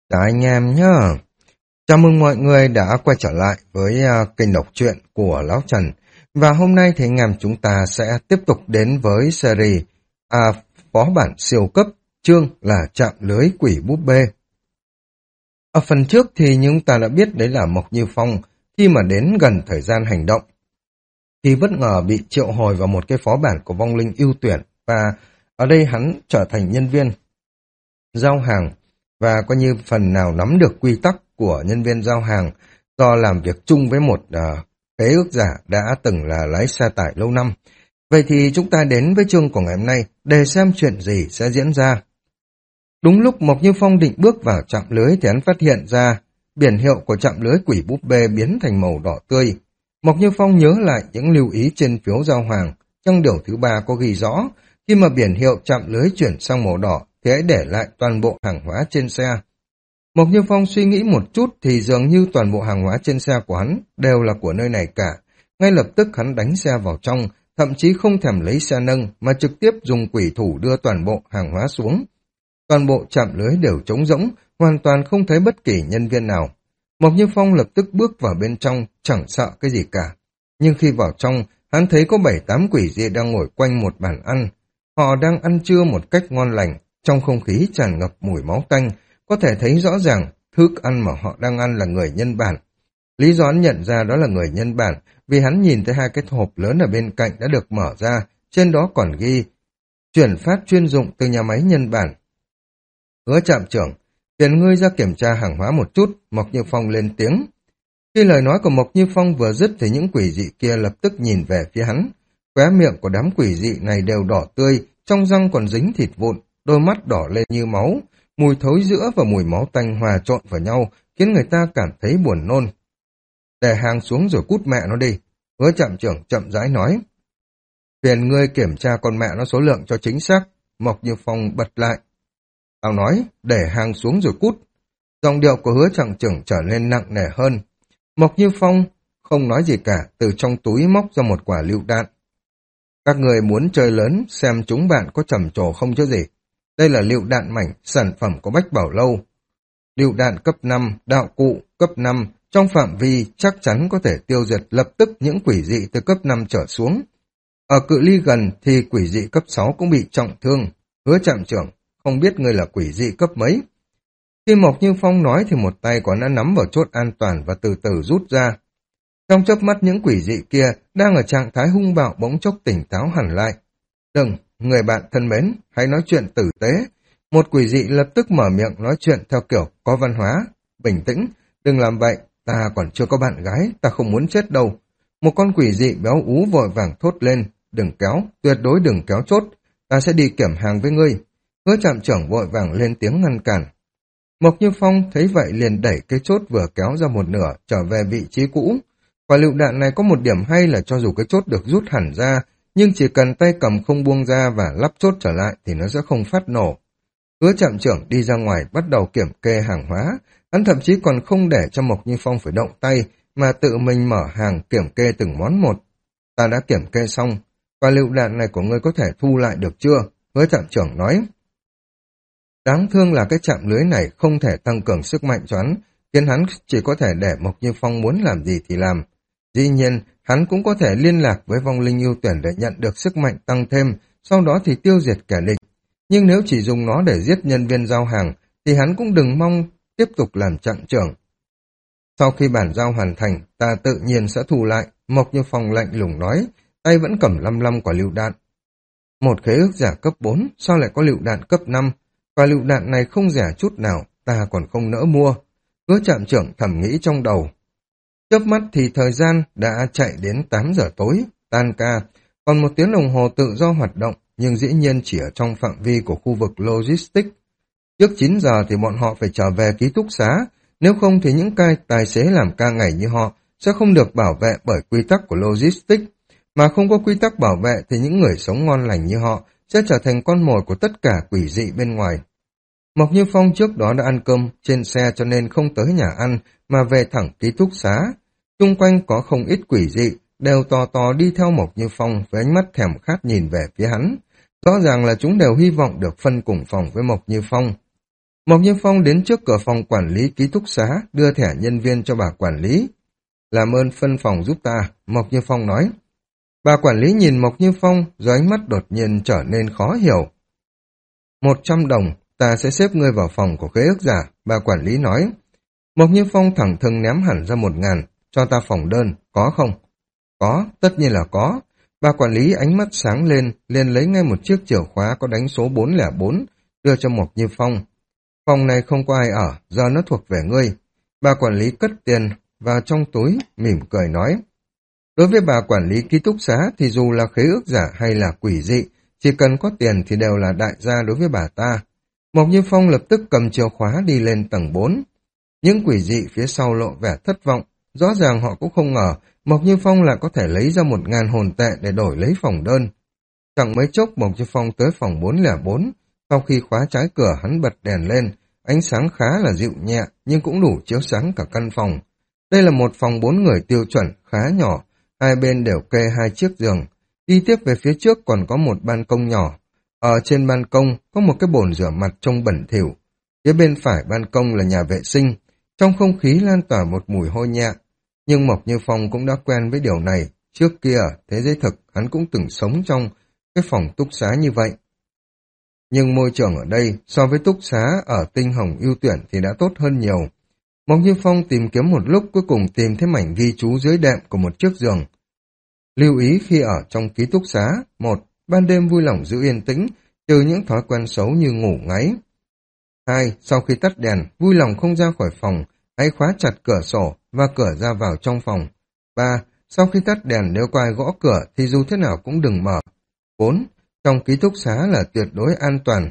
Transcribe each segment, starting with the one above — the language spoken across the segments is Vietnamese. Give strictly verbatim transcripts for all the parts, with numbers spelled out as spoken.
Chào anh em nhá. Chào mừng mọi người đã quay trở lại với uh, kênh đọc truyện của Lão Trần. Và hôm nay thì anh em chúng ta sẽ tiếp tục đến với series à, phó bản siêu cấp, chương là chạm lưới quỷ búp bê. Ở phần trước thì chúng ta đã biết đấy là Mộc Như Phong khi mà đến gần thời gian hành động thì bất ngờ bị triệu hồi vào một cái phó bản của vong linh ưu tuyển, và ở đây hắn trở thành nhân viên giao hàng và coi như phần nào nắm được quy tắc của nhân viên giao hàng do làm việc chung với một uh, khế ước giả đã từng là lái xe tải lâu năm. Vậy thì chúng ta đến với chương của ngày hôm nay để xem chuyện gì sẽ diễn ra. Đúng lúc Mộc Như Phong định bước vào trạm lưới thì hắn phát hiện ra biển hiệu của trạm lưới quỷ búp bê biến thành màu đỏ tươi. Mộc Như Phong nhớ lại những lưu ý trên phiếu giao hàng, trong điều thứ ba có ghi rõ khi mà biển hiệu trạm lưới chuyển sang màu đỏ thì hãy để lại toàn bộ hàng hóa trên xe. Mộc Như Phong suy nghĩ một chút thì dường như toàn bộ hàng hóa trên xe của hắn đều là của nơi này cả. Ngay lập tức hắn đánh xe vào trong, thậm chí không thèm lấy xe nâng mà trực tiếp dùng quỷ thủ đưa toàn bộ hàng hóa xuống. Toàn bộ trạm lưới đều trống rỗng, hoàn toàn không thấy bất kỳ nhân viên nào. Mộc Như Phong lập tức bước vào bên trong, chẳng sợ cái gì cả. Nhưng khi vào trong, hắn thấy có bảy tám quỷ dị đang ngồi quanh một bàn ăn. Họ đang ăn trưa một cách ngon lành, trong không khí tràn ngập mùi máu tanh, có thể thấy rõ ràng thức ăn mà họ đang ăn là người nhân bản. Lý do hắn nhận ra đó là người nhân bản vì hắn nhìn thấy hai cái hộp lớn ở bên cạnh đã được mở ra, trên đó còn ghi chuyển phát chuyên dụng từ nhà máy nhân bản. Hứa trạm trưởng, phiền ngươi ra kiểm tra hàng hóa một chút, Mộc Như Phong lên tiếng. Khi lời nói của Mộc Như Phong vừa dứt thì những quỷ dị kia lập tức nhìn về phía hắn. Khóe miệng của đám quỷ dị này đều đỏ tươi, trong răng còn dính thịt vụn, đôi mắt đỏ lên như máu, mùi thối rữa và mùi máu tanh hòa trộn vào nhau, khiến người ta cảm thấy buồn nôn. Để hàng xuống rồi cút mẹ nó đi, Hứa trạm trưởng chậm rãi nói. Phiền ngươi kiểm tra con mẹ nó số lượng cho chính xác, Mộc Như Phong bật lại. Tao nói, để hàng xuống rồi cút. Giọng điệu của Hứa trạm trưởng trở nên nặng nề hơn. Mộc Như Phong không nói gì cả, từ trong túi móc ra một quả lựu đạn. Các người muốn chơi lớn, xem chúng bạn có trầm trồ không chứ gì. Đây là lựu đạn mảnh, sản phẩm của Bách Bảo Lâu. Lựu đạn cấp năm, đạo cụ, cấp năm, trong phạm vi chắc chắn có thể tiêu diệt lập tức những quỷ dị từ cấp năm trở xuống. Ở cự ly gần thì quỷ dị cấp sáu cũng bị trọng thương. Hứa trạm trưởng, không biết người là quỷ dị cấp mấy. Khi Mộc Như Phong nói thì một tay của nó nắm vào chốt an toàn và từ từ rút ra. Trong chớp mắt những quỷ dị kia đang ở trạng thái hung bạo bỗng chốc tỉnh táo hẳn lại. Đừng, người bạn thân mến, hãy nói chuyện tử tế. Một quỷ dị lập tức mở miệng nói chuyện theo kiểu có văn hóa. Bình tĩnh, đừng làm vậy, ta còn chưa có bạn gái, ta không muốn chết đâu. Một con quỷ dị béo ú vội vàng thốt lên, đừng kéo, tuyệt đối đừng kéo chốt, ta sẽ đi kiểm hàng với ngươi. Hứa trạm trưởng vội vàng lên tiếng ngăn cản. Mộc Như Phong thấy vậy liền đẩy cái chốt vừa kéo ra một nửa trở về vị trí cũ. Quả lựu đạn này có một điểm hay là cho dù cái chốt được rút hẳn ra, nhưng chỉ cần tay cầm không buông ra và lắp chốt trở lại thì nó sẽ không phát nổ. Hứa trạm trưởng đi ra ngoài bắt đầu kiểm kê hàng hóa, hắn thậm chí còn không để cho Mộc Như Phong phải động tay mà tự mình mở hàng kiểm kê từng món một. Ta đã kiểm kê xong, quả lựu đạn này của ngươi có thể thu lại được chưa? Hứa trạm trưởng nói. Đáng thương là cái trạm lưới này không thể tăng cường sức mạnh cho hắn, khiến hắn chỉ có thể để Mộc Như Phong muốn làm gì thì làm. Dĩ nhiên, hắn cũng có thể liên lạc với vong linh ưu tuyển để nhận được sức mạnh tăng thêm, sau đó thì tiêu diệt kẻ địch. Nhưng nếu chỉ dùng nó để giết nhân viên giao hàng, thì hắn cũng đừng mong tiếp tục làm trạm trưởng. Sau khi bản giao hoàn thành, ta tự nhiên sẽ thu lại, Mộc Như Phong lạnh lùng nói, tay vẫn cầm lăm lăm quả lựu đạn. Một khế ước giả cấp bốn, sao lại có lựu đạn cấp năm? Quả lựu đạn này không rẻ chút nào, ta còn không nỡ mua. Hứa trạm trưởng thầm nghĩ trong đầu. Chớp mắt thì thời gian đã chạy đến tám giờ tối, tan ca, còn một tiếng đồng hồ tự do hoạt động, nhưng dĩ nhiên chỉ ở trong phạm vi của khu vực logistics. Trước chín giờ thì bọn họ phải trở về ký túc xá, nếu không thì những cái tài xế làm ca ngày như họ sẽ không được bảo vệ bởi quy tắc của logistics, mà không có quy tắc bảo vệ thì những người sống ngon lành như họ sẽ trở thành con mồi của tất cả quỷ dị bên ngoài. Mộc Như Phong trước đó đã ăn cơm trên xe cho nên không tới nhà ăn mà về thẳng ký túc xá. Xung quanh có không ít quỷ dị, đều tò tò đi theo Mộc Như Phong với ánh mắt thèm khát nhìn về phía hắn. Rõ ràng là chúng đều hy vọng được phân cùng phòng với Mộc Như Phong. Mộc Như Phong đến trước cửa phòng quản lý ký túc xá, đưa thẻ nhân viên cho bà quản lý. Làm ơn phân phòng giúp ta, Mộc Như Phong nói. Bà quản lý nhìn Mộc Như Phong, rồi ánh mắt đột nhiên trở nên khó hiểu. Một trăm đồng, ta sẽ xếp ngươi vào phòng của khế ước giả, bà quản lý nói. Mộc Như Phong thẳng thừng ném hẳn ra một ngàn, cho ta phòng đơn, có không? Có, tất nhiên là có. Bà quản lý ánh mắt sáng lên, liền lấy ngay một chiếc chìa khóa có đánh số bốn không bốn, đưa cho Mộc Như Phong. Phòng này không có ai ở, giờ nó thuộc về ngươi. Bà quản lý cất tiền vào trong túi, mỉm cười nói. Đối với bà quản lý ký túc xá thì dù là khế ước giả hay là quỷ dị, chỉ cần có tiền thì đều là đại gia đối với bà ta. Mộc Như Phong lập tức cầm chìa khóa đi lên tầng bốn. Những quỷ dị phía sau lộ vẻ thất vọng, rõ ràng họ cũng không ngờ Mộc Như Phong lại có thể lấy ra một ngàn hồn tệ để đổi lấy phòng đơn. Chẳng mấy chốc Mộc Như Phong tới phòng bốn không bốn, sau khi khóa trái cửa hắn bật đèn lên, ánh sáng khá là dịu nhẹ nhưng cũng đủ chiếu sáng cả căn phòng. Đây là một phòng bốn người tiêu chuẩn, khá nhỏ, hai bên đều kê hai chiếc giường. Đi tiếp về phía trước còn có một ban công nhỏ. Ở trên ban công có một cái bồn rửa mặt trông bẩn thỉu. Phía bên phải ban công là nhà vệ sinh. Trong không khí lan tỏa một mùi hôi nhẹ. Nhưng Mộc Như Phong cũng đã quen với điều này. Trước kia, thế giới thực, hắn cũng từng sống trong cái phòng túc xá như vậy. Nhưng môi trường ở đây so với túc xá ở Tinh Hồng Ưu Tuyển thì đã tốt hơn nhiều. Mộc Như Phong tìm kiếm một lúc cuối cùng tìm thấy mảnh ghi chú dưới đệm của một chiếc giường. Lưu ý khi ở trong ký túc xá, một, ban đêm vui lòng giữ yên tĩnh, trừ những thói quen xấu như ngủ ngáy. Hai, sau khi tắt đèn, vui lòng không ra khỏi phòng, hãy khóa chặt cửa sổ và cửa ra vào trong phòng. Ba, sau khi tắt đèn nếu có ai gõ cửa thì dù thế nào cũng đừng mở. Bốn, trong ký túc xá là tuyệt đối an toàn.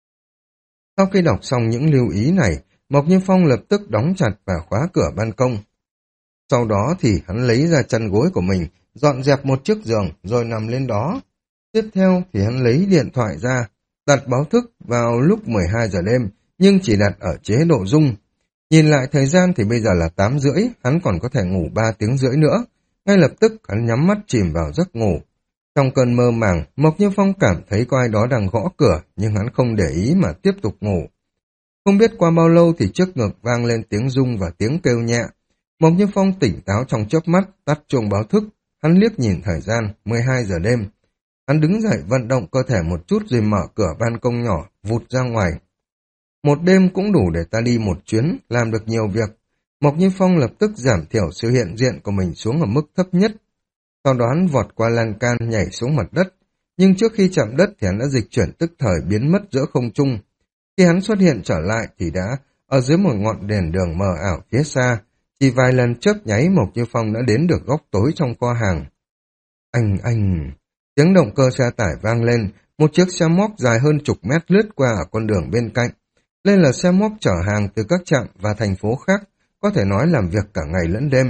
Sau khi đọc xong những lưu ý này, Mộc Như Phong lập tức đóng chặt và khóa cửa ban công. Sau đó thì hắn lấy ra chăn gối của mình, dọn dẹp một chiếc giường rồi nằm lên đó. Tiếp theo thì hắn lấy điện thoại ra, đặt báo thức vào lúc mười hai giờ đêm, nhưng chỉ đặt ở chế độ rung. Nhìn lại thời gian thì bây giờ là tám rưỡi, hắn còn có thể ngủ ba tiếng rưỡi nữa. Ngay lập tức hắn nhắm mắt chìm vào giấc ngủ. Trong cơn mơ màng, Mộc Như Phong cảm thấy có ai đó đang gõ cửa, nhưng hắn không để ý mà tiếp tục ngủ. Không biết qua bao lâu thì trước ngực vang lên tiếng rung và tiếng kêu nhẹ. Mộc Như Phong tỉnh táo trong chớp mắt, tắt chuông báo thức. Hắn liếc nhìn thời gian, mười hai giờ đêm. Hắn đứng dậy vận động cơ thể một chút rồi mở cửa ban công nhỏ, vụt ra ngoài. Một đêm cũng đủ để ta đi một chuyến, làm được nhiều việc. Mộc Như Phong lập tức giảm thiểu sự hiện diện của mình xuống ở mức thấp nhất. Sau đó hắn vọt qua lan can nhảy xuống mặt đất. Nhưng trước khi chạm đất thì hắn đã dịch chuyển tức thời biến mất giữa không trung. Khi hắn xuất hiện trở lại thì đã ở dưới một ngọn đèn đường mờ ảo phía xa. Chỉ vài lần chớp nháy Mộc Như Phong đã đến được góc tối trong kho hàng. Anh anh... Tiếng động cơ xe tải vang lên, một chiếc xe móc dài hơn chục mét lướt qua ở con đường bên cạnh. Đây là xe móc chở hàng từ các trạm và thành phố khác, có thể nói làm việc cả ngày lẫn đêm.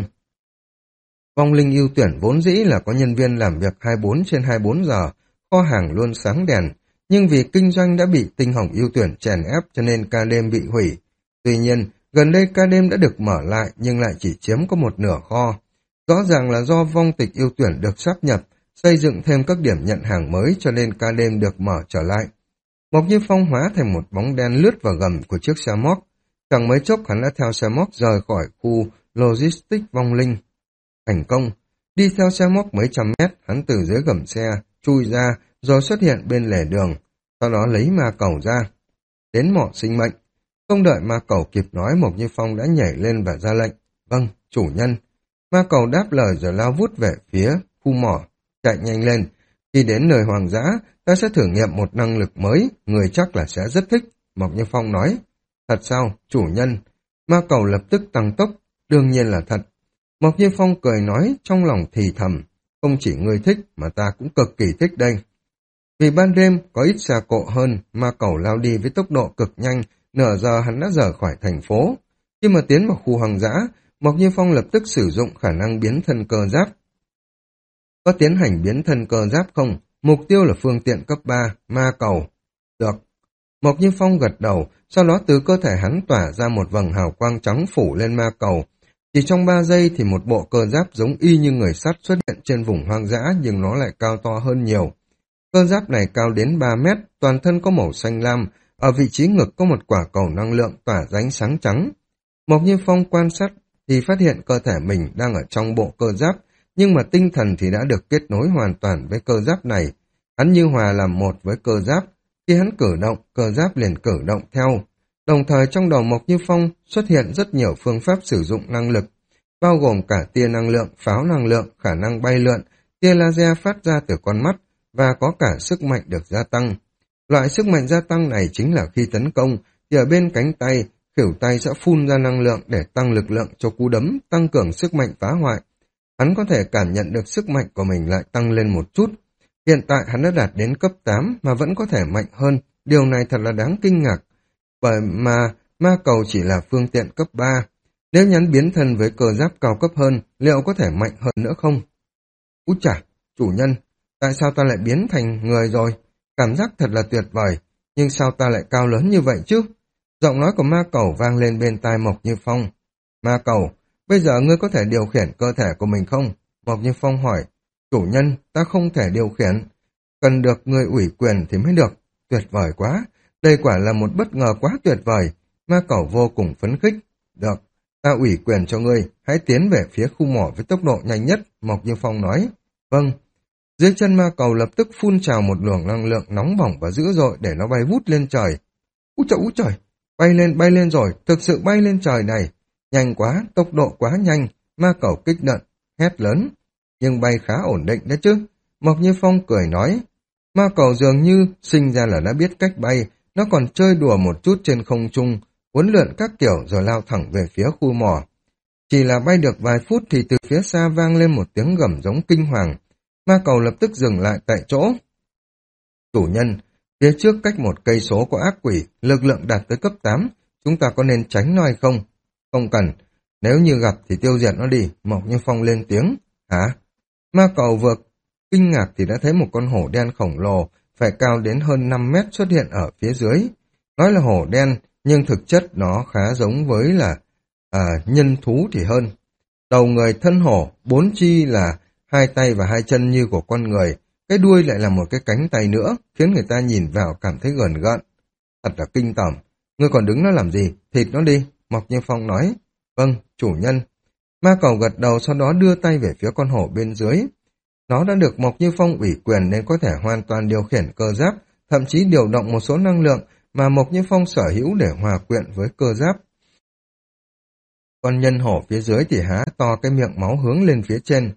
Vong Linh Ưu Tuyển vốn dĩ là có nhân viên làm việc hai mươi bốn trên hai mươi bốn giờ, kho hàng luôn sáng đèn, nhưng vì kinh doanh đã bị Tinh Hồng Ưu Tuyển chèn ép cho nên ca đêm bị hủy. Tuy nhiên, gần đây ca đêm đã được mở lại nhưng lại chỉ chiếm có một nửa kho. Rõ ràng là do Vong Tịch Ưu Tuyển được sáp nhập, xây dựng thêm các điểm nhận hàng mới cho nên ca đêm được mở trở lại. Mộc Như Phong hóa thành một bóng đen lướt vào gầm của chiếc xe móc. Chẳng mấy chốc hắn đã theo xe móc rời khỏi khu Logistics Vong Linh. Thành công, đi theo xe móc mấy trăm mét, hắn từ dưới gầm xe, chui ra rồi xuất hiện bên lề đường, sau đó lấy ma cầu ra. Đến mỏ sinh mệnh, không đợi ma cầu kịp nói Mộc Như Phong đã nhảy lên và ra lệnh. Vâng, chủ nhân. Ma cầu đáp lời rồi lao vút về phía khu mỏ, chạy nhanh lên. Khi đến nơi hoang dã, ta sẽ thử nghiệm một năng lực mới, người chắc là sẽ rất thích, Mộc Như Phong nói. Thật sao, chủ nhân? Ma cầu lập tức tăng tốc, đương nhiên là thật. Mộc Như Phong cười nói trong lòng thì thầm, không chỉ ngươi thích mà ta cũng cực kỳ thích đây. Vì ban đêm có ít xe cộ hơn, ma cầu lao đi với tốc độ cực nhanh, nửa giờ hắn đã rời khỏi thành phố. Khi mà tiến vào khu hoang dã, Mộc Như Phong lập tức sử dụng khả năng biến thân cơ giáp. Có tiến hành biến thân cơ giáp không? Mục tiêu là phương tiện cấp ba, ma cầu. Được. Mộc Như Phong gật đầu, sau đó từ cơ thể hắn tỏa ra một vầng hào quang trắng phủ lên ma cầu. Chỉ trong ba giây thì một bộ cơ giáp giống y như người sắt xuất hiện trên vùng hoang dã nhưng nó lại cao to hơn nhiều. Cơ giáp này cao đến ba mét, toàn thân có màu xanh lam, Ở vị trí ngực có một quả cầu năng lượng tỏa ra ánh sáng trắng. Mộc Như Phong quan sát thì phát hiện cơ thể mình đang ở trong bộ cơ giáp, nhưng mà tinh thần thì đã được kết nối hoàn toàn với cơ giáp này. Hắn như hòa làm một với cơ giáp, khi hắn cử động, cơ giáp liền cử động theo. Đồng thời trong đầu Mộc Như Phong xuất hiện rất nhiều phương pháp sử dụng năng lực, bao gồm cả tia năng lượng, pháo năng lượng, khả năng bay lượn, tia laser phát ra từ con mắt, và có cả sức mạnh được gia tăng. Loại sức mạnh gia tăng này chính là khi tấn công, thì ở bên cánh tay, khuỷu tay sẽ phun ra năng lượng để tăng lực lượng cho cú đấm, tăng cường sức mạnh phá hoại. Hắn có thể cảm nhận được sức mạnh của mình lại tăng lên một chút. Hiện tại hắn đã đạt đến cấp tám mà vẫn có thể mạnh hơn, điều này thật là đáng kinh ngạc. Bởi mà ma cầu chỉ là phương tiện cấp ba. Nếu nhắn biến thân với cơ giáp cao cấp hơn, liệu có thể mạnh hơn nữa không? Úi chà, chủ nhân, tại sao ta lại biến thành người rồi? Cảm giác thật là tuyệt vời, nhưng sao ta lại cao lớn như vậy chứ? Giọng nói của ma cầu vang lên bên tai Mộc Như Phong. Ma cầu, bây giờ ngươi có thể điều khiển cơ thể của mình không? Mộc Như Phong hỏi. Chủ nhân, ta không thể điều khiển. Cần được ngươi ủy quyền thì mới được. Tuyệt vời quá, đây quả là một bất ngờ quá tuyệt vời. Ma cầu vô cùng phấn khích. Được, ta ủy quyền cho ngươi, hãy tiến về phía khu mỏ với tốc độ nhanh nhất, Mộc Như Phong nói. Vâng. Dưới chân ma cầu lập tức phun trào một luồng năng lượng nóng bỏng và dữ dội để nó bay vút lên trời. Úi trời, úi trời, bay lên, bay lên rồi, thực sự bay lên trời này. Nhanh quá, tốc độ quá nhanh, ma cầu kích động, hét lớn. Nhưng bay khá ổn định đấy chứ. Mộc Như Phong cười nói. Ma cầu dường như sinh ra là đã biết cách bay, nó còn chơi đùa một chút trên không trung, huấn luyện các kiểu rồi lao thẳng về phía khu mỏ. Chỉ là bay được vài phút thì từ phía xa vang lên một tiếng gầm giống kinh hoàng. Ma cầu lập tức dừng lại tại chỗ. Chủ nhân, phía trước cách một cây số có ác quỷ, lực lượng đạt tới cấp tám, chúng ta có nên tránh nó hay không? Không cần, nếu như gặp thì tiêu diệt nó đi, Mộc Như Phong lên tiếng. Hả? Ma cầu vừa kinh ngạc thì đã thấy một con hổ đen khổng lồ, phải cao đến hơn năm mét xuất hiện ở phía dưới. Nói là hổ đen, nhưng thực chất nó khá giống với là à, nhân thú thì hơn. Đầu người thân hổ, bốn chi là hai tay và hai chân như của con người, cái đuôi lại là một cái cánh tay nữa, khiến người ta nhìn vào cảm thấy gờn gợn. Thật là kinh tởm, ngươi còn đứng nó làm gì, thịt nó đi, Mộc Như Phong nói. Vâng, chủ nhân. Ma cầu gật đầu sau đó đưa tay về phía con hổ bên dưới. Nó đã được Mộc Như Phong ủy quyền nên có thể hoàn toàn điều khiển cơ giáp, thậm chí điều động một số năng lượng mà Mộc Như Phong sở hữu để hòa quyện với cơ giáp. Con nhân hổ phía dưới thì há to cái miệng máu hướng lên phía trên.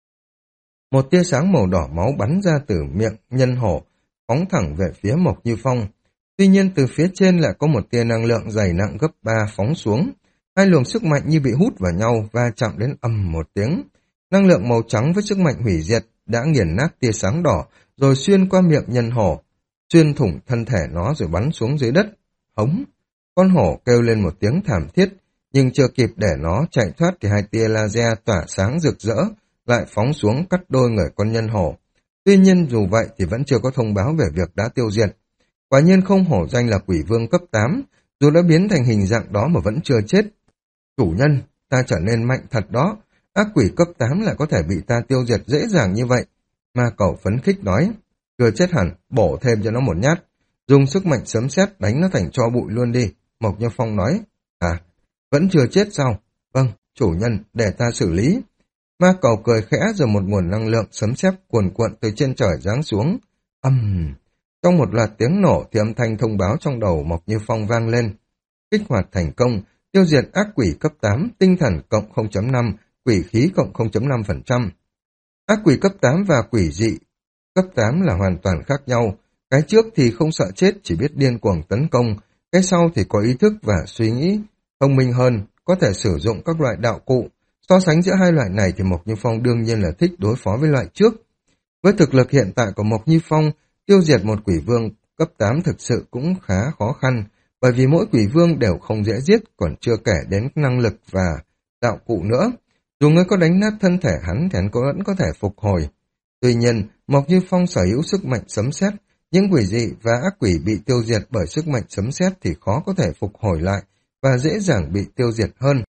Một tia sáng màu đỏ máu bắn ra từ miệng nhân hổ, phóng thẳng về phía Mộc Như Phong. Tuy nhiên từ phía trên lại có một tia năng lượng dày nặng gấp ba phóng xuống. Hai luồng sức mạnh như bị hút vào nhau và chạm đến ầm một tiếng. Năng lượng màu trắng với sức mạnh hủy diệt đã nghiền nát tia sáng đỏ, rồi xuyên qua miệng nhân hổ, xuyên thủng thân thể nó rồi bắn xuống dưới đất. Hống! Con hổ kêu lên một tiếng thảm thiết, nhưng chưa kịp để nó chạy thoát thì hai tia laser tỏa sáng rực rỡ, lại phóng xuống cắt đôi người con nhân hổ. Tuy nhiên dù vậy thì vẫn chưa có thông báo về việc đã tiêu diệt. Quả nhiên không hổ danh là quỷ vương cấp tám, dù đã biến thành hình dạng đó mà vẫn chưa chết. Chủ nhân, ta trở nên mạnh thật đó, ác quỷ cấp tám lại có thể bị ta tiêu diệt dễ dàng như vậy. Ma cầu phấn khích nói, chưa chết hẳn, bổ thêm cho nó một nhát, dùng sức mạnh sấm sét đánh nó thành tro bụi luôn đi, Mộc Như Phong nói. À, vẫn chưa chết sao? Vâng, chủ nhân, để ta xử lý. Ma cầu cười khẽ rồi một nguồn năng lượng sấm sét cuồn cuộn từ trên trời giáng xuống. Âm! Uhm. Trong một loạt tiếng nổ thì âm thanh thông báo trong đầu Mộc Như Phong vang lên. Kích hoạt thành công, tiêu diệt ác quỷ cấp tám, tinh thần cộng không chấm năm, quỷ khí cộng không chấm năm phần trăm. Ác quỷ cấp tám và quỷ dị cấp tám là hoàn toàn khác nhau. Cái trước thì không sợ chết, chỉ biết điên cuồng tấn công. Cái sau thì có ý thức và suy nghĩ, thông minh hơn, có thể sử dụng các loại đạo cụ. So sánh giữa hai loại này thì Mộc Như Phong đương nhiên là thích đối phó với loại trước. Với thực lực hiện tại của Mộc Như Phong, tiêu diệt một quỷ vương cấp tám thực sự cũng khá khó khăn, bởi vì mỗi quỷ vương đều không dễ giết, còn chưa kể đến năng lực và đạo cụ nữa. Dù ngươi có đánh nát thân thể hắn thì hắn vẫn có thể phục hồi. Tuy nhiên, Mộc Như Phong sở hữu sức mạnh sấm sét, những quỷ dị và ác quỷ bị tiêu diệt bởi sức mạnh sấm sét thì khó có thể phục hồi lại và dễ dàng bị tiêu diệt hơn.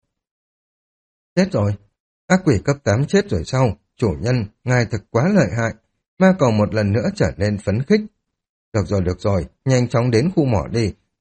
Chết rồi, ác quỷ cấp tám chết rồi sao? Chủ nhân, ngài thực quá lợi hại. Ma cầu một lần nữa trở nên phấn khích. Được rồi, được rồi, nhanh chóng đến khu mỏ đi,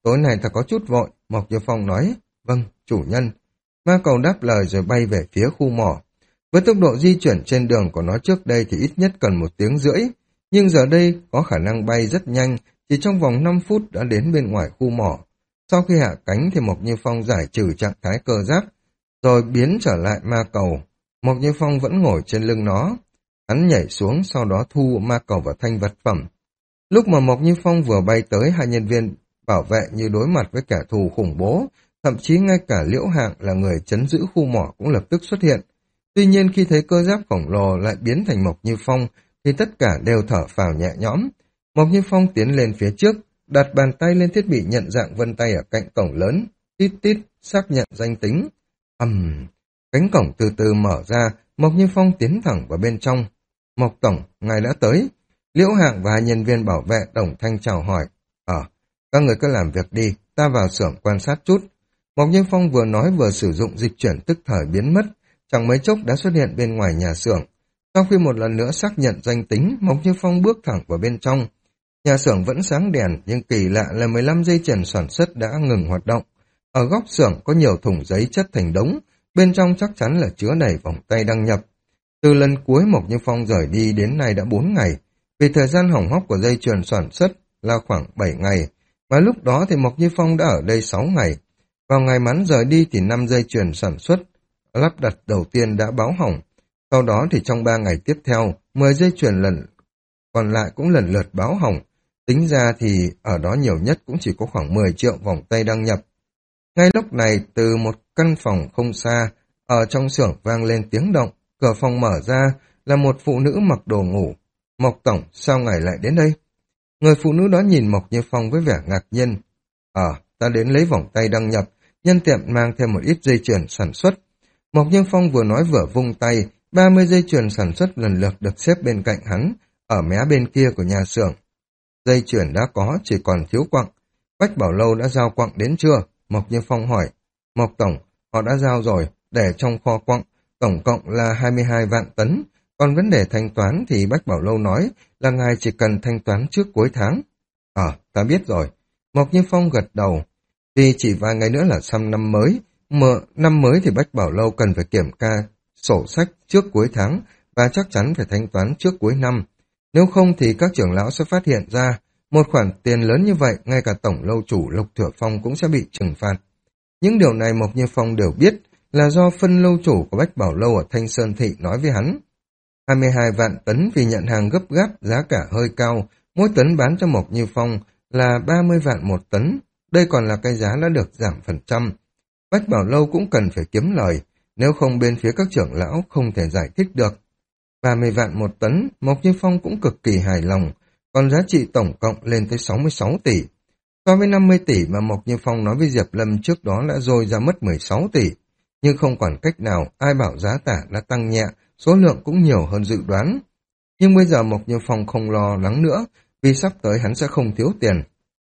tối nay ta có chút vội, Mộc Như Phong nói. Vâng, chủ nhân. Ma cầu đáp lời rồi bay về phía khu mỏ. Với tốc độ di chuyển trên đường của nó trước đây thì ít nhất cần một tiếng rưỡi, nhưng giờ đây có khả năng bay rất nhanh, chỉ trong vòng năm phút đã đến bên ngoài khu mỏ. Sau khi hạ cánh thì Mộc Như Phong giải trừ trạng thái cơ giáp, rồi biến trở lại ma cầu. Mộc Như Phong vẫn ngồi trên lưng nó. Hắn nhảy xuống, sau đó thu ma cầu vào thanh vật phẩm. Lúc mà Mộc Như Phong vừa bay tới, hai nhân viên bảo vệ như đối mặt với kẻ thù khủng bố, thậm chí ngay cả Liễu Hạng là người trấn giữ khu mỏ cũng lập tức xuất hiện. Tuy nhiên khi thấy cơ giáp khổng lồ lại biến thành Mộc Như Phong, thì tất cả đều thở phào nhẹ nhõm. Mộc Như Phong tiến lên phía trước, đặt bàn tay lên thiết bị nhận dạng vân tay ở cạnh cổng lớn, tít tít, xác nhận danh tính. ầm, uhm. Cánh cổng từ từ mở ra, Mộc Như Phong tiến thẳng vào bên trong. Mộc Tổng, ngài đã tới. Liễu Hạng và hai nhân viên bảo vệ đồng thanh chào hỏi. Ờ, các người cứ làm việc đi, ta vào xưởng quan sát chút. Mộc Như Phong vừa nói vừa sử dụng dịch chuyển tức thời biến mất, chẳng mấy chốc đã xuất hiện bên ngoài nhà xưởng. Sau khi một lần nữa xác nhận danh tính, Mộc Như Phong bước thẳng vào bên trong. Nhà xưởng vẫn sáng đèn, nhưng kỳ lạ là mười lăm dây chuyền sản xuất đã ngừng hoạt động. Ở góc xưởng có nhiều thùng giấy chất thành đống, bên trong chắc chắn là chứa đầy vòng tay đăng nhập. Từ lần cuối Mộc Như Phong rời đi đến nay đã bốn ngày, vì thời gian hỏng hóc của dây chuyền sản xuất là khoảng bảy ngày, và lúc đó thì Mộc Như Phong đã ở đây sáu ngày. Vào ngày mắn rời đi thì năm dây chuyền sản xuất lắp đặt đầu tiên đã báo hỏng. Sau đó thì trong ba ngày tiếp theo, mười dây chuyền lần còn lại cũng lần lượt báo hỏng. Tính ra thì ở đó nhiều nhất cũng chỉ có khoảng mười triệu vòng tay đăng nhập. Ngay lúc này, từ một căn phòng không xa, ở trong xưởng vang lên tiếng động, cửa phòng mở ra là một phụ nữ mặc đồ ngủ. Mộc Tổng, sao ngài lại đến đây? Người phụ nữ đó nhìn Mộc Như Phong với vẻ ngạc nhiên. Ờ, ta đến lấy vòng tay đăng nhập, nhân tiện mang thêm một ít dây chuyền sản xuất. Mộc Như Phong vừa nói vừa vung tay, ba mươi dây chuyền sản xuất lần lượt được xếp bên cạnh hắn, ở mé bên kia của nhà xưởng. Dây chuyền đã có, chỉ còn thiếu quặng. Bách Bảo Lâu đã giao quặng đến chưa? Mộc Như Phong hỏi. Mộc Tổng, họ đã giao rồi, để trong kho quặng, tổng cộng là hai mươi hai vạn tấn. Còn vấn đề thanh toán thì Bách Bảo Lâu nói là ngài chỉ cần thanh toán trước cuối tháng. Ờ, ta biết rồi. Mộc Như Phong gật đầu. Vì chỉ vài ngày nữa là sang năm mới, mà năm mới thì Bách Bảo Lâu cần phải kiểm tra sổ sách trước cuối tháng và chắc chắn phải thanh toán trước cuối năm. Nếu không thì các trưởng lão sẽ phát hiện ra một khoản tiền lớn như vậy, ngay cả tổng lâu chủ Lục Thừa Phong cũng sẽ bị trừng phạt. Những điều này Mộc Như Phong đều biết là do phân lâu chủ của Bách Bảo Lâu ở Thanh Sơn Thị nói với hắn. hai mươi hai vạn tấn vì nhận hàng gấp gáp, giá cả hơi cao, mỗi tấn bán cho Mộc Như Phong là ba mươi vạn một tấn. Đây còn là cái giá đã được giảm phần trăm. Bách Bảo Lâu cũng cần phải kiếm lời, nếu không bên phía các trưởng lão không thể giải thích được. ba mươi vạn một tấn, Mộc Như Phong cũng cực kỳ hài lòng, còn giá trị tổng cộng lên tới sáu mươi sáu tỷ. So với năm mươi tỷ mà Mộc Như Phong nói với Diệp Lâm trước đó đã dôi ra mất mười sáu tỷ. Nhưng không còn cách nào, ai bảo giá cả đã tăng nhẹ, số lượng cũng nhiều hơn dự đoán. Nhưng bây giờ Mộc Như Phong không lo lắng nữa, vì sắp tới hắn sẽ không thiếu tiền.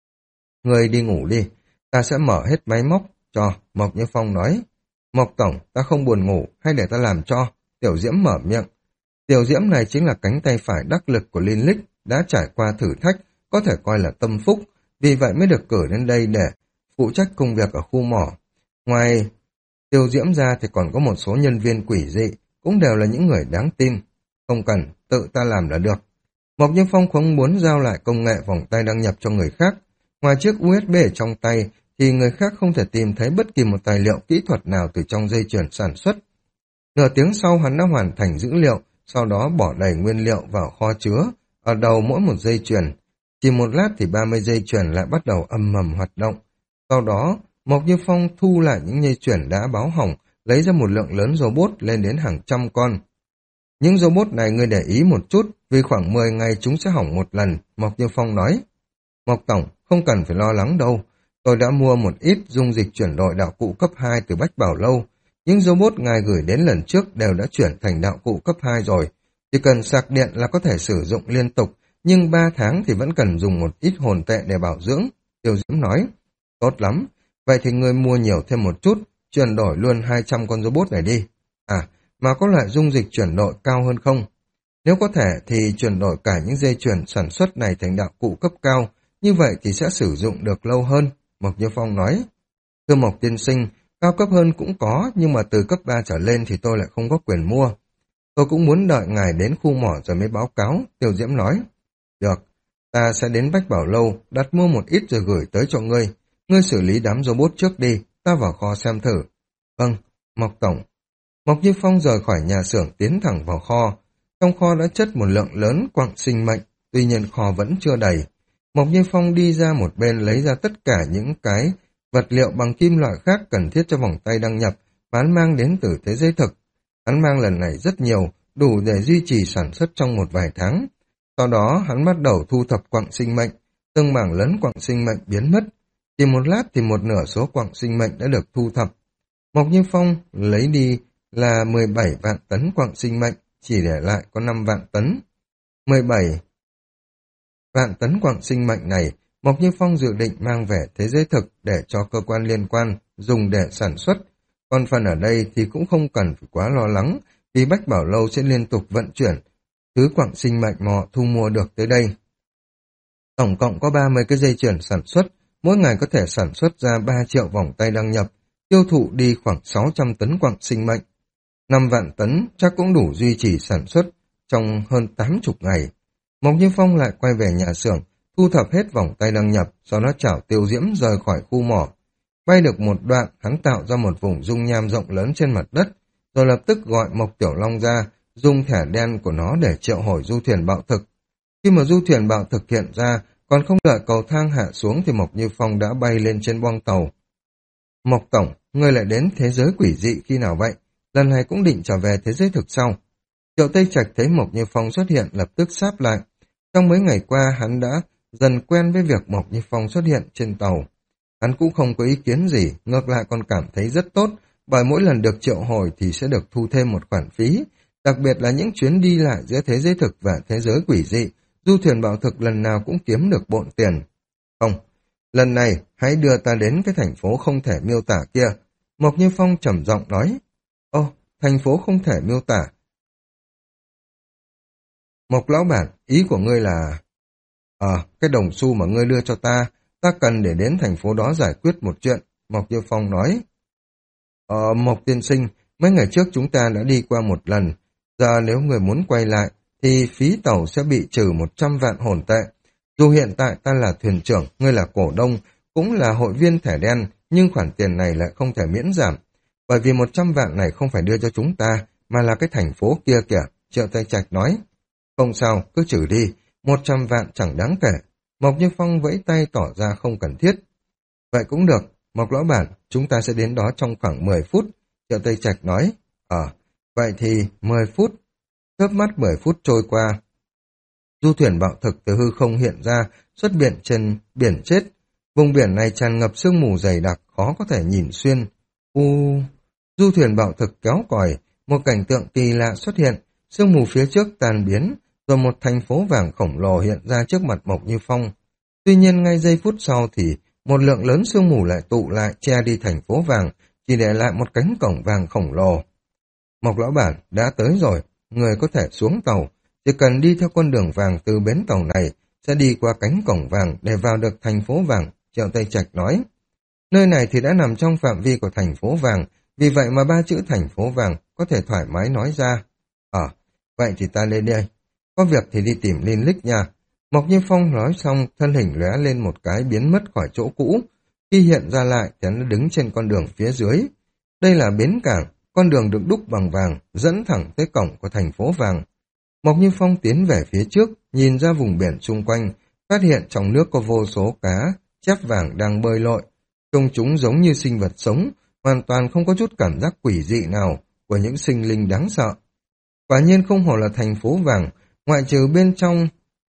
Người đi ngủ đi, ta sẽ mở hết máy móc cho, Mộc Như Phong nói. Mộc Tổng, ta không buồn ngủ, hay để ta làm cho? Tiểu Diễm mở miệng. Tiểu Diễm này chính là cánh tay phải đắc lực của Linh Lích, đã trải qua thử thách, có thể coi là tâm phúc, vì vậy mới được cử đến đây để phụ trách công việc ở khu mỏ. Ngoài Tiểu Diễm ra thì còn có một số nhân viên quỷ dị, cũng đều là những người đáng tin. Không cần, tự ta làm là được. Mộc Như Phong không muốn giao lại công nghệ vòng tay đăng nhập cho người khác. Ngoài chiếc u ét bê ở trong tay, thì người khác không thể tìm thấy bất kỳ một tài liệu kỹ thuật nào từ trong dây chuyền sản xuất. Nửa tiếng sau hắn đã hoàn thành dữ liệu, sau đó bỏ đầy nguyên liệu vào kho chứa, ở đầu mỗi một dây chuyền. Chỉ một lát thì ba mươi dây chuyền lại bắt đầu âm mầm hoạt động. Sau đó, Mộc Như Phong thu lại những dây chuyền đã báo hỏng, lấy ra một lượng lớn robot lên đến hàng trăm con. Những robot này ngươi để ý một chút, vì khoảng mười ngày chúng sẽ hỏng một lần, Mộc Như Phong nói. Mộc Tổng, không cần phải lo lắng đâu. Tôi đã mua một ít dung dịch chuyển đổi đạo cụ cấp hai từ Bách Bảo Lâu. Những robot ngài gửi đến lần trước đều đã chuyển thành đạo cụ cấp hai rồi. Chỉ cần sạc điện là có thể sử dụng liên tục, nhưng ba tháng thì vẫn cần dùng một ít hồn tệ để bảo dưỡng. Tiêu Diễm nói. Tốt lắm. Vậy thì ngươi mua nhiều thêm một chút, chuyển đổi luôn hai trăm con robot này đi. À, mà có loại dung dịch chuyển đổi cao hơn không? Nếu có thể thì chuyển đổi cả những dây chuyển sản xuất này thành đạo cụ cấp cao, như vậy thì sẽ sử dụng được lâu hơn. Mộc Như Phong nói. Thưa Mộc tiên sinh, cao cấp hơn cũng có, nhưng mà từ cấp ba trở lên thì tôi lại không có quyền mua. Tôi cũng muốn đợi ngài đến khu mỏ rồi mới báo cáo, Tiêu Diễm nói. Được, ta sẽ đến Bách Bảo Lâu, đặt mua một ít rồi gửi tới cho ngươi. Ngươi xử lý đám robot trước đi, ta vào kho xem thử. Vâng, Mộc Tổng. Mộc Như Phong rời khỏi nhà xưởng tiến thẳng vào kho. Trong kho đã chất một lượng lớn quặng sinh mệnh, tuy nhiên kho vẫn chưa đầy. Mộc Như Phong đi ra một bên lấy ra tất cả những cái vật liệu bằng kim loại khác cần thiết cho vòng tay đăng nhập và hắn mang đến từ thế giới thực. Hắn mang lần này rất nhiều, đủ để duy trì sản xuất trong một vài tháng. Sau đó hắn bắt đầu thu thập quặng sinh mệnh, từng mảng lớn quặng sinh mệnh biến mất. Chỉ một lát thì một nửa số quặng sinh mệnh đã được thu thập. Mộc Như Phong lấy đi là mười bảy vạn tấn quặng sinh mệnh, chỉ để lại có năm vạn tấn. mười bảy vạn tấn quặng sinh mệnh này, Mộc Như Phong dự định mang về thế giới thực để cho cơ quan liên quan dùng để sản xuất. Còn phần ở đây thì cũng không cần phải quá lo lắng, vì Bách Bảo Lâu sẽ liên tục vận chuyển thứ quặng sinh mệnh mà họ thu mua được tới đây. Tổng cộng có ba mươi cái dây chuyền sản xuất, mỗi ngày có thể sản xuất ra ba triệu vòng tay đăng nhập, tiêu thụ đi khoảng sáu trăm tấn quặng sinh mệnh. năm vạn tấn chắc cũng đủ duy trì sản xuất trong hơn tám mươi ngày. Mộc Như Phong lại quay về nhà xưởng, thu thập hết vòng tay đăng nhập, sau đó chảo Tiêu Diễm rời khỏi khu mỏ. Bay được một đoạn, hắn tạo ra một vùng dung nham rộng lớn trên mặt đất, rồi lập tức gọi Mộc Tiểu Long ra, dùng thẻ đen của nó để triệu hồi du thuyền bạo thực. Khi mà du thuyền bạo thực hiện ra, còn không đợi cầu thang hạ xuống thì Mộc Như Phong đã bay lên trên boong tàu. Mộc Tổng, ngươi lại đến thế giới quỷ dị khi nào vậy? Lần này cũng định trở về thế giới thực sau. Triệu Tây Trạch thấy Mộc Như Phong xuất hiện lập tức sáp lại. Trong mấy ngày qua hắn đã dần quen với việc Mộc Như Phong xuất hiện trên tàu. Hắn cũng không có ý kiến gì, ngược lại còn cảm thấy rất tốt, bởi mỗi lần được triệu hồi thì sẽ được thu thêm một khoản phí, đặc biệt là những chuyến đi lại giữa thế giới thực và thế giới quỷ dị, du thuyền bạo thực lần nào cũng kiếm được bộn tiền. Không, lần này hãy đưa ta đến cái thành phố không thể miêu tả kia. Mộc Như Phong trầm giọng nói. Ô, thành phố không thể miêu tả. Mộc lão bản, ý của ngươi là... Ờ, à, cái đồng xu mà ngươi đưa cho ta, ta cần để đến thành phố đó giải quyết một chuyện, Mộc Như Phong nói. Ờ, Mộc tiên sinh, mấy ngày trước chúng ta đã đi qua một lần, giờ nếu người muốn quay lại, thì phí tàu sẽ bị trừ một trăm vạn hồn tệ. Dù hiện tại ta là thuyền trưởng, ngươi là cổ đông, cũng là hội viên thẻ đen, nhưng khoản tiền này lại không thể miễn giảm. Bởi vì một trăm vạn này không phải đưa cho chúng ta, mà là cái thành phố kia kìa, Triệu Tây Trạch nói. Không sao, cứ trừ đi, một trăm vạn chẳng đáng kể. Mộc Như Phong vẫy tay tỏ ra không cần thiết. Vậy cũng được, Mộc lão bản, chúng ta sẽ đến đó trong khoảng mười phút, Triệu Tây Trạch nói. Ờ, vậy thì mười phút. Chớp mắt mười phút trôi qua. Du thuyền bạo thực từ hư không hiện ra, xuất hiện trên biển chết. Vùng biển này tràn ngập sương mù dày đặc, khó có thể nhìn xuyên. U, du thuyền bạo thực kéo còi, một cảnh tượng kỳ lạ xuất hiện, sương mù phía trước tan biến, rồi một thành phố vàng khổng lồ hiện ra trước mặt Mộc Như Phong. Tuy nhiên ngay giây phút sau thì một lượng lớn sương mù lại tụ lại che đi thành phố vàng, chỉ để lại một cánh cổng vàng khổng lồ. Mộc lão bản đã tới rồi, người có thể xuống tàu, chỉ cần đi theo con đường vàng từ bến tàu này sẽ đi qua cánh cổng vàng để vào được thành phố vàng, Triệu Tây Trạch nói. Nơi này thì đã nằm trong phạm vi của thành phố vàng, vì vậy mà ba chữ thành phố vàng có thể thoải mái nói ra. Ờ, vậy thì ta lên đây. Có việc thì đi tìm Linh Lích nha. Mộc Như Phong nói xong, thân hình lóe lên một cái biến mất khỏi chỗ cũ. Khi hiện ra lại thì nó đứng trên con đường phía dưới. Đây là bến cảng, con đường được đúc bằng vàng, dẫn thẳng tới cổng của thành phố vàng. Mộc Như Phong tiến về phía trước, nhìn ra vùng biển xung quanh, phát hiện trong nước có vô số cá, chép vàng đang bơi lội. Trông chúng giống như sinh vật sống, hoàn toàn không có chút cảm giác quỷ dị nào của những sinh linh đáng sợ. Quả nhiên không hổ là thành phố vàng, ngoại trừ bên trong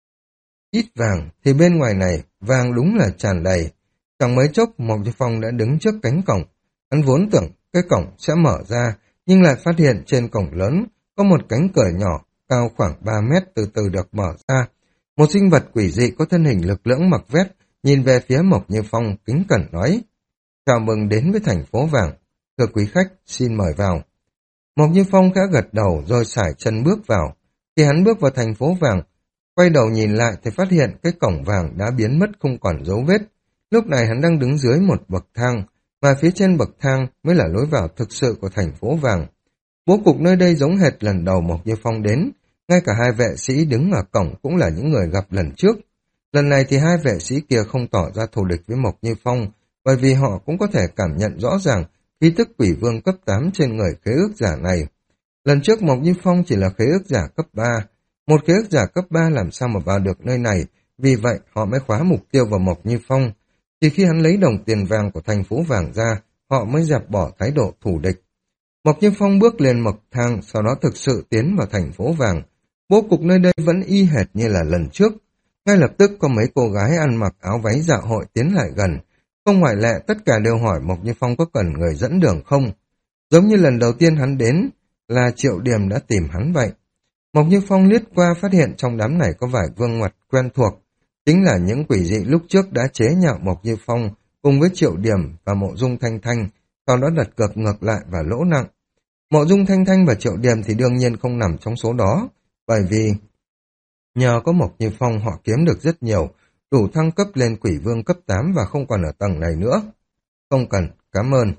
ít vàng thì bên ngoài này vàng đúng là tràn đầy. Chẳng mấy chốc Mộc Như Phong đã đứng trước cánh cổng. Hắn vốn tưởng cái cổng sẽ mở ra, nhưng lại phát hiện trên cổng lớn có một cánh cửa nhỏ cao khoảng ba mét từ từ được mở ra. Một sinh vật quỷ dị có thân hình lực lưỡng mặc vest nhìn về phía Mộc Như Phong kính cẩn nói: Chào mừng đến với thành phố vàng, thưa quý khách, xin mời vào. Mộc Như Phong khẽ gật đầu rồi sải chân bước vào. Khi hắn bước vào thành phố vàng, quay đầu nhìn lại thì phát hiện cái cổng vàng đã biến mất không còn dấu vết. Lúc này hắn đang đứng dưới một bậc thang, và phía trên bậc thang mới là lối vào thực sự của thành phố vàng. Bố cục nơi đây giống hệt lần đầu Mộc Như Phong đến, ngay cả hai vệ sĩ đứng ở cổng cũng là những người gặp lần trước. Lần này thì hai vệ sĩ kia không tỏ ra thù địch với Mộc Như Phong, bởi vì họ cũng có thể cảm nhận rõ ràng khí tức quỷ vương cấp tám trên người khế ước giả này. Lần trước Mộc Như Phong chỉ là khế ước giả cấp ba, một khế ước giả cấp ba làm sao mà vào được nơi này, vì vậy họ mới khóa mục tiêu vào Mộc Như Phong. Chỉ khi hắn lấy đồng tiền vàng của thành phố vàng ra, họ mới dẹp bỏ thái độ thù địch. Mộc Như Phong bước lên bậc thang, sau đó thực sự tiến vào thành phố vàng. Bố cục nơi đây vẫn y hệt như là lần trước. Ngay lập tức có mấy cô gái ăn mặc áo váy dạ hội tiến lại gần. Không ngoại lệ, tất cả đều hỏi Mộc Như Phong có cần người dẫn đường không. Giống như lần đầu tiên hắn đến, là Triệu Điềm đã tìm hắn vậy. Mộc Như Phong liếc qua phát hiện trong đám này có vài gương mặt quen thuộc. Chính là những quỷ dị lúc trước đã chế nhạo Mộc Như Phong cùng với Triệu Điềm và Mộ Dung Thanh Thanh, sau đó đặt cược ngược lại và lỗ nặng. Mộ Dung Thanh Thanh và Triệu Điềm thì đương nhiên không nằm trong số đó, bởi vì nhờ có Mộc Như Phong họ kiếm được rất nhiều, đủ thăng cấp lên quỷ vương cấp tám và không còn ở tầng này nữa. Không cần, cảm ơn.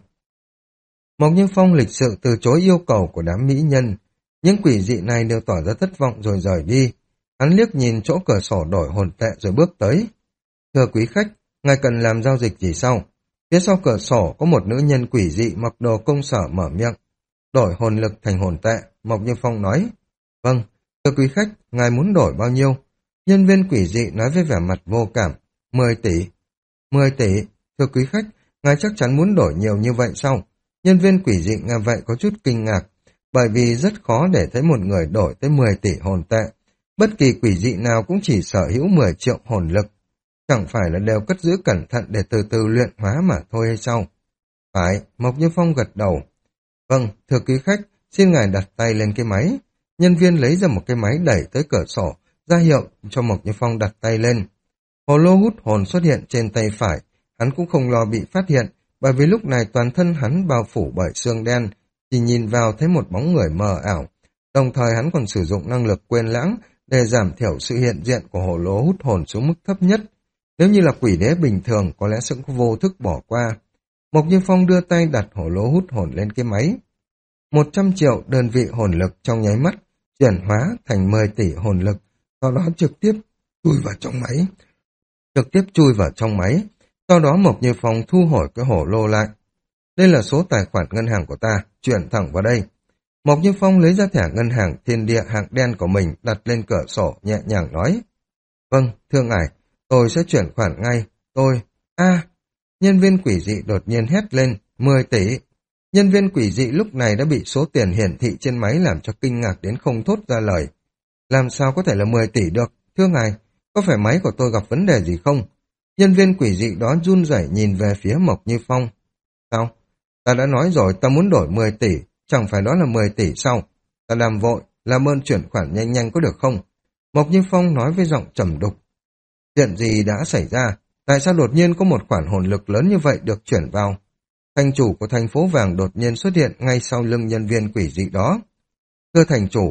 Mộc Như Phong lịch sự từ chối yêu cầu của đám mỹ nhân. Những quỷ dị này đều tỏ ra thất vọng rồi rời đi. Hắn liếc nhìn chỗ cửa sổ đổi hồn tệ rồi bước tới. Thưa quý khách, ngài cần làm giao dịch gì sau? Phía sau cửa sổ có một nữ nhân quỷ dị mặc đồ công sở mở miệng. Đổi hồn lực thành hồn tệ, Mộc Như Phong nói. Vâng, thưa quý khách, ngài muốn đổi bao nhiêu? Nhân viên quỷ dị nói với vẻ mặt vô cảm. Mười tỷ. Mười tỷ, thưa quý khách, ngài chắc chắn muốn đổi nhiều như vậy sao? Nhân viên quỷ dị nghe vậy có chút kinh ngạc, bởi vì rất khó để thấy một người đổi tới mười tỷ hồn tệ. Bất kỳ quỷ dị nào cũng chỉ sở hữu mười triệu hồn lực. Chẳng phải là đều cất giữ cẩn thận để từ từ luyện hóa mà thôi hay sao? Phải, Mộc Như Phong gật đầu. Vâng, thưa quý khách, xin ngài đặt tay lên cái máy. Nhân viên lấy ra một cái máy đẩy tới cửa sổ, ra hiệu cho Mộc Như Phong đặt tay lên. Hồ lô hút hồn xuất hiện trên tay phải, hắn cũng không lo bị phát hiện, bởi vì lúc này toàn thân hắn bao phủ bởi xương đen, chỉ nhìn vào thấy một bóng người mờ ảo. Đồng thời hắn còn sử dụng năng lực quên lãng để giảm thiểu sự hiện diện của hồ lô hút hồn xuống mức thấp nhất. Nếu như là quỷ đế bình thường, có lẽ sẽ có vô thức bỏ qua. Mộc Như Phong đưa tay đặt hồ lô hút hồn lên cái máy. Một trăm triệu đơn vị hồn lực trong nháy mắt, chuyển hóa thành mười tỷ hồn lực, sau đó trực tiếp chui vào trong máy. Trực tiếp chui vào trong máy. Sau đó Mộc Như Phong thu hồi cái hổ lô lại. Đây là số tài khoản ngân hàng của ta, chuyển thẳng vào đây. Mộc Như Phong lấy ra thẻ ngân hàng thiên địa hạng đen của mình đặt lên cửa sổ nhẹ nhàng nói. Vâng, thưa ngài, tôi sẽ chuyển khoản ngay. Tôi... a Nhân viên quỷ dị đột nhiên hét lên, mười tỷ. Nhân viên quỷ dị lúc này đã bị số tiền hiển thị trên máy làm cho kinh ngạc đến không thốt ra lời. Làm sao có thể là mười tỷ được? Thưa ngài, có phải máy của tôi gặp vấn đề gì không? Nhân viên quỷ dị đó run rẩy nhìn về phía Mộc Như Phong. Sao? Ta đã nói rồi ta muốn đổi mười tỷ, chẳng phải đó là mười tỷ sao? Ta làm vội, làm ơn chuyển khoản nhanh nhanh có được không? Mộc Như Phong nói với giọng trầm đục. Chuyện gì đã xảy ra? Tại sao đột nhiên có một khoản hồn lực lớn như vậy được chuyển vào? Thành chủ của thành phố vàng đột nhiên xuất hiện ngay sau lưng nhân viên quỷ dị đó. Thưa thành chủ,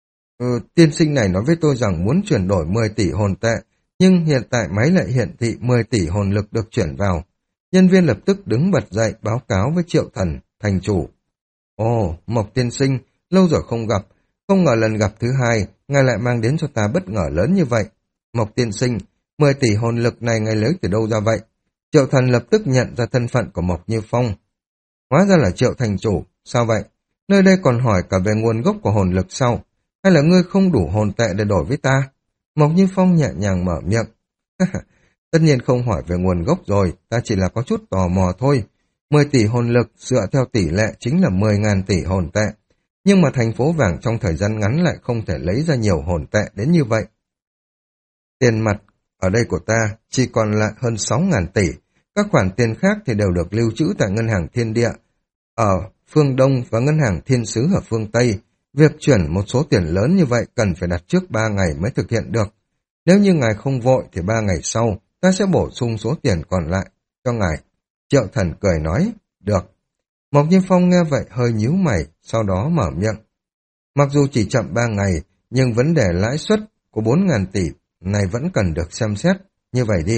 ừ, tiên sinh này nói với tôi rằng muốn chuyển đổi mười tỷ hồn tệ, nhưng hiện tại máy lại hiển thị mười tỷ hồn lực được chuyển vào. Nhân viên lập tức đứng bật dậy báo cáo với Triệu Thần, thành chủ. Ồ, Mộc tiên sinh, lâu rồi không gặp, không ngờ lần gặp thứ hai, ngài lại mang đến cho ta bất ngờ lớn như vậy. Mộc tiên sinh, mười tỷ hồn lực này ngài lấy từ đâu ra vậy? Triệu Thần lập tức nhận ra thân phận của Mộc Như Phong. Hóa ra là Triệu thành chủ, sao vậy? Nơi đây còn hỏi cả về nguồn gốc của hồn lực sau, hay là ngươi không đủ hồn tệ để đổi với ta? Mộc Như Phong nhẹ nhàng mở miệng. Tất nhiên không hỏi về nguồn gốc rồi, ta chỉ là có chút tò mò thôi. mười tỷ hồn lực dựa theo tỷ lệ chính là mười ngàn tỷ hồn tệ. Nhưng mà thành phố vàng trong thời gian ngắn lại không thể lấy ra nhiều hồn tệ đến như vậy. Tiền mặt ở đây của ta chỉ còn lại hơn sáu ngàn tỷ. Các khoản tiền khác thì đều được lưu trữ tại ngân hàng Thiên Địa ở phương Đông và ngân hàng Thiên Sứ ở phương Tây. Việc chuyển một số tiền lớn như vậy cần phải đặt trước ba ngày mới thực hiện được. Nếu như ngài không vội thì ba ngày sau ta sẽ bổ sung số tiền còn lại cho ngài. Triệu Thần cười nói, được. Mộc Như Phong nghe vậy hơi nhíu mày, sau đó mở miệng. Mặc dù chỉ chậm ba ngày, nhưng vấn đề lãi suất của bốn ngàn tỷ này vẫn cần được xem xét. Như vậy đi,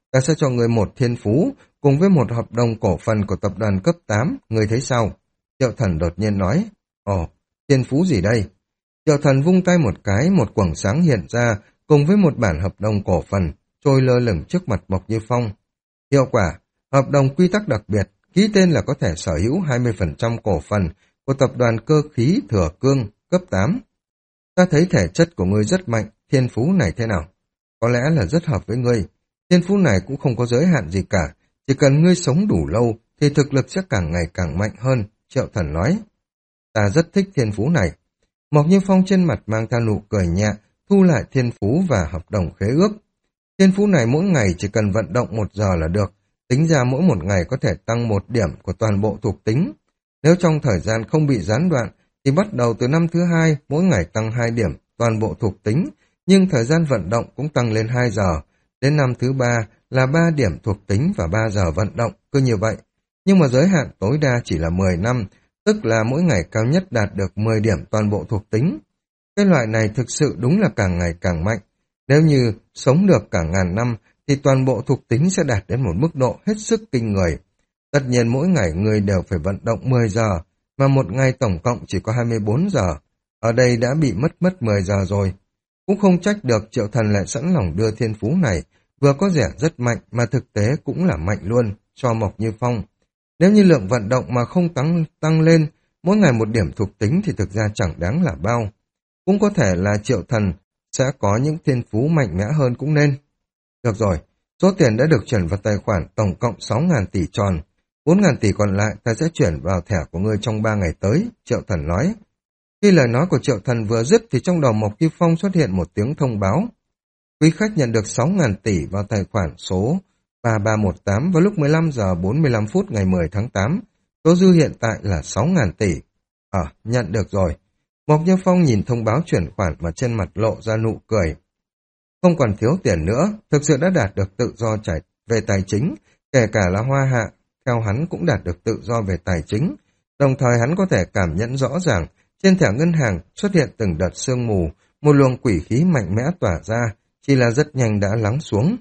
Ta sẽ cho ngươi một thiên phú, cùng với một hợp đồng cổ phần của tập đoàn cấp tám, ngươi thấy sao? Triệu Thần đột nhiên nói, ồ, thiên phú gì đây? Triệu Thần vung tay một cái, một quầng sáng hiện ra, cùng với một bản hợp đồng cổ phần, trôi lơ lửng trước mặt Mộc Như Phong. Hiệu quả, hợp đồng quy tắc đặc biệt, ký tên là có thể sở hữu hai mươi phần trăm cổ phần của tập đoàn cơ khí Thừa Cương, cấp tám. Ta thấy thể chất của ngươi rất mạnh, thiên phú này thế nào? Có lẽ là rất hợp với ngươi. Thiên phú này cũng không có giới hạn gì cả, chỉ cần ngươi sống đủ lâu thì thực lực sẽ càng ngày càng mạnh hơn, Triệu Thần nói. Ta rất thích thiên phú này. Mộc Như Phong trên mặt mang theo nụ cười nhẹ, thu lại thiên phú và hợp đồng khế ước. Thiên phú này mỗi ngày chỉ cần vận động một giờ là được, tính ra mỗi một ngày có thể tăng một điểm của toàn bộ thuộc tính. Nếu trong thời gian không bị gián đoạn, thì bắt đầu từ năm thứ hai, mỗi ngày tăng hai điểm toàn bộ thuộc tính, nhưng thời gian vận động cũng tăng lên hai giờ. Đến năm thứ ba là ba điểm thuộc tính và ba giờ vận động, cứ như vậy. Nhưng mà giới hạn tối đa chỉ là mười năm, tức là mỗi ngày cao nhất đạt được mười điểm toàn bộ thuộc tính. Cái loại này thực sự đúng là càng ngày càng mạnh. Nếu như sống được cả ngàn năm, thì toàn bộ thuộc tính sẽ đạt đến một mức độ hết sức kinh người. Tất nhiên mỗi ngày người đều phải vận động mười giờ, mà một ngày tổng cộng chỉ có hai mươi bốn giờ. Ở đây đã bị mất mất mười giờ rồi. Cũng không trách được Triệu Thần lại sẵn lòng đưa thiên phú này, vừa có vẻ rất mạnh mà thực tế cũng là mạnh luôn, cho Mộc Như Phong. Nếu như lượng vận động mà không tăng, tăng lên, mỗi ngày một điểm thuộc tính thì thực ra chẳng đáng là bao. Cũng có thể là Triệu Thần sẽ có những thiên phú mạnh mẽ hơn cũng nên. Được rồi, số tiền đã được chuyển vào tài khoản tổng cộng sáu nghìn tỷ tròn. bốn nghìn tỷ còn lại ta sẽ chuyển vào thẻ của ngươi trong ba ngày tới, Triệu Thần nói. Khi lời nói của Triệu Thần vừa dứt thì trong đầu Mộc Như Phong xuất hiện một tiếng thông báo. Quý khách nhận được sáu nghìn tỷ vào tài khoản số ba ba một tám vào lúc mười lăm giờ bốn mươi lăm phút ngày mười tháng tám. Số dư hiện tại là sáu nghìn tỷ. Ờ, à, nhận được rồi. Mộc Như Phong nhìn thông báo chuyển khoản mà trên mặt lộ ra nụ cười. Không còn thiếu tiền nữa, thực sự đã đạt được tự do trải về tài chính, kể cả là Hoa Hạ, theo hắn cũng đạt được tự do về tài chính. Đồng thời hắn có thể cảm nhận rõ ràng, trên thẻ ngân hàng xuất hiện từng đợt sương mù, một luồng quỷ khí mạnh mẽ tỏa ra, chỉ là rất nhanh đã lắng xuống.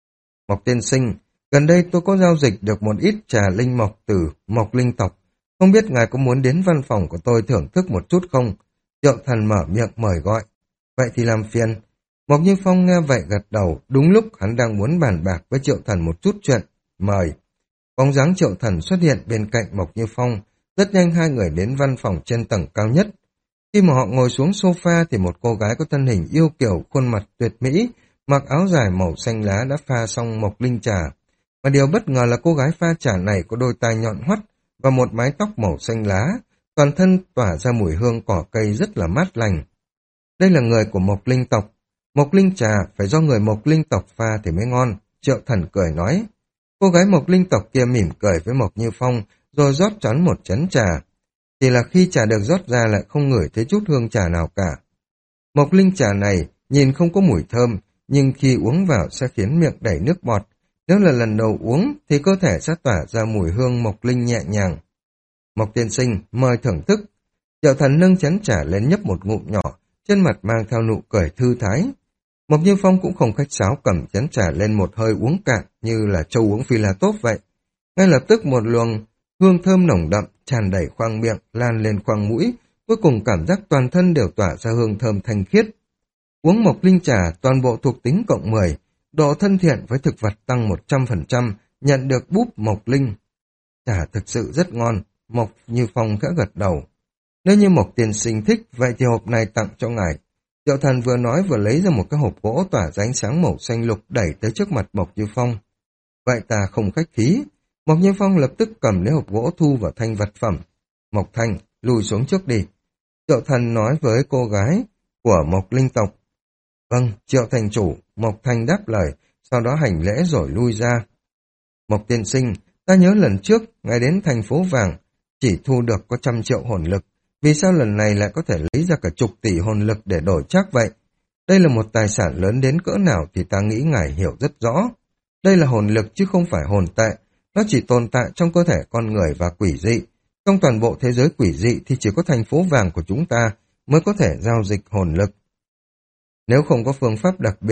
Mộc tiên sinh, gần đây tôi có giao dịch được một ít trà linh mộc từ Mộc Linh tộc. Không biết ngài có muốn đến văn phòng của tôi thưởng thức một chút không? Triệu Thần mở miệng mời gọi. Vậy thì làm phiền. Mộc Như Phong nghe vậy gật đầu, đúng lúc hắn đang muốn bàn bạc với Triệu Thần một chút chuyện. Mời. Bóng dáng Triệu Thần xuất hiện bên cạnh Mộc Như Phong. Rất nhanh hai người đến văn phòng trên tầng cao nhất. Khi mà họ ngồi xuống sofa thì một cô gái có thân hình yêu kiều, khuôn mặt tuyệt mỹ, mặc áo dài màu xanh lá đã pha xong Mộc Linh trà. Mà điều bất ngờ là cô gái pha trà này có đôi tai nhọn hoắt và một mái tóc màu xanh lá, toàn thân tỏa ra mùi hương cỏ cây rất là mát lành. Đây là người của Mộc Linh tộc. Mộc Linh trà phải do người Mộc Linh tộc pha thì mới ngon, Triệu Thần cười nói. Cô gái Mộc Linh tộc kia mỉm cười với Mộc Như Phong, rồi rót choán một chén trà. Chỉ là khi trà được rót ra lại không ngửi thấy chút hương trà nào cả. Mộc Linh trà này nhìn không có mùi thơm, nhưng khi uống vào sẽ khiến miệng đầy nước bọt. Nếu là lần đầu uống thì cơ thể sẽ tỏa ra mùi hương Mộc Linh nhẹ nhàng. Mộc tiên sinh, mời thưởng thức. Triệu Thần nâng chén trà lên nhấp một ngụm nhỏ, trên mặt mang theo nụ cười thư thái. Mộc Như Phong cũng không khách sáo cầm chén trà lên một hơi uống cạn như là trâu uống phi là tốt vậy. Ngay lập tức một luồng hương thơm nồng đậm tràn đầy khoang miệng, lan lên khoang mũi, cuối cùng cảm giác toàn thân đều tỏa ra hương thơm thanh khiết. Uống Mộc Linh trà toàn bộ thuộc tính cộng mười, độ thân thiện với thực vật tăng một trăm phần trăm, nhận được búp Mộc Linh. Trà thực sự rất ngon, Mộc Như Phong khẽ gật đầu. Nếu như Mộc tiên sinh thích, vậy thì hộp này tặng cho ngài. Triệu Thần vừa nói vừa lấy ra một cái hộp gỗ tỏa ra ánh sáng màu xanh lục đẩy tới trước mặt Mộc Như Phong. Vậy ta không khách khí. Mộc Như Phong lập tức cầm lấy hộp gỗ thu vào thanh vật phẩm. Mộc Thanh, lùi xuống trước đi. Triệu Thần nói với cô gái của Mộc Linh tộc. Vâng, Triệu thành chủ, Mộc Thanh đáp lời, sau đó hành lễ rồi lui ra. Mộc tiên sinh, ta nhớ lần trước, ngài đến thành phố vàng, chỉ thu được có trăm triệu hồn lực. Vì sao lần này lại có thể lấy ra cả chục tỷ hồn lực để đổi chắc vậy? Đây là một tài sản lớn đến cỡ nào thì ta nghĩ ngài hiểu rất rõ. Đây là hồn lực chứ không phải hồn tệ. Nó chỉ tồn tại trong cơ thể con người và quỷ dị. Trong toàn bộ thế giới quỷ dị thì chỉ có thành phố vàng của chúng ta mới có thể giao dịch hồn lực. Nếu không có phương pháp đặc biệt,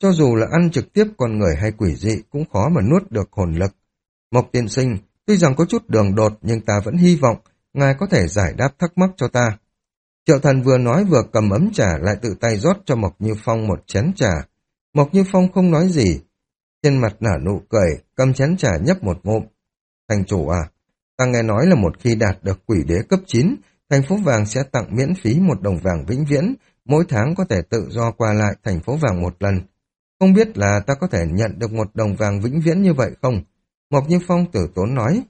cho dù là ăn trực tiếp con người hay quỷ dị cũng khó mà nuốt được hồn lực. Mộc tiên sinh, tuy rằng có chút đường đột nhưng ta vẫn hy vọng ngài có thể giải đáp thắc mắc cho ta. Triệu Thần vừa nói vừa cầm ấm trà lại tự tay rót cho Mộc Như Phong một chén trà. Mộc Như Phong không nói gì, trên mặt nở nụ cười, cầm chén trà nhấp một ngụm. Thành chủ à, ta nghe nói là một khi đạt được quỷ đế cấp chín, thành phố vàng sẽ tặng miễn phí một đồng vàng vĩnh viễn, mỗi tháng có thể tự do qua lại thành phố vàng một lần. Không biết là ta có thể nhận được một đồng vàng vĩnh viễn như vậy không? Mộc Như Phong tử tốn nói.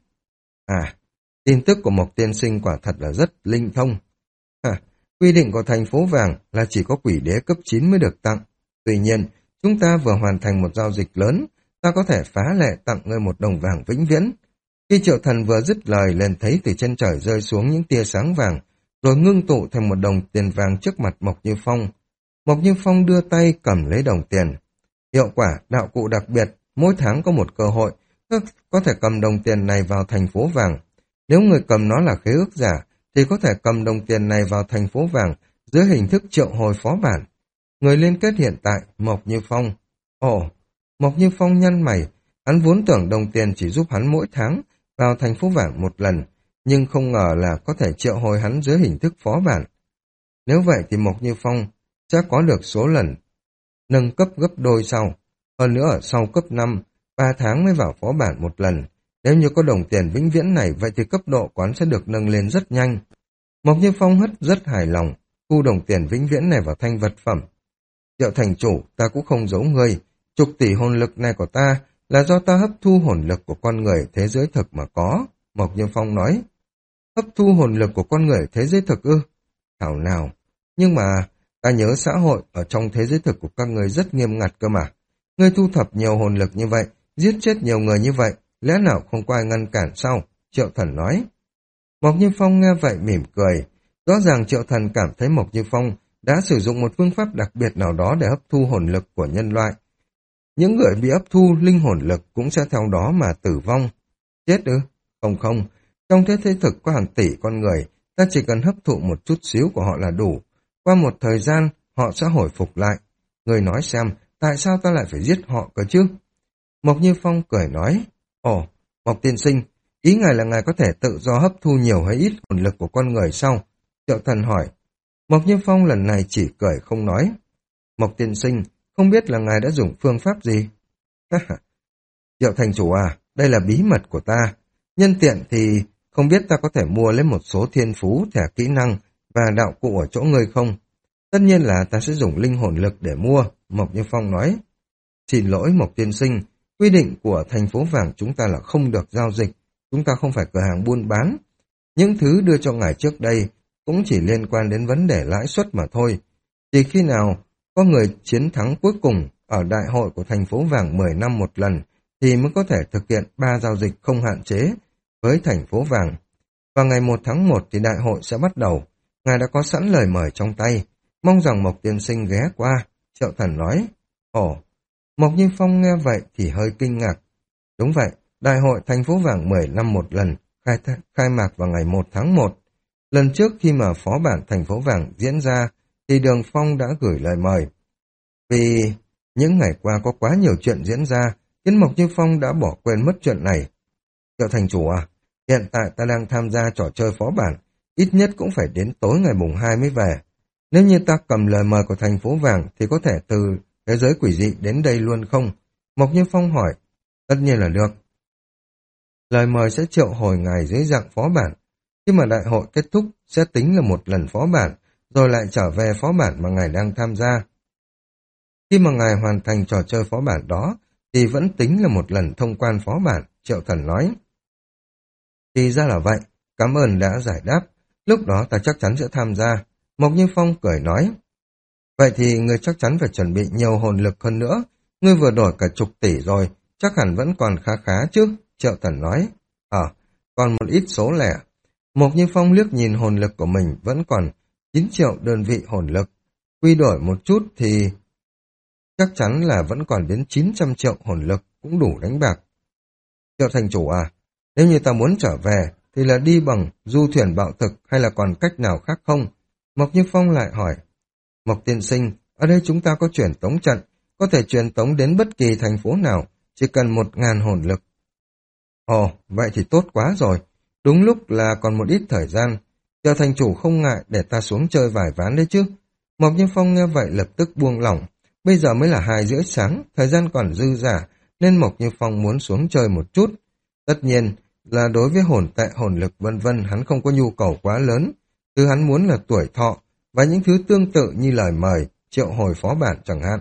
À, tin tức của Mộc tiên sinh quả thật là rất linh thông. À, quy định của thành phố vàng là chỉ có quỷ đế cấp chín mới được tặng. Tuy nhiên, chúng ta vừa hoàn thành một giao dịch lớn, ta có thể phá lệ tặng ngươi một đồng vàng vĩnh viễn. Khi Triệu Thần vừa dứt lời liền thấy từ trên trời rơi xuống những tia sáng vàng, rồi ngưng tụ thành một đồng tiền vàng trước mặt Mộc Như Phong. Mộc Như Phong đưa tay cầm lấy đồng tiền. Hiệu quả đạo cụ đặc biệt, mỗi tháng có một cơ hội, có thể cầm đồng tiền này vào thành phố vàng. Nếu người cầm nó là khế ước giả, thì có thể cầm đồng tiền này vào thành phố vàng dưới hình thức triệu hồi phó bản. Người liên kết hiện tại, Mộc Như Phong. Ồ, Mộc Như Phong nhăn mày, hắn vốn tưởng đồng tiền chỉ giúp hắn mỗi tháng vào thành phố vàng một lần, nhưng không ngờ là có thể triệu hồi hắn dưới hình thức phó bản. Nếu vậy thì Mộc Như Phong sẽ có được số lần nâng cấp gấp đôi sau. Hơn nữa ở sau cấp năm, ba tháng mới vào phó bản một lần. Nếu như có đồng tiền vĩnh viễn này, vậy thì cấp độ quán sẽ được nâng lên rất nhanh. Mộc Như Phong hất rất hài lòng, thu đồng tiền vĩnh viễn này vào thanh vật phẩm. Triệu thành chủ, ta cũng không giấu ngươi, chục tỷ hồn lực này của ta là do ta hấp thu hồn lực của con người thế giới thực mà có. Mộc Như Phong nói, hấp thu hồn lực của con người thế giới thực ư? Thảo nào, nhưng mà ta nhớ xã hội ở trong thế giới thực của các ngươi rất nghiêm ngặt cơ mà. Ngươi thu thập nhiều hồn lực như vậy, giết chết nhiều người như vậy, lẽ nào không có ai ngăn cản sao? Triệu Thần nói. Mộc Như Phong nghe vậy mỉm cười. Rõ ràng Triệu Thần cảm thấy Mộc Như Phong đã sử dụng một phương pháp đặc biệt nào đó để hấp thu hồn lực của nhân loại. Những người bị hấp thu linh hồn lực cũng sẽ theo đó mà tử vong. Chết ư? Không không, trong thế giới thực có hàng tỷ con người, ta chỉ cần hấp thụ một chút xíu của họ là đủ. Qua một thời gian, họ sẽ hồi phục lại. Người nói xem, tại sao ta lại phải giết họ cơ chứ? Mộc Như Phong cười nói, ồ, Mộc tiên sinh, ý ngài là ngài có thể tự do hấp thu nhiều hay ít hồn lực của con người sao? Triệu Thần hỏi. Mộc Như Phong lần này chỉ cười không nói. Mộc tiên sinh, không biết là ngài đã dùng phương pháp gì? Triệu thành chủ à, đây là bí mật của ta. Nhân tiện thì không biết ta có thể mua lấy một số thiên phú, thẻ kỹ năng và đạo cụ ở chỗ ngươi không? Tất nhiên là ta sẽ dùng linh hồn lực để mua, Mộc Như Phong nói. Xin lỗi Mộc tiên sinh, quy định của thành phố vàng chúng ta là không được giao dịch, chúng ta không phải cửa hàng buôn bán. Những thứ đưa cho ngài trước đây cũng chỉ liên quan đến vấn đề lãi suất mà thôi. Chỉ khi nào có người chiến thắng cuối cùng ở đại hội của thành phố vàng mười năm một lần thì mới có thể thực hiện ba giao dịch không hạn chế với thành phố vàng. Vào ngày một tháng một thì đại hội sẽ bắt đầu. Ngài đã có sẵn lời mời trong tay, mong rằng Mộc tiên sinh ghé qua, Triệu Thần nói. Ồ, Mộc Như Phong nghe vậy thì hơi kinh ngạc. Đúng vậy, đại hội thành phố vàng mười năm một lần, khai, khai mạc vào ngày một tháng một. Lần trước khi mà phó bản thành phố vàng diễn ra, thì Đường Phong đã gửi lời mời. Vì những ngày qua có quá nhiều chuyện diễn ra, khiến Mộc Như Phong đã bỏ quên mất chuyện này. Triệu thành chủ à, hiện tại ta đang tham gia trò chơi phó bản, ít nhất cũng phải đến tối ngày mùng hai mới về. Nếu như ta cầm lời mời của thành phố vàng thì có thể từ thế giới quỷ dị đến đây luôn không? Mộc Như Phong hỏi. Tất nhiên là được. Lời mời sẽ triệu hồi ngài dưới dạng phó bản. Khi mà đại hội kết thúc sẽ tính là một lần phó bản, rồi lại trở về phó bản mà ngài đang tham gia. Khi mà ngài hoàn thành trò chơi phó bản đó, thì vẫn tính là một lần thông quan phó bản, Triệu Thần nói. Thì ra là vậy, cảm ơn đã giải đáp, lúc đó ta chắc chắn sẽ tham gia. Mộc Như Phong cười nói. Vậy thì ngươi chắc chắn phải chuẩn bị nhiều hồn lực hơn nữa, ngươi vừa đổi cả chục tỷ rồi, chắc hẳn vẫn còn khá khá chứ, Triệu Thần nói. Ờ, à, còn một ít số lẻ. Mộc Như Phong liếc nhìn hồn lực của mình vẫn còn chín triệu đơn vị hồn lực. Quy đổi một chút thì chắc chắn là vẫn còn đến chín trăm triệu hồn lực, cũng đủ đánh bạc. Triệu thành chủ à, nếu như ta muốn trở về thì là đi bằng du thuyền bạo thực hay là còn cách nào khác không? Mộc Như Phong lại hỏi. Mộc tiên sinh, ở đây chúng ta có truyền tống trận, có thể truyền tống đến bất kỳ thành phố nào, chỉ cần một ngàn hồn lực. Ồ, vậy thì tốt quá rồi. Đúng lúc là còn một ít thời gian. Triệu thành chủ không ngại để ta xuống chơi vài ván đấy chứ. Mộc Như Phong nghe vậy lập tức buông lỏng. Bây giờ mới là hai rưỡi sáng, thời gian còn dư dả, nên Mộc Như Phong muốn xuống chơi một chút. Tất nhiên là đối với hồn tệ, hồn lực vân vân hắn không có nhu cầu quá lớn. Thứ hắn muốn là tuổi thọ và những thứ tương tự như lời mời, triệu hồi phó bản chẳng hạn.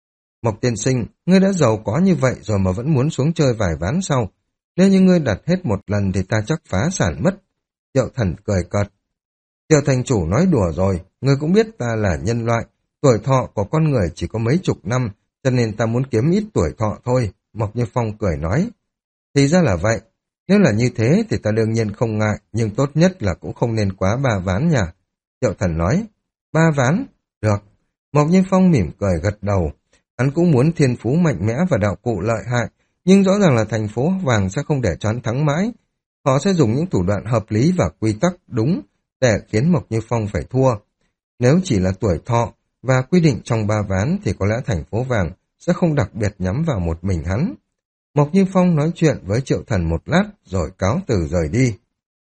Mộc tiên sinh, ngươi đã giàu có như vậy rồi mà vẫn muốn xuống chơi vài ván sau. Nếu như ngươi đặt hết một lần thì ta chắc phá sản mất. Triệu thần cười cợt. Triệu thành chủ nói đùa rồi, ngươi cũng biết ta là nhân loại, tuổi thọ của con người chỉ có mấy chục năm, cho nên ta muốn kiếm ít tuổi thọ thôi. Mộc Như Phong cười nói. Thì ra là vậy, nếu là như thế thì ta đương nhiên không ngại, nhưng tốt nhất là cũng không nên quá ba ván nha. Triệu thần nói. Ba ván? Được. Mộc Như Phong mỉm cười gật đầu. Hắn cũng muốn thiên phú mạnh mẽ và đạo cụ lợi hại, nhưng rõ ràng là thành phố vàng sẽ không để cho hắn thắng mãi. Họ sẽ dùng những thủ đoạn hợp lý và quy tắc đúng để khiến Mộc Như Phong phải thua. Nếu chỉ là tuổi thọ và quy định trong ba ván thì có lẽ thành phố vàng sẽ không đặc biệt nhắm vào một mình hắn. Mộc Như Phong nói chuyện với Triệu Thần một lát rồi cáo từ rời đi.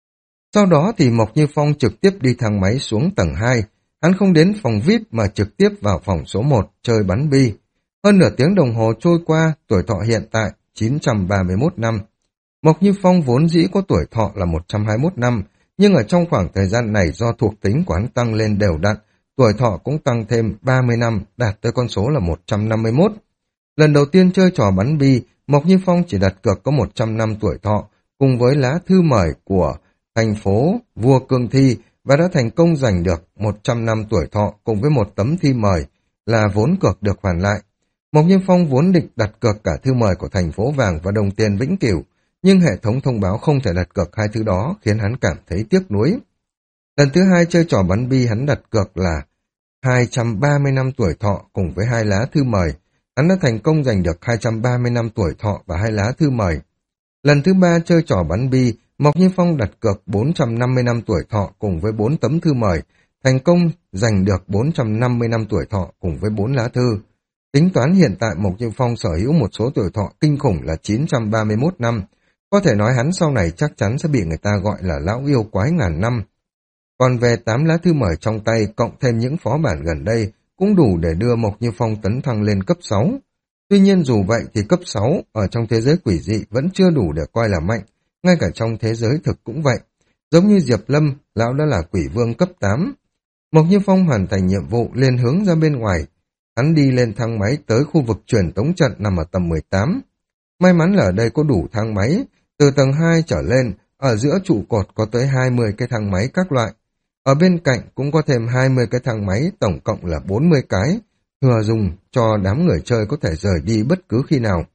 Sau đó thì Mộc Như Phong trực tiếp đi thang máy xuống tầng hai. Hắn không đến phòng vi ai pi mà trực tiếp vào phòng số một chơi bắn bi. Hơn nửa tiếng đồng hồ trôi qua, tuổi thọ hiện tại chín trăm ba mươi mốt năm. Mộc Như Phong vốn dĩ có tuổi thọ là một trăm hai mươi mốt năm, nhưng ở trong khoảng thời gian này do thuộc tính của hắn tăng lên đều đặn, tuổi thọ cũng tăng thêm ba mươi năm, đạt tới con số là một trăm năm mươi mốt. Lần đầu tiên chơi trò bắn bi, Mộc Như Phong chỉ đặt cược có một trăm năm tuổi thọ, cùng với lá thư mời của thành phố Vua Cương Thi và đã thành công giành được một trăm năm tuổi thọ cùng với một tấm thi mời là vốn cược được hoàn lại. Mộc Như Phong vốn định đặt cược cả thư mời của thành phố vàng và đồng tiền vĩnh cửu, nhưng hệ thống thông báo không thể đặt cược hai thứ đó khiến hắn cảm thấy tiếc nuối. Lần thứ hai chơi trò bắn bi hắn đặt cược là hai trăm ba mươi năm tuổi thọ cùng với hai lá thư mời. Hắn đã thành công giành được hai trăm ba mươi năm tuổi thọ và hai lá thư mời. Lần thứ ba chơi trò bắn bi, Mộc Như Phong đặt cược bốn trăm năm mươi năm tuổi thọ cùng với bốn tấm thư mời, thành công giành được bốn trăm năm mươi năm tuổi thọ cùng với bốn lá thư. Tính toán hiện tại Mộc Như Phong sở hữu một số tuổi thọ kinh khủng là chín trăm ba mươi mốt năm. Có thể nói hắn sau này chắc chắn sẽ bị người ta gọi là lão yêu quái ngàn năm. Còn về tám lá thư mời trong tay cộng thêm những phó bản gần đây cũng đủ để đưa Mộc Như Phong tấn thăng lên cấp sáu. Tuy nhiên dù vậy thì cấp sáu ở trong thế giới quỷ dị vẫn chưa đủ để coi là mạnh, ngay cả trong thế giới thực cũng vậy. Giống như Diệp Lâm, lão đã là quỷ vương cấp tám. Mộc Như Phong hoàn thành nhiệm vụ liền hướng ra bên ngoài. Hắn đi lên thang máy tới khu vực truyền tống trận nằm ở tầng mười tám. May mắn là ở đây có đủ thang máy, từ tầng hai trở lên, ở giữa trụ cột có tới hai mươi cái thang máy các loại. Ở bên cạnh cũng có thêm hai mươi cái thang máy, tổng cộng là bốn mươi cái, thừa dùng cho đám người chơi có thể rời đi bất cứ khi nào.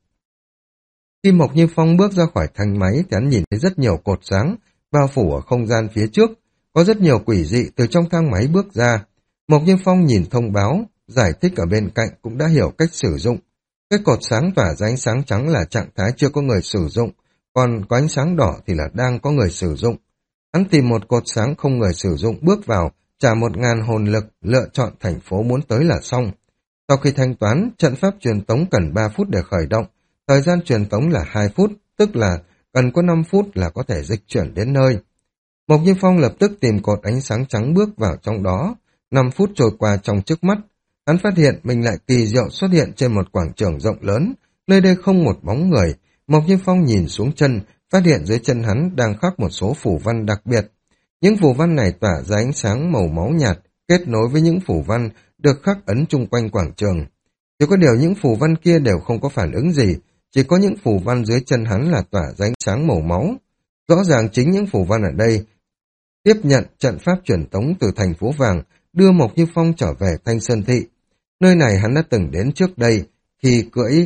Khi Mộc Như Phong bước ra khỏi thang máy thì hắn nhìn thấy rất nhiều cột sáng bao phủ ở không gian phía trước, có rất nhiều quỷ dị từ trong thang máy bước ra. Mộc Như Phong nhìn thông báo, giải thích ở bên cạnh cũng đã hiểu cách sử dụng. Cái cột sáng tỏa ra ánh sáng trắng là trạng thái chưa có người sử dụng, còn có ánh sáng đỏ thì là đang có người sử dụng. Hắn tìm một cột sáng không người sử dụng bước vào, trả một ngàn hồn lực, lựa chọn thành phố muốn tới là xong. Sau khi thanh toán, trận pháp truyền tống cần ba phút để khởi động, thời gian truyền tống là hai phút, tức là cần có năm phút là có thể dịch chuyển đến nơi. Mộc Như Phong lập tức tìm cột ánh sáng trắng bước vào trong đó, năm phút trôi qua trong trước mắt. Hắn phát hiện mình lại kỳ diệu xuất hiện trên một quảng trường rộng lớn, nơi đây không một bóng người. Mộc Như Phong nhìn xuống chân, phát hiện dưới chân hắn đang khắc một số phù văn đặc biệt. Những phù văn này tỏa ra ánh sáng màu máu nhạt, kết nối với những phù văn được khắc ấn chung quanh quảng trường. Chỉ có điều những phù văn kia đều không có phản ứng gì, chỉ có những phù văn dưới chân hắn là tỏa ra ánh sáng màu máu. Rõ ràng chính những phù văn ở đây tiếp nhận trận pháp truyền tống từ thành phố vàng, đưa Mộc Như Phong trở về Thanh Sơn Thị. Nơi này hắn đã từng đến trước đây, khi cưỡi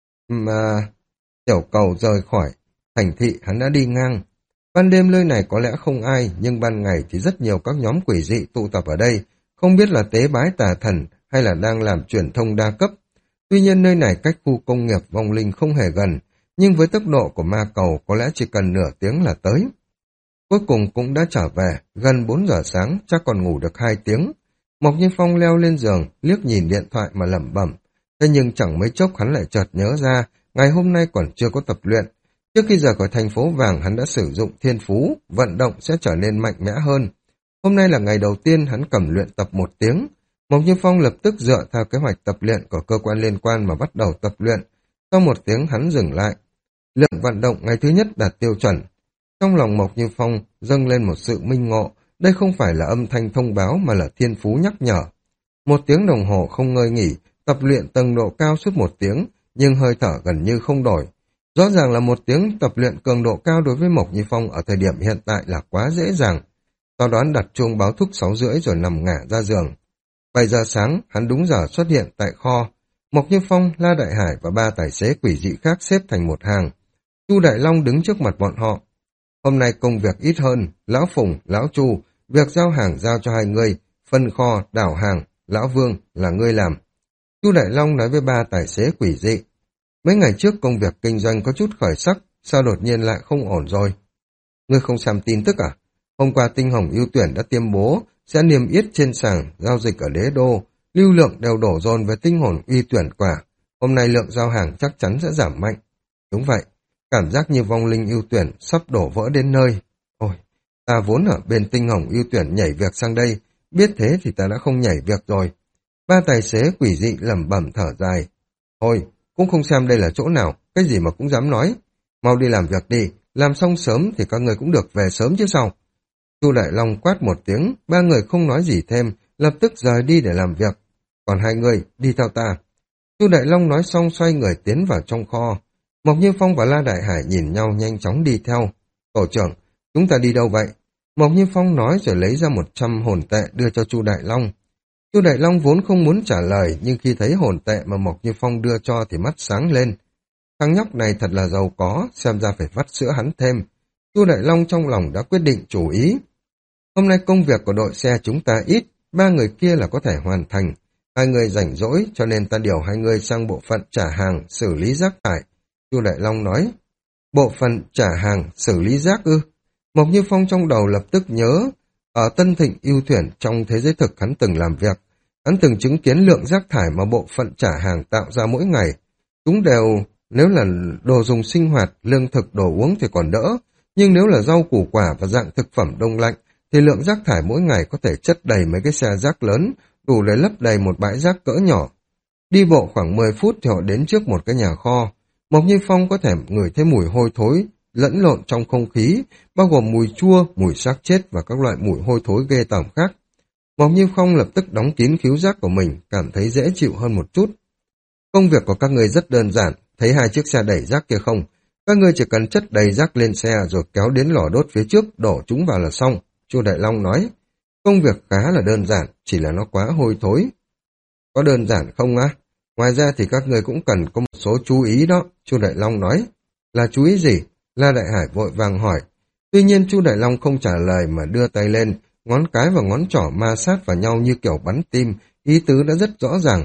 mà tiểu cầu rời khỏi thành thị hắn đã đi ngang. Ban đêm nơi này có lẽ không ai, nhưng ban ngày thì rất nhiều các nhóm quỷ dị tụ tập ở đây, không biết là tế bái tà thần hay là đang làm truyền thông đa cấp. Tuy nhiên nơi này cách khu công nghiệp vong linh không hề gần, nhưng với tốc độ của ma cầu có lẽ chỉ cần nửa tiếng là tới. Cuối cùng cũng đã trở về, gần bốn giờ sáng, chắc còn ngủ được hai tiếng. Mộc Như Phong leo lên giường, liếc nhìn điện thoại mà lẩm bẩm. Thế nhưng chẳng mấy chốc hắn lại chợt nhớ ra, ngày hôm nay còn chưa có tập luyện. Trước khi rời khỏi thành phố vàng hắn đã sử dụng thiên phú, vận động sẽ trở nên mạnh mẽ hơn. Hôm nay là ngày đầu tiên hắn cầm luyện tập một tiếng. Mộc Như Phong lập tức dựa theo kế hoạch tập luyện của cơ quan liên quan mà bắt đầu tập luyện. Sau một tiếng hắn dừng lại. Lượng vận động ngày thứ nhất đạt tiêu chuẩn. Trong lòng Mộc Như Phong dâng lên một sự minh ngộ, đây không phải là âm thanh thông báo mà là thiên phú nhắc nhở. Một tiếng đồng hồ không ngơi nghỉ, tập luyện tầng độ cao suốt một tiếng, nhưng hơi thở gần như không đổi. Rõ ràng là một tiếng tập luyện cường độ cao đối với Mộc Như Phong ở thời điểm hiện tại là quá dễ dàng. Sau đó đặt chuông báo thức sáu rưỡi rồi nằm ngả ra giường. bảy giờ sáng, hắn đúng giờ xuất hiện tại kho. Mộc Như Phong, La Đại Hải và ba tài xế quỷ dị khác xếp thành một hàng. Chu Đại Long đứng trước mặt bọn họ. Hôm nay công việc ít hơn, Lão Phùng, Lão Chu, việc giao hàng giao cho hai người, phân kho, đảo hàng, Lão Vương là ngươi làm. Chu Đại Long nói với ba tài xế quỷ dị. Mấy ngày trước công việc kinh doanh có chút khởi sắc, sao đột nhiên lại không ổn rồi? Ngươi không xem tin tức à? Hôm qua Tinh Hồng ưu tuyển đã tiêm bố, sẽ niêm yết trên sàn giao dịch ở Đế Đô, lưu lượng đều đổ dồn về Tinh Hồng uy tuyển quả. Hôm nay lượng giao hàng chắc chắn sẽ giảm mạnh. Đúng vậy, cảm giác như vong linh ưu tuyển sắp đổ vỡ đến nơi. Ôi, ta vốn ở bên Tinh Hồng ưu tuyển nhảy việc sang đây, biết thế thì ta đã không nhảy việc rồi. Ba tài xế quỷ dị lẩm bẩm thở dài. Thôi, cũng không xem đây là chỗ nào, cái gì mà cũng dám nói. Mau đi làm việc đi, làm xong sớm thì các người cũng được về sớm chứ sao. Chu Đại Long quát một tiếng, ba người không nói gì thêm, lập tức rời đi để làm việc. Còn hai người, đi theo ta. Chu Đại Long nói xong xoay người tiến vào trong kho. Mộc Như Phong và La Đại Hải nhìn nhau nhanh chóng đi theo. Tổ trưởng, chúng ta đi đâu vậy? Mộc Như Phong nói rồi lấy ra một trăm hồn tệ đưa cho Chu Đại Long. Chu Đại Long vốn không muốn trả lời, nhưng khi thấy hồn tệ mà Mộc Như Phong đưa cho thì mắt sáng lên. Thằng nhóc này thật là giàu có, xem ra phải vắt sữa hắn thêm. Chu Đại Long trong lòng đã quyết định chủ ý. Hôm nay công việc của đội xe chúng ta ít, ba người kia là có thể hoàn thành. Hai người rảnh rỗi cho nên ta điều hai người sang bộ phận trả hàng, xử lý rác thải. Chu Đại Long nói, bộ phận trả hàng, xử lý rác ư. Mộc Như Phong trong đầu lập tức nhớ, ở Tân Thịnh ưu thuyền trong thế giới thực hắn từng làm việc. Hắn từng chứng kiến lượng rác thải mà bộ phận trả hàng tạo ra mỗi ngày. Chúng đều, nếu là đồ dùng sinh hoạt, lương thực, đồ uống thì còn đỡ. Nhưng nếu là rau củ quả và dạng thực phẩm đông lạnh, thì lượng rác thải mỗi ngày có thể chất đầy mấy cái xe rác lớn, đủ để lấp đầy một bãi rác cỡ nhỏ. Đi bộ khoảng mười phút thì họ đến trước một cái nhà kho. Mộc Như Phong có thể ngửi thấy mùi hôi thối, lẫn lộn trong không khí, bao gồm mùi chua, mùi xác chết và các loại mùi hôi thối ghê tởm khác. Mộc Như Phong lập tức đóng kín khứu giác của mình, cảm thấy dễ chịu hơn một chút. Công việc của các người rất đơn giản, thấy hai chiếc xe đẩy rác kia không? Các ngươi chỉ cần chất đầy rác lên xe rồi kéo đến lò đốt phía trước, đổ chúng vào là xong. Chu Đại Long nói, công việc khá là đơn giản, chỉ là nó quá hôi thối. Có đơn giản không á? Ngoài ra thì các người cũng cần có một số chú ý đó, Chu Đại Long nói. Là chú ý gì? La Đại Hải vội vàng hỏi. Tuy nhiên Chu Đại Long không trả lời mà đưa tay lên, ngón cái và ngón trỏ ma sát vào nhau như kiểu bắn tim, ý tứ đã rất rõ ràng.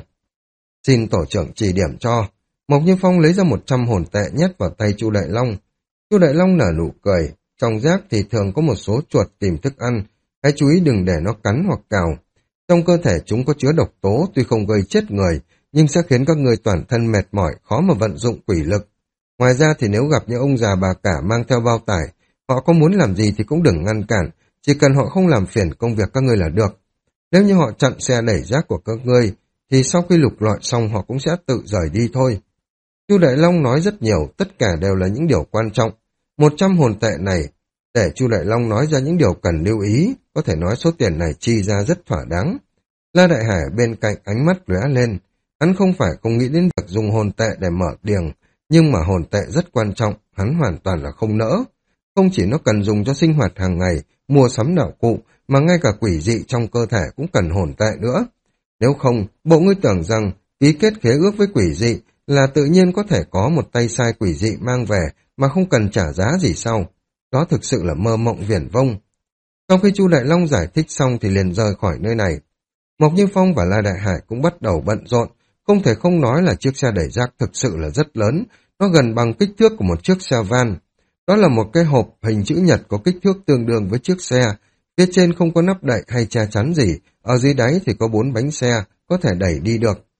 Xin tổ trưởng chỉ điểm cho. Mộc Như Phong lấy ra một trăm hồn tệ nhét vào tay Chu Đại Long. Chu Đại Long nở nụ cười, trong rác thì thường có một số chuột tìm thức ăn, hãy chú ý đừng để nó cắn hoặc cào. Trong cơ thể chúng có chứa độc tố tuy không gây chết người, nhưng sẽ khiến các người toàn thân mệt mỏi, khó mà vận dụng quỷ lực. Ngoài ra thì nếu gặp những ông già bà cả mang theo bao tải, họ có muốn làm gì thì cũng đừng ngăn cản, chỉ cần họ không làm phiền công việc các ngươi là được. Nếu như họ chặn xe đẩy rác của các ngươi, thì sau khi lục lọi xong họ cũng sẽ tự rời đi thôi. Chu Đại Long nói rất nhiều, tất cả đều là những điều quan trọng. Một trăm hồn tệ này, để Chu Đại Long nói ra những điều cần lưu ý, có thể nói số tiền này chi ra rất thỏa đáng. La Đại Hải bên cạnh ánh mắt lóe lên, hắn không phải không nghĩ đến việc dùng hồn tệ để mở điềng, nhưng mà hồn tệ rất quan trọng, hắn hoàn toàn là không nỡ. Không chỉ nó cần dùng cho sinh hoạt hàng ngày, mua sắm đạo cụ, mà ngay cả quỷ dị trong cơ thể cũng cần hồn tệ nữa. Nếu không, bộ ngươi tưởng rằng ký kết khế ước với quỷ dị là tự nhiên có thể có một tay sai quỷ dị mang về mà không cần trả giá gì sau. Đó thực sự là mơ mộng viển vông. Sau khi Chu Đại Long giải thích xong thì liền rời khỏi nơi này. Mộc Như Phong và La Đại Hải cũng bắt đầu bận rộn, không thể không nói là chiếc xe đẩy rác thực sự là rất lớn, nó gần bằng kích thước của một chiếc xe van. Đó là một cái hộp hình chữ nhật có kích thước tương đương với chiếc xe, phía trên không có nắp đậy hay che chắn gì, ở dưới đáy thì có bốn bánh xe, có thể đẩy đi được.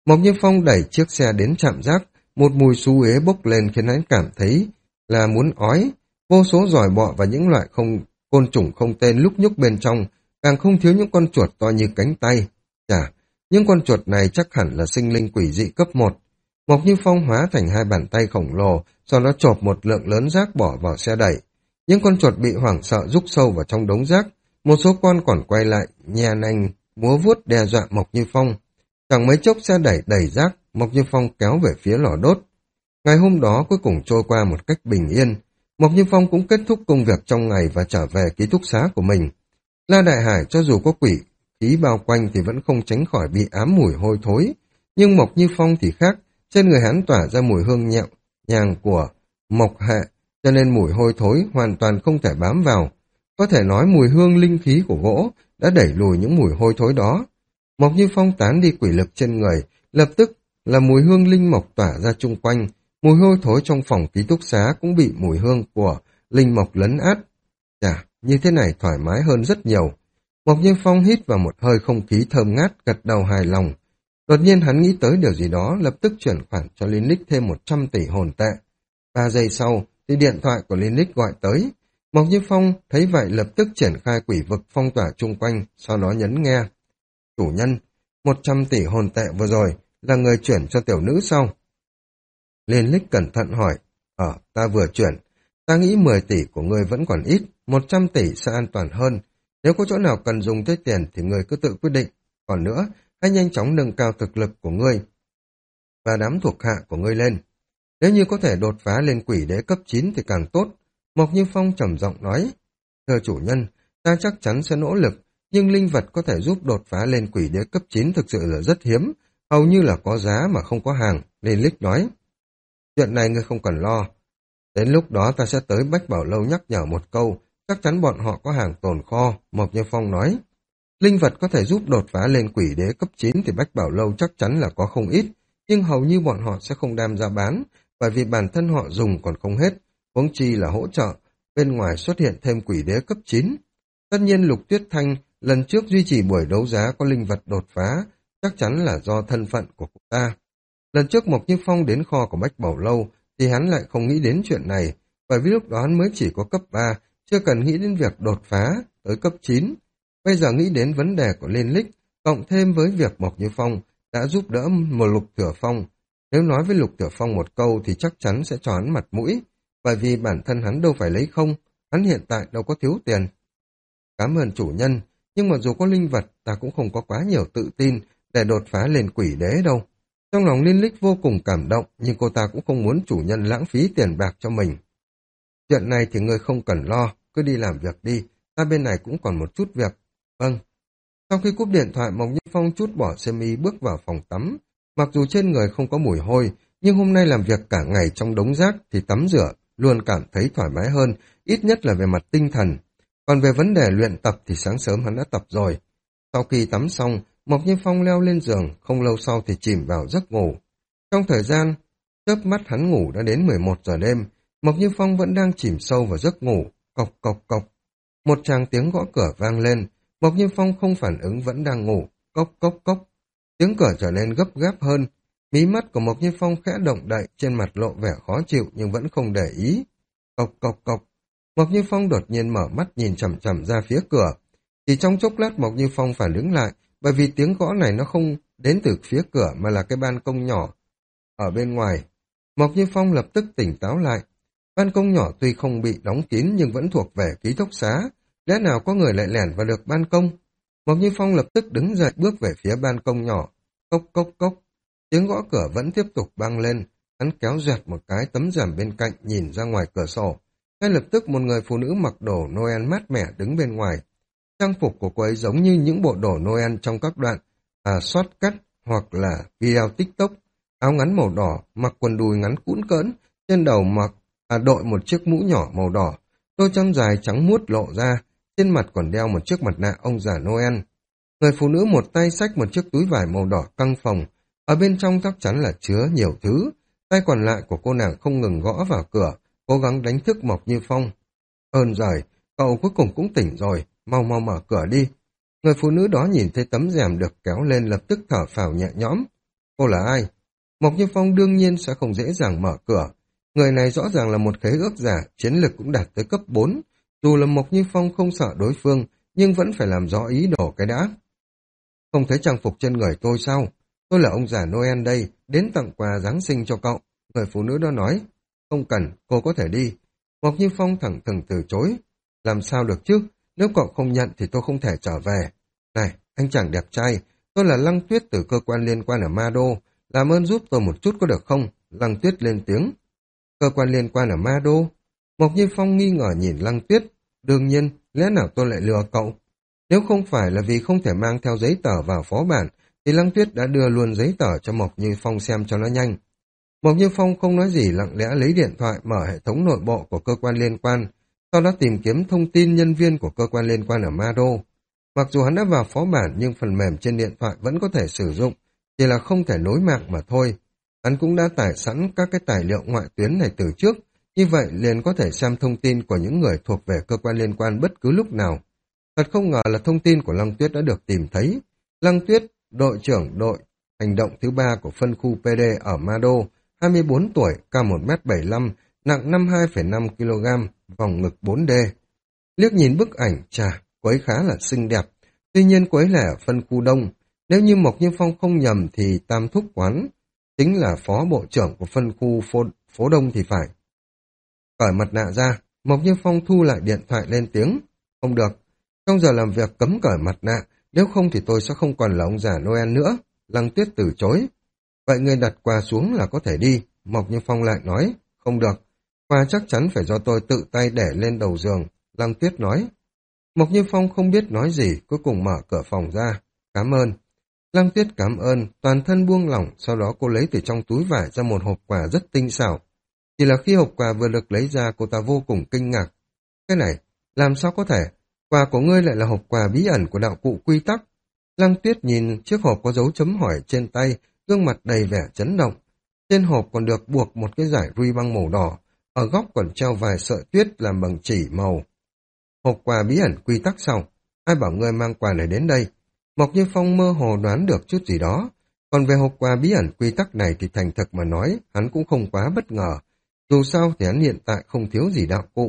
Mộc Như Phong đẩy chiếc xe đến trạm gác, một mùi xú uế bốc lên khiến hắn cảm thấy là muốn ói. Vô số giòi bọ và những loại không côn trùng không tên lúc nhúc bên trong, càng không thiếu những con chuột to như cánh tay. Chà, những con chuột này chắc hẳn là sinh linh quỷ dị cấp một. Mộc Như Phong hóa thành hai bàn tay khổng lồ, sau đó chộp một lượng lớn rác bỏ vào xe đẩy. Những con chuột bị hoảng sợ rúc sâu vào trong đống rác, một số con còn quay lại, nhè nành, múa vuốt đe dọa Mộc Như Phong. Chẳng mấy chốc xe đẩy đầy rác, Mộc Như Phong kéo về phía lò đốt. Ngày hôm đó cuối cùng trôi qua một cách bình yên. Mộc Như Phong cũng kết thúc công việc trong ngày và trở về ký túc xá của mình. La Đại Hải cho dù có quỷ khí bao quanh thì vẫn không tránh khỏi bị ám mùi hôi thối. Nhưng Mộc Như Phong thì khác, trên người hắn tỏa ra mùi hương nhẹo, nhàng của mộc hệ, cho nên mùi hôi thối hoàn toàn không thể bám vào. Có thể nói mùi hương linh khí của gỗ đã đẩy lùi những mùi hôi thối đó. Mộc Như Phong tán đi quỷ lực trên người, lập tức là mùi hương linh mộc tỏa ra chung quanh. Mùi hôi thối trong phòng ký túc xá cũng bị mùi hương của linh mộc lấn át. Chà, như thế này thoải mái hơn rất nhiều. Mộc Như Phong hít vào một hơi không khí thơm ngát, gật đầu hài lòng. Đột nhiên hắn nghĩ tới điều gì đó, lập tức chuyển khoản cho Liên Lích thêm một trăm tỷ hồn tệ. Ba giây sau, thì điện thoại của Liên Lích gọi tới. Mộc Như Phong thấy vậy lập tức triển khai quỷ vực phong tỏa chung quanh, sau đó nhấn nghe. Chủ nhân, một trăm tỷ hồn tệ vừa rồi là người chuyển cho tiểu nữ sau. Liên Lích cẩn thận hỏi, ờ, ta vừa chuyển, ta nghĩ mười tỷ của ngươi vẫn còn ít, một trăm tỷ sẽ an toàn hơn. Nếu có chỗ nào cần dùng tới tiền thì ngươi cứ tự quyết định. Còn nữa, hãy nhanh chóng nâng cao thực lực của ngươi và đám thuộc hạ của ngươi lên. Nếu như có thể đột phá lên quỷ đế cấp chín thì càng tốt. Mộc Như Phong trầm giọng nói, thưa chủ nhân, ta chắc chắn sẽ nỗ lực, nhưng linh vật có thể giúp đột phá lên quỷ đế cấp chín thực sự là rất hiếm, hầu như là có giá mà không có hàng. Liên Lích nói, chuyện này ngươi không cần lo. Đến lúc đó ta sẽ tới Bách Bảo Lâu nhắc nhở một câu, chắc chắn bọn họ có hàng tồn kho. Mộc Như Phong nói, linh vật có thể giúp đột phá lên quỷ đế cấp chín thì Bách Bảo Lâu chắc chắn là có không ít, nhưng hầu như bọn họ sẽ không đem ra bán, bởi vì bản thân họ dùng còn không hết, huống chi là hỗ trợ, bên ngoài xuất hiện thêm quỷ đế cấp chín. Tất nhiên Lục Tuyết Thanh lần trước duy trì buổi đấu giá có linh vật đột phá, chắc chắn là do thân phận của cô ta. Lần trước Mộc Như Phong đến kho của Bách Bảo Lâu thì hắn lại không nghĩ đến chuyện này, bởi vì lúc đó hắn mới chỉ có cấp ba, chưa cần nghĩ đến việc đột phá tới cấp chín. Bây giờ nghĩ đến vấn đề của Liên Lích, cộng thêm với việc Mộc Như Phong đã giúp đỡ một Lục Thừa Phong. Nếu nói với Lục Thừa Phong một câu thì chắc chắn sẽ cho hắn mặt mũi, bởi vì bản thân hắn đâu phải lấy không, hắn hiện tại đâu có thiếu tiền. Cảm ơn chủ nhân, nhưng mà dù có linh vật ta cũng không có quá nhiều tự tin để đột phá lên quỷ đế đâu. Trong lòng Liên Lích vô cùng cảm động, nhưng cô ta cũng không muốn chủ nhân lãng phí tiền bạc cho mình. Chuyện này thì ngươi không cần lo, cứ đi làm việc đi, ta bên này cũng còn một chút việc. Vâng. Sau khi cúp điện thoại, Mộc Như Phong trút bỏ xiêm y bước vào phòng tắm. Mặc dù trên người không có mùi hôi, nhưng hôm nay làm việc cả ngày trong đống rác thì tắm rửa luôn cảm thấy thoải mái hơn, ít nhất là về mặt tinh thần. Còn về vấn đề luyện tập thì sáng sớm hắn đã tập rồi. Sau khi tắm xong, Mộc Như Phong leo lên giường, không lâu sau thì chìm vào giấc ngủ. Trong thời gian, chớp mắt hắn ngủ đã đến mười một giờ đêm, Mộc Như Phong vẫn đang chìm sâu vào giấc ngủ, cộc cộc cộc. Một tràng tiếng gõ cửa vang lên, Mộc Như Phong không phản ứng vẫn đang ngủ, cốc cốc cốc. Tiếng cửa trở nên gấp gáp hơn, mí mắt của Mộc Như Phong khẽ động đậy, trên mặt lộ vẻ khó chịu nhưng vẫn không để ý. Cộc cộc cộc. Mộc Như Phong đột nhiên mở mắt nhìn chằm chằm ra phía cửa. Chỉ trong chốc lát Mộc Như Phong phản ứng lại, bởi vì tiếng gõ này nó không đến từ phía cửa mà là cái ban công nhỏ ở bên ngoài. Mộc Như Phong lập tức tỉnh táo lại. Ban công nhỏ tuy không bị đóng kín nhưng vẫn thuộc về ký túc xá. Lẽ nào có người lại lẻn vào được ban công? Mộc Như Phong lập tức đứng dậy bước về phía ban công nhỏ. Cốc cốc cốc. Tiếng gõ cửa vẫn tiếp tục vang lên. Hắn kéo dẹt một cái tấm rèm bên cạnh nhìn ra ngoài cửa sổ. Ngay lập tức một người phụ nữ mặc đồ Noel mát mẻ đứng bên ngoài. Trang phục của cô ấy giống như những bộ đồ Noel trong các đoạn à, short cắt hoặc là video TikTok. Áo ngắn màu đỏ, mặc quần đùi ngắn cũn cỡn, trên đầu mặc à, đội một chiếc mũ nhỏ màu đỏ, đôi chân dài trắng muốt lộ ra, trên mặt còn đeo một chiếc mặt nạ ông già Noel. Người phụ nữ một tay xách một chiếc túi vải màu đỏ căng phồng, ở bên trong chắc chắn là chứa nhiều thứ. Tay còn lại của cô nàng không ngừng gõ vào cửa, cố gắng đánh thức Mộc Như Phong. Ơn giời, cậu cuối cùng cũng tỉnh rồi, mau mau mở cửa đi. Người phụ nữ đó nhìn thấy tấm rèm được kéo lên lập tức thở phào nhẹ nhõm. Cô là ai? Mộc Như Phong đương nhiên sẽ không dễ dàng mở cửa. Người này rõ ràng là một khế ước giả, chiến lực cũng đạt tới cấp bốn. Dù là Mộc Như Phong không sợ đối phương, nhưng vẫn phải làm rõ ý đồ cái đã. Không thấy trang phục trên người tôi sao? Tôi là ông già Noel đây, đến tặng quà Giáng sinh cho cậu. Người phụ nữ đó nói. Không cần, cô có thể đi. Mộc Như Phong thẳng thừng từ chối. Làm sao được chứ? Nếu cậu không nhận thì tôi không thể trở về. Này, anh chàng đẹp trai, tôi là Lăng Tuyết từ cơ quan liên quan ở Ma Đô. Làm ơn giúp tôi một chút có được không? Lăng Tuyết lên tiếng. Cơ quan liên quan ở Ma Đô? Mộc Như Phong nghi ngờ nhìn Lăng Tuyết. Đương nhiên, lẽ nào tôi lại lừa cậu? Nếu không phải là vì không thể mang theo giấy tờ vào phó bản, thì Lăng Tuyết đã đưa luôn giấy tờ cho Mộc Như Phong xem cho nó nhanh. Mộc Như Phong không nói gì, lặng lẽ lấy điện thoại mở hệ thống nội bộ của cơ quan liên quan, sau đó tìm kiếm thông tin nhân viên của cơ quan liên quan ở Ma Đô. Mặc dù hắn đã vào phó bản nhưng phần mềm trên điện thoại vẫn có thể sử dụng, chỉ là không thể nối mạng mà thôi. Hắn cũng đã tải sẵn các cái tài liệu ngoại tuyến này từ trước, như vậy liền có thể xem thông tin của những người thuộc về cơ quan liên quan bất cứ lúc nào. Thật không ngờ là thông tin của Lăng Tuyết đã được tìm thấy. Lăng Tuyết, đội trưởng đội hành động thứ ba của phân khu pê đê ở Ma Đô, hai mươi bốn tuổi, cao một mét bảy mươi lăm, nặng năm mươi hai phẩy năm ki lô gam, vòng ngực bốn đê. Liếc nhìn bức ảnh, chà, cô ấy khá là xinh đẹp. Tuy nhiên cô ấy là ở phân khu đông. Nếu như Mộc Như Phong không nhầm thì Tam Thúc Quán chính là phó bộ trưởng của phân khu phố, phố đông thì phải. Cởi mặt nạ ra, Mộc Như Phong thu lại điện thoại lên tiếng. Không được, trong giờ làm việc cấm cởi mặt nạ, nếu không thì tôi sẽ không còn là ông già Noel nữa. Lăng Tuyết từ chối. Vậy người đặt quà xuống là có thể đi. Mộc Như Phong lại nói. Không được, quà chắc chắn phải do tôi tự tay để lên đầu giường. Lăng Tuyết nói. Mộc Như Phong không biết nói gì, cuối cùng mở cửa phòng ra. Cảm ơn. Lăng Tuyết cảm ơn, toàn thân buông lỏng, sau đó cô lấy từ trong túi vải ra một hộp quà rất tinh xảo. Chỉ là khi hộp quà vừa được lấy ra, cô ta vô cùng kinh ngạc. Cái này, làm sao có thể? Quà của ngươi lại là hộp quà bí ẩn của đạo cụ quy tắc. Lăng Tuyết nhìn chiếc hộp có dấu chấm hỏi trên tay, gương mặt đầy vẻ chấn động. Trên hộp còn được buộc một cái dải ruy băng màu đỏ, ở góc còn treo vài sợi tuyết làm bằng chỉ màu. Hộp quà bí ẩn quy tắc sao? Ai bảo ngươi mang quà này đến đây? Mộc Như Phong mơ hồ đoán được chút gì đó. Còn về hộp quà bí ẩn quy tắc này thì thành thực mà nói, hắn cũng không quá bất ngờ. Dù sao thì hắn hiện tại không thiếu gì đạo cụ.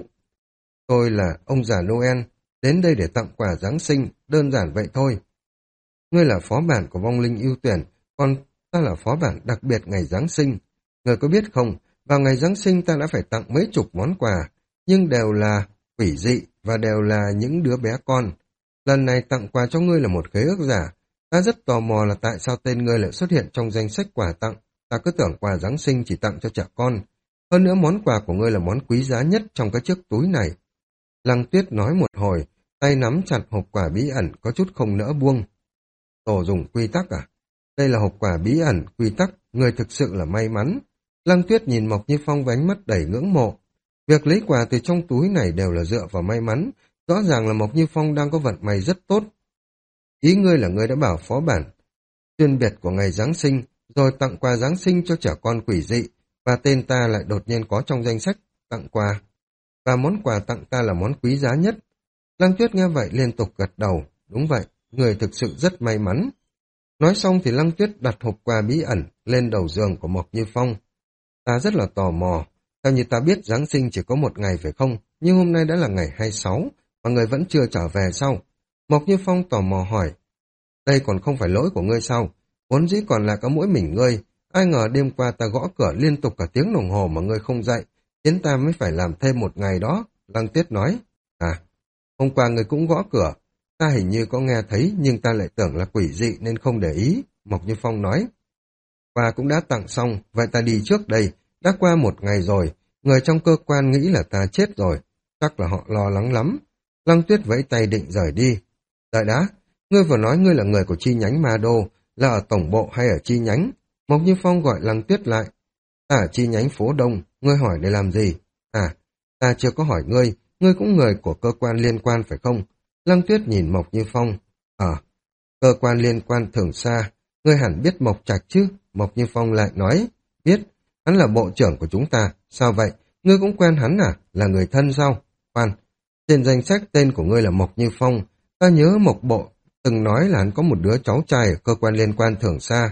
Tôi là ông già Noel, đến đây để tặng quà Giáng sinh, đơn giản vậy thôi. Ngươi là phó bản của vong linh ưu tuyển, còn ta là phó bản đặc biệt ngày Giáng sinh. Ngươi có biết không, vào ngày Giáng sinh ta đã phải tặng mấy chục món quà, nhưng đều là quỷ dị và đều là những đứa bé con. Lần này tặng quà cho ngươi là một khế ước giả. Ta rất tò mò là tại sao tên ngươi lại xuất hiện trong danh sách quà tặng. Ta cứ tưởng quà Giáng sinh chỉ tặng cho trẻ con. Hơn nữa món quà của ngươi là món quý giá nhất trong cái chiếc túi này. Lăng Tuyết nói một hồi, tay nắm chặt hộp quà bí ẩn có chút không nỡ buông. Tổ dùng quy tắc à? Đây là hộp quà bí ẩn, quy tắc, người thực sự là may mắn. Lăng Tuyết nhìn Mộc Như Phong với ánh mắt đầy ngưỡng mộ. Việc lấy quà từ trong túi này đều là dựa vào may mắn, rõ ràng là Mộc Như Phong đang có vận may rất tốt. Ý ngươi là ngươi đã bảo phó bản chuyên biệt của ngày Giáng sinh, rồi tặng quà Giáng sinh cho trẻ con quỷ dị, và tên ta lại đột nhiên có trong danh sách tặng quà. Và món quà tặng ta là món quý giá nhất. Lăng Tuyết nghe vậy liên tục gật đầu. Đúng vậy, người thực sự rất may mắn. Nói xong thì Lăng Tuyết đặt hộp quà bí ẩn lên đầu giường của Mộc Như Phong. Ta rất là tò mò. Theo như ta biết Giáng sinh chỉ có một ngày phải không? Nhưng hôm nay đã là ngày hai mươi sáu, mà người vẫn chưa trở về sao? Mộc Như Phong tò mò hỏi. Đây còn không phải lỗi của ngươi sao? Vốn dĩ còn là có mỗi mình ngươi. Ai ngờ đêm qua ta gõ cửa liên tục cả tiếng đồng hồ mà ngươi không dậy, khiến ta mới phải làm thêm một ngày đó. Lăng Tuyết nói. À, hôm qua ngươi cũng gõ cửa. Ta hình như có nghe thấy nhưng ta lại tưởng là quỷ dị nên không để ý. Mộc Như Phong nói. Quà cũng đã tặng xong, vậy ta đi trước đây. Đã qua một ngày rồi, người trong cơ quan nghĩ là ta chết rồi. Chắc là họ lo lắng lắm. Lăng Tuyết vẫy tay định rời đi. Đợi đã, ngươi vừa nói ngươi là người của chi nhánh Ma Đô, là ở tổng bộ hay ở chi nhánh? Mộc Như Phong gọi Lăng Tuyết lại. Ta ở chi nhánh phố Đông, ngươi hỏi để làm gì? À, ta chưa có hỏi ngươi, ngươi cũng người của cơ quan liên quan phải không? Lăng Tuyết nhìn Mộc Như Phong. Ờ, cơ quan liên quan Thường Sa, ngươi hẳn biết Mộc Trạch chứ? Mộc Như Phong lại nói. Biết, hắn là bộ trưởng của chúng ta. Sao vậy? Ngươi cũng quen hắn à? Là người thân sao? Khoan, trên danh sách tên của ngươi là Mộc Như Phong. Ta nhớ Mộc Bộ từng nói là hắn có một đứa cháu trai ở cơ quan liên quan Thường Sa.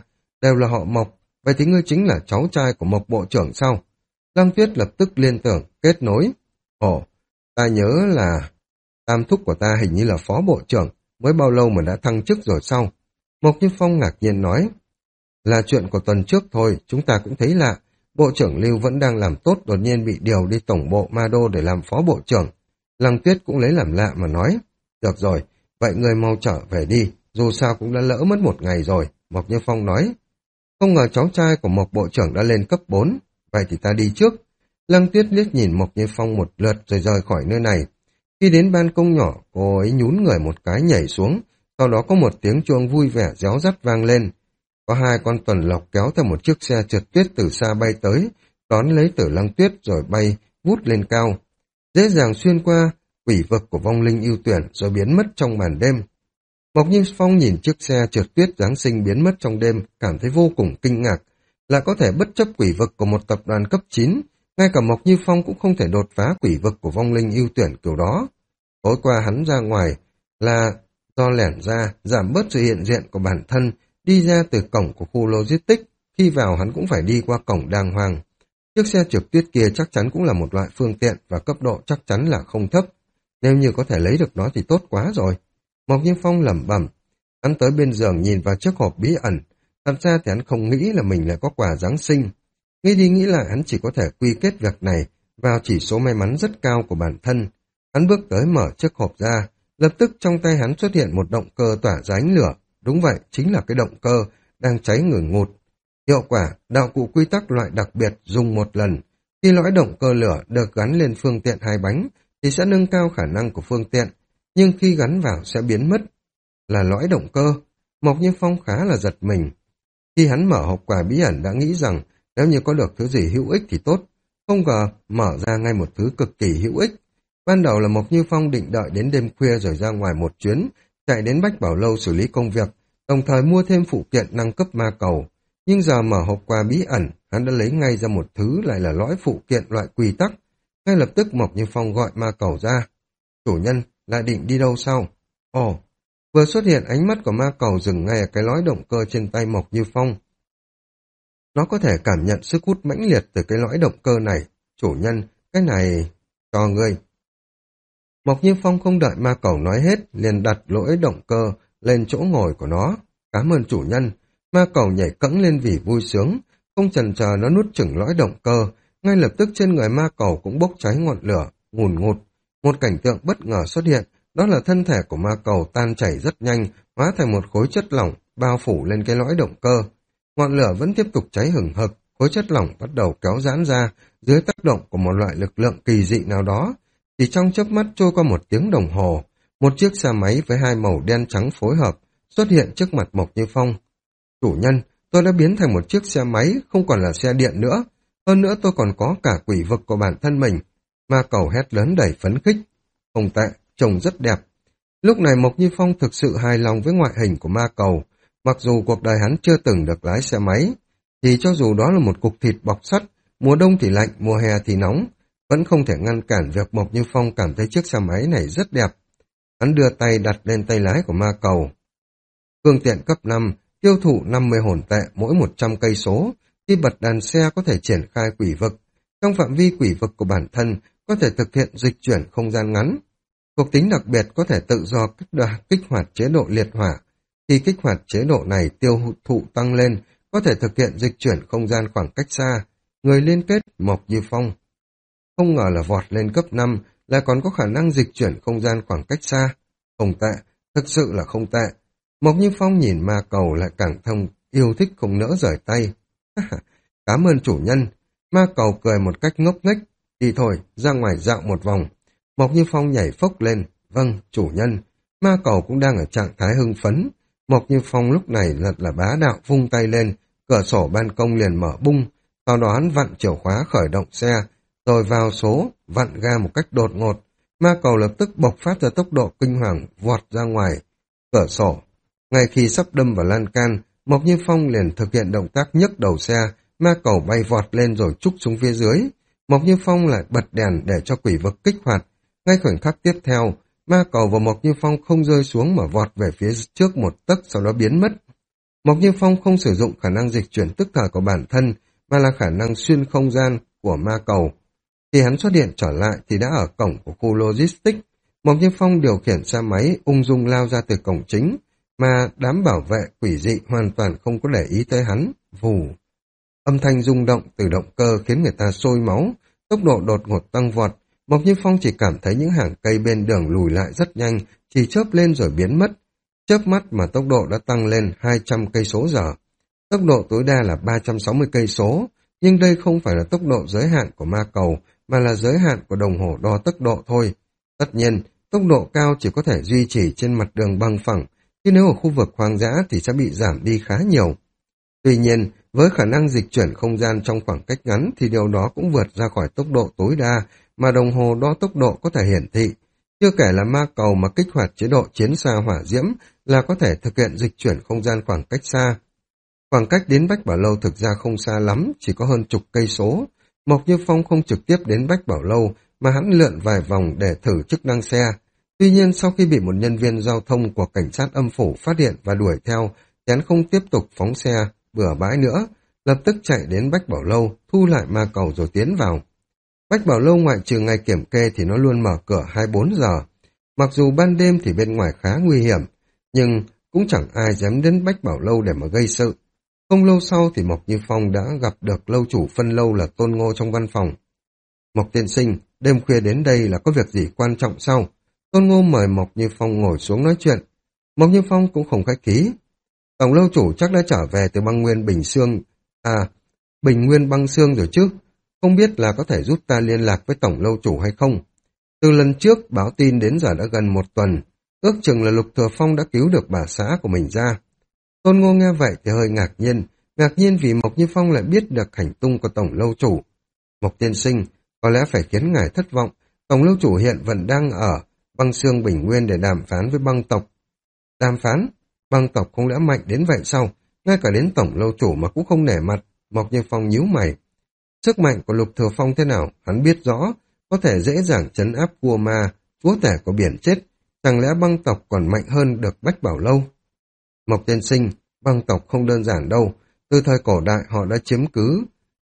Đều là họ Mộc, vậy thì ngươi chính là cháu trai của Mộc bộ trưởng sao? Lăng Tuyết lập tức liên tưởng, kết nối. Ồ, ta nhớ là tam thúc của ta hình như là phó bộ trưởng, mới bao lâu mà đã thăng chức rồi sao? Mộc Như Phong ngạc nhiên nói, là chuyện của tuần trước thôi, chúng ta cũng thấy lạ. Bộ trưởng Lưu vẫn đang làm tốt, đột nhiên bị điều đi tổng bộ Ma Đô để làm phó bộ trưởng. Lăng Tuyết cũng lấy làm lạ mà nói, được rồi, vậy ngươi mau trở về đi, dù sao cũng đã lỡ mất một ngày rồi, Mộc Như Phong nói. Không ngờ cháu trai của Mộc bộ trưởng đã lên cấp bốn, vậy thì ta đi trước. Lăng Tuyết liếc nhìn Mộc Như Phong một lượt rồi rời khỏi nơi này. Khi đến ban công nhỏ, cô ấy nhún người một cái nhảy xuống, sau đó có một tiếng chuông vui vẻ réo rắt vang lên. Có hai con tuần lộc kéo theo một chiếc xe trượt tuyết từ xa bay tới, đón lấy Tử Lăng Tuyết rồi bay vút lên cao. Dễ dàng xuyên qua quỷ vực của vong linh ưu tuyển rồi biến mất trong màn đêm. Mộc Như Phong nhìn chiếc xe trượt tuyết Giáng sinh biến mất trong đêm, cảm thấy vô cùng kinh ngạc, là có thể bất chấp quỷ vực của một tập đoàn cấp chín, ngay cả Mộc Như Phong cũng không thể đột phá quỷ vực của vong linh ưu tuyển kiểu đó. Tối qua hắn ra ngoài là do lẻn ra, giảm bớt sự hiện diện của bản thân, đi ra từ cổng của khu logistics, khi vào hắn cũng phải đi qua cổng đàng hoàng. Chiếc xe trượt tuyết kia chắc chắn cũng là một loại phương tiện và cấp độ chắc chắn là không thấp. Nếu như có thể lấy được nó thì tốt quá rồi. Mộc Như Phong lẩm bẩm, hắn tới bên giường nhìn vào chiếc hộp bí ẩn, thật ra thì hắn không nghĩ là mình lại có quà Giáng sinh. Nghĩ đi nghĩ lại hắn chỉ có thể quy kết việc này vào chỉ số may mắn rất cao của bản thân. Hắn bước tới mở chiếc hộp ra, lập tức trong tay hắn xuất hiện một động cơ tỏa ra ánh lửa. Đúng vậy, chính là cái động cơ đang cháy ngủn ngụt. Hiệu quả, đạo cụ quy tắc loại đặc biệt dùng một lần. Khi lõi động cơ lửa được gắn lên phương tiện hai bánh thì sẽ nâng cao khả năng của phương tiện, nhưng khi gắn vào sẽ biến mất. Là lõi động cơ, Mộc Như Phong khá là giật mình. Khi hắn mở hộp quà bí ẩn đã nghĩ rằng nếu như có được thứ gì hữu ích thì tốt, không ngờ mở ra ngay một thứ cực kỳ hữu ích. Ban đầu là Mộc Như Phong định đợi đến đêm khuya rồi ra ngoài một chuyến, chạy đến Bách Bảo Lâu xử lý công việc, đồng thời mua thêm phụ kiện nâng cấp ma cầu. Nhưng giờ mở hộp quà bí ẩn, hắn đã lấy ngay ra một thứ lại là lõi phụ kiện loại quy tắc. Ngay lập tức Mộc Như Phong gọi ma cầu ra. Chủ nhân, lại định đi đâu sao? Ồ, vừa xuất hiện ánh mắt của ma cầu dừng ngay ở cái lõi động cơ trên tay Mộc Như Phong. Nó có thể cảm nhận sức hút mãnh liệt từ cái lõi động cơ này. Chủ nhân, cái này cho ngươi. Mộc Như Phong không đợi ma cầu nói hết, liền đặt lỗi động cơ lên chỗ ngồi của nó. Cảm ơn chủ nhân. Ma cầu nhảy cẫng lên vì vui sướng, không chần chờ nó nuốt chửng lõi động cơ, ngay lập tức trên người ma cầu cũng bốc cháy ngọn lửa, ngùn ngụt. Một cảnh tượng bất ngờ xuất hiện, đó là thân thể của ma cầu tan chảy rất nhanh, hóa thành một khối chất lỏng bao phủ lên cái lõi động cơ. Ngọn lửa vẫn tiếp tục cháy hừng hực, khối chất lỏng bắt đầu kéo giãn ra dưới tác động của một loại lực lượng kỳ dị nào đó. Chỉ trong chớp mắt trôi qua một tiếng đồng hồ, một chiếc xe máy với hai màu đen trắng phối hợp xuất hiện trước mặt Mộc Như Phong. Chủ nhân, tôi đã biến thành một chiếc xe máy, không còn là xe điện nữa. Hơn nữa tôi còn có cả quỷ vực của bản thân mình. Ma cầu hét lớn đầy phấn khích. Không tệ, trông rất đẹp. Lúc này Mộc Như Phong thực sự hài lòng với ngoại hình của ma cầu. Mặc dù cuộc đời hắn chưa từng được lái xe máy, thì cho dù đó là một cục thịt bọc sắt, mùa đông thì lạnh, mùa hè thì nóng, vẫn không thể ngăn cản việc Mộc Như Phong cảm thấy chiếc xe máy này rất đẹp. Hắn đưa tay đặt lên tay lái của ma cầu. Phương tiện cấp năm, tiêu thụ năm mươi hồn tệ mỗi một trăm cây số, khi bật đàn xe có thể triển khai quỷ vực. Trong phạm vi quỷ vực của bản thân, có thể thực hiện dịch chuyển không gian ngắn. Thuộc tính đặc biệt có thể tự do kích, đoạt, kích hoạt chế độ liệt hỏa. Khi kích hoạt chế độ này tiêu thụ tăng lên, có thể thực hiện dịch chuyển không gian khoảng cách xa. Người liên kết Mộc Như Phong. Không ngờ là vọt lên cấp năm, lại còn có khả năng dịch chuyển không gian khoảng cách xa. Không tệ, thực sự là không tệ. Mộc Như Phong nhìn ma cầu lại càng thông, yêu thích không nỡ rời tay. Cảm ơn chủ nhân. Ma cầu cười một cách ngốc nghếch. Đi thôi, ra ngoài dạo một vòng. Mộc Như Phong nhảy phốc lên. Vâng, chủ nhân. Ma cầu cũng đang ở trạng thái hưng phấn. Mộc Như Phong lúc này thật là bá đạo vung tay lên, cửa sổ ban công liền mở bung. Sau đó hắn vặn chìa khóa khởi động xe, rồi vào số, vặn ga một cách đột ngột. Ma cầu lập tức bộc phát ra tốc độ kinh hoàng, vọt ra ngoài cửa sổ. Ngay khi sắp đâm vào lan can, Mộc Như Phong liền thực hiện động tác nhấc đầu xe, ma cầu bay vọt lên rồi trúc xuống phía dưới. Mộc Như Phong lại bật đèn để cho quỷ vực kích hoạt. Ngay khoảnh khắc tiếp theo, ma cầu và Mộc Như Phong không rơi xuống mà vọt về phía trước một tấc sau đó biến mất. Mộc Như Phong không sử dụng khả năng dịch chuyển tức thời của bản thân, mà là khả năng xuyên không gian của ma cầu. Khi hắn xuất hiện trở lại thì đã ở cổng của khu logistics. Mộc Như Phong điều khiển xe máy ung dung lao ra từ cổng chính, mà đám bảo vệ quỷ dị hoàn toàn không có để ý tới hắn. Vù. Âm thanh rung động từ động cơ khiến người ta sôi máu, tốc độ đột ngột tăng vọt. Mộc Như Phong chỉ cảm thấy những hàng cây bên đường lùi lại rất nhanh, chỉ chớp lên rồi biến mất. Chớp mắt mà tốc độ đã tăng lên hai trăm cây số giờ. Tốc độ tối đa là ba trăm sáu mươi cây số, nhưng đây không phải là tốc độ giới hạn của ma cầu, mà là giới hạn của đồng hồ đo tốc độ thôi. Tất nhiên, tốc độ cao chỉ có thể duy trì trên mặt đường bằng phẳng, chứ nếu ở khu vực hoang dã thì sẽ bị giảm đi khá nhiều. Tuy nhiên, với khả năng dịch chuyển không gian trong khoảng cách ngắn thì điều đó cũng vượt ra khỏi tốc độ tối đa mà đồng hồ đo tốc độ có thể hiển thị. Chưa kể là ma cầu mà kích hoạt chế độ chiến xa hỏa diễm là có thể thực hiện dịch chuyển không gian khoảng cách xa. Khoảng cách đến Bách Bảo Lâu thực ra không xa lắm, chỉ có hơn chục cây số. Mộc Như Phong không trực tiếp đến Bách Bảo Lâu mà hắn lượn vài vòng để thử chức năng xe. Tuy nhiên sau khi bị một nhân viên giao thông của cảnh sát âm phủ phát hiện và đuổi theo, thì hắn không tiếp tục phóng xe bừa bãi nữa, lập tức chạy đến Bách Bảo Lâu, thu lại ma cầu rồi tiến vào. Bách Bảo Lâu ngoại trừ ngày kiểm kê thì nó luôn mở cửa hai mươi bốn giờ. Mặc dù ban đêm thì bên ngoài khá nguy hiểm, nhưng cũng chẳng ai dám đến Bách Bảo Lâu để mà gây sự. Không lâu sau thì Mộc Như Phong đã gặp được lâu chủ phân lâu là Tôn Ngô trong văn phòng. Mộc tiên sinh, đêm khuya đến đây là có việc gì quan trọng sao? Tôn Ngô mời Mộc Như Phong ngồi xuống nói chuyện. Mộc Như Phong cũng không khách khí. Tổng lâu chủ chắc đã trở về từ băng nguyên Bình Sương, à, Bình Nguyên băng Sương rồi chứ? Không biết là có thể giúp ta liên lạc với tổng lâu chủ hay không? Từ lần trước báo tin đến giờ đã gần một tuần, ước chừng là Lục Thừa Phong đã cứu được bà xã của mình ra. Tôn Ngô nghe vậy thì hơi ngạc nhiên, ngạc nhiên vì Mộc Như Phong lại biết được hành tung của tổng lâu chủ. Mộc tiên sinh, có lẽ phải khiến ngài thất vọng, tổng lâu chủ hiện vẫn đang ở băng Sương Bình Nguyên để đàm phán với băng tộc. Đàm phán? Băng tộc không lẽ mạnh đến vậy sao? Ngay cả đến tổng lâu chủ mà cũng không nể mặt. Mộc Như Phong nhíu mày. Sức mạnh của Lục Thừa Phong thế nào, hắn biết rõ, có thể dễ dàng trấn áp vua ma, chúa tể của biển chết. Chẳng lẽ băng tộc còn mạnh hơn được Bách Bảo Lâu? Mộc tiên sinh, băng tộc không đơn giản đâu. Từ thời cổ đại họ đã chiếm cứ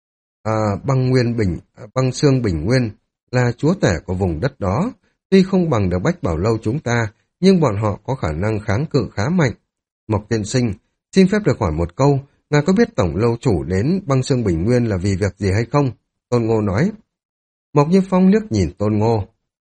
à, băng nguyên bình, à, băng xương Bình Nguyên, là chúa tể của vùng đất đó. Tuy không bằng được Bách Bảo Lâu chúng ta, nhưng bọn họ có khả năng kháng cự khá mạnh. Mộc tiên sinh, xin phép được hỏi một câu, ngài có biết tổng lâu chủ đến băng xương Bình Nguyên là vì việc gì hay không? Tôn Ngô nói. Mộc Như Phong liếc nhìn Tôn Ngô.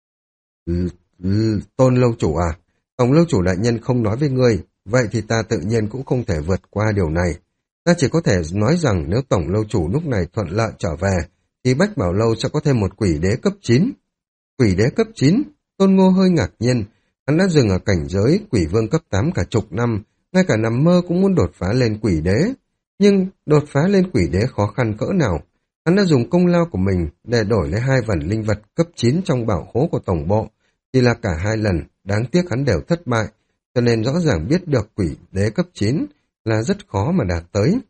L L Tôn lâu chủ à? Tổng lâu chủ đại nhân không nói với ngươi, vậy thì ta tự nhiên cũng không thể vượt qua điều này. Ta chỉ có thể nói rằng nếu tổng lâu chủ lúc này thuận lợi trở về, thì Bách Bảo Lâu sẽ có thêm một quỷ đế cấp chín. Quỷ đế cấp chín? Tôn Ngô hơi ngạc nhiên. Hắn đã dừng ở cảnh giới quỷ vương cấp tám cả chục năm, ngay cả nằm mơ cũng muốn đột phá lên quỷ đế. Nhưng đột phá lên quỷ đế khó khăn cỡ nào? Hắn đã dùng công lao của mình để đổi lấy hai vần linh vật cấp chín trong bảo khố của tổng bộ. Chỉ là cả hai lần, đáng tiếc hắn đều thất bại, cho nên rõ ràng biết được quỷ đế cấp chín là rất khó mà đạt tới.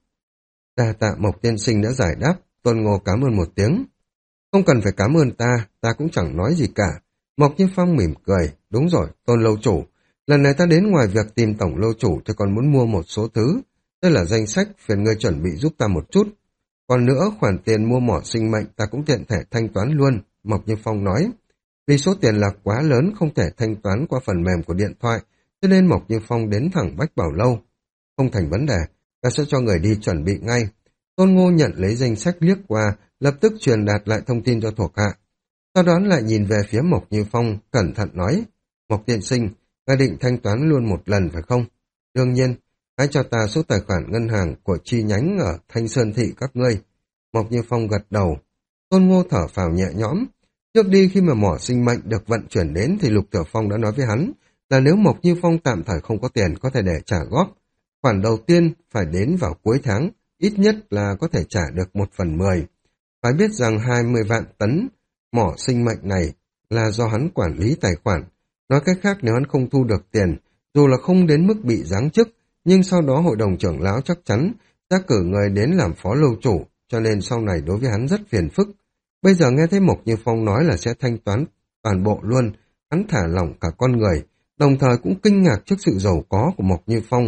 Đa tạ Mộc tiên sinh đã giải đáp, Tôn Ngô cảm ơn một tiếng. Không cần phải cảm ơn ta, ta cũng chẳng nói gì cả. Mộc Như Phong mỉm cười, đúng rồi, Tôn lâu chủ. Lần này ta đến ngoài việc tìm tổng lâu chủ thì còn muốn mua một số thứ. Đây là danh sách, phiền ngươi chuẩn bị giúp ta một chút. Còn nữa, khoản tiền mua mỏ sinh mệnh ta cũng tiện thể thanh toán luôn, Mộc Như Phong nói. Vì số tiền là quá lớn không thể thanh toán qua phần mềm của điện thoại, cho nên Mộc Như Phong đến thẳng Bách Bảo Lâu. Không thành vấn đề, ta sẽ cho người đi chuẩn bị ngay. Tôn Ngô nhận lấy danh sách liếc qua, lập tức truyền đạt lại thông tin cho thuộc hạ. Sau đó lại nhìn về phía Mộc Như Phong, cẩn thận nói, Mộc tiên sinh, ngài định thanh toán luôn một lần phải không? Đương nhiên, hãy cho ta số tài khoản ngân hàng của chi nhánh ở Thanh Sơn Thị các ngươi. Mộc Như Phong gật đầu. Tôn Ngô thở phào nhẹ nhõm. Trước đi khi mà mỏ sinh mệnh được vận chuyển đến thì Lục Tiểu Phong đã nói với hắn là nếu Mộc Như Phong tạm thời không có tiền có thể để trả góp. Khoản đầu tiên phải đến vào cuối tháng, ít nhất là có thể trả được một phần mười. Phải biết rằng hai mươi vạn tấn mỏ sinh mệnh này là do hắn quản lý tài khoản. Nói cách khác, nếu hắn không thu được tiền, dù là không đến mức bị giáng chức, nhưng sau đó hội đồng trưởng lão chắc chắn sẽ cử người đến làm phó lâu chủ, cho nên sau này đối với hắn rất phiền phức. Bây giờ nghe thấy Mộc Như Phong nói là sẽ thanh toán toàn bộ luôn, hắn thả lỏng cả con người, đồng thời cũng kinh ngạc trước sự giàu có của Mộc Như Phong.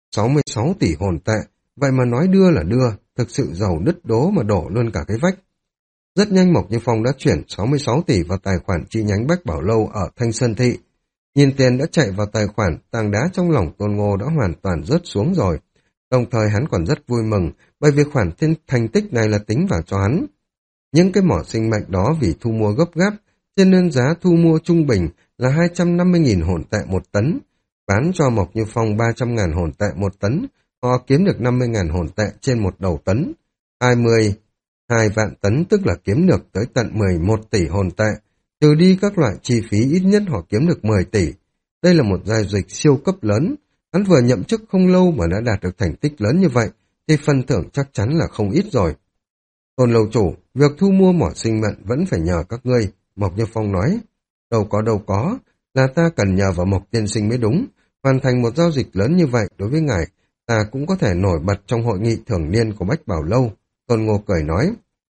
sáu mươi sáu tỷ hồn tệ, vậy mà nói đưa là đưa, thực sự giàu đứt đố mà đổ luôn cả cái vách. Rất nhanh Mộc Như Phong đã chuyển sáu mươi sáu tỷ vào tài khoản chi nhánh Bách Bảo Lâu ở Thanh Sơn Thị. Nhìn tiền đã chạy vào tài khoản, tảng đá trong lòng Tôn Ngô đã hoàn toàn rớt xuống rồi. Đồng thời hắn còn rất vui mừng, bởi vì khoản thiên thành tích này là tính vào cho hắn. Những cái mỏ sinh mệnh đó vì thu mua gấp gáp, cho nên giá thu mua trung bình là hai trăm năm mươi nghìn hồn tệ một tấn. Bán cho Mộc Như Phong ba trăm nghìn hồn tệ một tấn, họ kiếm được năm mươi nghìn hồn tệ trên một đầu tấn. hai mươi hai vạn tấn tức là kiếm được tới tận mười một tỷ hồn tệ. Trừ đi các loại chi phí ít nhất họ kiếm được mười tỷ. Đây là một giao dịch siêu cấp lớn. Hắn vừa nhậm chức không lâu mà đã đạt được thành tích lớn như vậy, thì phần thưởng chắc chắn là không ít rồi. Tôn lâu chủ, việc thu mua mỏ sinh mệnh vẫn phải nhờ các ngươi, Mộc Như Phong nói. Đâu có đâu có, là ta cần nhờ vào Mộc tiên sinh mới đúng. Hoàn thành một giao dịch lớn như vậy đối với ngài, ta cũng có thể nổi bật trong hội nghị thường niên của Bách Bảo Lâu. Tôn Ngô cười nói.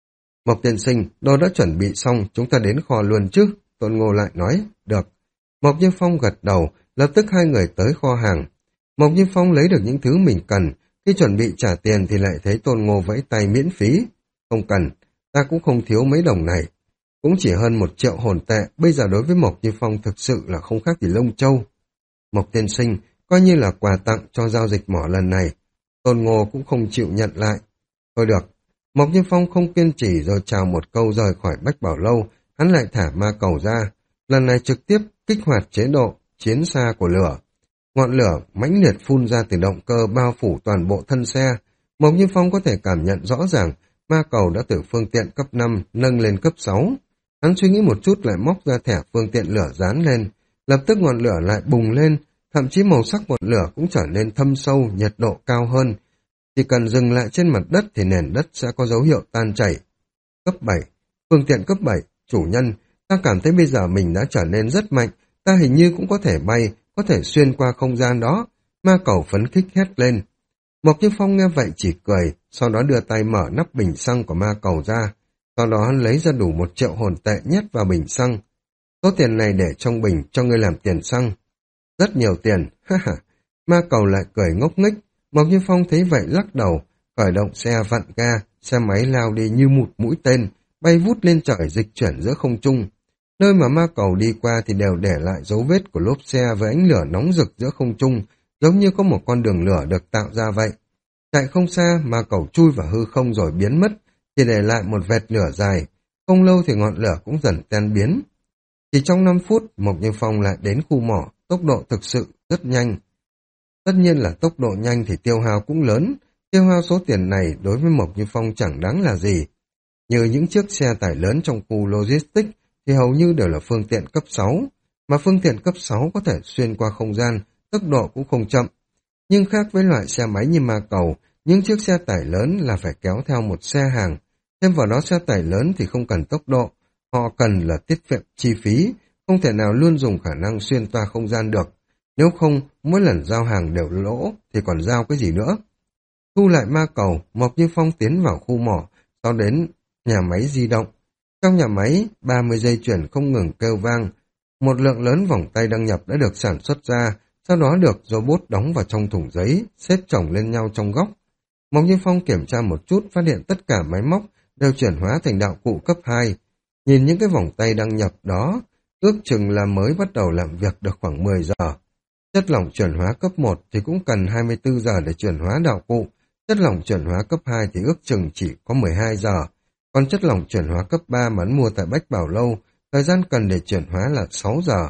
Mộc tiên sinh, đồ đã chuẩn bị xong, chúng ta đến kho luôn chứ? Tôn Ngô lại nói, được. Mộc Như Phong gật đầu, lập tức hai người tới kho hàng. Mộc Như Phong lấy được những thứ mình cần, khi chuẩn bị trả tiền thì lại thấy Tôn Ngô vẫy tay miễn phí. Không cần, ta cũng không thiếu mấy đồng này. Cũng chỉ hơn một triệu hồn tệ, bây giờ đối với Mộc Như Phong thực sự là không khác gì lông châu. Mộc tiên sinh, coi như là quà tặng cho giao dịch mỏ lần này. Tôn Ngô cũng không chịu nhận lại. Thôi được. Mộc Như Phong không kiên trì rồi chào một câu rời khỏi Bách Bảo Lâu, hắn lại thả ma cầu ra. Lần này trực tiếp kích hoạt chế độ chiến xa của lửa. Ngọn lửa mãnh liệt phun ra từ động cơ bao phủ toàn bộ thân xe. Mộc Như Phong có thể cảm nhận rõ ràng ma cầu đã từ phương tiện cấp năm nâng lên cấp sáu. Hắn suy nghĩ một chút lại móc ra thẻ phương tiện lửa dán lên. Lập tức ngọn lửa lại bùng lên, thậm chí màu sắc ngọn lửa cũng trở nên thâm sâu, nhiệt độ cao hơn. Chỉ cần dừng lại trên mặt đất thì nền đất sẽ có dấu hiệu tan chảy. Cấp bảy, phương tiện cấp bảy, chủ nhân, ta cảm thấy bây giờ mình đã trở nên rất mạnh, ta hình như cũng có thể bay, có thể xuyên qua không gian đó. Ma cầu phấn khích hét lên. Mộc Như Phong nghe vậy chỉ cười, sau đó đưa tay mở nắp bình xăng của ma cầu ra. Sau đó hắn lấy ra đủ một triệu hồn tệ nhét vào bình xăng. Số tiền này để trong bình cho ngươi làm tiền xăng. Rất nhiều tiền, ha ha. Ma cầu lại cười ngốc nghếch. Mộc Như Phong thấy vậy lắc đầu, khởi động xe vặn ga, xe máy lao đi như một mũi tên, bay vút lên trời dịch chuyển giữa không trung. Nơi mà ma cầu đi qua thì đều để lại dấu vết của lốp xe với ánh lửa nóng rực giữa không trung, giống như có một con đường lửa được tạo ra vậy. Chạy không xa, ma cầu chui vào hư không rồi biến mất, chỉ để lại một vệt lửa dài. Không lâu thì ngọn lửa cũng dần tan biến. Chỉ trong năm phút, Mộc Như Phong lại đến khu mỏ, tốc độ thực sự rất nhanh. Tất nhiên là tốc độ nhanh thì tiêu hao cũng lớn, tiêu hao số tiền này đối với Mộc Như Phong chẳng đáng là gì. Như những chiếc xe tải lớn trong khu logistics thì hầu như đều là phương tiện cấp sáu, mà phương tiện cấp sáu có thể xuyên qua không gian, tốc độ cũng không chậm. Nhưng khác với loại xe máy như ma cầu, những chiếc xe tải lớn là phải kéo theo một xe hàng. Thêm vào đó xe tải lớn thì không cần tốc độ, họ cần là tiết kiệm chi phí, không thể nào luôn dùng khả năng xuyên toa không gian được. Nếu không, mỗi lần giao hàng đều lỗ, thì còn giao cái gì nữa? Thu lại ma cầu, Mộc Như Phong tiến vào khu mỏ, sau đến nhà máy di động. Trong nhà máy, ba mươi dây chuyền không ngừng kêu vang. Một lượng lớn vòng tay đăng nhập đã được sản xuất ra, sau đó được robot đóng vào trong thùng giấy, xếp chồng lên nhau trong góc. Mộc Như Phong kiểm tra một chút, phát hiện tất cả máy móc đều chuyển hóa thành đạo cụ cấp hai. Nhìn những cái vòng tay đăng nhập đó, ước chừng là mới bắt đầu làm việc được khoảng mười giờ. Chất lỏng chuyển hóa cấp một thì cũng cần hai mươi tư giờ để chuyển hóa đạo cụ, chất lỏng chuyển hóa cấp hai thì ước chừng chỉ có mười hai giờ, còn chất lỏng chuyển hóa cấp ba mà hắn mua tại Bách Bảo Lâu, thời gian cần để chuyển hóa là sáu giờ.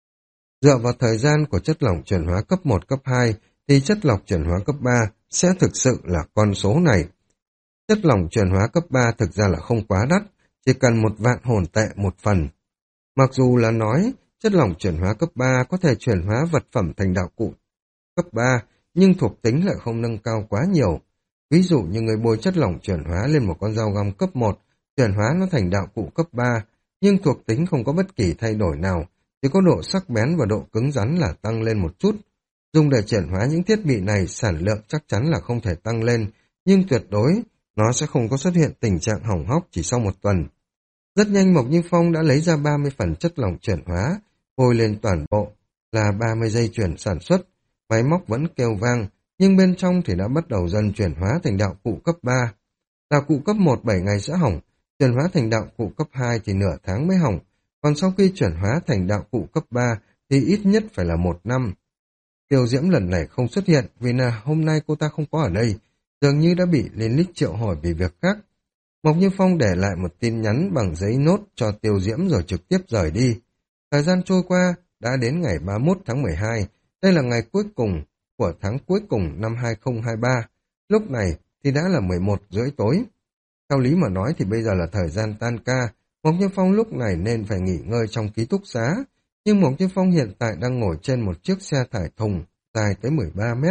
Dựa vào thời gian của chất lỏng chuyển hóa cấp một, cấp hai thì chất lỏng chuyển hóa cấp ba sẽ thực sự là con số này. Chất lỏng chuyển hóa cấp ba thực ra là không quá đắt, chỉ cần một vạn hồn tệ một phần. Mặc dù là nói chất lỏng chuyển hóa cấp ba có thể chuyển hóa vật phẩm thành đạo cụ cấp ba, nhưng thuộc tính lại không nâng cao quá nhiều. Ví dụ như người bôi chất lỏng chuyển hóa lên một con dao găm cấp một, chuyển hóa nó thành đạo cụ cấp ba, nhưng thuộc tính không có bất kỳ thay đổi nào, chỉ có độ sắc bén và độ cứng rắn là tăng lên một chút. Dùng để chuyển hóa những thiết bị này, sản lượng chắc chắn là không thể tăng lên, nhưng tuyệt đối nó sẽ không có xuất hiện tình trạng hỏng hóc chỉ sau một tuần. Rất nhanh Mộc Như Phong đã lấy ra ba mươi phần chất lỏng chuyển hóa, bôi lên toàn bộ, là ba mươi dây chuyền sản xuất. Máy móc vẫn kêu vang, nhưng bên trong thì đã bắt đầu dần chuyển hóa thành đạo cụ cấp ba. Đạo cụ cấp một bảy ngày sẽ hỏng, chuyển hóa thành đạo cụ cấp hai thì nửa tháng mới hỏng, còn sau khi chuyển hóa thành đạo cụ cấp ba thì ít nhất phải là một năm. Tiêu Diễm lần này không xuất hiện vì là hôm nay cô ta không có ở đây, dường như đã bị Lilith triệu hồi vì việc khác. Mộc Như Phong để lại một tin nhắn bằng giấy nốt cho Tiêu Diễm rồi trực tiếp rời đi. Thời gian trôi qua, đã đến ngày ba mươi mốt tháng mười hai, đây là ngày cuối cùng của tháng cuối cùng năm hai không hai ba. Lúc này thì đã là mười một rưỡi tối. Theo lý mà nói thì bây giờ là thời gian tan ca, Mộc Như Phong lúc này nên phải nghỉ ngơi trong ký túc xá, nhưng Mộc Như Phong hiện tại đang ngồi trên một chiếc xe tải thùng dài tới mười ba mét.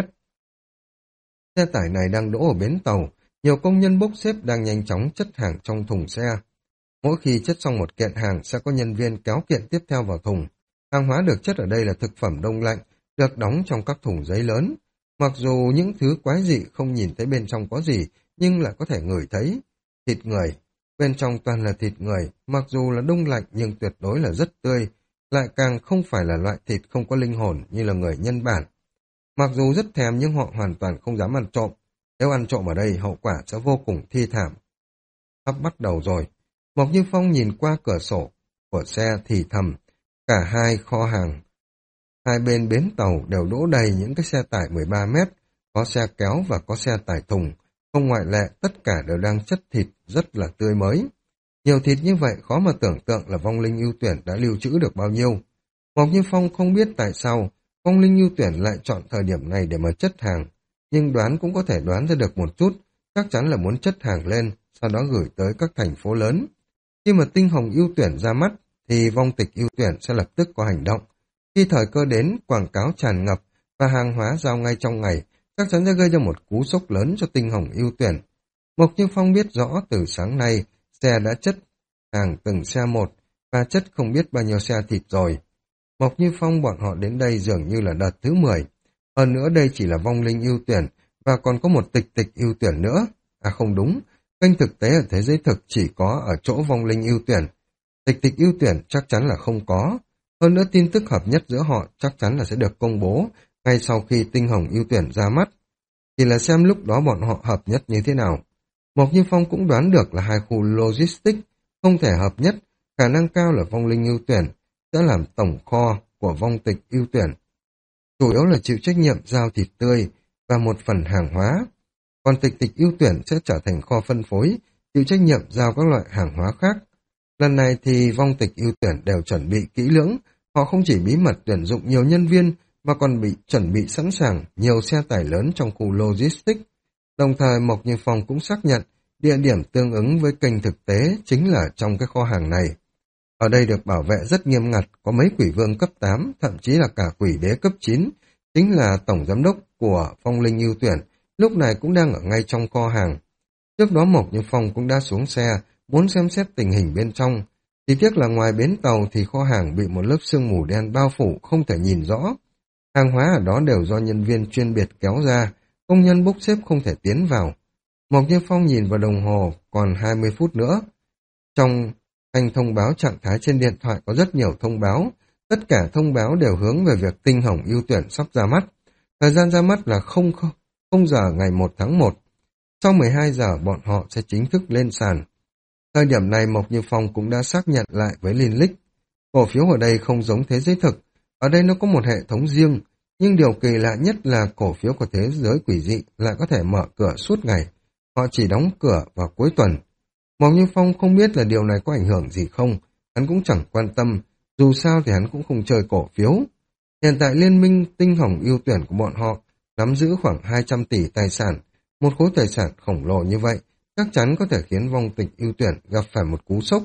Xe tải này đang đỗ ở bến tàu, nhiều công nhân bốc xếp đang nhanh chóng chất hàng trong thùng xe. Mỗi khi chất xong một kiện hàng sẽ có nhân viên kéo kiện tiếp theo vào thùng. Hàng hóa được chất ở đây là thực phẩm đông lạnh, được đóng trong các thùng giấy lớn. Mặc dù những thứ quái dị không nhìn thấy bên trong có gì, nhưng lại có thể ngửi thấy. Thịt người, bên trong toàn là thịt người, mặc dù là đông lạnh nhưng tuyệt đối là rất tươi, lại càng không phải là loại thịt không có linh hồn như là người nhân bản. Mặc dù rất thèm nhưng họ hoàn toàn không dám ăn trộm. Nếu ăn trộm ở đây, hậu quả sẽ vô cùng thi thảm. Sắp bắt đầu rồi. Mộc Như Phong nhìn qua cửa sổ của xe thì thầm. Cả hai kho hàng, hai bên bến tàu đều đỗ đầy những cái xe tải mười ba mét, có xe kéo và có xe tải thùng. Không ngoại lệ, tất cả đều đang chất thịt rất là tươi mới. Nhiều thịt như vậy khó mà tưởng tượng là vong linh ưu tuyển đã lưu trữ được bao nhiêu. Mộc Như Phong không biết tại sao vong linh ưu tuyển lại chọn thời điểm này để mà chất hàng, nhưng đoán cũng có thể đoán ra được một chút, chắc chắn là muốn chất hàng lên, sau đó gửi tới các thành phố lớn. Khi mà tinh hồng ưu tuyển ra mắt, thì vong tịch ưu tuyển sẽ lập tức có hành động. Khi thời cơ đến, quảng cáo tràn ngập và hàng hóa giao ngay trong ngày, chắc chắn sẽ gây ra một cú sốc lớn cho tinh hồng ưu tuyển. Mộc Như Phong biết rõ từ sáng nay, xe đã chất hàng từng xe một, và chất không biết bao nhiêu xe thịt rồi. Mộc Như Phong bọn họ đến đây dường như là đợt thứ mười. Hơn nữa đây chỉ là vong linh ưu tuyển, và còn có một tịch tịch ưu tuyển nữa. À không đúng, kênh thực tế ở thế giới thực chỉ có ở chỗ vong linh ưu tuyển. Tịch tịch ưu tuyển chắc chắn là không có. Hơn nữa tin tức hợp nhất giữa họ chắc chắn là sẽ được công bố ngay sau khi tinh hồng ưu tuyển ra mắt. Chỉ là xem lúc đó bọn họ hợp nhất như thế nào. Mộc Như Phong cũng đoán được là hai khu logistics không thể hợp nhất, khả năng cao là vong linh ưu tuyển sẽ làm tổng kho của vong tịch ưu tuyển. Chủ yếu là chịu trách nhiệm giao thịt tươi và một phần hàng hóa. Còn tịch tịch ưu tuyển sẽ trở thành kho phân phối, chịu trách nhiệm giao các loại hàng hóa khác. Lần này thì vong tịch ưu tuyển đều chuẩn bị kỹ lưỡng, họ không chỉ bí mật tuyển dụng nhiều nhân viên mà còn bị chuẩn bị sẵn sàng nhiều xe tải lớn trong khu logistics. Đồng thời Mộc Như Phong cũng xác nhận địa điểm tương ứng với kênh thực tế chính là trong cái kho hàng này. Ở đây được bảo vệ rất nghiêm ngặt, có mấy quỷ vương cấp tám, thậm chí là cả quỷ đế cấp chín, chính là tổng giám đốc của Phong Linh ưu tuyển, lúc này cũng đang ở ngay trong kho hàng. Trước đó Mộc Như Phong cũng đã xuống xe, muốn xem xét tình hình bên trong. Chỉ tiếc là ngoài bến tàu thì kho hàng bị một lớp sương mù đen bao phủ, không thể nhìn rõ. Hàng hóa ở đó đều do nhân viên chuyên biệt kéo ra, công nhân bốc xếp không thể tiến vào. Mộc Như Phong nhìn vào đồng hồ, còn hai mươi phút nữa. Trong thanh thông báo trạng thái trên điện thoại có rất nhiều thông báo, tất cả thông báo đều hướng về việc tinh hồng ưu tuyển sắp ra mắt. Thời gian ra mắt là không giờ ngày một tháng một. Sau mười hai giờ bọn họ sẽ chính thức lên sàn. Thời điểm này Mộc Như Phong cũng đã xác nhận lại với Lilith. Cổ phiếu ở đây không giống thế giới thực, ở đây nó có một hệ thống riêng, nhưng điều kỳ lạ nhất là cổ phiếu của thế giới quỷ dị lại có thể mở cửa suốt ngày. Họ chỉ đóng cửa vào cuối tuần. Mộc Như Phong không biết là điều này có ảnh hưởng gì không, hắn cũng chẳng quan tâm, dù sao thì hắn cũng không chơi cổ phiếu. Hiện tại liên minh tinh hồng ưu tuyển của bọn họ nắm giữ khoảng hai trăm tỷ tài sản, một khối tài sản khổng lồ như vậy chắc chắn có thể khiến vong tịch ưu tuyển gặp phải một cú sốc.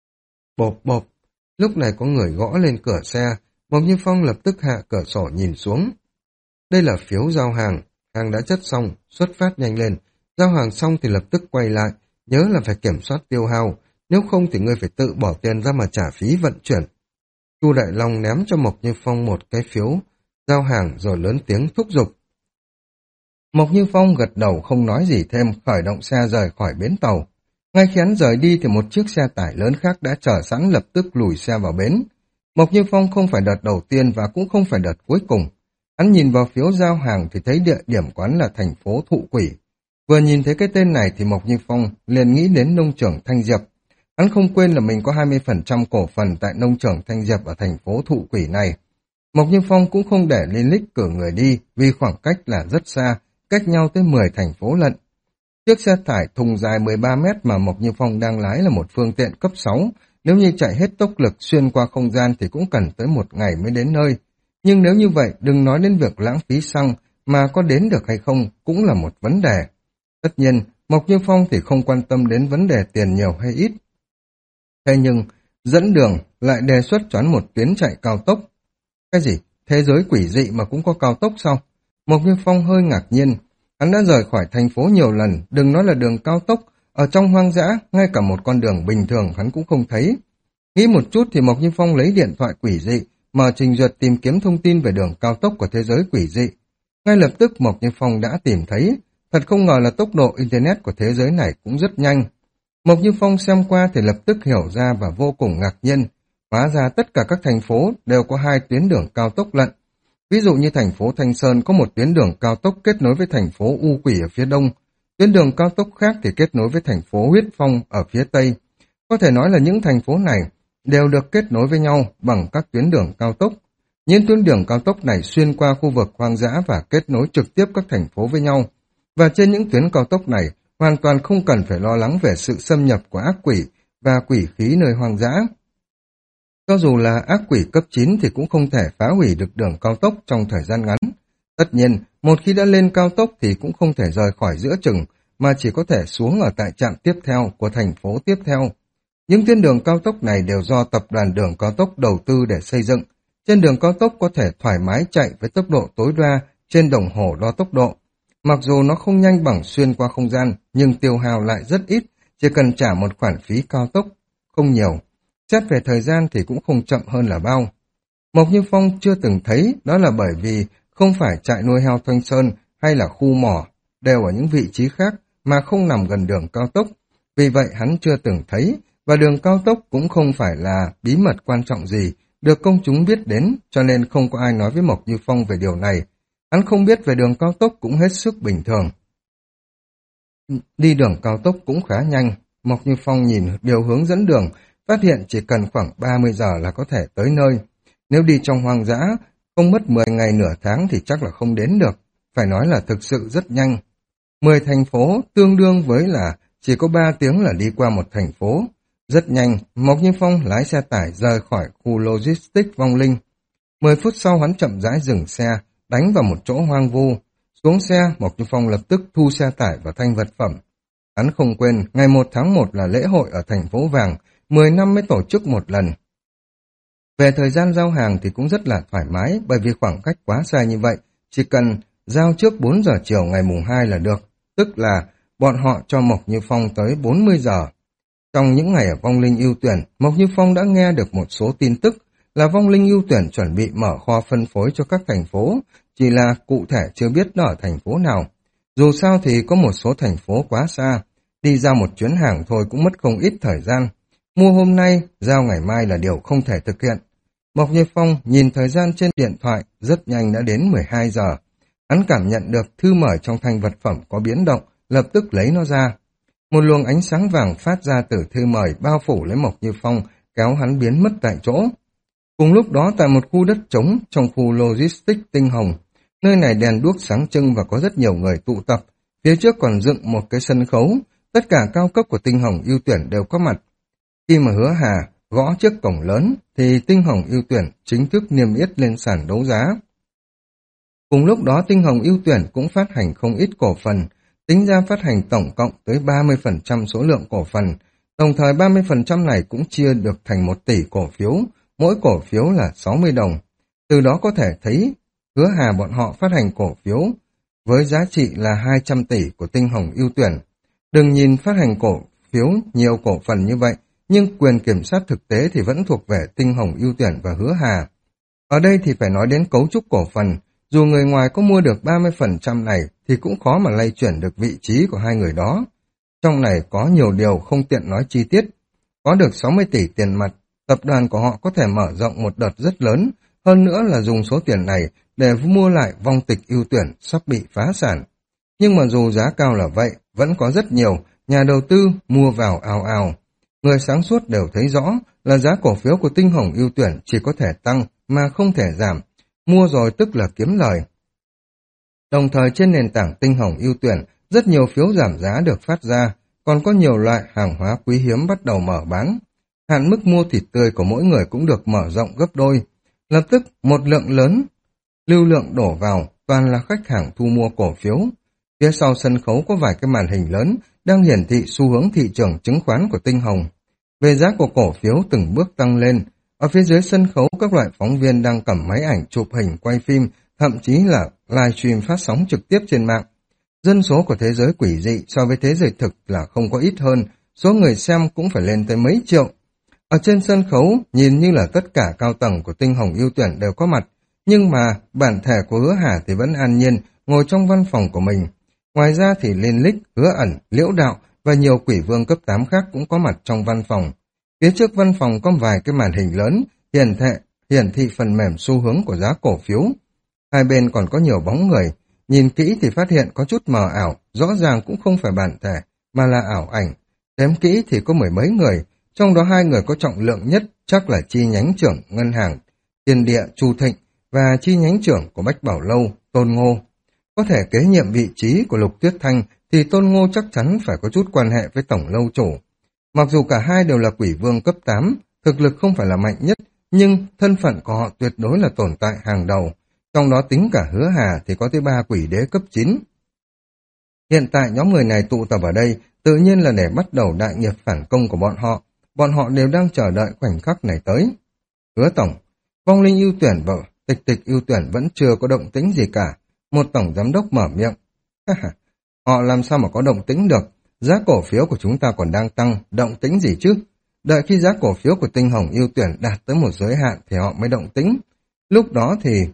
Bộp bộp, lúc này có người gõ lên cửa xe, Mộc Như Phong lập tức hạ cửa sổ nhìn xuống. Đây là phiếu giao hàng, hàng đã chất xong, xuất phát nhanh lên, giao hàng xong thì lập tức quay lại, nhớ là phải kiểm soát tiêu hao, nếu không thì ngươi phải tự bỏ tiền ra mà trả phí vận chuyển. Chu Đại Long ném cho Mộc Như Phong một cái phiếu giao hàng rồi lớn tiếng thúc giục. Mộc Như Phong gật đầu không nói gì thêm, khởi động xe rời khỏi bến tàu. Ngay khi hắn rời đi thì một chiếc xe tải lớn khác đã chờ sẵn, lập tức lùi xe vào bến. Mộc Như Phong không phải đợt đầu tiên và cũng không phải đợt cuối cùng. Hắn nhìn vào phiếu giao hàng thì thấy địa điểm quán là thành phố Thụ Quỷ. Vừa nhìn thấy cái tên này thì Mộc Như Phong liền nghĩ đến nông trường Thanh Diệp. Hắn không quên là mình có hai mươi phần trăm cổ phần tại nông trường Thanh Diệp ở thành phố Thụ Quỷ này. Mộc Như Phong cũng không để Liên Lích cử người đi vì khoảng cách là rất xa, cách nhau tới mười thành phố lận. Chiếc xe tải thùng dài mười ba mét mà Mộc Như Phong đang lái là một phương tiện cấp sáu, nếu như chạy hết tốc lực xuyên qua không gian thì cũng cần tới một ngày mới đến nơi. Nhưng nếu như vậy, đừng nói đến việc lãng phí xăng, mà có đến được hay không cũng là một vấn đề. Tất nhiên, Mộc Như Phong thì không quan tâm đến vấn đề tiền nhiều hay ít. Thế nhưng, dẫn đường lại đề xuất choán một tuyến chạy cao tốc. Cái gì? Thế giới quỷ dị mà cũng có cao tốc sao? Mộc Như Phong hơi ngạc nhiên. Hắn đã rời khỏi thành phố nhiều lần, đừng nói là đường cao tốc, ở trong hoang dã, ngay cả một con đường bình thường hắn cũng không thấy. Nghĩ một chút thì Mộc Như Phong lấy điện thoại quỷ dị, mở trình duyệt tìm kiếm thông tin về đường cao tốc của thế giới quỷ dị. Ngay lập tức Mộc Như Phong đã tìm thấy, thật không ngờ là tốc độ Internet của thế giới này cũng rất nhanh. Mộc Như Phong xem qua thì lập tức hiểu ra và vô cùng ngạc nhiên. Hóa ra tất cả các thành phố đều có hai tuyến đường cao tốc lận. Ví dụ như thành phố Thanh Sơn có một tuyến đường cao tốc kết nối với thành phố U Quỷ ở phía đông, tuyến đường cao tốc khác thì kết nối với thành phố Huyết Phong ở phía tây. Có thể nói là những thành phố này đều được kết nối với nhau bằng các tuyến đường cao tốc. Những tuyến đường cao tốc này xuyên qua khu vực hoang dã và kết nối trực tiếp các thành phố với nhau. Và trên những tuyến cao tốc này, hoàn toàn không cần phải lo lắng về sự xâm nhập của ác quỷ và quỷ khí nơi hoang dã. Cho dù là ác quỷ cấp chín thì cũng không thể phá hủy được đường cao tốc trong thời gian ngắn. Tất nhiên, một khi đã lên cao tốc thì cũng không thể rời khỏi giữa chừng, mà chỉ có thể xuống ở tại trạm tiếp theo của thành phố tiếp theo. Những tuyến đường cao tốc này đều do tập đoàn đường cao tốc đầu tư để xây dựng. Trên đường cao tốc có thể thoải mái chạy với tốc độ tối đa trên đồng hồ đo tốc độ. Mặc dù nó không nhanh bằng xuyên qua không gian, nhưng tiêu hao lại rất ít, chỉ cần trả một khoản phí cao tốc không nhiều. Xét về thời gian thì cũng không chậm hơn là bao. Mộc Như Phong chưa từng thấy, đó là bởi vì không phải trại nuôi heo Thanh Sơn hay là khu mỏ, đều ở những vị trí khác mà không nằm gần đường cao tốc. Vì vậy hắn chưa từng thấy, và đường cao tốc cũng không phải là bí mật quan trọng gì, được công chúng biết đến, cho nên không có ai nói với Mộc Như Phong về điều này. Hắn không biết về đường cao tốc cũng hết sức bình thường. Đi đường cao tốc cũng khá nhanh, Mộc Như Phong nhìn điều hướng dẫn đường, phát hiện chỉ cần khoảng ba mươi giờ là có thể tới nơi. Nếu đi trong hoang dã, không mất mười ngày nửa tháng thì chắc là không đến được. Phải nói là thực sự rất nhanh. mười thành phố tương đương với là chỉ có ba tiếng là đi qua một thành phố. Rất nhanh, Mộc Như Phong lái xe tải rời khỏi khu logistics Vong Linh. mười phút sau hắn chậm rãi dừng xe, đánh vào một chỗ hoang vu. Xuống xe, Mộc Như Phong lập tức thu xe tải và thanh vật phẩm. Hắn không quên, ngày một tháng một là lễ hội ở thành phố Vàng, mười năm mới tổ chức một lần. Về thời gian giao hàng thì cũng rất là thoải mái, bởi vì khoảng cách quá xa như vậy, chỉ cần giao trước bốn giờ chiều ngày mùng hai là được, tức là bọn họ cho Mộc Như Phong tới bốn mươi giờ. Trong những ngày ở Vong Linh ưu tuyển, Mộc Như Phong đã nghe được một số tin tức là Vong Linh ưu tuyển chuẩn bị mở kho phân phối cho các thành phố, chỉ là cụ thể chưa biết nó ở thành phố nào. Dù sao thì có một số thành phố quá xa, đi ra một chuyến hàng thôi cũng mất không ít thời gian. Mua hôm nay, giao ngày mai là điều không thể thực hiện. Mộc Như Phong nhìn thời gian trên điện thoại, rất nhanh đã đến mười hai giờ. Hắn cảm nhận được thư mời trong thanh vật phẩm có biến động, lập tức lấy nó ra. Một luồng ánh sáng vàng phát ra từ thư mời bao phủ lấy Mộc Như Phong, kéo hắn biến mất tại chỗ. Cùng lúc đó tại một khu đất trống trong khu logistics Tinh Hồng, nơi này đèn đuốc sáng trưng và có rất nhiều người tụ tập. Phía trước còn dựng một cái sân khấu, tất cả cao cấp của Tinh Hồng ưu tuyển đều có mặt. Khi mà Hứa Hà gõ trước cổng lớn thì Tinh Hồng ưu tuyển chính thức niêm yết lên sàn đấu giá. Cùng lúc đó Tinh Hồng ưu tuyển cũng phát hành không ít cổ phần, tính ra phát hành tổng cộng tới ba mươi phần trăm số lượng cổ phần, đồng thời ba mươi phần trăm này cũng chia được thành một tỷ cổ phiếu, mỗi cổ phiếu là sáu mươi đồng. Từ đó có thể thấy Hứa Hà bọn họ phát hành cổ phiếu với giá trị là hai trăm tỷ của Tinh Hồng ưu tuyển. Đừng nhìn phát hành cổ phiếu nhiều cổ phần như vậy, nhưng quyền kiểm soát thực tế thì vẫn thuộc về Tinh Hồng ưu tuyển và Hứa Hà. Ở đây thì phải nói đến cấu trúc cổ phần, dù người ngoài có mua được ba mươi phần trăm này thì cũng khó mà lay chuyển được vị trí của hai người đó. Trong này có nhiều điều không tiện nói chi tiết. Có được sáu mươi tỷ tiền mặt, tập đoàn của họ có thể mở rộng một đợt rất lớn, hơn nữa là dùng số tiền này để mua lại vong tịch ưu tuyển sắp bị phá sản. Nhưng mà dù giá cao là vậy, vẫn có rất nhiều nhà đầu tư mua vào ào ào. Người sáng suốt đều thấy rõ là giá cổ phiếu của tinh hồng ưu tuyển chỉ có thể tăng mà không thể giảm. Mua rồi tức là kiếm lời. Đồng thời trên nền tảng tinh hồng ưu tuyển, rất nhiều phiếu giảm giá được phát ra, còn có nhiều loại hàng hóa quý hiếm bắt đầu mở bán. Hạn mức mua thịt tươi của mỗi người cũng được mở rộng gấp đôi. Lập tức một lượng lớn lưu lượng đổ vào, toàn là khách hàng thu mua cổ phiếu. Phía sau sân khấu có vài cái màn hình lớn đang hiển thị xu hướng thị trường chứng khoán của tinh hồng. Về giá của cổ phiếu từng bước tăng lên, ở phía dưới sân khấu các loại phóng viên đang cầm máy ảnh chụp hình quay phim, thậm chí là livestream phát sóng trực tiếp trên mạng. Dân số của thế giới quỷ dị so với thế giới thực là không có ít hơn, số người xem cũng phải lên tới mấy triệu. Ở trên sân khấu, nhìn như là tất cả cao tầng của tinh hồng ưu tuyển đều có mặt, nhưng mà bản thể của Hứa Hà thì vẫn an nhiên ngồi trong văn phòng của mình. Ngoài ra thì Liên Lích, Hứa Ẩn, Liễu Đạo và nhiều quỷ vương cấp tám khác cũng có mặt trong văn phòng. Phía trước văn phòng có vài cái màn hình lớn hiển thị, hiển thị phần mềm xu hướng của giá cổ phiếu. Hai bên còn có nhiều bóng người, nhìn kỹ thì phát hiện có chút mờ ảo, rõ ràng cũng không phải bản thể, mà là ảo ảnh. Đếm kỹ thì có mười mấy người, trong đó hai người có trọng lượng nhất chắc là chi nhánh trưởng ngân hàng Tiền Địa Chu Thịnh và chi nhánh trưởng của Bách Bảo Lâu Tôn Ngô. Có thể kế nhiệm vị trí của Lục Tuyết Thanh thì Tôn Ngô chắc chắn phải có chút quan hệ với tổng lâu chủ. Mặc dù cả hai đều là quỷ vương cấp tám, thực lực không phải là mạnh nhất, nhưng thân phận của họ tuyệt đối là tồn tại hàng đầu. Trong đó tính cả Hứa Hà thì có tới ba quỷ đế cấp chín. Hiện tại nhóm người này tụ tập ở đây tự nhiên là để bắt đầu đại nghiệp phản công của bọn họ. Bọn họ đều đang chờ đợi khoảnh khắc này tới. Hứa tổng, vong linh ưu tuyển và tịch tịch ưu tuyển vẫn chưa có động tĩnh gì cả. Một tổng giám đốc mở miệng. Họ làm sao mà có động tĩnh được? Giá cổ phiếu của chúng ta còn đang tăng, động tĩnh gì chứ? Đợi khi giá cổ phiếu của tinh hồng ưu tuyển đạt tới một giới hạn thì họ mới động tĩnh. Lúc đó thì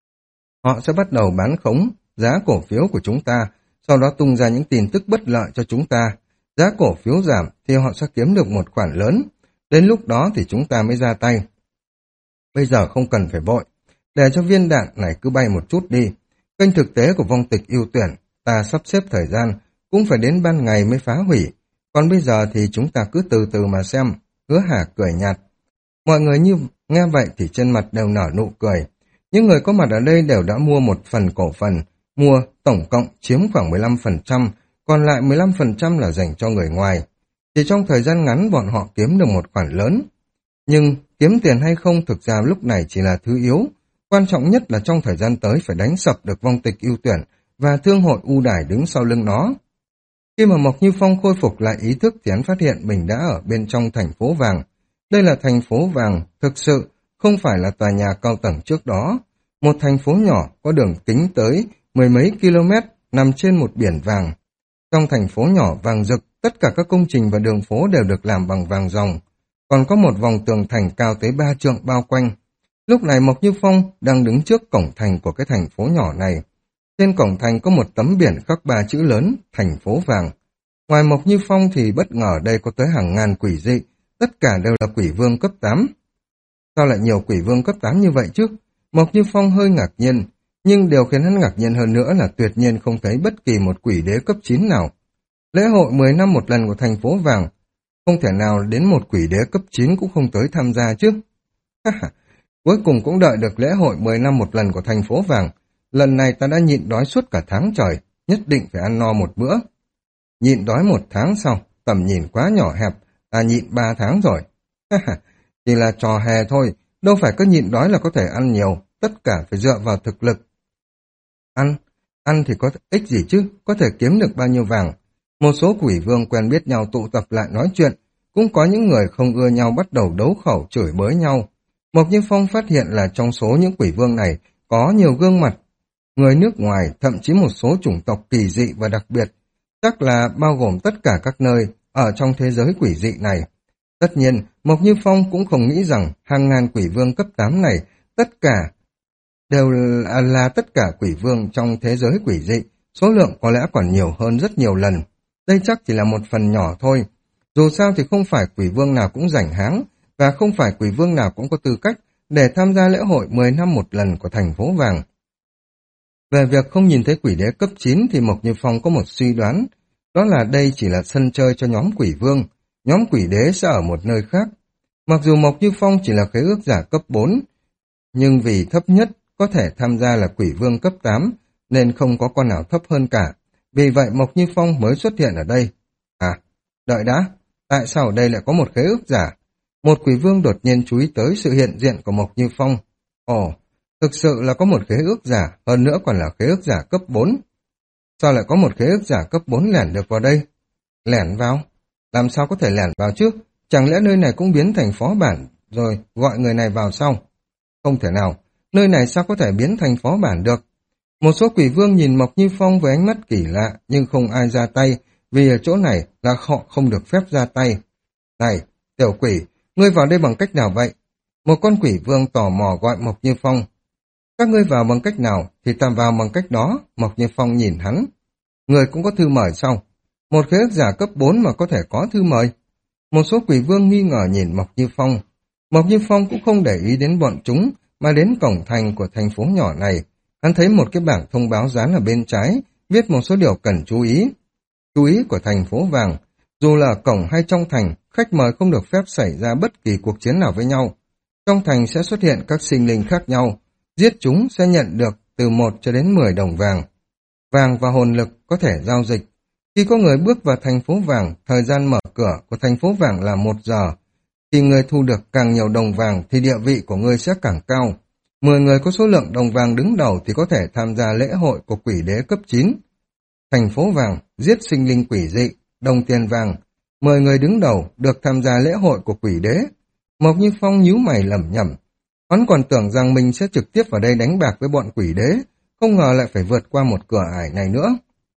họ sẽ bắt đầu bán khống giá cổ phiếu của chúng ta, sau đó tung ra những tin tức bất lợi cho chúng ta. Giá cổ phiếu giảm thì họ sẽ kiếm được một khoản lớn. Đến lúc đó thì chúng ta mới ra tay. Bây giờ không cần phải vội, để cho viên đạn này cứ bay một chút đi. Kênh thực tế của vong tịch ưu tuyển, ta sắp xếp thời gian, cũng phải đến ban ngày mới phá hủy. Còn bây giờ thì chúng ta cứ từ từ mà xem. Hứa Hà cười nhạt. Mọi người như nghe vậy thì trên mặt đều nở nụ cười. Những người có mặt ở đây đều đã mua một phần cổ phần, mua tổng cộng chiếm khoảng mười lăm phần trăm, còn lại mười lăm phần trăm là dành cho người ngoài. Chỉ trong thời gian ngắn bọn họ kiếm được một khoản lớn. Nhưng kiếm tiền hay không thực ra lúc này chỉ là thứ yếu. Quan trọng nhất là trong thời gian tới phải đánh sập được vong tịch ưu tuyển và thương hội ưu đải đứng sau lưng nó. Khi mà Mộc Như Phong khôi phục lại ý thức thì hắn phát hiện mình đã ở bên trong thành phố vàng. Đây là thành phố vàng, thực sự không phải là tòa nhà cao tầng trước đó. Một thành phố nhỏ có đường kính tới mười mấy km nằm trên một biển vàng. Trong thành phố nhỏ vàng rực, tất cả các công trình và đường phố đều được làm bằng vàng ròng. Còn có một vòng tường thành cao tới ba trượng bao quanh. Lúc này Mộc Như Phong đang đứng trước cổng thành của cái thành phố nhỏ này. Trên cổng thành có một tấm biển khắc ba chữ lớn, thành phố vàng. Ngoài Mộc Như Phong thì bất ngờ đây có tới hàng ngàn quỷ dị, tất cả đều là quỷ vương cấp tám. Sao lại nhiều quỷ vương cấp tám như vậy chứ? Mộc Như Phong hơi ngạc nhiên, nhưng điều khiến hắn ngạc nhiên hơn nữa là tuyệt nhiên không thấy bất kỳ một quỷ đế cấp chín nào. Lễ hội mười năm một lần của thành phố vàng, không thể nào đến một quỷ đế cấp chín cũng không tới tham gia chứ. Cuối cùng cũng đợi được lễ hội mười năm một lần của thành phố vàng. Lần này ta đã nhịn đói suốt cả tháng trời, nhất định phải ăn no một bữa. Nhịn đói một tháng sau, tầm nhìn quá nhỏ hẹp, ta nhịn ba tháng rồi. Chỉ là trò hề thôi, đâu phải cứ nhịn đói là có thể ăn nhiều, tất cả phải dựa vào thực lực. Ăn, ăn thì có ích gì chứ, có thể kiếm được bao nhiêu vàng. Một số quỷ vương quen biết nhau tụ tập lại nói chuyện, cũng có những người không ưa nhau bắt đầu đấu khẩu chửi bới nhau. Mộc Như Phong phát hiện là trong số những quỷ vương này có nhiều gương mặt người nước ngoài, thậm chí một số chủng tộc kỳ dị và đặc biệt, chắc là bao gồm tất cả các nơi ở trong thế giới quỷ dị này. Tất nhiên, Mộc Như Phong cũng không nghĩ rằng hàng ngàn quỷ vương cấp tám này tất cả đều là, là tất cả quỷ vương trong thế giới quỷ dị, số lượng có lẽ còn nhiều hơn rất nhiều lần. Đây chắc chỉ là một phần nhỏ thôi. Dù sao thì không phải quỷ vương nào cũng rảnh háng, và không phải quỷ vương nào cũng có tư cách để tham gia lễ hội mười năm một lần của thành phố vàng. Về việc không nhìn thấy quỷ đế cấp chín thì Mộc Như Phong có một suy đoán, đó là đây chỉ là sân chơi cho nhóm quỷ vương, nhóm quỷ đế sẽ ở một nơi khác. Mặc dù Mộc Như Phong chỉ là khế ước giả cấp bốn, nhưng vì thấp nhất có thể tham gia là quỷ vương cấp tám, nên không có con nào thấp hơn cả. Vì vậy Mộc Như Phong mới xuất hiện ở đây. À, đợi đã, tại sao ở đây lại có một khế ước giả? Một quỷ vương đột nhiên chú ý tới sự hiện diện của Mộc Như Phong. Ồ, thực sự là có một khế ước giả, hơn nữa còn là khế ước giả cấp bốn. Sao lại có một khế ước giả cấp bốn lẻn được vào đây? Lẻn vào? Làm sao có thể lẻn vào chứ? Chẳng lẽ nơi này cũng biến thành phó bản rồi gọi người này vào sau? Không thể nào, nơi này sao có thể biến thành phó bản được? Một số quỷ vương nhìn Mộc Như Phong với ánh mắt kỳ lạ, nhưng không ai ra tay, vì ở chỗ này là họ không được phép ra tay. Này, tiểu quỷ, ngươi vào đây bằng cách nào vậy? Một con quỷ vương tò mò gọi Mộc Như Phong. Các ngươi vào bằng cách nào thì ta vào bằng cách đó. Mộc Như Phong nhìn hắn. Người cũng có thư mời sao? Một khế ước giả cấp bốn mà có thể có thư mời. Một số quỷ vương nghi ngờ nhìn Mộc Như Phong. Mộc Như Phong cũng không để ý đến bọn chúng, mà đến cổng thành của thành phố nhỏ này. Hắn thấy một cái bảng thông báo dán ở bên trái, viết một số điều cần chú ý. Chú ý của thành phố vàng, dù là ở cổng hay trong thành, khách mời không được phép xảy ra bất kỳ cuộc chiến nào với nhau. Trong thành sẽ xuất hiện các sinh linh khác nhau, giết chúng sẽ nhận được từ một cho đến mười đồng vàng. Vàng và hồn lực có thể giao dịch. Khi có người bước vào thành phố vàng, thời gian mở cửa của thành phố vàng là một giờ. Khi người thu được càng nhiều đồng vàng thì địa vị của người sẽ càng cao. mười người có số lượng đồng vàng đứng đầu thì có thể tham gia lễ hội của quỷ đế cấp chín. Thành phố vàng, giết sinh linh quỷ dị, đồng tiền vàng. mười người đứng đầu được tham gia lễ hội của quỷ đế. Mộc Như Phong nhíu mày lẩm nhẩm. Hắn còn tưởng rằng mình sẽ trực tiếp vào đây đánh bạc với bọn quỷ đế, không ngờ lại phải vượt qua một cửa ải này nữa.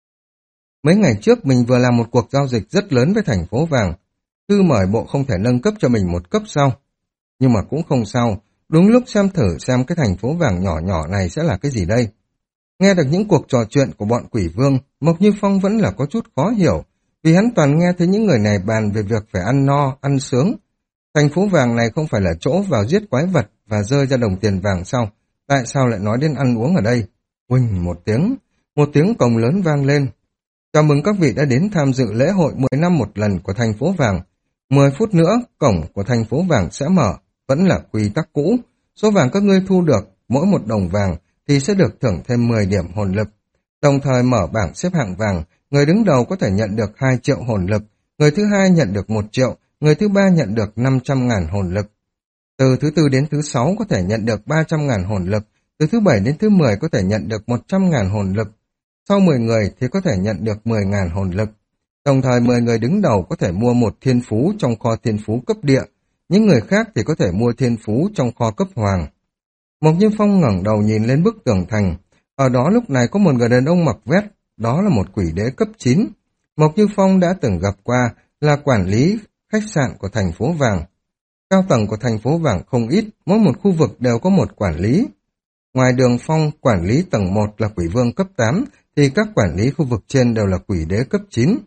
Mấy ngày trước mình vừa làm một cuộc giao dịch rất lớn với thành phố vàng. Thư mời bộ không thể nâng cấp cho mình một cấp sao? Nhưng mà cũng không sao, đúng lúc xem thử xem cái thành phố vàng nhỏ nhỏ này sẽ là cái gì đây. Nghe được những cuộc trò chuyện của bọn quỷ vương, Mộc Như Phong vẫn là có chút khó hiểu, vì hắn toàn nghe thấy những người này bàn về việc phải ăn no, ăn sướng. Thành phố vàng này không phải là chỗ vào giết quái vật và rơi ra đồng tiền vàng sao? Tại sao lại nói đến ăn uống ở đây? Huỳnh một tiếng, một tiếng còng lớn vang lên. Chào mừng các vị đã đến tham dự lễ hội mười năm một lần của thành phố vàng. mười phút nữa, cổng của thành phố vàng sẽ mở, vẫn là quy tắc cũ. Số vàng các ngươi thu được, mỗi một đồng vàng thì sẽ được thưởng thêm mười điểm hồn lực. Đồng thời mở bảng xếp hạng vàng, người đứng đầu có thể nhận được hai triệu hồn lực, người thứ hai nhận được một triệu, người thứ ba nhận được năm trăm ngàn hồn lực. Từ thứ tư đến thứ sáu có thể nhận được ba trăm ngàn hồn lực, từ thứ bảy đến thứ mười có thể nhận được một trăm ngàn hồn lực. Sau mười người thì có thể nhận được mười ngàn hồn lực. Đồng thời mười người đứng đầu có thể mua một thiên phú trong kho thiên phú cấp địa, những người khác thì có thể mua thiên phú trong kho cấp hoàng. Mộc Như Phong ngẩng đầu nhìn lên bức tường thành, ở đó lúc này có một người đàn ông mặc vest, đó là một quỷ đế cấp chín. Mộc Như Phong đã từng gặp qua, là quản lý khách sạn của thành phố vàng. Cao tầng của thành phố vàng không ít, mỗi một khu vực đều có một quản lý. Ngoài Đường Phong, quản lý tầng một là quỷ vương cấp tám, thì các quản lý khu vực trên đều là quỷ đế cấp chín.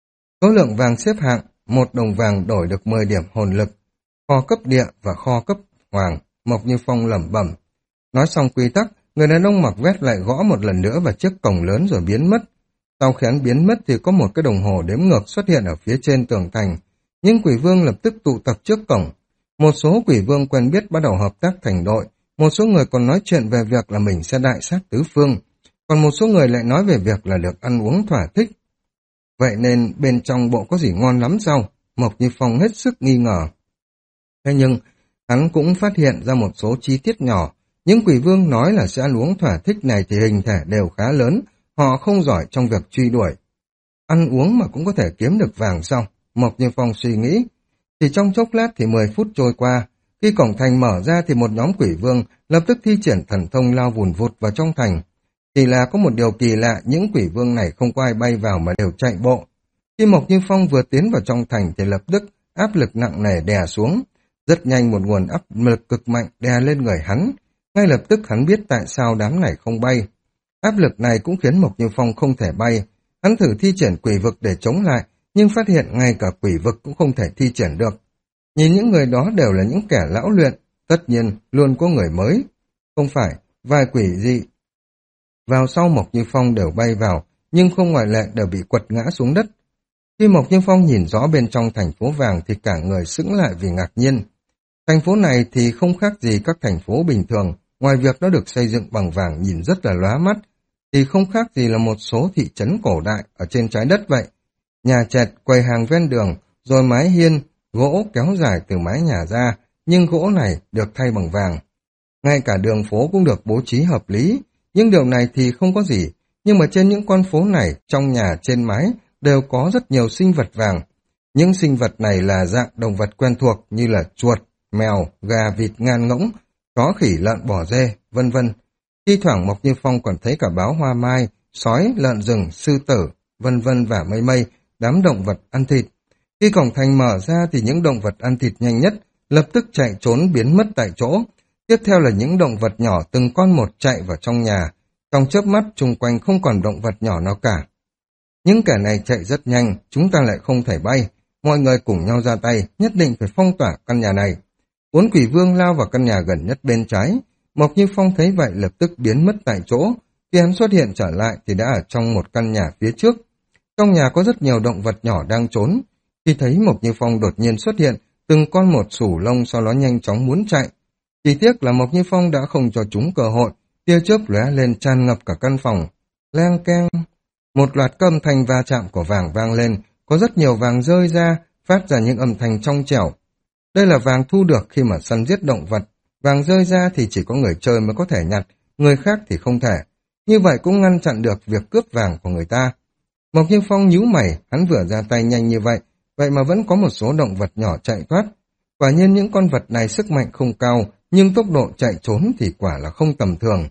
Số lượng vàng xếp hạng, một đồng vàng đổi được mười điểm hồn lực. Kho cấp địa và kho cấp hoàng, Mộc Như Phong lẩm bẩm. Nói xong quy tắc, người đàn ông mặc vest lại gõ một lần nữa vào chiếc cổng lớn rồi biến mất. Sau khi hắn biến mất thì có một cái đồng hồ đếm ngược xuất hiện ở phía trên tường thành. Nhưng quỷ vương lập tức tụ tập trước cổng. Một số quỷ vương quen biết bắt đầu hợp tác thành đội. Một số người còn nói chuyện về việc là mình sẽ đại sát tứ phương. Còn một số người lại nói về việc là được ăn uống thỏa thích. Vậy nên bên trong bộ có gì ngon lắm sao? Mộc Như Phong hết sức nghi ngờ. Thế nhưng, hắn cũng phát hiện ra một số chi tiết nhỏ. Những quỷ vương nói là sẽ ăn uống thỏa thích này thì hình thể đều khá lớn. Họ không giỏi trong việc truy đuổi. Ăn uống mà cũng có thể kiếm được vàng sao? Mộc Như Phong suy nghĩ. Chỉ trong chốc lát thì mười phút trôi qua. Khi cổng thành mở ra thì một nhóm quỷ vương lập tức thi triển thần thông lao vùn vụt vào trong thành. Chỉ là có một điều kỳ lạ, những quỷ vương này không có ai bay vào mà đều chạy bộ. Khi Mộc Như Phong vừa tiến vào trong thành thì lập tức áp lực nặng nề đè xuống. Rất nhanh một nguồn áp lực cực mạnh đè lên người hắn. Ngay lập tức hắn biết tại sao đám này không bay. Áp lực này cũng khiến Mộc Như Phong không thể bay. Hắn thử thi triển quỷ vực để chống lại, nhưng phát hiện ngay cả quỷ vực cũng không thể thi triển được. Nhìn những người đó đều là những kẻ lão luyện. tất nhiên luôn có người mới. Không phải, vài quỷ dị vào sau Mộc Như Phong đều bay vào, nhưng không ngoại lệ đều bị quật ngã xuống đất. Khi Mộc Như Phong nhìn rõ bên trong thành phố vàng thì cả người sững lại vì ngạc nhiên. Thành phố này thì không khác gì các thành phố bình thường, ngoài việc nó được xây dựng bằng vàng nhìn rất là lóa mắt, thì không khác gì là một số thị trấn cổ đại ở trên trái đất vậy. Nhà trệt, quầy hàng ven đường, rồi mái hiên, gỗ kéo dài từ mái nhà ra, nhưng gỗ này được thay bằng vàng. Ngay cả đường phố cũng được bố trí hợp lý, nhưng điều này thì không có gì. Nhưng mà trên những con phố này, trong nhà, trên mái, đều có rất nhiều sinh vật vàng. Những sinh vật này là dạng động vật quen thuộc như là chuột, mèo, gà, vịt, ngan ngỗng, chó khỉ, lợn, bò dê, vân vân. Thi thoảng Mộc Như Phong còn thấy cả báo hoa mai, sói, lợn rừng, sư tử, vân vân và mây mây, đám động vật ăn thịt. Khi cổng thành mở ra thì những động vật ăn thịt nhanh nhất lập tức chạy trốn biến mất tại chỗ. Tiếp theo là những động vật nhỏ từng con một chạy vào trong nhà. Trong chớp mắt chung quanh không còn động vật nhỏ nào cả. Những kẻ này chạy rất nhanh, chúng ta lại không thể bay. Mọi người cùng nhau ra tay, nhất định phải phong tỏa căn nhà này. Bốn quỷ vương lao vào căn nhà gần nhất bên trái. Mộc Như Phong thấy vậy lập tức biến mất tại chỗ. Khi hắn xuất hiện trở lại thì đã ở trong một căn nhà phía trước. Trong nhà có rất nhiều động vật nhỏ đang trốn. Khi thấy Mộc Như Phong đột nhiên xuất hiện, từng con một sủ lông sau đó nhanh chóng muốn chạy. Chỉ tiếc là Mộc Như Phong đã không cho chúng cơ hội, tia chớp lóe lên tràn ngập cả căn phòng. Leng keng, một loạt âm thanh va chạm của vàng vang lên, có rất nhiều vàng rơi ra, phát ra những âm thanh trong trẻo. Đây là vàng thu được khi mà săn giết động vật, vàng rơi ra thì chỉ có người chơi mới có thể nhặt, người khác thì không thể. Như vậy cũng ngăn chặn được việc cướp vàng của người ta. Mộc Như Phong nhíu mày, hắn vừa ra tay nhanh như vậy, vậy mà vẫn có một số động vật nhỏ chạy thoát. Quả nhiên những con vật này sức mạnh không cao, nhưng tốc độ chạy trốn thì quả là không tầm thường.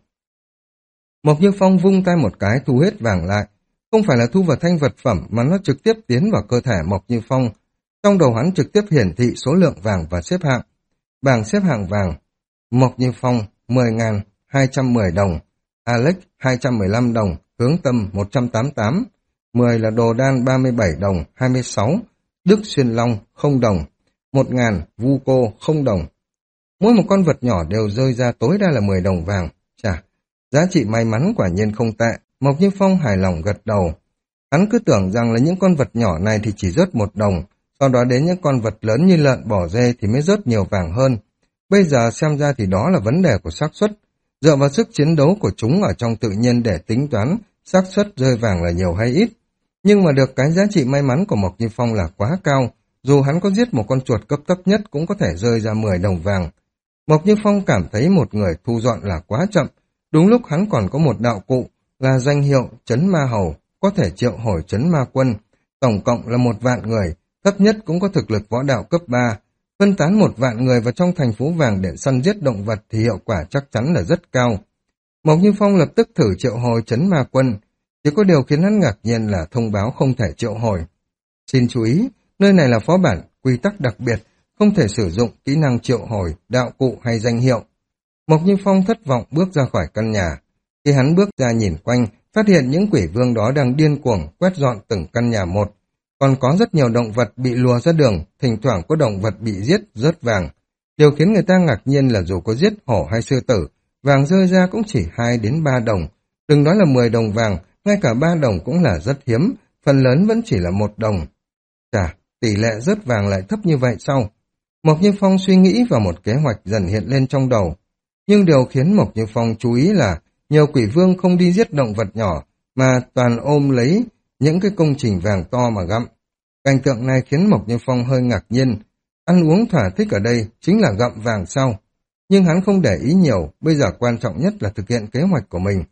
Mộc Như Phong vung tay một cái thu hết vàng lại, không phải là thu vào thanh vật phẩm mà nó trực tiếp tiến vào cơ thể Mộc Như Phong. Trong đầu hắn trực tiếp hiển thị số lượng vàng và xếp hạng. Bảng xếp hạng vàng: Mộc Như Phong mười nghìn hai trăm mười đồng, Alex hai trăm mười lăm đồng, Hướng Tâm một trăm tám mươi tám, mười là Đồ Đan ba mươi bảy đồng, hai mươi sáu, Đức Xuyên Long không đồng, một nghìn, Vu Cô không đồng. Mỗi một con vật nhỏ đều rơi ra tối đa là mười đồng vàng. Chà, giá trị may mắn quả nhiên không tệ. Mộc Như Phong hài lòng gật đầu. Hắn cứ tưởng rằng là những con vật nhỏ này thì chỉ rớt một đồng, sau đó đến những con vật lớn như lợn, bò, dê thì mới rớt nhiều vàng hơn. Bây giờ xem ra thì đó là vấn đề của xác suất. Dựa vào sức chiến đấu của chúng ở trong tự nhiên để tính toán xác suất rơi vàng là nhiều hay ít. Nhưng mà được cái giá trị may mắn của Mộc Như Phong là quá cao, dù hắn có giết một con chuột cấp thấp nhất cũng có thể rơi ra mười đồng vàng. Mộc Như Phong cảm thấy một người thu dọn là quá chậm, đúng lúc hắn còn có một đạo cụ là danh hiệu Trấn Ma Hầu, có thể triệu hồi Trấn Ma Quân, tổng cộng là một vạn người, thấp nhất cũng có thực lực võ đạo cấp ba. Phân tán một vạn người vào trong thành phố vàng để săn giết động vật thì hiệu quả chắc chắn là rất cao. Mộc Như Phong lập tức thử triệu hồi Trấn Ma Quân, chỉ có điều khiến hắn ngạc nhiên là thông báo không thể triệu hồi. Xin chú ý, nơi này là phó bản, quy tắc đặc biệt, không thể sử dụng kỹ năng triệu hồi, đạo cụ hay danh hiệu. Mộc Như Phong thất vọng bước ra khỏi căn nhà. Khi hắn bước ra nhìn quanh, phát hiện những quỷ vương đó đang điên cuồng quét dọn từng căn nhà một. Còn có rất nhiều động vật bị lùa ra đường, thỉnh thoảng có động vật bị giết, rớt vàng. Điều khiến người ta ngạc nhiên là dù có giết hổ hay sư tử, vàng rơi ra cũng chỉ hai đến ba đồng. Đừng nói là mười đồng vàng, ngay cả ba đồng cũng là rất hiếm, phần lớn vẫn chỉ là một đồng. Chà, tỷ lệ rớt vàng lại thấp như vậy sao? Mộc Như Phong suy nghĩ và một kế hoạch dần hiện lên trong đầu. Nhưng điều khiến Mộc Như Phong chú ý là nhiều quỷ vương không đi giết động vật nhỏ, mà toàn ôm lấy những cái công trình vàng to mà gặm. Cảnh tượng này khiến Mộc Như Phong hơi ngạc nhiên. Ăn uống thỏa thích ở đây chính là gặm vàng sao? Nhưng hắn không để ý nhiều, bây giờ quan trọng nhất là thực hiện kế hoạch của mình.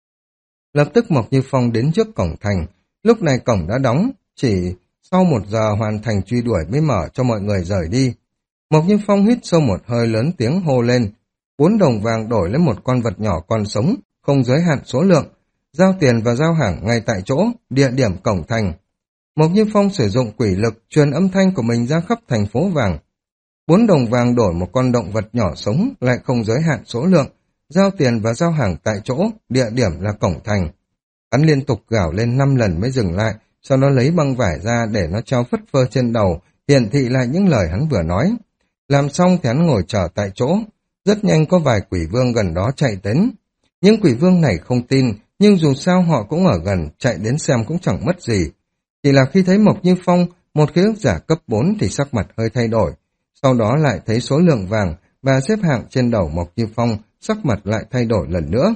Lập tức Mộc Như Phong đến trước cổng thành, lúc này cổng đã đóng, chỉ sau một giờ hoàn thành truy đuổi mới mở cho mọi người rời đi. Mộc Như Phong hít sâu một hơi lớn tiếng hô lên, bốn đồng vàng đổi lấy một con vật nhỏ còn sống, không giới hạn số lượng, giao tiền và giao hàng ngay tại chỗ, địa điểm cổng thành. Mộc Như Phong sử dụng quỷ lực truyền âm thanh của mình ra khắp thành phố vàng. Bốn đồng vàng đổi một con động vật nhỏ sống, lại không giới hạn số lượng, giao tiền và giao hàng tại chỗ, địa điểm là cổng thành. Hắn liên tục gào lên năm lần mới dừng lại, sau đó lấy băng vải ra để nó treo phất phơ trên đầu, hiển thị lại những lời hắn vừa nói. Làm xong thì hắn ngồi chờ tại chỗ. Rất nhanh có vài quỷ vương gần đó chạy đến. Những quỷ vương này không tin, nhưng dù sao họ cũng ở gần, chạy đến xem cũng chẳng mất gì. Chỉ là khi thấy Mộc Như Phong, một ký ức giả cấp bốn thì sắc mặt hơi thay đổi. Sau đó lại thấy số lượng vàng và xếp hạng trên đầu Mộc Như Phong, sắc mặt lại thay đổi lần nữa.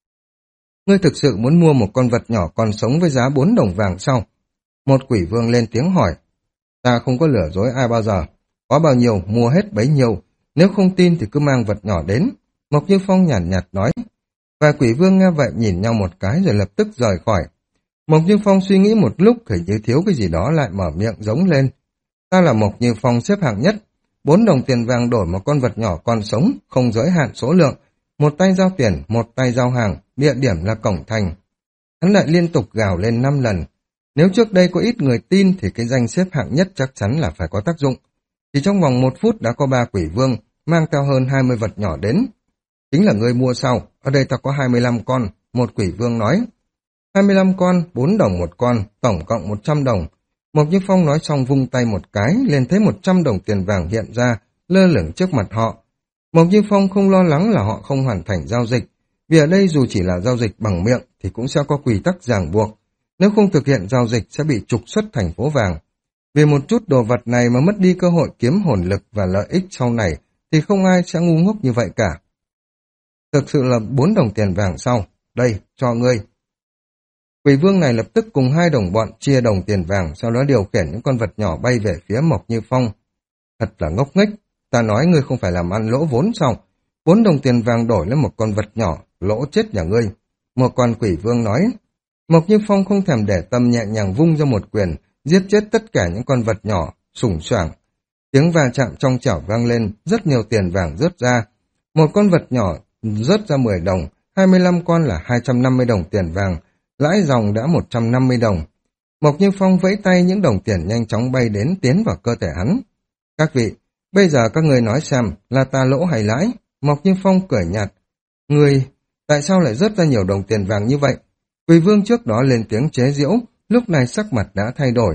Ngươi thực sự muốn mua một con vật nhỏ còn sống với giá bốn đồng vàng sao? Một quỷ vương lên tiếng hỏi. Ta không có lừa dối ai bao giờ. Có bao nhiêu mua hết bấy nhiêu. Nếu không tin thì cứ mang vật nhỏ đến. Mộc Như Phong nhàn nhạt, nhạt nói. Và quỷ vương nghe vậy nhìn nhau một cái rồi lập tức rời khỏi. Mộc Như Phong suy nghĩ một lúc hình như thiếu cái gì đó lại mở miệng giống lên. Ta là Mộc Như Phong xếp hạng nhất. Bốn đồng tiền vàng đổi một con vật nhỏ còn sống, không giới hạn số lượng. Một tay giao tiền, một tay giao hàng, địa điểm là cổng thành. Hắn lại liên tục gào lên năm lần. Nếu trước đây có ít người tin thì cái danh xếp hạng nhất chắc chắn là phải có tác dụng. Chỉ trong vòng một phút đã có ba quỷ vương mang theo hơn hai mươi vật nhỏ đến. Chính là người mua sau, ở đây ta có hai mươi lăm con, một quỷ vương nói. hai mươi lăm con, bốn đồng một con, tổng cộng một trăm đồng. Mộc Như Phong nói xong vung tay một cái, liền thấy một trăm đồng tiền vàng hiện ra, lơ lửng trước mặt họ. Mộc Như Phong không lo lắng là họ không hoàn thành giao dịch, vì ở đây dù chỉ là giao dịch bằng miệng thì cũng sẽ có quy tắc ràng buộc. Nếu không thực hiện giao dịch sẽ bị trục xuất thành phố vàng. Vì một chút đồ vật này mà mất đi cơ hội kiếm hồn lực và lợi ích sau này thì không ai sẽ ngu ngốc như vậy cả. Thực sự là bốn đồng tiền vàng sau, đây, cho ngươi. Quỷ vương này lập tức cùng hai đồng bọn chia đồng tiền vàng, sau đó điều khiển những con vật nhỏ bay về phía Mộc Như Phong. Thật là ngốc nghếch, ta nói ngươi không phải làm ăn lỗ vốn sao? Bốn đồng tiền vàng đổi lên một con vật nhỏ, lỗ chết nhà ngươi. Một con quỷ vương nói. Mộc Như Phong không thèm để tâm nhẹ nhàng vung ra một quyền, giết chết tất cả những con vật nhỏ, sủng soảng. Tiếng va chạm trong chảo vang lên, rất nhiều tiền vàng rớt ra. Một con vật nhỏ rớt ra mười đồng, hai mươi lăm con là hai trăm năm mươi đồng tiền vàng, lãi dòng đã một trăm năm mươi đồng. Mộc Như Phong vẫy tay, những đồng tiền nhanh chóng bay đến tiến vào cơ thể hắn. Các vị, bây giờ các người nói xem là ta lỗ hay lãi? Mộc Như Phong cười nhạt. Người, tại sao lại rớt ra nhiều đồng tiền vàng như vậy? Quỷ vương trước đó lên tiếng chế giễu, lúc này sắc mặt đã thay đổi.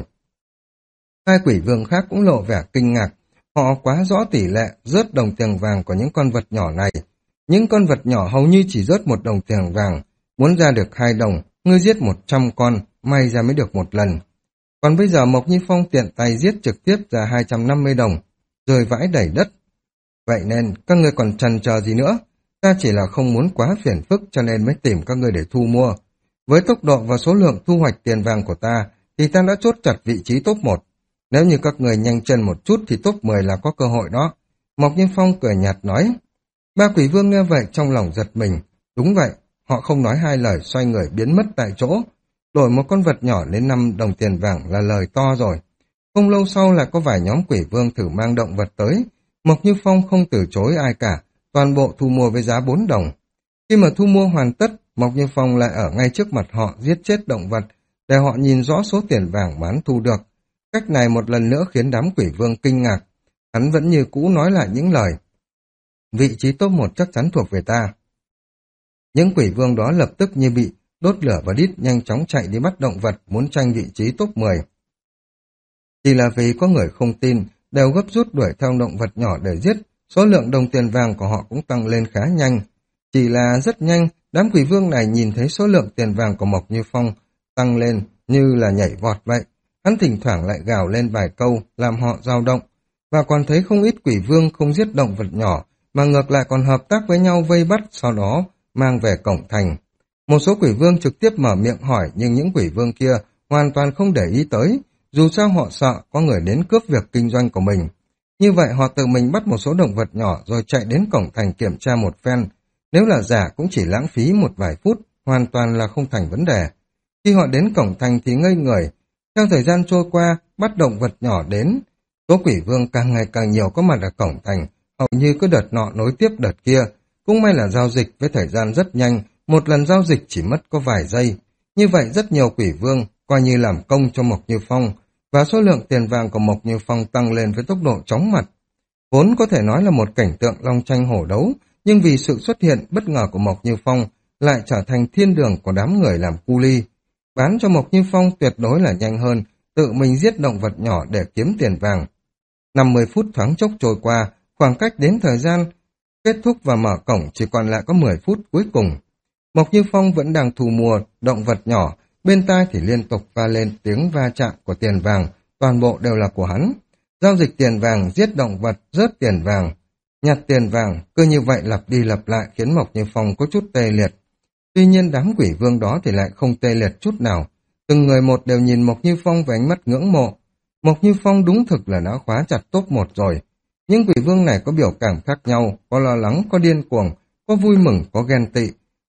Hai quỷ vương khác cũng lộ vẻ kinh ngạc, họ quá rõ tỷ lệ rớt đồng tiền vàng của những con vật nhỏ này. Những con vật nhỏ hầu như chỉ rớt một đồng tiền vàng, muốn ra được hai đồng, ngươi giết một trăm con, may ra mới được một lần. Còn bây giờ Mộc Như Phong tiện tay giết trực tiếp ra hai trăm năm mươi đồng, rơi vãi đầy đất. Vậy nên, các ngươi còn chần chờ gì nữa? Ta chỉ là không muốn quá phiền phức cho nên mới tìm các ngươi để thu mua. Với tốc độ và số lượng thu hoạch tiền vàng của ta, thì ta đã chốt chặt vị trí top một. Nếu như các người nhanh chân một chút thì top mười là có cơ hội đó. Mộc Như Phong cười nhạt nói. Ba quỷ vương nghe vậy trong lòng giật mình. Đúng vậy, họ không nói hai lời xoay người biến mất tại chỗ. Đổi một con vật nhỏ lên năm đồng tiền vàng là lời to rồi. Không lâu sau lại có vài nhóm quỷ vương thử mang động vật tới. Mộc Như Phong không từ chối ai cả, toàn bộ thu mua với giá bốn đồng. Khi mà thu mua hoàn tất, Mộc Như Phong lại ở ngay trước mặt họ giết chết động vật, để họ nhìn rõ số tiền vàng bán thu được. Cách này một lần nữa khiến đám quỷ vương kinh ngạc. Hắn vẫn như cũ nói lại những lời. Vị trí top một chắc chắn thuộc về ta. Những quỷ vương đó lập tức như bị đốt lửa và đít nhanh chóng chạy đi bắt động vật muốn tranh vị trí top mười. Chỉ là vì có người không tin, đều gấp rút đuổi theo động vật nhỏ để giết, số lượng đồng tiền vàng của họ cũng tăng lên khá nhanh. Chỉ là rất nhanh, đám quỷ vương này nhìn thấy số lượng tiền vàng của Mộc Như Phong tăng lên như là nhảy vọt vậy. Hắn thỉnh thoảng lại gào lên vài câu, làm họ dao động. Và còn thấy không ít quỷ vương không giết động vật nhỏ, mà ngược lại còn hợp tác với nhau vây bắt, sau đó mang về cổng thành. Một số quỷ vương trực tiếp mở miệng hỏi, nhưng những quỷ vương kia hoàn toàn không để ý tới, dù sao họ sợ có người đến cướp việc kinh doanh của mình. Như vậy họ tự mình bắt một số động vật nhỏ rồi chạy đến cổng thành kiểm tra một phen. Nếu là giả cũng chỉ lãng phí một vài phút, hoàn toàn là không thành vấn đề. Khi họ đến cổng thành thì ngây người. Theo thời gian trôi qua, bắt động vật nhỏ đến. Số quỷ vương càng ngày càng nhiều có mặt ở cổng thành, hầu như cứ đợt nọ nối tiếp đợt kia. Cũng may là giao dịch với thời gian rất nhanh, một lần giao dịch chỉ mất có vài giây. Như vậy rất nhiều quỷ vương coi như làm công cho Mộc Như Phong, và số lượng tiền vàng của Mộc Như Phong tăng lên với tốc độ chóng mặt. Vốn có thể nói là một cảnh tượng long tranh hổ đấu, nhưng vì sự xuất hiện bất ngờ của Mộc Như Phong lại trở thành thiên đường của đám người làm cu li. Bán cho Mộc Như Phong tuyệt đối là nhanh hơn, tự mình giết động vật nhỏ để kiếm tiền vàng. năm mươi phút thoáng chốc trôi qua, khoảng cách đến thời gian kết thúc và mở cổng chỉ còn lại có mười phút cuối cùng. Mộc Như Phong vẫn đang thu mua động vật nhỏ, bên tai thì liên tục va lên tiếng va chạm của tiền vàng, toàn bộ đều là của hắn. Giao dịch tiền vàng, giết động vật, rớt tiền vàng, nhặt tiền vàng, cứ như vậy lặp đi lặp lại khiến Mộc Như Phong có chút tê liệt. Tuy nhiên đám quỷ vương đó thì lại không tê liệt chút nào. Từng người một đều nhìn Mộc Như Phong với ánh mắt ngưỡng mộ. Mộc Như Phong đúng thực là đã khóa chặt top một rồi. Những quỷ vương này có biểu cảm khác nhau, có lo lắng, có điên cuồng, có vui mừng, có ghen tị,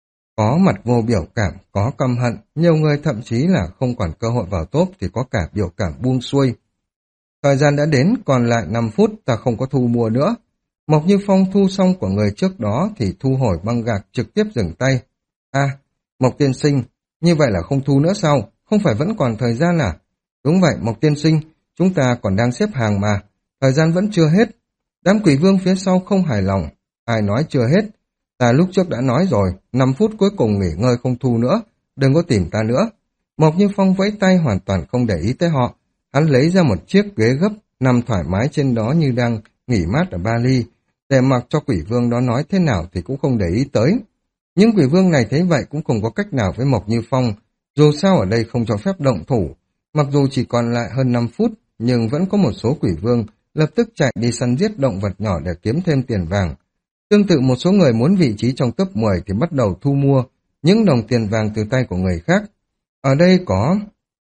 có mặt vô biểu cảm, có căm hận, nhiều người thậm chí là không còn cơ hội vào top thì có cả biểu cảm buông xuôi. Thời gian đã đến, còn lại năm phút, ta không có thu mua nữa. Mộc Như Phong thu xong của người trước đó thì thu hồi băng gạc trực tiếp dừng tay. À, Mộc tiên sinh, như vậy là không thu nữa sao? Không phải vẫn còn thời gian à? Đúng vậy, Mộc tiên sinh, chúng ta còn đang xếp hàng mà, thời gian vẫn chưa hết. Đám quỷ vương phía sau không hài lòng. Ai nói chưa hết? Ta lúc trước đã nói rồi, năm phút cuối cùng nghỉ ngơi không thu nữa, đừng có tìm ta nữa. Mộc Như Phong vẫy tay hoàn toàn không để ý tới họ. Hắn lấy ra một chiếc ghế gấp, nằm thoải mái trên đó như đang nghỉ mát ở Bali, để mặc cho quỷ vương đó nói thế nào thì cũng không để ý tới. Những quỷ vương này thấy vậy cũng không có cách nào với Mộc Như Phong, dù sao ở đây không cho phép động thủ. Mặc dù chỉ còn lại hơn năm phút, nhưng vẫn có một số quỷ vương lập tức chạy đi săn giết động vật nhỏ để kiếm thêm tiền vàng. Tương tự một số người muốn vị trí trong top mười thì bắt đầu thu mua những đồng tiền vàng từ tay của người khác. Ở đây có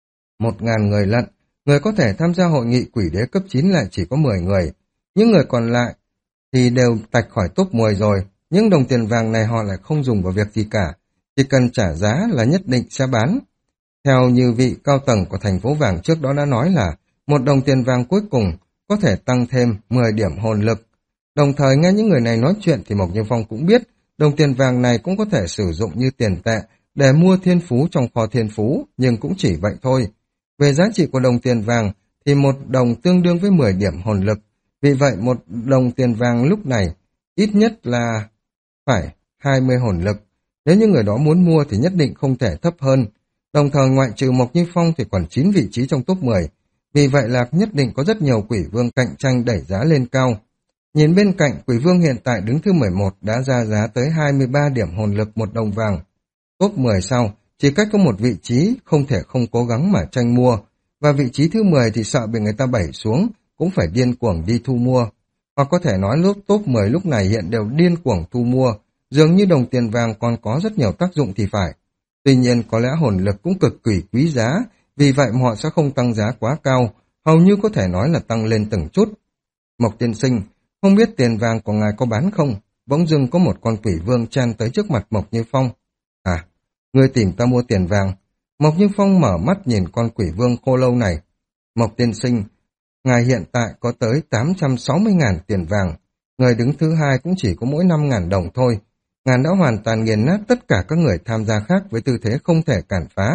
một ngàn người lận, người có thể tham gia hội nghị quỷ đế cấp chín lại chỉ có mười người. Những người còn lại thì đều tạch khỏi top mười rồi. Những đồng tiền vàng này họ lại không dùng vào việc gì cả, chỉ cần trả giá là nhất định sẽ bán. Theo như vị cao tầng của thành phố vàng trước đó đã nói là một đồng tiền vàng cuối cùng có thể tăng thêm mười điểm hồn lực. Đồng thời nghe những người này nói chuyện thì Mộc Như Phong cũng biết đồng tiền vàng này cũng có thể sử dụng như tiền tệ để mua thiên phú trong kho thiên phú, nhưng cũng chỉ vậy thôi. Về giá trị của đồng tiền vàng thì một đồng tương đương với mười điểm hồn lực. Vì vậy một đồng tiền vàng lúc này ít nhất là phải hai mươi hồn lực. Nếu như người đó muốn mua thì nhất định không thể thấp hơn. Đồng thời ngoại trừ Mộc Như Phong thì còn chín vị trí trong top mười. Vì vậy là nhất định có rất nhiều quỷ vương cạnh tranh đẩy giá lên cao. Nhìn bên cạnh, quỷ vương hiện tại đứng thứ mười một đã ra giá tới hai mươi ba điểm hồn lực một đồng vàng. Top mười sau, chỉ cách có một vị trí, không thể không cố gắng mà tranh mua. Và vị trí thứ mười thì sợ bị người ta đẩy xuống, cũng phải điên cuồng đi thu mua. Hoặc có thể nói lúc top mười lúc này hiện đều điên cuồng thu mua, dường như đồng tiền vàng còn có rất nhiều tác dụng thì phải. Tuy nhiên có lẽ hồn lực cũng cực kỳ quý giá, vì vậy mà họ sẽ không tăng giá quá cao, hầu như có thể nói là tăng lên từng chút. Mộc tiên sinh, không biết tiền vàng của ngài có bán không? Bỗng dưng có một con quỷ vương chen tới trước mặt Mộc Như Phong. À, ngươi tìm ta mua tiền vàng. Mộc Như Phong mở mắt nhìn con quỷ vương khô lâu này. Mộc tiên sinh, ngài hiện tại có tới tám trăm sáu mươi ngàn tiền vàng. Người đứng thứ hai cũng chỉ có mỗi năm ngàn đồng thôi. Ngài đã hoàn toàn nghiền nát tất cả các người tham gia khác với tư thế không thể cản phá.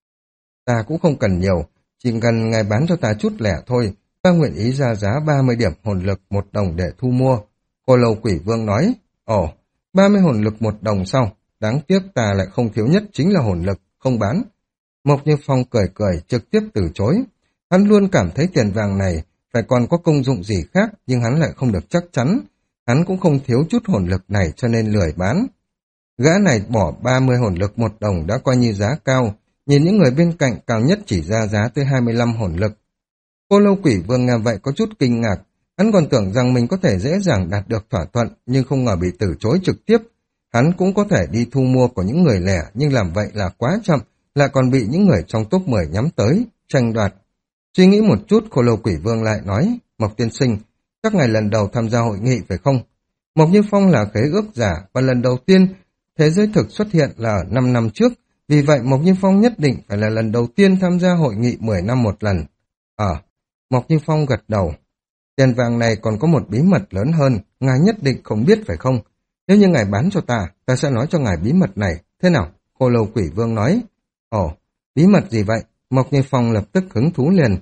Ta cũng không cần nhiều, chỉ cần ngài bán cho ta chút lẻ thôi. Ta nguyện ý ra giá ba mươi điểm hồn lực một đồng để thu mua. Cô lâu quỷ vương nói, ồ, ba mươi hồn lực một đồng sau, đáng tiếc ta lại không thiếu nhất chính là hồn lực, không bán. Mộc Như Phong cười cười trực tiếp từ chối. Hắn luôn cảm thấy tiền vàng này phải còn có công dụng gì khác, nhưng hắn lại không được chắc chắn. Hắn cũng không thiếu chút hồn lực này cho nên lười bán. Gã này bỏ ba mươi hồn lực một đồng đã coi như giá cao, nhìn những người bên cạnh cao nhất chỉ ra giá tới hai mươi lăm hồn lực. Cô lâu quỷ vương nghe vậy có chút kinh ngạc, hắn còn tưởng rằng mình có thể dễ dàng đạt được thỏa thuận, nhưng không ngờ bị từ chối trực tiếp. Hắn cũng có thể đi thu mua của những người lẻ, nhưng làm vậy là quá chậm, lại còn bị những người trong top mười nhắm tới, tranh đoạt. Suy nghĩ một chút, cô lâu quỷ vương lại nói, Mộc tiên sinh, các ngài lần đầu tham gia hội nghị phải không? Mộc Như Phong là khế ước giả, và lần đầu tiên thế giới thực xuất hiện là ở năm năm trước, vì vậy Mộc Như Phong nhất định phải là lần đầu tiên tham gia hội nghị mười năm một lần. Ờ, Mộc Như Phong gật đầu. Tiền vàng này còn có một bí mật lớn hơn, ngài nhất định không biết phải không? Nếu như ngài bán cho ta, ta sẽ nói cho ngài bí mật này. Thế nào? Khô lâu quỷ vương nói. Ồ, bí mật gì vậy? Mộc Như Phong lập tức hứng thú liền.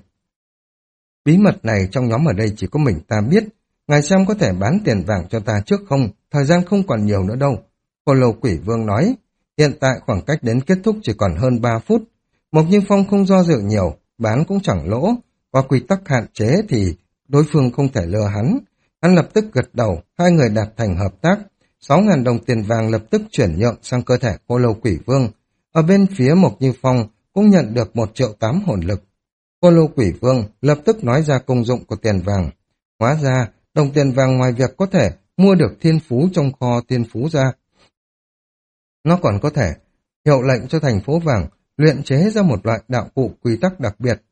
Bí mật này trong nhóm ở đây chỉ có mình ta biết. Ngài xem có thể bán tiền vàng cho ta trước không? Thời gian không còn nhiều nữa đâu. Khô lâu quỷ vương nói. Hiện tại khoảng cách đến kết thúc chỉ còn hơn ba phút. Mộc Như Phong không do dự nhiều, bán cũng chẳng lỗ. Qua quy tắc hạn chế thì đối phương không thể lừa hắn. Hắn lập tức gật đầu, hai người đạt thành hợp tác. Sáu ngàn đồng tiền vàng lập tức chuyển nhượng sang cơ thể Khô Lâu Quỷ Vương. Ở bên phía Mộc Như Phong cũng nhận được một triệu tám hồn lực. Khô Lâu Quỷ Vương lập tức nói ra công dụng của tiền vàng. Hóa ra, đồng tiền vàng ngoài việc có thể mua được thiên phú trong kho thiên phú ra, nó còn có thể hiệu lệnh cho thành phố vàng luyện chế ra một loại đạo cụ quy tắc đặc biệt,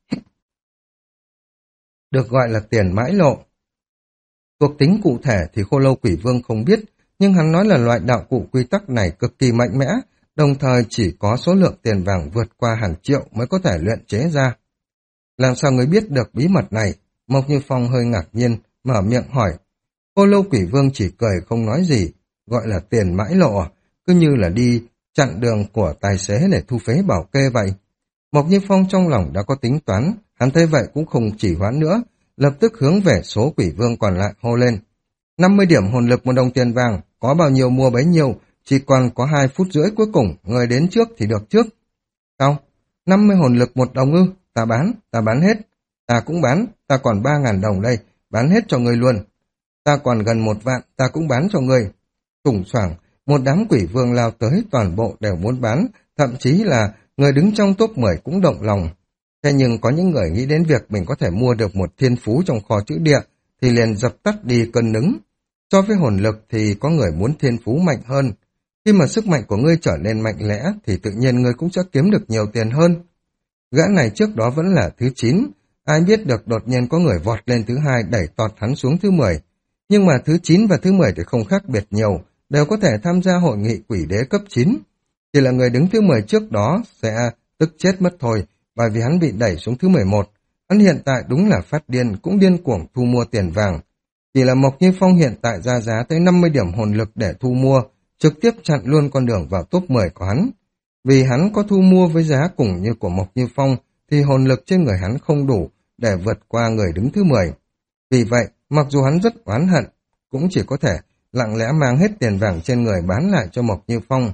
được gọi là tiền mãi lộ. Thuộc tính cụ thể thì Khô Lâu Quỷ Vương không biết, nhưng hắn nói là loại đạo cụ quy tắc này cực kỳ mạnh mẽ, đồng thời chỉ có số lượng tiền vàng vượt qua hàng triệu mới có thể luyện chế ra. Làm sao người biết được bí mật này? Mộc Như Phong hơi ngạc nhiên, mở miệng hỏi. Khô Lâu Quỷ Vương chỉ cười không nói gì, gọi là tiền mãi lộ à? Cứ như là đi chặn đường của tài xế để thu phế bảo kê vậy. Mộc Như Phong trong lòng đã có tính toán, hắn thấy vậy cũng không chỉ hoãn nữa, lập tức hướng về số quỷ vương còn lại hô lên. năm mươi điểm hồn lực một đồng tiền vàng, có bao nhiêu mua bấy nhiêu, chỉ còn có hai phút rưỡi cuối cùng, người đến trước thì được trước. Sao? năm mươi hồn lực một đồng ư? Ta bán, ta bán hết. Ta cũng bán, ta còn ba ngàn đồng đây, bán hết cho người luôn. Ta còn gần một vạn, ta cũng bán cho người. Trùng xoảng, một đám quỷ vương lao tới, toàn bộ đều muốn bán, thậm chí là người đứng trong top mười cũng động lòng. Thế nhưng có những người nghĩ đến việc mình có thể mua được một thiên phú trong kho chữ địa, thì liền dập tắt đi cơn nứng. So với hồn lực thì có người muốn thiên phú mạnh hơn. Khi mà sức mạnh của ngươi trở nên mạnh lẽ, thì tự nhiên ngươi cũng sẽ kiếm được nhiều tiền hơn. Gã này trước đó vẫn là thứ chín, ai biết được đột nhiên có người vọt lên thứ hai đẩy tọt hắn xuống thứ mười. Nhưng mà thứ chín và thứ mười thì không khác biệt nhiều, đều có thể tham gia hội nghị quỷ đế cấp chín. Chỉ là người đứng thứ mười trước đó sẽ tức chết mất thôi, bởi vì hắn bị đẩy xuống thứ mười một. Hắn hiện tại đúng là phát điên, cũng điên cuồng thu mua tiền vàng. Chỉ là Mộc Như Phong hiện tại ra giá tới năm mươi điểm hồn lực để thu mua, trực tiếp chặn luôn con đường vào top mười của hắn. Vì hắn có thu mua với giá cùng như của Mộc Như Phong, thì hồn lực trên người hắn không đủ để vượt qua người đứng thứ mười. Vì vậy, mặc dù hắn rất oán hận, cũng chỉ có thể lặng lẽ mang hết tiền vàng trên người bán lại cho Mộc Như Phong.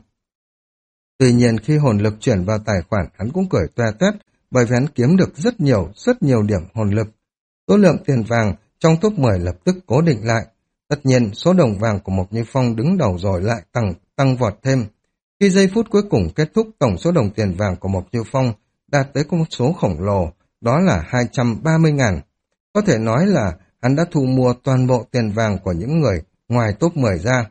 Tuy nhiên khi hồn lực chuyển vào tài khoản, hắn cũng cười toe toét, bởi vì hắn kiếm được rất nhiều, rất nhiều điểm hồn lực. Số lượng tiền vàng trong top mười lập tức cố định lại. Tất nhiên, số đồng vàng của Mộc Như Phong đứng đầu rồi lại tăng, tăng vọt thêm. Khi giây phút cuối cùng kết thúc, tổng số đồng tiền vàng của Mộc Như Phong đạt tới con số khổng lồ, đó là hai trăm ba mươi ngàn. Có thể nói là hắn đã thu mua toàn bộ tiền vàng của những người ngoài top mười ra.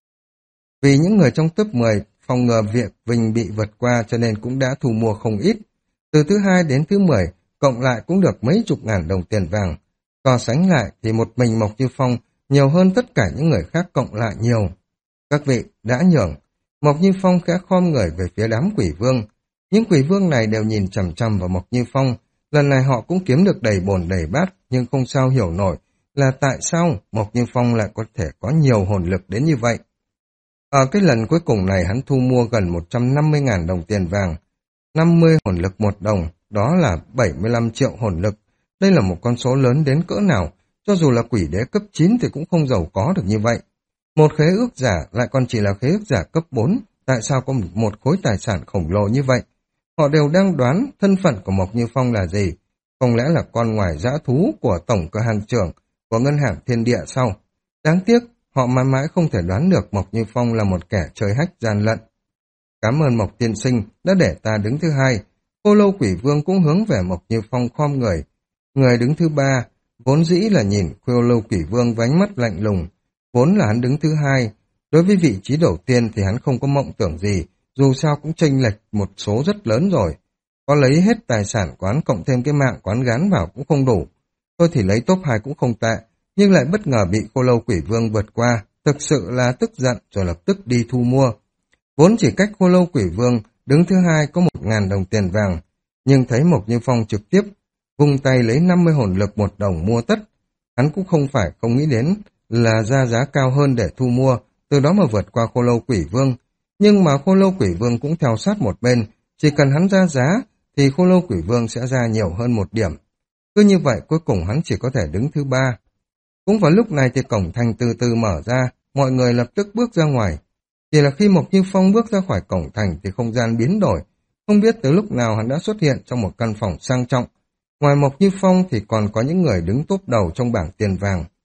Vì những người trong top mười phòng ngừa việc Vinh bị vượt qua cho nên cũng đã thu mua không ít. Từ thứ hai đến thứ mười, cộng lại cũng được mấy chục ngàn đồng tiền vàng. So sánh lại thì một mình Mộc Như Phong nhiều hơn tất cả những người khác cộng lại nhiều. Các vị đã nhường. Mộc Như Phong khẽ khom người về phía đám quỷ vương. Những quỷ vương này đều nhìn chằm chằm vào Mộc Như Phong. Lần này họ cũng kiếm được đầy bồn đầy bát, nhưng không sao hiểu nổi là tại sao Mộc Như Phong lại có thể có nhiều hồn lực đến như vậy. Ở cái lần cuối cùng này hắn thu mua gần một trăm năm mươi ngàn đồng tiền vàng, năm mươi hồn lực một đồng, đó là bảy mươi lăm triệu hồn lực. Đây là một con số lớn đến cỡ nào, cho dù là quỷ đế cấp chín thì cũng không giàu có được như vậy. Một khế ước giả lại còn chỉ là khế ước giả cấp bốn, tại sao có một khối tài sản khổng lồ như vậy? Họ đều đang đoán thân phận của Mộc Như Phong là gì? Không lẽ là con ngoài dã thú của tổng cửa hàng trưởng của ngân hàng Thiên Địa sao? Đáng tiếc, họ mãi mãi không thể đoán được Mộc Như Phong là một kẻ chơi hách gian lận. Cảm ơn Mộc tiên sinh đã để ta đứng thứ hai. Khô Lâu Quỷ Vương cũng hướng về Mộc Như Phong khom người. Người đứng thứ ba, vốn dĩ là nhìn Khô Lâu Quỷ Vương với ánh mắt lạnh lùng. Vốn là hắn đứng thứ hai. Đối với vị trí đầu tiên thì hắn không có mộng tưởng gì, dù sao cũng chênh lệch một số rất lớn rồi. Có lấy hết tài sản quán cộng thêm cái mạng quán gán vào cũng không đủ. Thôi thì lấy top hai cũng không tệ, nhưng lại bất ngờ bị Khô Lâu Quỷ Vương vượt qua, thực sự là tức giận rồi lập tức đi thu mua. Vốn chỉ cách Khô Lâu Quỷ Vương đứng thứ hai có một ngàn đồng tiền vàng, nhưng thấy Mộc Như Phong trực tiếp vung tay lấy năm mươi hồn lực một đồng mua tất. Hắn cũng không phải không nghĩ đến là ra giá cao hơn để thu mua, từ đó mà vượt qua Khô Lâu Quỷ Vương. Nhưng mà Khô Lâu Quỷ Vương cũng theo sát một bên, chỉ cần hắn ra giá thì Khô Lâu Quỷ Vương sẽ ra nhiều hơn một điểm. Cứ như vậy cuối cùng hắn chỉ có thể đứng thứ ba. Cũng vào lúc này thì cổng thành từ từ mở ra, mọi người lập tức bước ra ngoài. Chỉ là khi Mộc Như Phong bước ra khỏi cổng thành thì không gian biến đổi, không biết từ lúc nào hắn đã xuất hiện trong một căn phòng sang trọng. Ngoài Mộc Như Phong thì còn có những người đứng top đầu trong bảng tiền vàng.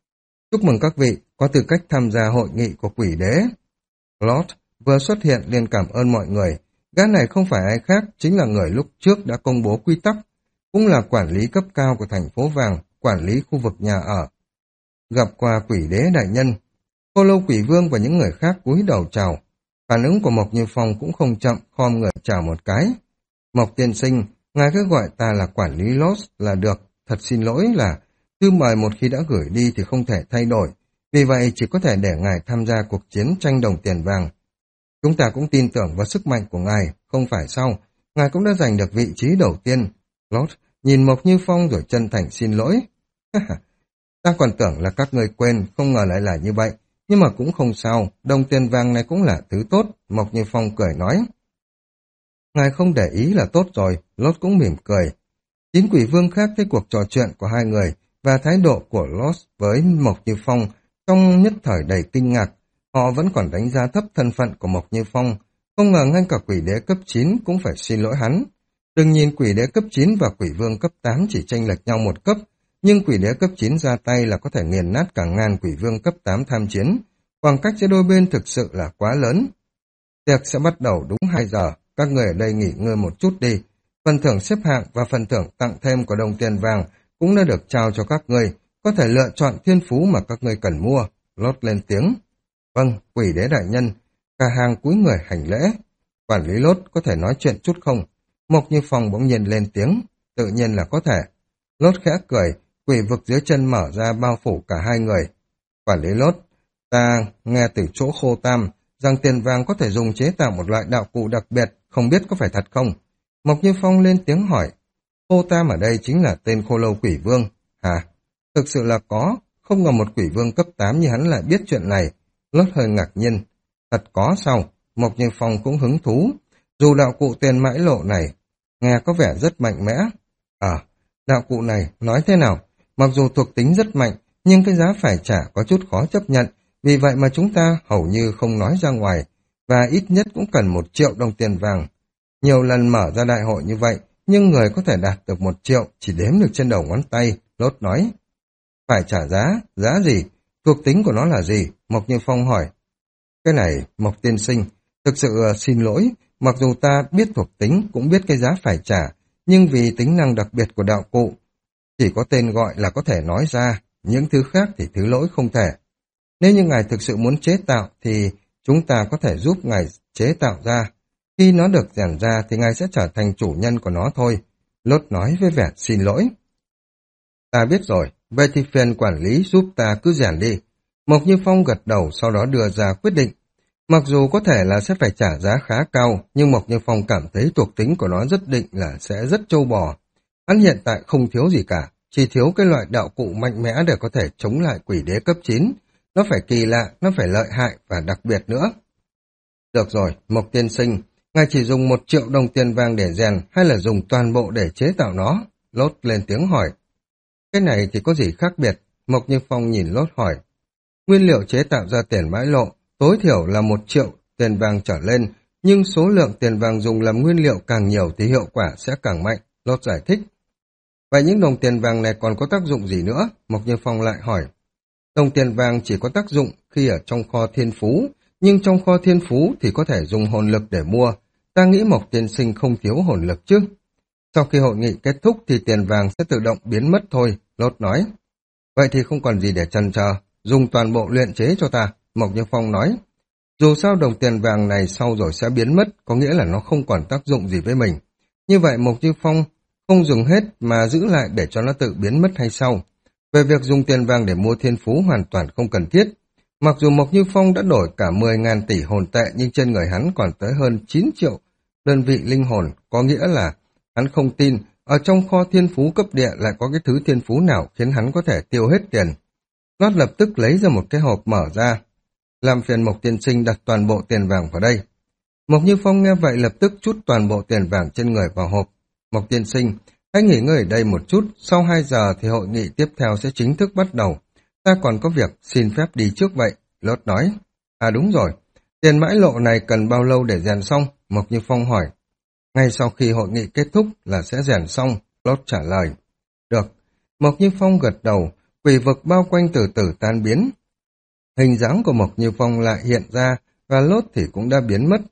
Chúc mừng các vị có tư cách tham gia hội nghị của quỷ đế. Lord vừa xuất hiện liền cảm ơn mọi người. Gã này không phải ai khác, chính là người lúc trước đã công bố quy tắc, cũng là quản lý cấp cao của thành phố vàng, quản lý khu vực nhà ở. Gặp qua quỷ đế đại nhân, Khô Lâu Quỷ Vương và những người khác cúi đầu chào. Phản ứng của Mộc Như Phong cũng không chậm, khom người chào một cái. Mộc tiên sinh, ngài cứ gọi ta là quản lý Lost là được. Thật xin lỗi là thư mời một khi đã gửi đi thì không thể thay đổi. Vì vậy chỉ có thể để ngài tham gia cuộc chiến tranh đồng tiền vàng. Chúng ta cũng tin tưởng vào sức mạnh của ngài, không phải sao? Ngài cũng đã giành được vị trí đầu tiên. Lord nhìn Mộc Như Phong rồi chân thành xin lỗi. Ta còn tưởng là các người quên, không ngờ lại là như vậy. Nhưng mà cũng không sao, đồng tiền vàng này cũng là thứ tốt, Mộc Như Phong cười nói. Ngài không để ý là tốt rồi, Lord cũng mỉm cười. Chín quỷ vương khác thấy cuộc trò chuyện của hai người và thái độ của Lord với Mộc Như Phong trong nhất thời đầy kinh ngạc. Họ vẫn còn đánh giá thấp thân phận của Mộc Như Phong, không ngờ ngay cả quỷ đế cấp chín cũng phải xin lỗi hắn. Đừng nhìn quỷ đế cấp chín và quỷ vương cấp tám chỉ chênh lệch nhau một cấp, nhưng quỷ đế cấp chín ra tay là có thể nghiền nát cả ngàn quỷ vương cấp tám tham chiến. Khoảng cách giữa đôi bên thực sự là quá lớn. Tiệc sẽ bắt đầu đúng hai giờ, các người ở đây nghỉ ngơi một chút đi. Phần thưởng xếp hạng và phần thưởng tặng thêm của đồng tiền vàng cũng đã được trao cho các người, có thể lựa chọn thiên phú mà các người cần mua. Lót lên tiếng. Vâng, quỷ đế đại nhân. Cả hàng cúi người hành lễ. Quản lý Lốt có thể nói chuyện chút không? Mộc Như Phong bỗng nhiên lên tiếng. Tự nhiên là có thể. Lốt khẽ cười, quỷ vực dưới chân mở ra bao phủ cả hai người. Quản lý Lốt, ta nghe từ chỗ Khô Tam rằng tiền vàng có thể dùng chế tạo một loại đạo cụ đặc biệt, không biết có phải thật không? Mộc Như Phong lên tiếng hỏi. Khô Tam ở đây chính là tên Khô Lâu Quỷ Vương. Hả? Thực sự là có, không ngờ một quỷ vương cấp tám như hắn lại biết chuyện này. Lốt hơi ngạc nhiên. Thật có sao? Mộc Như Phong cũng hứng thú. Dù đạo cụ tiền mãi lộ này, nghe có vẻ rất mạnh mẽ. À, đạo cụ này, nói thế nào? Mặc dù thuộc tính rất mạnh, nhưng cái giá phải trả có chút khó chấp nhận. Vì vậy mà chúng ta hầu như không nói ra ngoài, và ít nhất cũng cần một triệu đồng tiền vàng. Nhiều lần mở ra đại hội như vậy, nhưng người có thể đạt được một triệu chỉ đếm được trên đầu ngón tay, Lốt nói. Phải trả giá, giá gì? Thuộc tính của nó là gì? Mộc Như Phong hỏi. Cái này, Mộc tiên sinh, thực sự xin lỗi, mặc dù ta biết thuộc tính cũng biết cái giá phải trả, nhưng vì tính năng đặc biệt của đạo cụ, chỉ có tên gọi là có thể nói ra, những thứ khác thì thứ lỗi không thể. Nếu như ngài thực sự muốn chế tạo thì chúng ta có thể giúp ngài chế tạo ra. Khi nó được rèn ra thì ngài sẽ trở thành chủ nhân của nó thôi. Lốt nói với vẻ xin lỗi. Ta biết rồi, vậy thì phiền quản lý giúp ta cứ rèn đi. Mộc Như Phong gật đầu sau đó đưa ra quyết định. Mặc dù có thể là sẽ phải trả giá khá cao, nhưng Mộc Như Phong cảm thấy thuộc tính của nó rất định là sẽ rất trâu bò. Hắn hiện tại không thiếu gì cả, chỉ thiếu cái loại đạo cụ mạnh mẽ để có thể chống lại quỷ đế cấp chín. Nó phải kỳ lạ, nó phải lợi hại và đặc biệt nữa. Được rồi, Mộc tiên sinh, ngài chỉ dùng một triệu đồng tiền vàng để rèn hay là dùng toàn bộ để chế tạo nó? Lốt lên tiếng hỏi. Cái này thì có gì khác biệt? Mộc Như Phong nhìn Lốt hỏi. Nguyên liệu chế tạo ra tiền bãi lộ, tối thiểu là một triệu tiền vàng trở lên, nhưng số lượng tiền vàng dùng làm nguyên liệu càng nhiều thì hiệu quả sẽ càng mạnh, Lốt giải thích. Vậy những đồng tiền vàng này còn có tác dụng gì nữa? Mộc Như Phong lại hỏi. Đồng tiền vàng chỉ có tác dụng khi ở trong kho thiên phú, nhưng trong kho thiên phú thì có thể dùng hồn lực để mua. Ta nghĩ Mộc tiên sinh không thiếu hồn lực chứ. Sau khi hội nghị kết thúc thì tiền vàng sẽ tự động biến mất thôi, Lốt nói. Vậy thì không còn gì để chần chờ, dùng toàn bộ luyện chế cho ta, Mộc Như Phong nói. Dù sao đồng tiền vàng này sau rồi sẽ biến mất, có nghĩa là nó không còn tác dụng gì với mình. Như vậy Mộc Như Phong không dùng hết mà giữ lại để cho nó tự biến mất hay sao? Về việc dùng tiền vàng để mua thiên phú hoàn toàn không cần thiết. Mặc dù Mộc Như Phong đã đổi cả mười ngàn tỷ hồn tệ nhưng trên người hắn còn tới hơn chín triệu đơn vị linh hồn, có nghĩa là hắn không tin ở trong kho thiên phú cấp địa lại có cái thứ thiên phú nào khiến hắn có thể tiêu hết tiền. Lót lập tức lấy ra một cái hộp mở ra. Làm phiền Mộc tiên sinh đặt toàn bộ tiền vàng vào đây. Mộc Như Phong nghe vậy lập tức trút toàn bộ tiền vàng trên người vào hộp. Mộc tiên sinh, hãy nghỉ ngơi ở đây một chút, sau hai giờ thì hội nghị tiếp theo sẽ chính thức bắt đầu. Ta còn có việc, xin phép đi trước vậy, Lốt nói. À đúng rồi, tiền mãi lộ này cần bao lâu để rèn xong? Mộc Như Phong hỏi. Ngay sau khi hội nghị kết thúc là sẽ rèn xong, Lốt trả lời. Được, Mộc Như Phong gật đầu, quỷ vực bao quanh từ từ tan biến. Hình dáng của Mộc Như Phong lại hiện ra và Lốt thì cũng đã biến mất.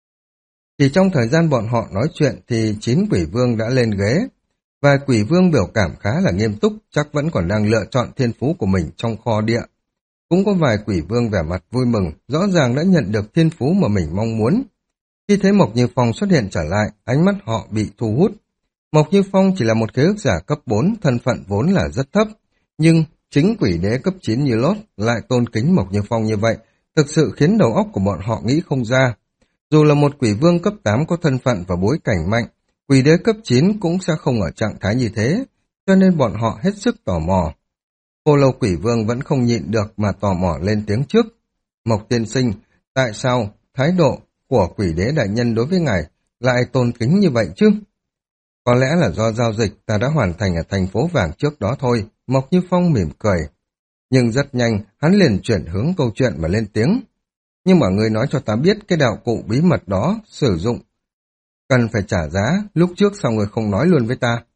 Chỉ trong thời gian bọn họ nói chuyện thì chín quỷ vương đã lên ghế. Vài quỷ vương biểu cảm khá là nghiêm túc, chắc vẫn còn đang lựa chọn thiên phú của mình trong kho địa. Cũng có vài quỷ vương vẻ mặt vui mừng, rõ ràng đã nhận được thiên phú mà mình mong muốn. Khi thấy Mộc Như Phong xuất hiện trở lại, ánh mắt họ bị thu hút. Mộc Như Phong chỉ là một ký ức giả cấp bốn, thân phận vốn là rất thấp. Nhưng chính quỷ đế cấp chín như Lốt lại tôn kính Mộc Như Phong như vậy, thực sự khiến đầu óc của bọn họ nghĩ không ra. Dù là một quỷ vương cấp tám có thân phận và bối cảnh mạnh, quỷ đế cấp chín cũng sẽ không ở trạng thái như thế, cho nên bọn họ hết sức tò mò. Khô lâu quỷ vương vẫn không nhịn được mà tò mò lên tiếng trước. Mộc tiên sinh, tại sao thái độ của quỷ đế đại nhân đối với ngài lại tôn kính như vậy chứ? Có lẽ là do giao dịch ta đã hoàn thành ở thành phố vàng trước đó thôi, Mộc Như Phong mỉm cười. Nhưng rất nhanh, hắn liền chuyển hướng câu chuyện mà lên tiếng. Nhưng mà người nói cho ta biết cái đạo cụ bí mật đó sử dụng cần phải trả giá, lúc trước sao người không nói luôn với ta?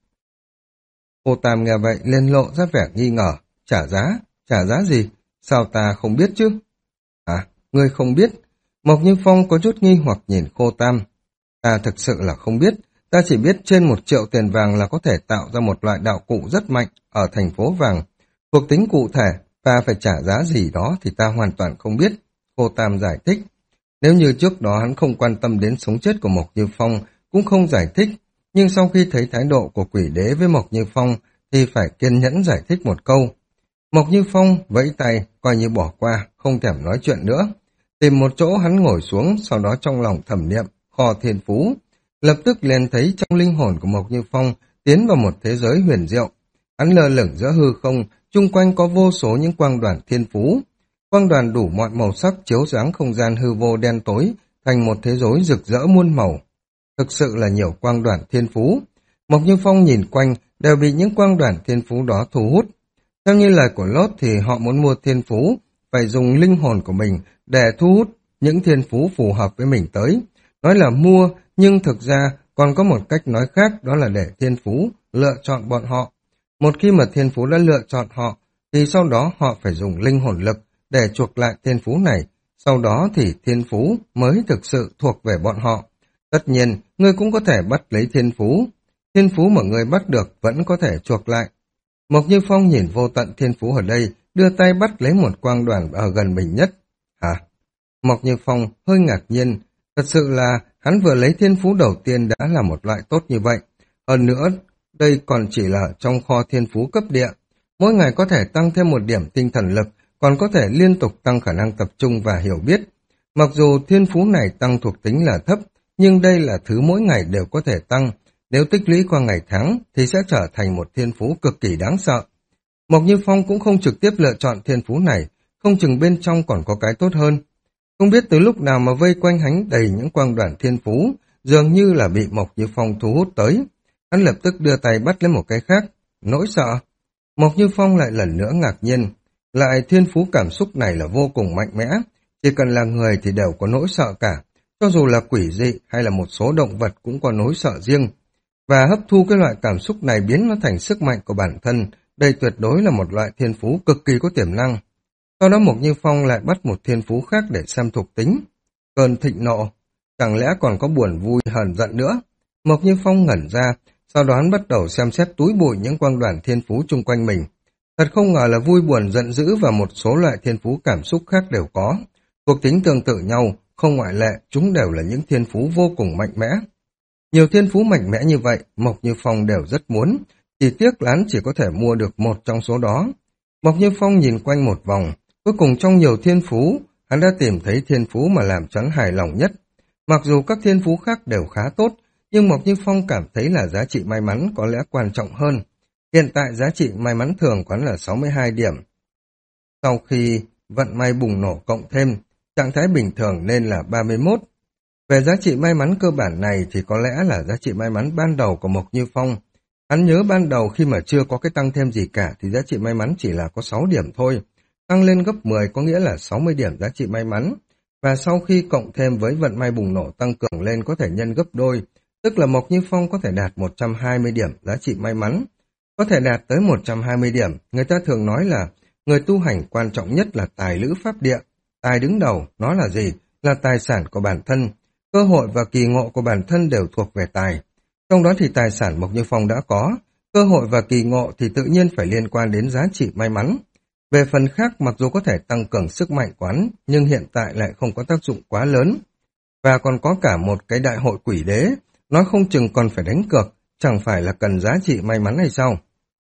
Cô Tam nghe vậy lên lộ ra vẻ nghi ngờ. Trả giá? Trả giá gì? Sao ta không biết chứ? À, ngươi không biết. Mộc Như Phong có chút nghi hoặc nhìn Cô Tam. Ta thực sự là không biết. Ta chỉ biết trên một triệu tiền vàng là có thể tạo ra một loại đạo cụ rất mạnh ở thành phố vàng. Thuộc tính cụ thể, ta phải trả giá gì đó thì ta hoàn toàn không biết. Cô Tam giải thích. Nếu như trước đó hắn không quan tâm đến sống chết của Mộc Như Phong, cũng không giải thích. Nhưng sau khi thấy thái độ của quỷ đế với Mộc Như Phong, thì phải kiên nhẫn giải thích một câu. Mộc Như Phong vẫy tay, coi như bỏ qua, không thèm nói chuyện nữa. Tìm một chỗ hắn ngồi xuống, sau đó trong lòng thẩm niệm, kho thiên phú. Lập tức liền thấy trong linh hồn của Mộc Như Phong tiến vào một thế giới huyền diệu. Hắn lơ lửng giữa hư không, chung quanh có vô số những quang đoàn thiên phú. Quang đoàn đủ mọi màu sắc chiếu sáng không gian hư vô đen tối, thành một thế giới rực rỡ muôn màu. Thực sự là nhiều quang đoàn thiên phú. Mộc Như Phong nhìn quanh đều bị những quang đoàn thiên phú đó thu hút. Theo như lời của Lốt thì họ muốn mua thiên phú, phải dùng linh hồn của mình để thu hút những thiên phú phù hợp với mình tới. Nói là mua, nhưng thực ra còn có một cách nói khác, đó là để thiên phú lựa chọn bọn họ. Một khi mà thiên phú đã lựa chọn họ, thì sau đó họ phải dùng linh hồn lực để chuộc lại thiên phú này. Sau đó thì thiên phú mới thực sự thuộc về bọn họ. Tất nhiên, ngươi cũng có thể bắt lấy thiên phú. Thiên phú mà ngươi bắt được vẫn có thể chuộc lại. Mộc Như Phong nhìn vô tận thiên phú ở đây, đưa tay bắt lấy một quang đoàn ở gần mình nhất. Hả? Mộc Như Phong hơi ngạc nhiên. Thật sự là hắn vừa lấy thiên phú đầu tiên đã là một loại tốt như vậy. Hơn nữa, đây còn chỉ là trong kho thiên phú cấp địa. Mỗi ngày có thể tăng thêm một điểm tinh thần lực, còn có thể liên tục tăng khả năng tập trung và hiểu biết. Mặc dù thiên phú này tăng thuộc tính là thấp, nhưng đây là thứ mỗi ngày đều có thể tăng. Nếu tích lũy qua ngày tháng thì sẽ trở thành một thiên phú cực kỳ đáng sợ. Mộc Như Phong cũng không trực tiếp lựa chọn thiên phú này, không chừng bên trong còn có cái tốt hơn. Không biết từ lúc nào mà vây quanh hắn đầy những quang đoàn thiên phú, dường như là bị Mộc Như Phong thu hút tới. Hắn lập tức đưa tay bắt lấy một cái khác. Nỗi sợ. Mộc Như Phong lại lần nữa ngạc nhiên. Lại thiên phú cảm xúc này là vô cùng mạnh mẽ. Chỉ cần là người thì đều có nỗi sợ cả. Cho dù là quỷ dị hay là một số động vật cũng có nỗi sợ riêng. Và hấp thu cái loại cảm xúc này biến nó thành sức mạnh của bản thân. Đây tuyệt đối là một loại thiên phú cực kỳ có tiềm năng. Sau đó Mộc Như Phong lại bắt một thiên phú khác để xem thuộc tính. Cơn thịnh nộ. Chẳng lẽ còn có buồn vui hờn giận nữa? Mộc Như Phong ngẩn ra, sau đó hắn bắt đầu xem xét túi bụi những quang đoàn thiên phú chung quanh mình. Thật không ngờ là vui buồn giận dữ và một số loại thiên phú cảm xúc khác đều có. Thuộc tính tương tự nhau, không ngoại lệ, chúng đều là những thiên phú vô cùng mạnh mẽ. Nhiều thiên phú mạnh mẽ như vậy, Mộc Như Phong đều rất muốn, chỉ tiếc là hắn chỉ có thể mua được một trong số đó. Mộc Như Phong nhìn quanh một vòng, cuối cùng trong nhiều thiên phú, hắn đã tìm thấy thiên phú mà làm cho hắn hài lòng nhất. Mặc dù các thiên phú khác đều khá tốt, nhưng Mộc Như Phong cảm thấy là giá trị may mắn có lẽ quan trọng hơn. Hiện tại giá trị may mắn thường quán là sáu mươi hai điểm. Sau khi vận may bùng nổ cộng thêm, trạng thái bình thường nên là ba mươi mốt. Về giá trị may mắn cơ bản này thì có lẽ là giá trị may mắn ban đầu của Mộc Như Phong. Hắn nhớ ban đầu khi mà chưa có cái tăng thêm gì cả thì giá trị may mắn chỉ là có sáu điểm thôi. Tăng lên gấp mười có nghĩa là sáu mươi điểm giá trị may mắn. Và sau khi cộng thêm với vận may bùng nổ tăng cường lên có thể nhân gấp đôi, tức là Mộc Như Phong có thể đạt một trăm hai mươi điểm giá trị may mắn. có thể đạt tới một trăm hai mươi điểm. Người ta thường nói là người tu hành quan trọng nhất là tài lữ pháp địa. Tài đứng đầu, nó là gì? Là tài sản của bản thân. Cơ hội và kỳ ngộ của bản thân đều thuộc về tài. Trong đó thì tài sản Mộc Như Phong đã có, cơ hội và kỳ ngộ thì tự nhiên phải liên quan đến giá trị may mắn. Về phần khác, mặc dù có thể tăng cường sức mạnh quán, nhưng hiện tại lại không có tác dụng quá lớn. Và còn có cả một cái đại hội quỷ đế, nói không chừng còn phải đánh cược, chẳng phải là cần giá trị may mắn hay sao?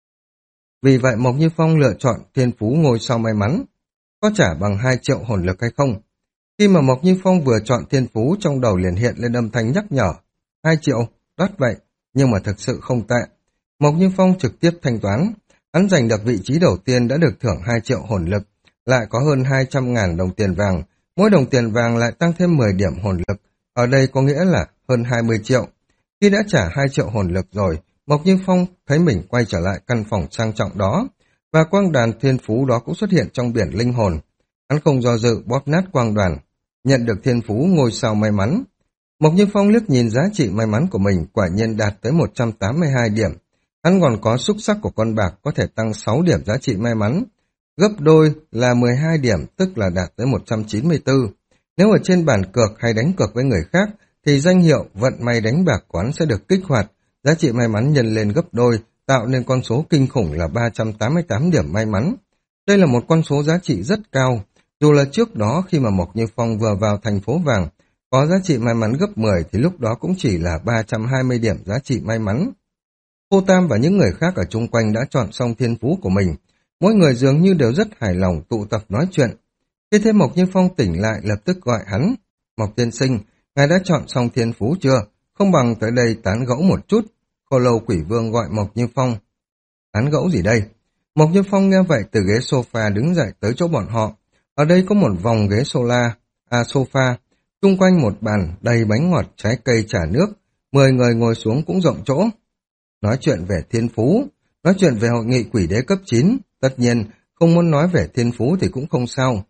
Vì vậy Mộc Như Phong lựa chọn thiên phú ngôi sao may mắn, có trả bằng hai triệu hồn lực hay không? Khi mà Mộc Như Phong vừa chọn thiên phú, trong đầu liền hiện lên âm thanh nhắc nhở. hai triệu, đắt vậy, nhưng mà thực sự không tệ. Mộc Như Phong trực tiếp thanh toán, hắn giành được vị trí đầu tiên đã được thưởng hai triệu hồn lực, lại có hơn hai trăm ngàn đồng tiền vàng, mỗi đồng tiền vàng lại tăng thêm mười điểm hồn lực, ở đây có nghĩa là hơn hai mươi triệu. Khi đã trả hai triệu hồn lực rồi, Mộc Như Phong thấy mình quay trở lại căn phòng sang trọng đó, và quang đàn thiên phú đó cũng xuất hiện trong biển linh hồn. Hắn không do dự bóp nát quang đoàn, nhận được thiên phú ngôi sao may mắn. Mộc Như Phong liếc nhìn giá trị may mắn của mình, quả nhiên đạt tới một trăm tám mươi hai điểm. Hắn còn có xúc sắc của con bạc có thể tăng sáu điểm giá trị may mắn. Gấp đôi là mười hai điểm, tức là đạt tới một trăm chín mươi tư. Nếu ở trên bàn cược hay đánh cược với người khác, thì danh hiệu vận may đánh bạc quán sẽ được kích hoạt, giá trị may mắn nhân lên gấp đôi, tạo nên con số kinh khủng là ba trăm tám mươi tám điểm may mắn. Đây là một con số giá trị rất cao, dù là trước đó khi mà Mộc Như Phong vừa vào thành phố vàng, có giá trị may mắn gấp mười thì lúc đó cũng chỉ là ba trăm hai mươi điểm giá trị may mắn. Cô Tam và những người khác ở chung quanh đã chọn xong thiên phú của mình, mỗi người dường như đều rất hài lòng tụ tập nói chuyện. Khi thấy Mộc Như Phong tỉnh lại lập tức gọi hắn. Mộc tiên sinh, ngài đã chọn xong thiên phú chưa? Không bằng tới đây tán gẫu một chút. Khô Lâu Quỷ Vương gọi Mộc Như Phong. Tán gẫu gì đây? Mộc Như Phong nghe vậy từ ghế sofa đứng dậy tới chỗ bọn họ. Ở đây có một vòng ghế sola, à sofa, chung quanh một bàn đầy bánh ngọt, trái cây, trà nước. Mười người ngồi xuống cũng rộng chỗ. Nói chuyện về thiên phú, nói chuyện về hội nghị quỷ đế cấp chín. Tất nhiên, không muốn nói về thiên phú thì cũng không sao.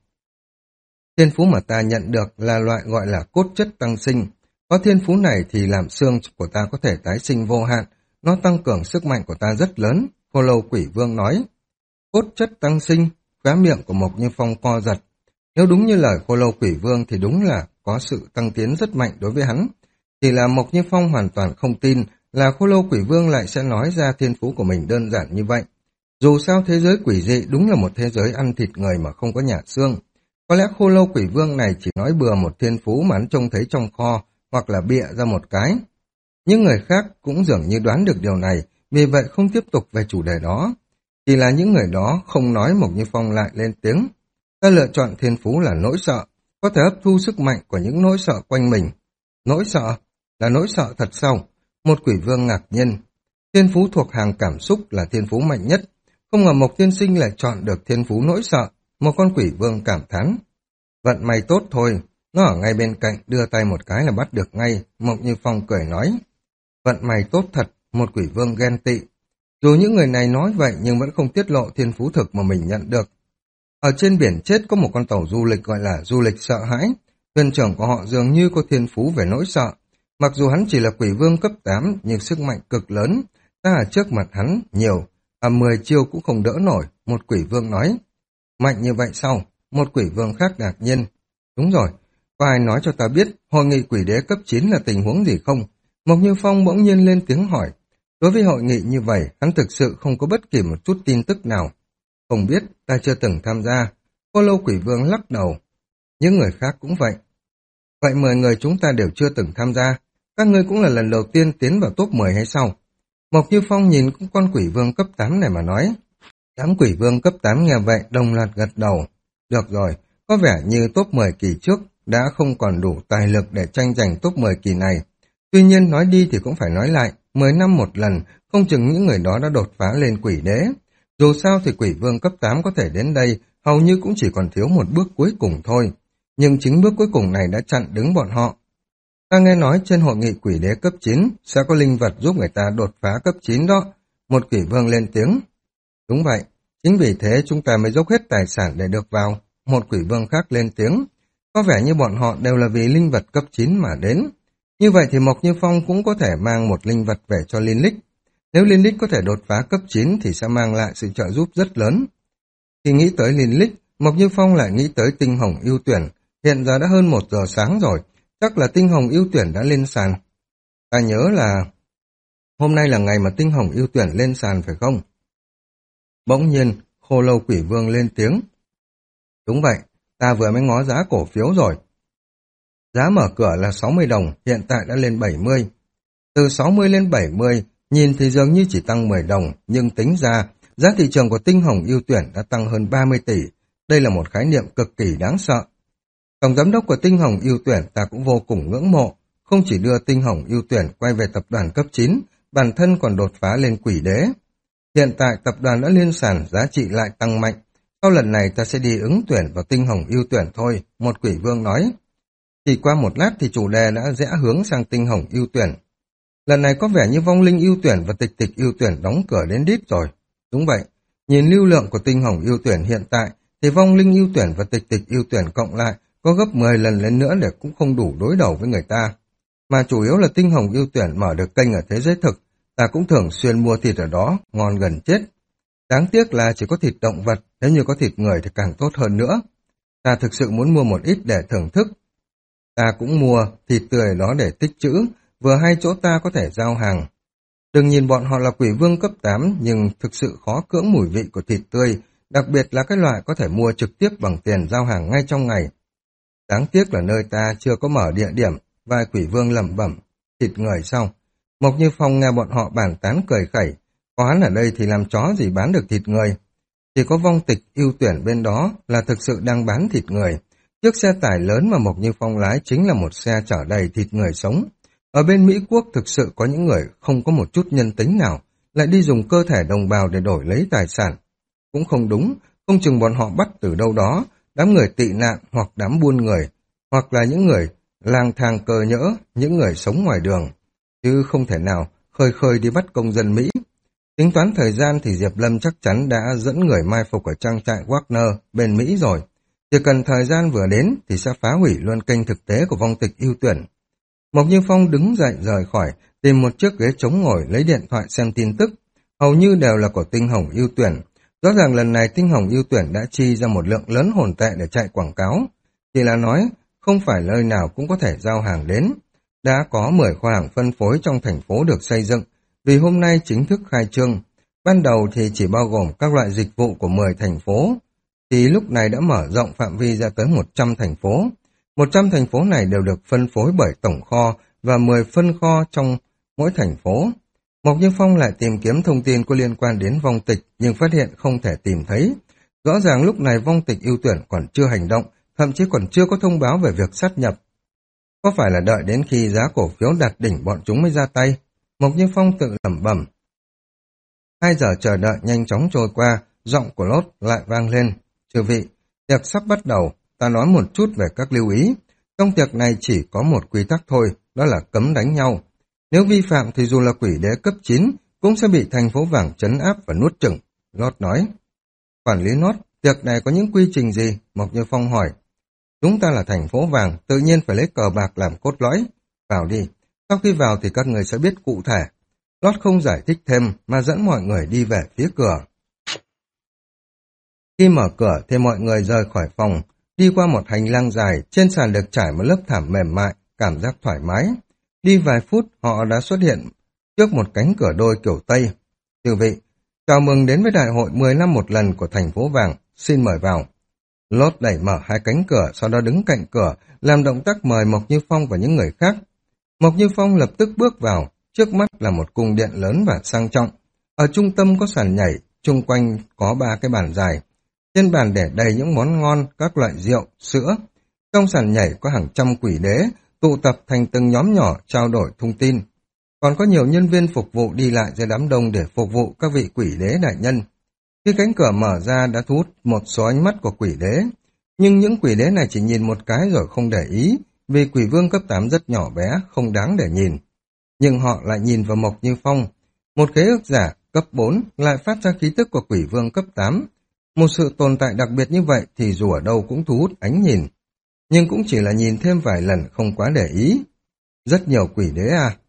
Thiên phú mà ta nhận được là loại gọi là cốt chất tăng sinh. Có thiên phú này thì làm xương của ta có thể tái sinh vô hạn, nó tăng cường sức mạnh của ta rất lớn, Khô Lâu Quỷ Vương nói. Cốt chất tăng sinh, khóe miệng của Mộc Như Phong co giật. Nếu đúng như lời Khô Lâu Quỷ Vương thì đúng là có sự tăng tiến rất mạnh đối với hắn. Chỉ là Mộc Như Phong hoàn toàn không tin là Khô Lâu Quỷ Vương lại sẽ nói ra thiên phú của mình đơn giản như vậy. Dù sao thế giới quỷ dị đúng là một thế giới ăn thịt người mà không có nhả xương. Có lẽ Khô Lâu Quỷ Vương này chỉ nói bừa một thiên phú mà hắn trông thấy trong kho, hoặc là bịa ra một cái. Những người khác cũng dường như đoán được điều này, vì vậy không tiếp tục về chủ đề đó. Chỉ là những người đó không nói, Mộc Như Phong lại lên tiếng. Ta lựa chọn thiên phú là nỗi sợ, có thể hấp thu sức mạnh của những nỗi sợ quanh mình. Nỗi sợ? Là nỗi sợ thật sao? Một quỷ vương ngạc nhiên. Thiên phú thuộc hàng cảm xúc là thiên phú mạnh nhất. Không ngờ Mộc tiên sinh lại chọn được thiên phú nỗi sợ. Một con quỷ vương cảm thán. Vận may tốt thôi, nó ở ngay bên cạnh, đưa tay một cái là bắt được ngay, Mộc Như Phong cười nói. Vận may tốt thật, một quỷ vương ghen tị. Dù những người này nói vậy nhưng vẫn không tiết lộ thiên phú thực mà mình nhận được. Ở trên biển chết có một con tàu du lịch gọi là du lịch sợ hãi. Thuyền trưởng của họ dường như có thiên phú về nỗi sợ. Mặc dù hắn chỉ là quỷ vương cấp tám nhưng sức mạnh cực lớn. Ta ở trước mặt hắn nhiều, à mười chiêu cũng không đỡ nổi, một quỷ vương nói. Mạnh như vậy sao? Một quỷ vương khác ngạc nhiên. Đúng rồi, có ai nói cho ta biết hội nghị quỷ đế cấp chín là tình huống gì không? Mộc Như Phong bỗng nhiên lên tiếng hỏi. Đối với hội nghị như vậy, hắn thực sự không có bất kỳ một chút tin tức nào. Không biết, ta chưa từng tham gia. Khô Lâu Quỷ Vương lắc đầu. Những người khác cũng vậy. Vậy mười người chúng ta đều chưa từng tham gia. Các ngươi cũng là lần đầu tiên tiến vào top mười hay sao? Mộc Như Phong nhìn con quỷ vương cấp tám này mà nói. Đám quỷ vương cấp tám nghe vậy đồng loạt gật đầu. Được rồi, có vẻ như top mười kỳ trước đã không còn đủ tài lực để tranh giành top mười kỳ này. Tuy nhiên nói đi thì cũng phải nói lại, mười năm một lần, không chừng những người đó đã đột phá lên quỷ đế. Dù sao thì quỷ vương cấp tám có thể đến đây, hầu như cũng chỉ còn thiếu một bước cuối cùng thôi. Nhưng chính bước cuối cùng này đã chặn đứng bọn họ. Ta nghe nói trên hội nghị quỷ đế cấp chín sẽ có linh vật giúp người ta đột phá cấp chín đó. Một quỷ vương lên tiếng. Đúng vậy, chính vì thế chúng ta mới dốc hết tài sản để được vào. Một quỷ vương khác lên tiếng. Có vẻ như bọn họ đều là vì linh vật cấp chín mà đến. Như vậy thì Mộc Như Phong cũng có thể mang một linh vật về cho Linh Lích. Nếu Lilith có thể đột phá cấp chín thì sẽ mang lại sự trợ giúp rất lớn. Khi nghĩ tới Lilith, Mộc Như Phong lại nghĩ tới tinh hồng ưu tuyển. Hiện giờ đã hơn một giờ sáng rồi, chắc là tinh hồng ưu tuyển đã lên sàn. Ta nhớ là hôm nay là ngày mà tinh hồng ưu tuyển lên sàn phải không? Bỗng nhiên, Khô Lâu Quỷ Vương lên tiếng. Đúng vậy, ta vừa mới ngó giá cổ phiếu rồi. Giá mở cửa là sáu mươi đồng, hiện tại đã lên bảy mươi. Từ sáu mươi lên bảy mươi, nhìn thì dường như chỉ tăng mười đồng, nhưng tính ra, giá thị trường của tinh hồng ưu tuyển đã tăng hơn ba mươi tỷ. Đây là một khái niệm cực kỳ đáng sợ. Tổng giám đốc của tinh hồng ưu tuyển ta cũng vô cùng ngưỡng mộ, không chỉ đưa tinh hồng ưu tuyển quay về tập đoàn cấp chín, bản thân còn đột phá lên quỷ đế. Hiện tại tập đoàn đã lên sàn, giá trị lại tăng mạnh. Sau lần này ta sẽ đi ứng tuyển vào tinh hồng ưu tuyển thôi, một quỷ vương nói. Chỉ qua một lát thì chủ đề đã rẽ hướng sang tinh hồng ưu tuyển. Lần này có vẻ như vong linh ưu tuyển và tịch tịch ưu tuyển đóng cửa đến đít rồi. Đúng vậy, nhìn lưu lượng của tinh hồng ưu tuyển hiện tại thì vong linh ưu tuyển và tịch tịch ưu tuyển cộng lại có gấp mười lần lên nữa để cũng không đủ đối đầu với người ta. Mà chủ yếu là tinh hồng ưu tuyển mở được kênh ở thế giới thực, ta cũng thường xuyên mua thịt ở đó, ngon gần chết. Đáng tiếc là chỉ có thịt động vật, nếu như có thịt người thì càng tốt hơn nữa. Ta thực sự muốn mua một ít để thưởng thức. Ta cũng mua thịt tươi đó để tích trữ, vừa hay chỗ ta có thể giao hàng. Đừng nhìn bọn họ là quỷ vương cấp tám, nhưng thực sự khó cưỡng mùi vị của thịt tươi, đặc biệt là cái loại có thể mua trực tiếp bằng tiền giao hàng ngay trong ngày. Đáng tiếc là nơi ta chưa có mở địa điểm, vài quỷ vương lẩm bẩm, thịt người sao? Mộc Như Phong nghe bọn họ bàn tán cười khẩy, có hắn ở đây thì làm chó gì bán được thịt người. Chỉ có vong tịch ưu tuyển bên đó là thực sự đang bán thịt người. Chiếc xe tải lớn mà Mộc Như Phong lái chính là một xe chở đầy thịt người sống. Ở bên Mỹ Quốc thực sự có những người không có một chút nhân tính nào, lại đi dùng cơ thể đồng bào để đổi lấy tài sản. Cũng không đúng, không chừng bọn họ bắt từ đâu đó, đám người tị nạn hoặc đám buôn người, hoặc là những người lang thang cơ nhỡ, những người sống ngoài đường. Chứ không thể nào khơi khơi đi bắt công dân Mỹ. Tính toán thời gian thì Diệp Lâm chắc chắn đã dẫn người mai phục ở trang trại Wagner bên Mỹ rồi. Chỉ cần thời gian vừa đến thì sẽ phá hủy luôn kênh thực tế của vong tịch ưu tuyển. Mộc Như Phong đứng dậy rời khỏi, tìm một chiếc ghế trống ngồi lấy điện thoại xem tin tức. Hầu như đều là của tinh hồng ưu tuyển. Rõ ràng lần này tinh hồng ưu tuyển đã chi ra một lượng lớn hồn tệ để chạy quảng cáo. Chỉ là nói, không phải nơi nào cũng có thể giao hàng đến. Đã có mười kho hàng phân phối trong thành phố được xây dựng, vì hôm nay chính thức khai trương. Ban đầu thì chỉ bao gồm các loại dịch vụ của mười thành phố, thì lúc này đã mở rộng phạm vi ra tới một trăm thành phố. một trăm thành phố này đều được phân phối bởi tổng kho và mười phân kho trong mỗi thành phố. Mộc Như Phong lại tìm kiếm thông tin có liên quan đến vong tịch nhưng phát hiện không thể tìm thấy. Rõ ràng lúc này vong tịch ưu tuyển còn chưa hành động, thậm chí còn chưa có thông báo về việc sát nhập. Có phải là đợi đến khi giá cổ phiếu đạt đỉnh bọn chúng mới ra tay? Mộc Như Phong tự lẩm bẩm. Hai giờ chờ đợi nhanh chóng trôi qua, giọng của Lốt lại vang lên. Chư vị, tiệc sắp bắt đầu, ta nói một chút về các lưu ý. Trong tiệc này chỉ có một quy tắc thôi, đó là cấm đánh nhau. Nếu vi phạm thì dù là quỷ đế cấp chín, cũng sẽ bị thành phố vàng trấn áp và nuốt chửng. Lốt nói. Quản lý Lốt, tiệc này có những quy trình gì? Mộc Như Phong hỏi. Chúng ta là thành phố vàng, tự nhiên phải lấy cờ bạc làm cốt lõi. Vào đi. Sau khi vào thì các người sẽ biết cụ thể. Lót không giải thích thêm mà dẫn mọi người đi về phía cửa. Khi mở cửa thì mọi người rời khỏi phòng, đi qua một hành lang dài, trên sàn được trải một lớp thảm mềm mại, cảm giác thoải mái. Đi vài phút họ đã xuất hiện trước một cánh cửa đôi kiểu Tây. Chư vị, chào mừng đến với đại hội mười năm một lần của thành phố vàng, xin mời vào. Lốt đẩy mở hai cánh cửa, sau đó đứng cạnh cửa, làm động tác mời Mộc Như Phong và những người khác. Mộc Như Phong lập tức bước vào, trước mắt là một cung điện lớn và sang trọng. Ở trung tâm có sàn nhảy, chung quanh có ba cái bàn dài. Trên bàn để đầy những món ngon, các loại rượu, sữa. Trong sàn nhảy có hàng trăm quỷ đế, tụ tập thành từng nhóm nhỏ trao đổi thông tin. Còn có nhiều nhân viên phục vụ đi lại giữa đám đông để phục vụ các vị quỷ đế đại nhân. Khi cánh cửa mở ra đã thu hút một số ánh mắt của quỷ đế. Nhưng những quỷ đế này chỉ nhìn một cái rồi không để ý, vì quỷ vương cấp tám rất nhỏ bé, không đáng để nhìn. Nhưng họ lại nhìn vào Mộc Như Phong. Một khế ước giả cấp bốn lại phát ra khí tức của quỷ vương cấp tám. Một sự tồn tại đặc biệt như vậy thì dù ở đâu cũng thu hút ánh nhìn. Nhưng cũng chỉ là nhìn thêm vài lần không quá để ý. Rất nhiều quỷ đế à.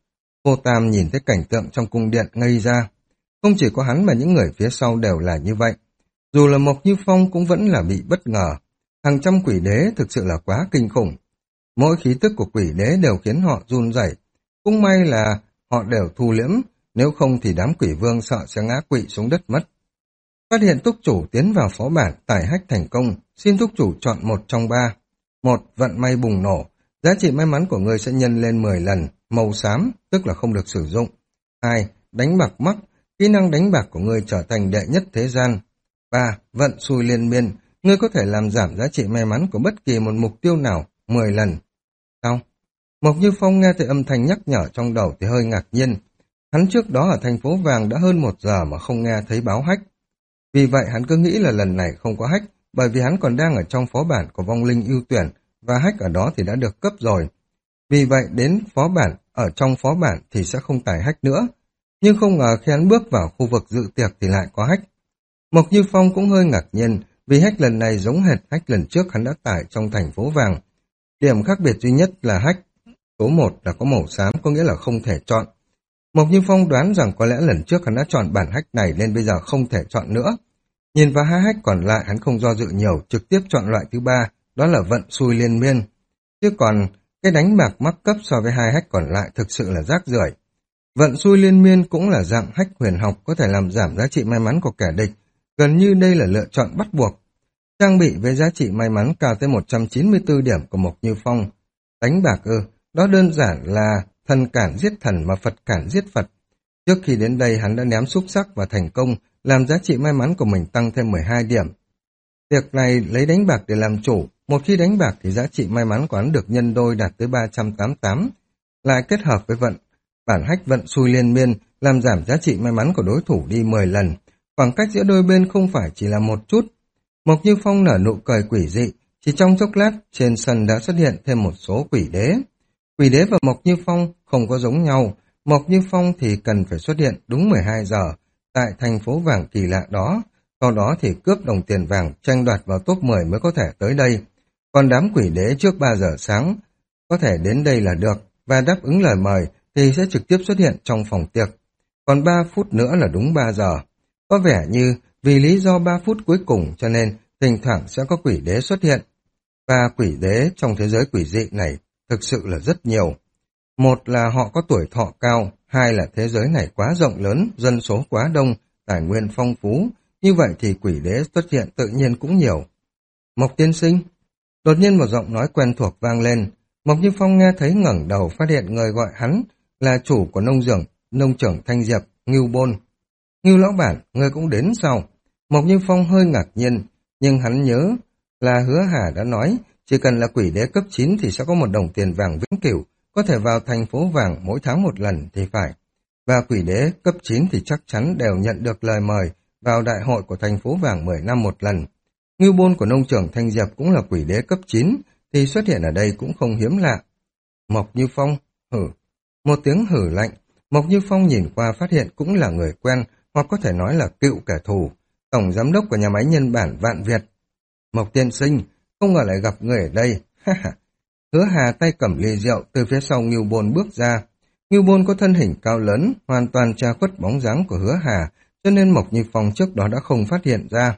Cô Tam nhìn thấy cảnh tượng trong cung điện ngây ra. Không chỉ có hắn mà những người phía sau đều là như vậy. Dù là Mộc Như Phong cũng vẫn là bị bất ngờ. Hàng trăm quỷ đế thực sự là quá kinh khủng. Mỗi khí tức của quỷ đế đều khiến họ run rẩy. Cũng may là họ đều thu liễm, nếu không thì đám quỷ vương sợ sẽ ngã quỵ xuống đất mất. Phát hiện túc chủ tiến vào phó bản tải hách thành công, xin túc chủ chọn một trong ba. Một, vận may bùng nổ, giá trị may mắn của người sẽ nhân lên mười lần, màu xám, tức là không được sử dụng. Hai, đánh bạc mắc, kỹ năng đánh bạc của người trở thành đệ nhất thế gian. Ba, vận xui liên miên, ngươi có thể làm giảm giá trị may mắn của bất kỳ một mục tiêu nào mười lần. Sao? Mộc Như Phong nghe thấy âm thanh nhắc nhở trong đầu thì hơi ngạc nhiên. Hắn trước đó ở thành phố vàng đã hơn một giờ mà không nghe thấy báo hack. Vì vậy hắn cứ nghĩ là lần này không có hack, bởi vì hắn còn đang ở trong phó bản của vong linh ưu tuyển, và hack ở đó thì đã được cấp rồi. Vì vậy đến phó bản, ở trong phó bản thì sẽ không tải hack nữa. Nhưng không ngờ khi hắn bước vào khu vực dự tiệc thì lại có hack. Mộc Như Phong cũng hơi ngạc nhiên, vì hack lần này giống hệt hack lần trước hắn đã tải trong thành phố vàng. Điểm khác biệt duy nhất là hack số một là có màu xám, có nghĩa là không thể chọn. Mộc Như Phong đoán rằng có lẽ lần trước hắn đã chọn bản hack này nên bây giờ không thể chọn nữa. Nhìn vào hai hack còn lại hắn không do dự nhiều, trực tiếp chọn loại thứ ba, đó là vận xui liên miên. Chứ còn cái đánh bạc mắc cấp so với hai hack còn lại thực sự là rác rưởi. Vận xui liên miên cũng là dạng hack huyền học có thể làm giảm giá trị may mắn của kẻ địch, gần như đây là lựa chọn bắt buộc. Trang bị với giá trị may mắn cao tới một trăm chín mươi tư điểm của Mộc Như Phong. Đánh bạc ư, đó đơn giản là thần cản giết thần mà Phật cản giết Phật. Trước khi đến đây hắn đã ném xúc sắc và thành công, làm giá trị may mắn của mình tăng thêm mười hai điểm. Việc này lấy đánh bạc để làm chủ, một khi đánh bạc thì giá trị may mắn của hắn được nhân đôi đạt tới ba trăm tám mươi tám. Lại kết hợp với vận, bản hack vận xui liên miên, làm giảm giá trị may mắn của đối thủ đi mười lần. Khoảng cách giữa đôi bên không phải chỉ là một chút. Mộc Như Phong nở nụ cười quỷ dị, chỉ trong chốc lát trên sân đã xuất hiện thêm một số quỷ đế. Quỷ đế và Mộc Như Phong không có giống nhau, Mộc Như Phong thì cần phải xuất hiện đúng mười hai giờ tại thành phố vàng kỳ lạ đó, sau đó thì cướp đồng tiền vàng tranh đoạt vào top mười mới có thể tới đây. Còn đám quỷ đế trước ba giờ sáng có thể đến đây là được, và đáp ứng lời mời thì sẽ trực tiếp xuất hiện trong phòng tiệc. Còn ba phút nữa là đúng ba giờ. Có vẻ như vì lý do ba phút cuối cùng cho nên thỉnh thoảng sẽ có quỷ đế xuất hiện. Và quỷ đế trong thế giới quỷ dị này thực sự là rất nhiều. Một là họ có tuổi thọ cao, hai là thế giới này quá rộng lớn, dân số quá đông, tài nguyên phong phú, như vậy thì quỷ đế xuất hiện tự nhiên cũng nhiều. Mộc tiên sinh, đột nhiên một giọng nói quen thuộc vang lên. Mộc Như Phong nghe thấy ngẩng đầu phát hiện người gọi hắn là chủ của nông trường, nông trưởng Thanh Diệp, Ngưu Bôn. Ngưu lão bản, người cũng đến sao? Mộc Như Phong hơi ngạc nhiên, nhưng hắn nhớ là Hứa Hà đã nói, chỉ cần là quỷ đế cấp chín thì sẽ có một đồng tiền vàng vĩnh cửu, có thể vào thành phố vàng mỗi tháng một lần thì phải. Và quỷ đế cấp chín thì chắc chắn đều nhận được lời mời vào đại hội của thành phố vàng mười năm một lần. Ngưu Bôn của nông trưởng Thanh Diệp cũng là quỷ đế cấp chín, thì xuất hiện ở đây cũng không hiếm lạ. Mộc Như Phong, hử. Một tiếng hử lạnh, Mộc Như Phong nhìn qua phát hiện cũng là người quen, hoặc có thể nói là cựu kẻ thù, tổng giám đốc của nhà máy nhân bản Vạn Việt. Mộc tiên sinh, không ngờ lại gặp người ở đây, ha ha. Hứa Hà tay cầm ly rượu từ phía sau Ngưu Bôn bước ra. Ngưu Bôn có thân hình cao lớn, hoàn toàn che khuất bóng dáng của Hứa Hà, cho nên Mộc Như Phong trước đó đã không phát hiện ra.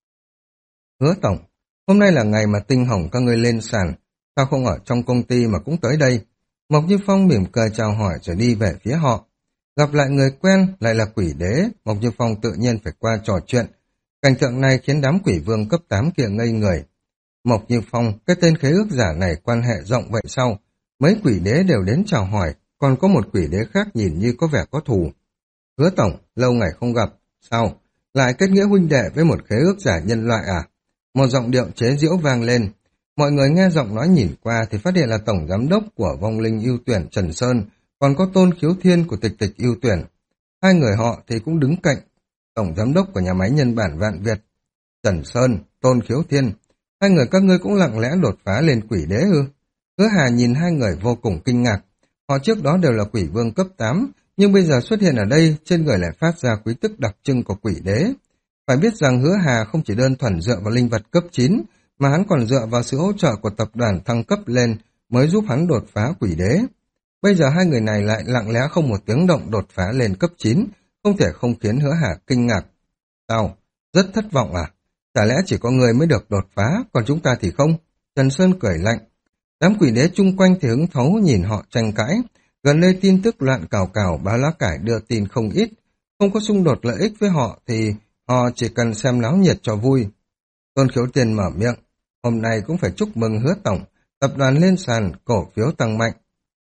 Hứa tổng, hôm nay là ngày mà Tinh Hồng các ngươi lên sàn, sao không ở trong công ty mà cũng tới đây? Mộc Như Phong mỉm cười chào hỏi rồi đi về phía họ. Gặp lại người quen, lại là quỷ đế, Mộc Như Phong tự nhiên phải qua trò chuyện. Cảnh tượng này khiến đám quỷ vương cấp tám kia ngây người. Mộc Như Phong, cái tên khế ước giả này quan hệ rộng vậy sao? Mấy quỷ đế đều đến chào hỏi, còn có một quỷ đế khác nhìn như có vẻ có thù. Hứa tổng, lâu ngày không gặp, sao? Lại kết nghĩa huynh đệ với một khế ước giả nhân loại à? Một giọng điệu chế giễu vang lên. Mọi người nghe giọng nói nhìn qua thì phát hiện là tổng giám đốc của vong linh ưu tuyển Trần Sơn, còn có Tôn Khiếu Thiên của tịch tịch ưu tuyển. Hai người họ thì cũng đứng cạnh tổng giám đốc của nhà máy nhân bản Vạn Việt. Trần Sơn, Tôn Khiếu Thiên, hai người các ngươi cũng lặng lẽ đột phá lên quỷ đế ư? Hứa Hà nhìn hai người vô cùng kinh ngạc. Họ trước đó đều là quỷ vương cấp tám, nhưng bây giờ xuất hiện ở đây, trên người lại phát ra quý tức đặc trưng của quỷ đế. Phải biết rằng Hứa Hà không chỉ đơn thuần dựa vào linh vật cấp chín, mà hắn còn dựa vào sự hỗ trợ của tập đoàn thăng cấp lên mới giúp hắn đột phá quỷ đế. Bây giờ hai người này lại lặng lẽ không một tiếng động đột phá lên cấp chín, không thể không khiến Hứa Hà kinh ngạc. Sao? Rất thất vọng à? Chả lẽ chỉ có người mới được đột phá, còn chúng ta thì không? Trần Sơn cười lạnh. Đám quỷ đế chung quanh thì hứng thú nhìn họ tranh cãi. Gần đây tin tức loạn cào cào, Bá Lá Cải đưa tin không ít. Không có xung đột lợi ích với họ thì họ chỉ cần xem náo nhiệt cho vui. Tôn Khiếu Tiên mở miệng. Hôm nay cũng phải chúc mừng Hứa Tổng. Tập đoàn lên sàn, cổ phiếu tăng mạnh.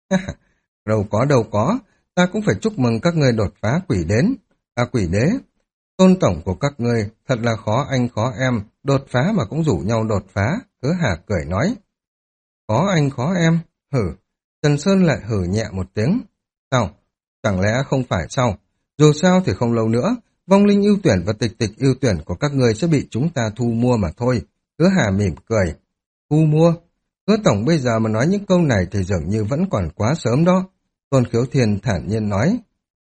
Đâu có đâu có, ta cũng phải chúc mừng các ngươi đột phá quỷ đến. À quỷ đế. Tôn tổng của các ngươi thật là khó anh khó em, đột phá mà cũng rủ nhau đột phá. Hứa Hà cười nói. Khó anh khó em, hử. Trần Sơn lại hử nhẹ một tiếng. Sao? Chẳng lẽ không phải sao? Dù sao thì không lâu nữa, vong linh ưu tuyển và tịch tịch ưu tuyển của các ngươi sẽ bị chúng ta thu mua mà thôi. Hứa Hà mỉm cười. Thu mua? Hứa tổng bây giờ mà nói những câu này thì dường như vẫn còn quá sớm đó. Tôn Khiếu Thiên thản nhiên nói.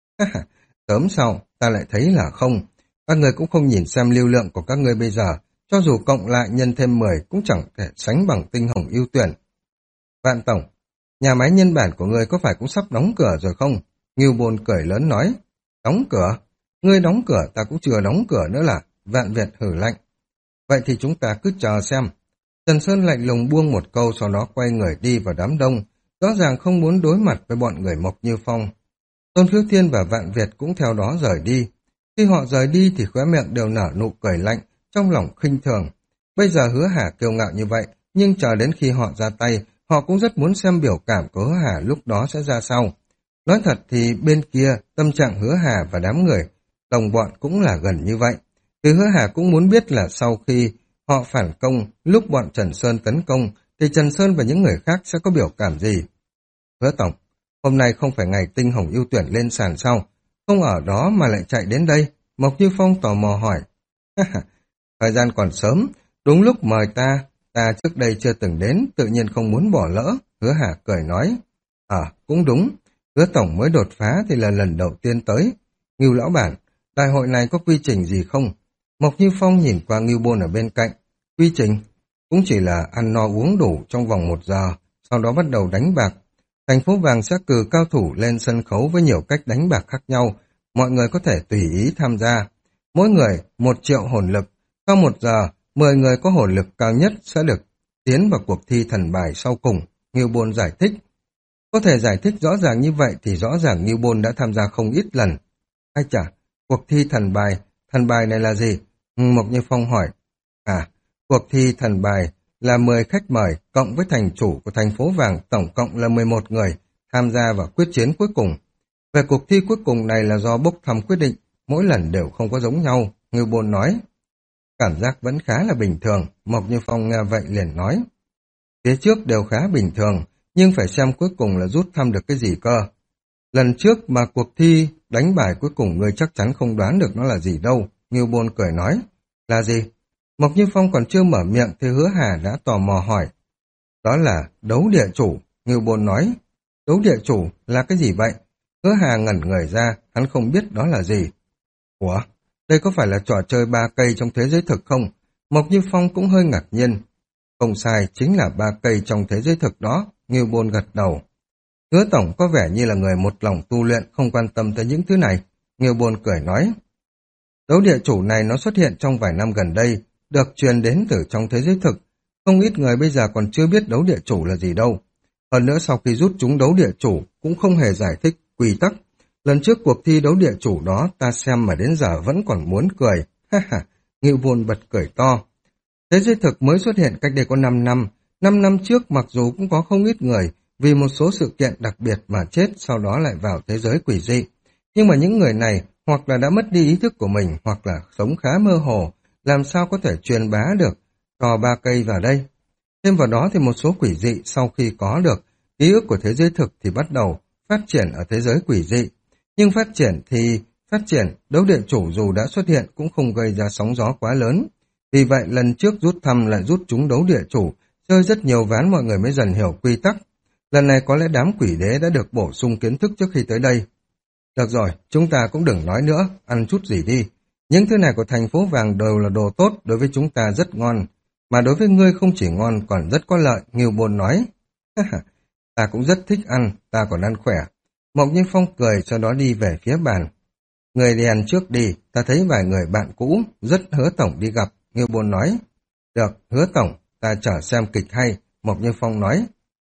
Sớm sau, ta lại thấy là không. Các người cũng không nhìn xem lưu lượng của các ngươi bây giờ, cho dù cộng lại nhân thêm mười cũng chẳng thể sánh bằng tinh hồng ưu tuyển. Vạn tổng, nhà máy nhân bản của ngươi có phải cũng sắp đóng cửa rồi không? Ngưu Bôn cười lớn nói. Đóng cửa? Ngươi đóng cửa ta cũng chưa đóng cửa nữa là. Vạn Việt hử lạnh. Vậy thì chúng ta cứ chờ xem. Trần Sơn lạnh lùng buông một câu, sau đó quay người đi vào đám đông, rõ ràng không muốn đối mặt với bọn người Mộc Như Phong. Tôn Khiếu Thiên và Vạn Việt cũng theo đó rời đi. Khi họ rời đi thì khóe miệng đều nở nụ cười lạnh, trong lòng khinh thường. Bây giờ Hứa Hà kiêu ngạo như vậy, nhưng chờ đến khi họ ra tay, họ cũng rất muốn xem biểu cảm của Hứa Hà lúc đó sẽ ra sao. Nói thật thì bên kia, tâm trạng Hứa Hà và đám người, đồng bọn cũng là gần như vậy. Vì Hứa Hà cũng muốn biết là sau khi họ phản công, lúc bọn Trần Sơn tấn công, thì Trần Sơn và những người khác sẽ có biểu cảm gì. Hứa tổng, hôm nay không phải ngày tinh hồng ưu tuyển lên sàn sao? Không ở đó mà lại chạy đến đây. Mộc Như Phong tò mò hỏi. Thời gian còn sớm, đúng lúc mời ta, ta trước đây chưa từng đến, tự nhiên không muốn bỏ lỡ. Hứa Hà cười nói. À, cũng đúng. Hứa tổng mới đột phá thì là lần đầu tiên tới. Ngưu lão bản, đại hội này có quy trình gì không? Mộc Như Phong nhìn qua Ngưu Bôn ở bên cạnh. Quy trình? Cũng chỉ là ăn no uống đủ trong vòng một giờ, sau đó bắt đầu đánh bạc. Thành phố vàng sẽ cử cao thủ lên sân khấu với nhiều cách đánh bạc khác nhau. Mọi người có thể tùy ý tham gia. Mỗi người một triệu hồn lực. Sau một giờ, mười người có hồn lực cao nhất sẽ được tiến vào cuộc thi thần bài sau cùng. Ngưu Bôn giải thích. Có thể giải thích rõ ràng như vậy thì rõ ràng Ngưu Bôn đã tham gia không ít lần. Ai chả, cuộc thi thần bài, thần bài này là gì? Mộc Như Phong hỏi. À, cuộc thi thần bài là mười khách mời cộng với thành chủ của thành phố vàng tổng cộng là mười một người tham gia vào quyết chiến cuối cùng. Về cuộc thi cuối cùng này là do bốc thăm quyết định, mỗi lần đều không có giống nhau, Ngưu Bôn nói. Cảm giác vẫn khá là bình thường, Mộc Như Phong nghe vậy liền nói. Phía trước đều khá bình thường, nhưng phải xem cuối cùng là rút thăm được cái gì cơ. Lần trước mà cuộc thi đánh bài cuối cùng người chắc chắn không đoán được nó là gì đâu, Ngưu Bôn cười nói. Là gì? Mộc Như Phong còn chưa mở miệng thì Hứa Hà đã tò mò hỏi. Đó là đấu địa chủ, Ngưu Bôn nói. Đấu địa chủ là cái gì vậy? Hứa Hà ngẩn người ra, hắn không biết đó là gì. Ủa, đây có phải là trò chơi ba cây trong thế giới thực không? Mộc Như Phong cũng hơi ngạc nhiên. Không sai, chính là ba cây trong thế giới thực đó, Ngưu Bôn gật đầu. Hứa tổng có vẻ như là người một lòng tu luyện, không quan tâm tới những thứ này. Ngưu Bôn cười nói. Đấu địa chủ này nó xuất hiện trong vài năm gần đây, được truyền đến từ trong thế giới thực. Không ít người bây giờ còn chưa biết đấu địa chủ là gì đâu. Hơn nữa sau khi rút chúng đấu địa chủ cũng không hề giải thích quy tắc. Lần trước cuộc thi đấu địa chủ đó ta xem mà đến giờ vẫn còn muốn cười. Ha ha, Ngưu Bôn bật cười to. Thế giới thực mới xuất hiện cách đây có năm năm. năm năm trước mặc dù cũng có không ít người vì một số sự kiện đặc biệt mà chết, sau đó lại vào thế giới quỷ dị. Nhưng mà những người này hoặc là đã mất đi ý thức của mình hoặc là sống khá mơ hồ, làm sao có thể truyền bá được trò ba cây vào đây. Thêm vào đó thì một số quỷ dị sau khi có được ký ức của thế giới thực thì bắt đầu phát triển ở thế giới quỷ dị. Nhưng phát triển thì phát triển, đấu địa chủ dù đã xuất hiện cũng không gây ra sóng gió quá lớn. Vì vậy lần trước rút thăm lại rút chúng đấu địa chủ, chơi rất nhiều ván mọi người mới dần hiểu quy tắc. Lần này có lẽ đám quỷ đế đã được bổ sung kiến thức trước khi tới đây. Được rồi, chúng ta cũng đừng nói nữa, ăn chút gì đi. Những thứ này của thành phố vàng đều là đồ tốt, đối với chúng ta rất ngon. Mà đối với ngươi không chỉ ngon còn rất có lợi, Ngưu Bôn nói. Ta cũng rất thích ăn, ta còn ăn khỏe. Mộc Như Phong cười, sau đó đi về phía bàn. Người đi ăn trước đi, ta thấy vài người bạn cũ, rất Hứa Tổng đi gặp, Ngưu Bôn nói. Được, Hứa Tổng, ta chờ xem kịch hay, Mộc Như Phong nói.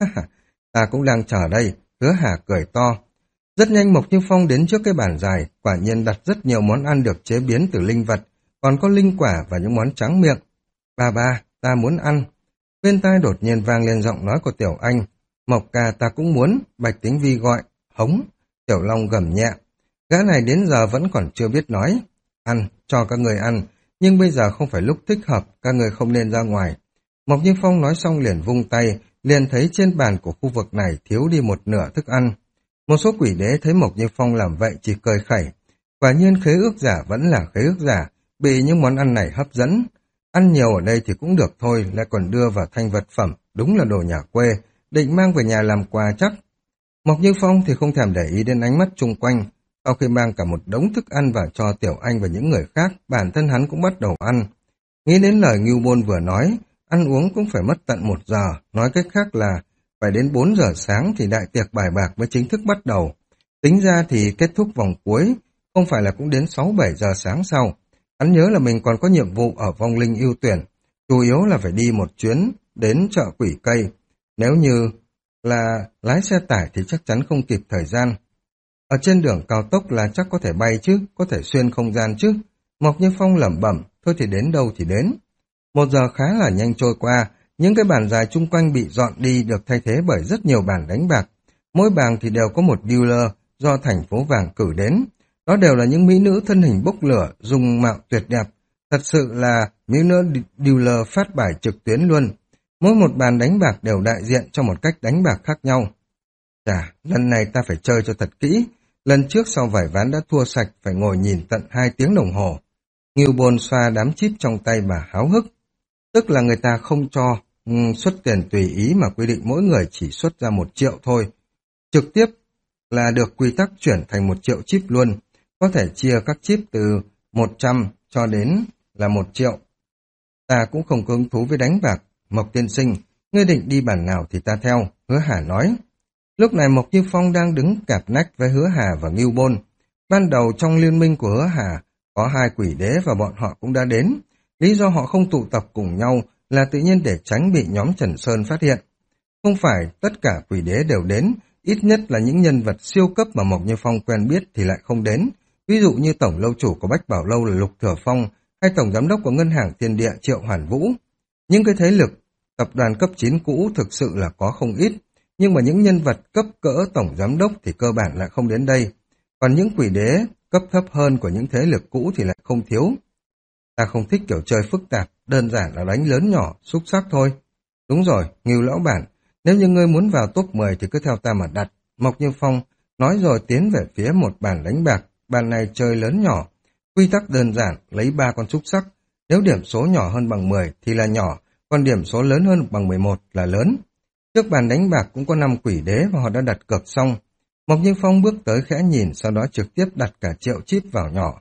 Ta cũng đang chờ đây, Hứa Hà cười to. Rất nhanh Mộc Như Phong đến trước cái bàn dài, quả nhiên đặt rất nhiều món ăn được chế biến từ linh vật, còn có linh quả và những món tráng miệng. Ba ba, ta muốn ăn. Bên tai đột nhiên vang lên giọng nói của Tiểu Anh. Mộc ca ta cũng muốn, Bạch Tính Vi gọi. Hống, Tiểu Long gầm nhẹ. Gã này đến giờ vẫn còn chưa biết nói. Ăn, cho các người ăn, nhưng bây giờ không phải lúc thích hợp, các người không nên ra ngoài. Mộc Như Phong nói xong liền vung tay, liền thấy trên bàn của khu vực này thiếu đi một nửa thức ăn. Một số quỷ đế thấy Mộc Như Phong làm vậy chỉ cười khẩy. Quả nhiên khế ước giả vẫn là khế ước giả, bị những món ăn này hấp dẫn. Ăn nhiều ở đây thì cũng được thôi, lại còn đưa vào thành vật phẩm, đúng là đồ nhà quê, định mang về nhà làm quà chắc. Mộc Như Phong thì không thèm để ý đến ánh mắt chung quanh. Sau khi mang cả một đống thức ăn vào cho Tiểu Anh và những người khác, bản thân hắn cũng bắt đầu ăn. Nghĩ đến lời Ngưu Bôn vừa nói, ăn uống cũng phải mất tận một giờ, nói cách khác là phải đến bốn giờ sáng thì đại tiệc bài bạc mới chính thức bắt đầu. Tính ra thì kết thúc vòng cuối, không phải là cũng đến sáu bảy giờ sáng sau. Hắn nhớ là mình còn có nhiệm vụ ở vong linh ưu tuyển, chủ yếu là phải đi một chuyến đến chợ Quỷ Cây. Nếu như là lái xe tải thì chắc chắn không kịp thời gian. Ở trên đường cao tốc là chắc có thể bay chứ, có thể xuyên không gian chứ. Mộc Như Phong lẩm bẩm, thôi thì đến đâu thì đến. Một giờ khá là nhanh trôi qua, những cái bàn dài chung quanh bị dọn đi được thay thế bởi rất nhiều bàn đánh bạc. Mỗi bàn thì đều có một dealer do thành phố vàng cử đến. Đó đều là những mỹ nữ thân hình bốc lửa, dùng mạo tuyệt đẹp. Thật sự là mỹ nữ dealer phát bài trực tuyến luôn. Mỗi một bàn đánh bạc đều đại diện cho một cách đánh bạc khác nhau. Chà, lần này ta phải chơi cho thật kỹ. Lần trước sau vài ván đã thua sạch, phải ngồi nhìn tận hai tiếng đồng hồ. Ngưu Bôn xoa đám chip trong tay mà háo hức. Tức là người ta không cho um, xuất tiền tùy ý mà quy định mỗi người chỉ xuất ra một triệu thôi. Trực tiếp là được quy tắc chuyển thành một triệu chip luôn. Có thể chia các chip từ một trăm cho đến là một triệu. Ta cũng không có hứng thú với đánh bạc. Mộc tiên sinh, ngươi định đi bàn nào thì ta theo, Hứa Hà nói. Lúc này Mộc Như Phong đang đứng cạp nách với Hứa Hà và Ngưu Bôn. Ban đầu trong liên minh của Hứa Hà có hai quỷ đế và bọn họ cũng đã đến. Lý do họ không tụ tập cùng nhau là tự nhiên để tránh bị nhóm Trần Sơn phát hiện. Không phải tất cả quỷ đế đều đến, ít nhất là những nhân vật siêu cấp mà Mộc Như Phong quen biết thì lại không đến. Ví dụ như tổng lâu chủ của Bách Bảo Lâu là Lục Thừa Phong, hay tổng giám đốc của Ngân hàng Thiên Địa Triệu Hoàn Vũ. Những cái thế lực tập đoàn cấp chín cũ thực sự là có không ít, nhưng mà những nhân vật cấp cỡ tổng giám đốc thì cơ bản lại không đến đây. Còn những quỷ đế cấp thấp hơn của những thế lực cũ thì lại không thiếu. Ta không thích kiểu chơi phức tạp, đơn giản là đánh lớn nhỏ, xúc sắc thôi. Đúng rồi, Ngưu lão bản, nếu như ngươi muốn vào top mười thì cứ theo ta mà đặt. Mộc Như Phong nói rồi tiến về phía một bàn đánh bạc, bàn này chơi lớn nhỏ. Quy tắc đơn giản, lấy ba con xúc sắc, nếu điểm số nhỏ hơn bằng mười thì là nhỏ, còn điểm số lớn hơn bằng mười một là lớn. Trước bàn đánh bạc cũng có năm quỷ đế và họ đã đặt cược xong. Mộc Như Phong bước tới khẽ nhìn, sau đó trực tiếp đặt cả triệu chip vào nhỏ.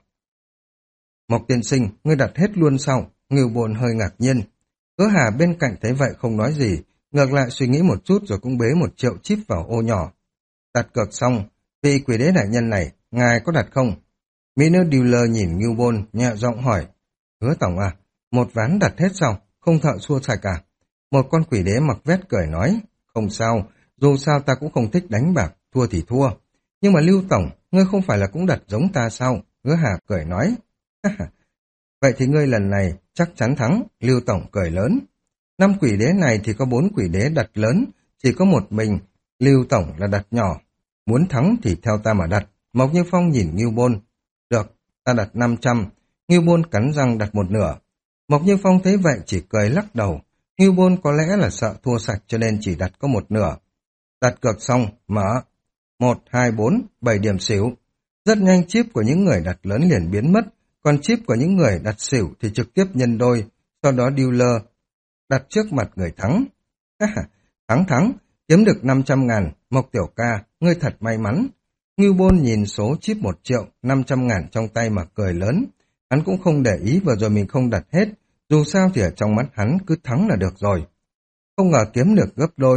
Mộc tiên sinh, ngươi đặt hết luôn sao? Ngưu Bôn hơi ngạc nhiên. Hứa Hà bên cạnh thấy vậy không nói gì, ngược lại suy nghĩ một chút rồi cũng bế một triệu chip vào ô nhỏ. Đặt cược xong, vị quỷ đế đại nhân này, ngài có đặt không? Mỹ nữ dealer nhìn Ngưu Bôn, nhẹ giọng hỏi. Hứa tổng à, một ván đặt hết sao? Không thợ xua sạch à? Một con quỷ đế mặc vest cười nói. Không sao, dù sao ta cũng không thích đánh bạc, thua thì thua. Nhưng mà Lưu tổng, ngươi không phải là cũng đặt giống ta sao? Hứa Hà cười nói. Vậy thì ngươi lần này chắc chắn thắng, Lưu tổng cười lớn. Năm quỷ đế này thì có bốn quỷ đế đặt lớn, chỉ có một mình, Lưu tổng là đặt nhỏ. Muốn thắng thì theo ta mà đặt. Mộc Như Phong nhìn Ngưu Bôn. Được, ta đặt năm trăm. Ngưu Bôn cắn răng đặt một nửa. Mộc Như Phong thấy vậy chỉ cười lắc đầu. Ngưu Bôn có lẽ là sợ thua sạch cho nên chỉ đặt có một nửa. Đặt cược xong, mở. Một, hai, bốn, bảy điểm xỉu. Rất nhanh chip của những người đặt lớn liền biến mất, còn chip của những người đặt xỉu thì trực tiếp nhân đôi, sau đó dealer đặt trước mặt người thắng. Thắng thắng, kiếm được năm trăm ngàn, Mộc tiểu ca, ngươi thật may mắn. Ngưu Bôn nhìn số chip một triệu, năm trăm ngàn trong tay mà cười lớn. Hắn cũng không để ý vừa rồi mình không đặt hết, dù sao thì ở trong mắt hắn cứ thắng là được rồi. Không ngờ kiếm được gấp đôi này,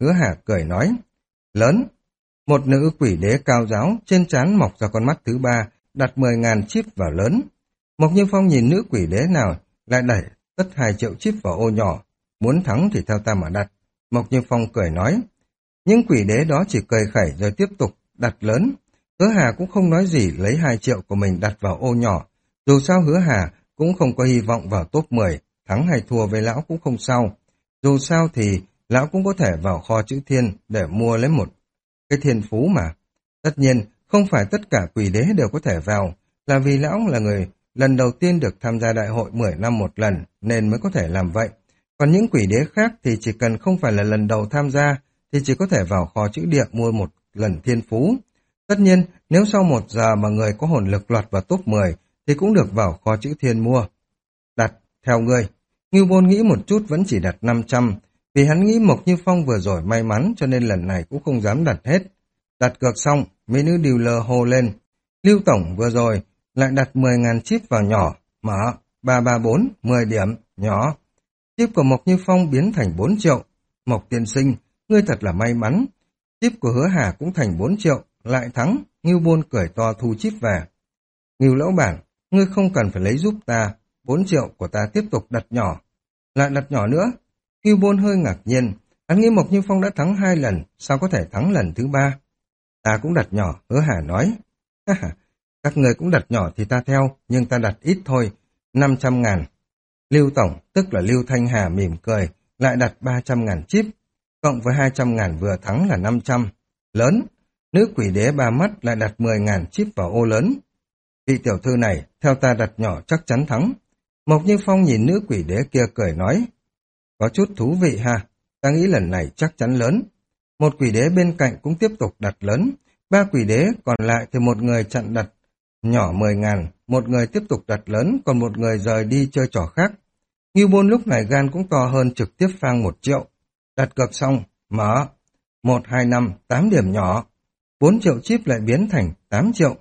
Hứa Hà cười nói. Lớn. Một nữ quỷ đế cao giáo, trên trán mọc ra con mắt thứ ba, đặt mười ngàn chip vào lớn. Mộc Như Phong nhìn nữ quỷ đế nào, lại đẩy tất hai triệu chip vào ô nhỏ. Muốn thắng thì theo ta mà đặt. Mộc Như Phong cười nói. Những quỷ đế đó chỉ cười khẩy rồi tiếp tục đặt lớn. Hứa Hà cũng không nói gì, lấy hai triệu của mình đặt vào ô nhỏ. Dù sao Hứa Hà cũng không có hy vọng vào top mười, thắng hay thua với lão cũng không sao. Dù sao thì lão cũng có thể vào kho chữ thiên để mua lấy một cái thiên phú mà. Tất nhiên, không phải tất cả quỷ đế đều có thể vào, là vì lão là người lần đầu tiên được tham gia đại hội mười năm một lần nên mới có thể làm vậy. Còn những quỷ đế khác thì chỉ cần không phải là lần đầu tham gia thì chỉ có thể vào kho chữ địa mua một lần thiên phú. Tất nhiên, nếu sau một giờ mà người có hồn lực lọt vào top mười thì cũng được vào kho chữ thiên mua. Đặt, theo ngươi. Ngưu Bôn nghĩ một chút vẫn chỉ đặt năm trăm, vì hắn nghĩ Mộc Như Phong vừa rồi may mắn cho nên lần này cũng không dám đặt hết. Đặt cược xong, mỹ nữ dealer hô lên. Lưu Tổng vừa rồi lại đặt mười ngàn chip vào nhỏ, mở, ba ba bốn, mười điểm, nhỏ. Chip của Mộc Như Phong biến thành bốn triệu. Mộc tiên sinh, ngươi thật là may mắn. Chip của Hứa Hà cũng thành bốn triệu, lại thắng. Ngưu Bôn cười to thu chip về. Ngưu lão bản, ngươi không cần phải lấy giúp ta, bốn triệu của ta tiếp tục đặt nhỏ. Lại đặt nhỏ nữa. Ngưu Bôn hơi ngạc nhiên, hắn nghĩ Mộc Như Phong đã thắng hai lần, sao có thể thắng lần thứ ba? Ta cũng đặt nhỏ, Hứa Hà nói. Các người cũng đặt nhỏ thì ta theo, nhưng ta đặt ít thôi, năm trăm ngàn. Lưu Tổng, tức là Lưu Thanh Hà mỉm cười, lại đặt ba trăm ngàn chip, cộng với hai trăm ngàn vừa thắng là năm trăm. Lớn, nữ quỷ đế ba mắt lại đặt mười ngàn chip vào ô lớn. Vị tiểu thư này, theo ta đặt nhỏ chắc chắn thắng. Mộc Như Phong nhìn nữ quỷ đế kia cười nói. Có chút thú vị ha, ta nghĩ lần này chắc chắn lớn. Một quỷ đế bên cạnh cũng tiếp tục đặt lớn. Ba quỷ đế còn lại thì một người chặn đặt nhỏ mười ngàn, một người tiếp tục đặt lớn, còn một người rời đi chơi trò khác. Ngưu Bôn lúc này gan cũng to hơn, trực tiếp phang một triệu. Đặt cược xong, mở. Một, hai, năm, tám điểm nhỏ. Bốn triệu chip lại biến thành tám triệu.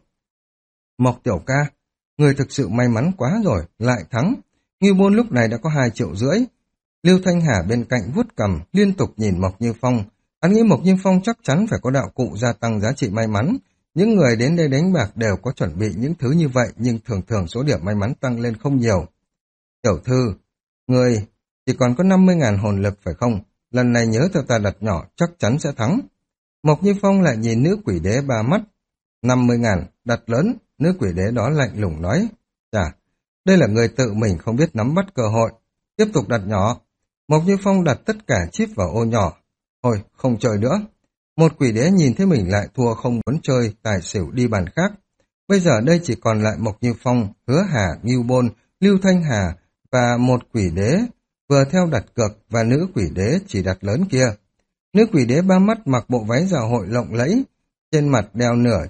Mộc tiểu ca, người thực sự may mắn quá rồi, lại thắng. Ngưu Bôn lúc này đã có hai triệu rưỡi. Lưu Thanh Hà bên cạnh vuốt cằm, liên tục nhìn Mộc Như Phong. Hắn nghĩ Mộc Như Phong chắc chắn phải có đạo cụ gia tăng giá trị may mắn. Những người đến đây đánh bạc đều có chuẩn bị những thứ như vậy, nhưng thường thường số điểm may mắn tăng lên không nhiều. Tiểu thư, người chỉ còn có năm mươi ngàn hồn lực phải không? Lần này nhớ theo ta đặt nhỏ chắc chắn sẽ thắng. Mộc Như Phong lại nhìn nữ quỷ đế ba mắt. năm mươi ngàn, đặt lớn, nữ quỷ đế đó lạnh lùng nói. Chà, đây là người tự mình không biết nắm bắt cơ hội. Tiếp tục đặt nhỏ. Mộc Như Phong đặt tất cả chip vào ô nhỏ. Thôi, không chơi nữa. Một quỷ đế nhìn thấy mình lại thua không muốn chơi, tài xỉu đi bàn khác. Bây giờ đây chỉ còn lại Mộc Như Phong, Hứa Hà, Ngưu Bôn, Lưu Thanh Hà và một quỷ đế vừa theo đặt cược và nữ quỷ đế chỉ đặt lớn kia. Nữ quỷ đế ba mắt mặc bộ váy dạ hội lộng lẫy, trên mặt đeo nửa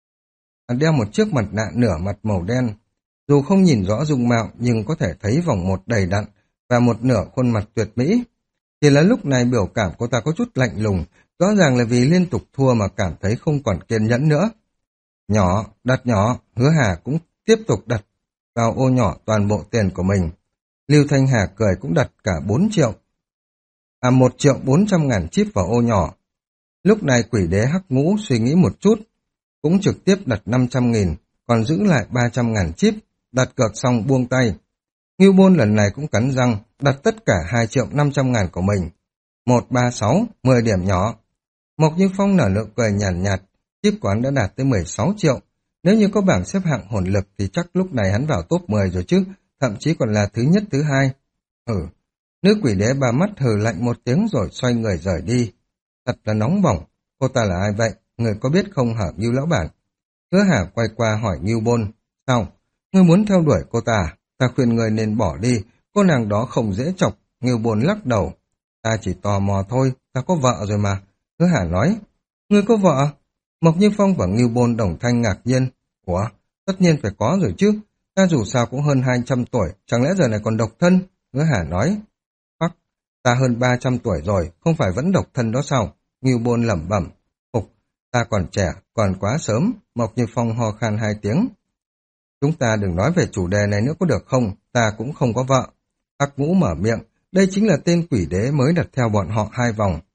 đeo một chiếc mặt nạ nửa mặt màu đen. Dù không nhìn rõ dung mạo nhưng có thể thấy vòng một đầy đặn và một nửa khuôn mặt tuyệt mỹ. Chỉ là lúc này biểu cảm cô ta có chút lạnh lùng, rõ ràng là vì liên tục thua mà cảm thấy không còn kiên nhẫn nữa. Nhỏ, đặt nhỏ, Hứa Hà cũng tiếp tục đặt vào ô nhỏ toàn bộ tiền của mình. Lưu Thanh Hà cười cũng đặt cả bốn triệu. À một triệu bốn trăm ngàn chip vào ô nhỏ. Lúc này quỷ đế hắc ngũ suy nghĩ một chút, cũng trực tiếp đặt năm trăm nghìn, còn giữ lại ba trăm ngàn chip, đặt cược xong buông tay. Ngưu Bôn lần này cũng cắn răng, đặt tất cả hai triệu năm trăm ngàn của mình. một, ba, sáu, mười điểm nhỏ. Mộc Như Phong nở nụ cười nhàn nhạt, nhạt, chip của hắn đã đạt tới mười sáu triệu. Nếu như có bảng xếp hạng hồn lực thì chắc lúc này hắn vào top mười rồi chứ, thậm chí còn là thứ nhất thứ hai. Ừ, nữ quỷ đế ba mắt hừ lạnh một tiếng rồi xoay người rời đi. Thật là nóng bỏng, cô ta là ai vậy? Người có biết không hả Ngưu lão bản? Hứa Hà quay qua hỏi Ngưu Bôn. Sao? Ngươi muốn theo đuổi cô ta? Ta khuyên người nên bỏ đi, cô nàng đó không dễ chọc. Ngưu Bôn lắc đầu. Ta chỉ tò mò thôi, ta có vợ rồi mà. Hứa Hà nói. Ngươi có vợ? Mộc Như Phong và Ngưu Bôn đồng thanh ngạc nhiên. Ủa, tất nhiên phải có rồi chứ. Ta dù sao cũng hơn hai trăm tuổi, chẳng lẽ giờ này còn độc thân? Hứa Hà nói. Phắc, ta hơn ba trăm tuổi rồi, không phải vẫn độc thân đó sao? Ngưu Bôn lẩm bẩm. Ục, ta còn trẻ, còn quá sớm. Mộc Như Phong ho khan hai tiếng. Chúng ta đừng nói về chủ đề này nữa có được không? Ta cũng không có vợ. Hắc Ngũ mở miệng, đây chính là tên quỷ đế mới đặt theo bọn họ hai vòng.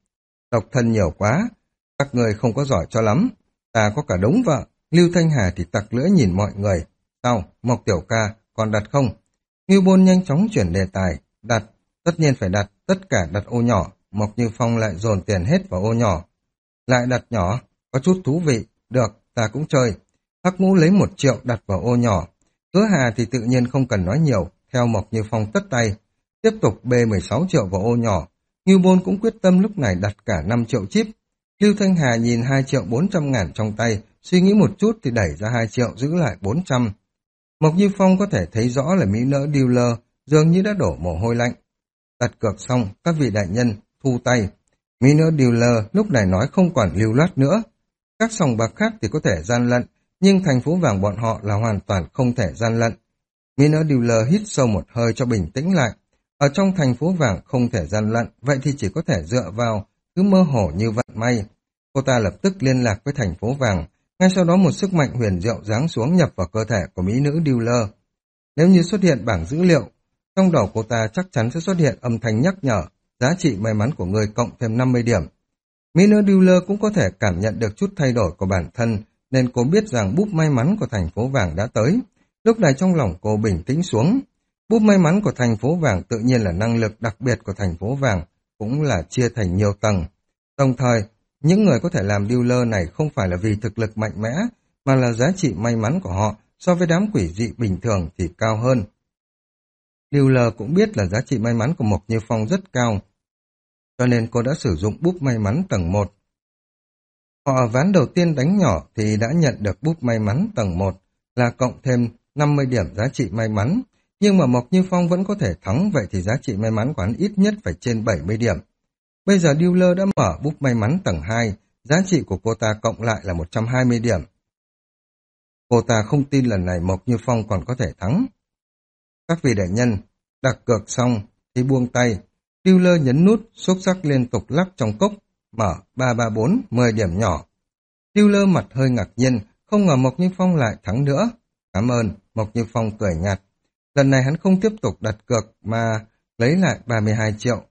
Độc thân nhiều quá, các người không có giỏi cho lắm. Ta có cả đống vợ. Lưu Thanh Hà thì tặc lưỡi nhìn mọi người. Sao, Mộc tiểu ca, còn đặt không? Ngưu Bôn nhanh chóng chuyển đề tài. Đặt, tất nhiên phải đặt, tất cả đặt ô nhỏ. Mộc Như Phong lại dồn tiền hết vào ô nhỏ. Lại đặt nhỏ, có chút thú vị. Được, ta cũng chơi. Hắc Ngũ lấy một triệu đặt vào ô nhỏ. Hứa Hà thì tự nhiên không cần nói nhiều, theo Mộc Như Phong tất tay. Tiếp tục bê mười sáu triệu vào ô nhỏ. Ngưu Bôn cũng quyết tâm lúc này đặt cả năm triệu chip. Lưu Thanh Hà nhìn hai triệu bốn trăm ngàn trong tay, suy nghĩ một chút thì đẩy ra hai triệu giữ lại bốn trăm. Mộc Như Phong có thể thấy rõ là mỹ nữ dealer dường như đã đổ mồ hôi lạnh. Đặt cược xong, các vị đại nhân thu tay. Mỹ nữ dealer lúc này nói không còn lưu loát nữa. Các sòng bạc khác thì có thể gian lận, nhưng thành phố vàng bọn họ là hoàn toàn không thể gian lận. Mỹ nữ dealer hít sâu một hơi cho bình tĩnh lại. Ở trong thành phố vàng không thể gian lận, vậy thì chỉ có thể dựa vào thứ mơ hồ như vận may. Cô ta lập tức liên lạc với thành phố vàng, ngay sau đó một sức mạnh huyền diệu giáng xuống nhập vào cơ thể của mỹ nữ dealer. Nếu như xuất hiện bảng dữ liệu, trong đầu cô ta chắc chắn sẽ xuất hiện âm thanh nhắc nhở, giá trị may mắn của người cộng thêm năm mươi điểm. Mỹ nữ dealer cũng có thể cảm nhận được chút thay đổi của bản thân, nên cô biết rằng búp may mắn của thành phố vàng đã tới. Lúc này trong lòng cô bình tĩnh xuống. Búp may mắn của thành phố vàng tự nhiên là năng lực đặc biệt của thành phố vàng, cũng là chia thành nhiều tầng. Đồng thời, những người có thể làm dealer này không phải là vì thực lực mạnh mẽ, mà là giá trị may mắn của họ so với đám quỷ dị bình thường thì cao hơn. Dealer cũng biết là giá trị may mắn của Mộc Như Phong rất cao, cho nên cô đã sử dụng búp may mắn tầng một. Họ ở ván đầu tiên đánh nhỏ thì đã nhận được búp may mắn tầng một là cộng thêm năm mươi điểm giá trị may mắn, nhưng mà Mộc Như Phong vẫn có thể thắng, vậy thì giá trị may mắn của hắn ít nhất phải trên bảy mươi điểm. Bây giờ dealer đã mở búp may mắn tầng hai, giá trị của cô ta cộng lại là một trăm hai mươi điểm. Cô ta không tin lần này Mộc Như Phong còn có thể thắng. Các vị đại nhân, đặt cược xong thì buông tay. Dealer nhấn nút, xúc sắc liên tục lắc trong cốc, mở ba ba bốn, mười điểm nhỏ. Dealer mặt hơi ngạc nhiên, không ngờ Mộc Như Phong lại thắng nữa. Cảm ơn, Mộc Như Phong cười nhạt. Lần này hắn không tiếp tục đặt cược mà lấy lại ba mươi hai triệu.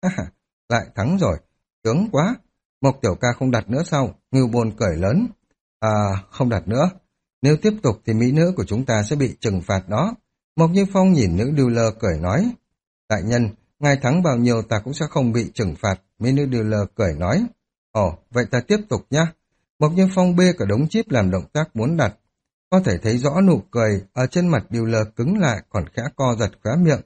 Lại thắng rồi, sướng quá. Mộc tiểu ca không đặt nữa sao? Ngưu Bôn cười lớn. À, không đặt nữa. Nếu tiếp tục thì mỹ nữ của chúng ta sẽ bị trừng phạt đó. Mộc Như Phong nhìn nữ dealer cười nói. Đại nhân, ngài thắng bao nhiêu ta cũng sẽ không bị trừng phạt. Mỹ nữ dealer cười nói. Ồ, vậy ta tiếp tục nhá. Mộc Như Phong bê cả đống chip làm động tác muốn đặt. Có thể thấy rõ nụ cười ở trên mặt dealer cứng lại, còn khẽ co giật khóe miệng.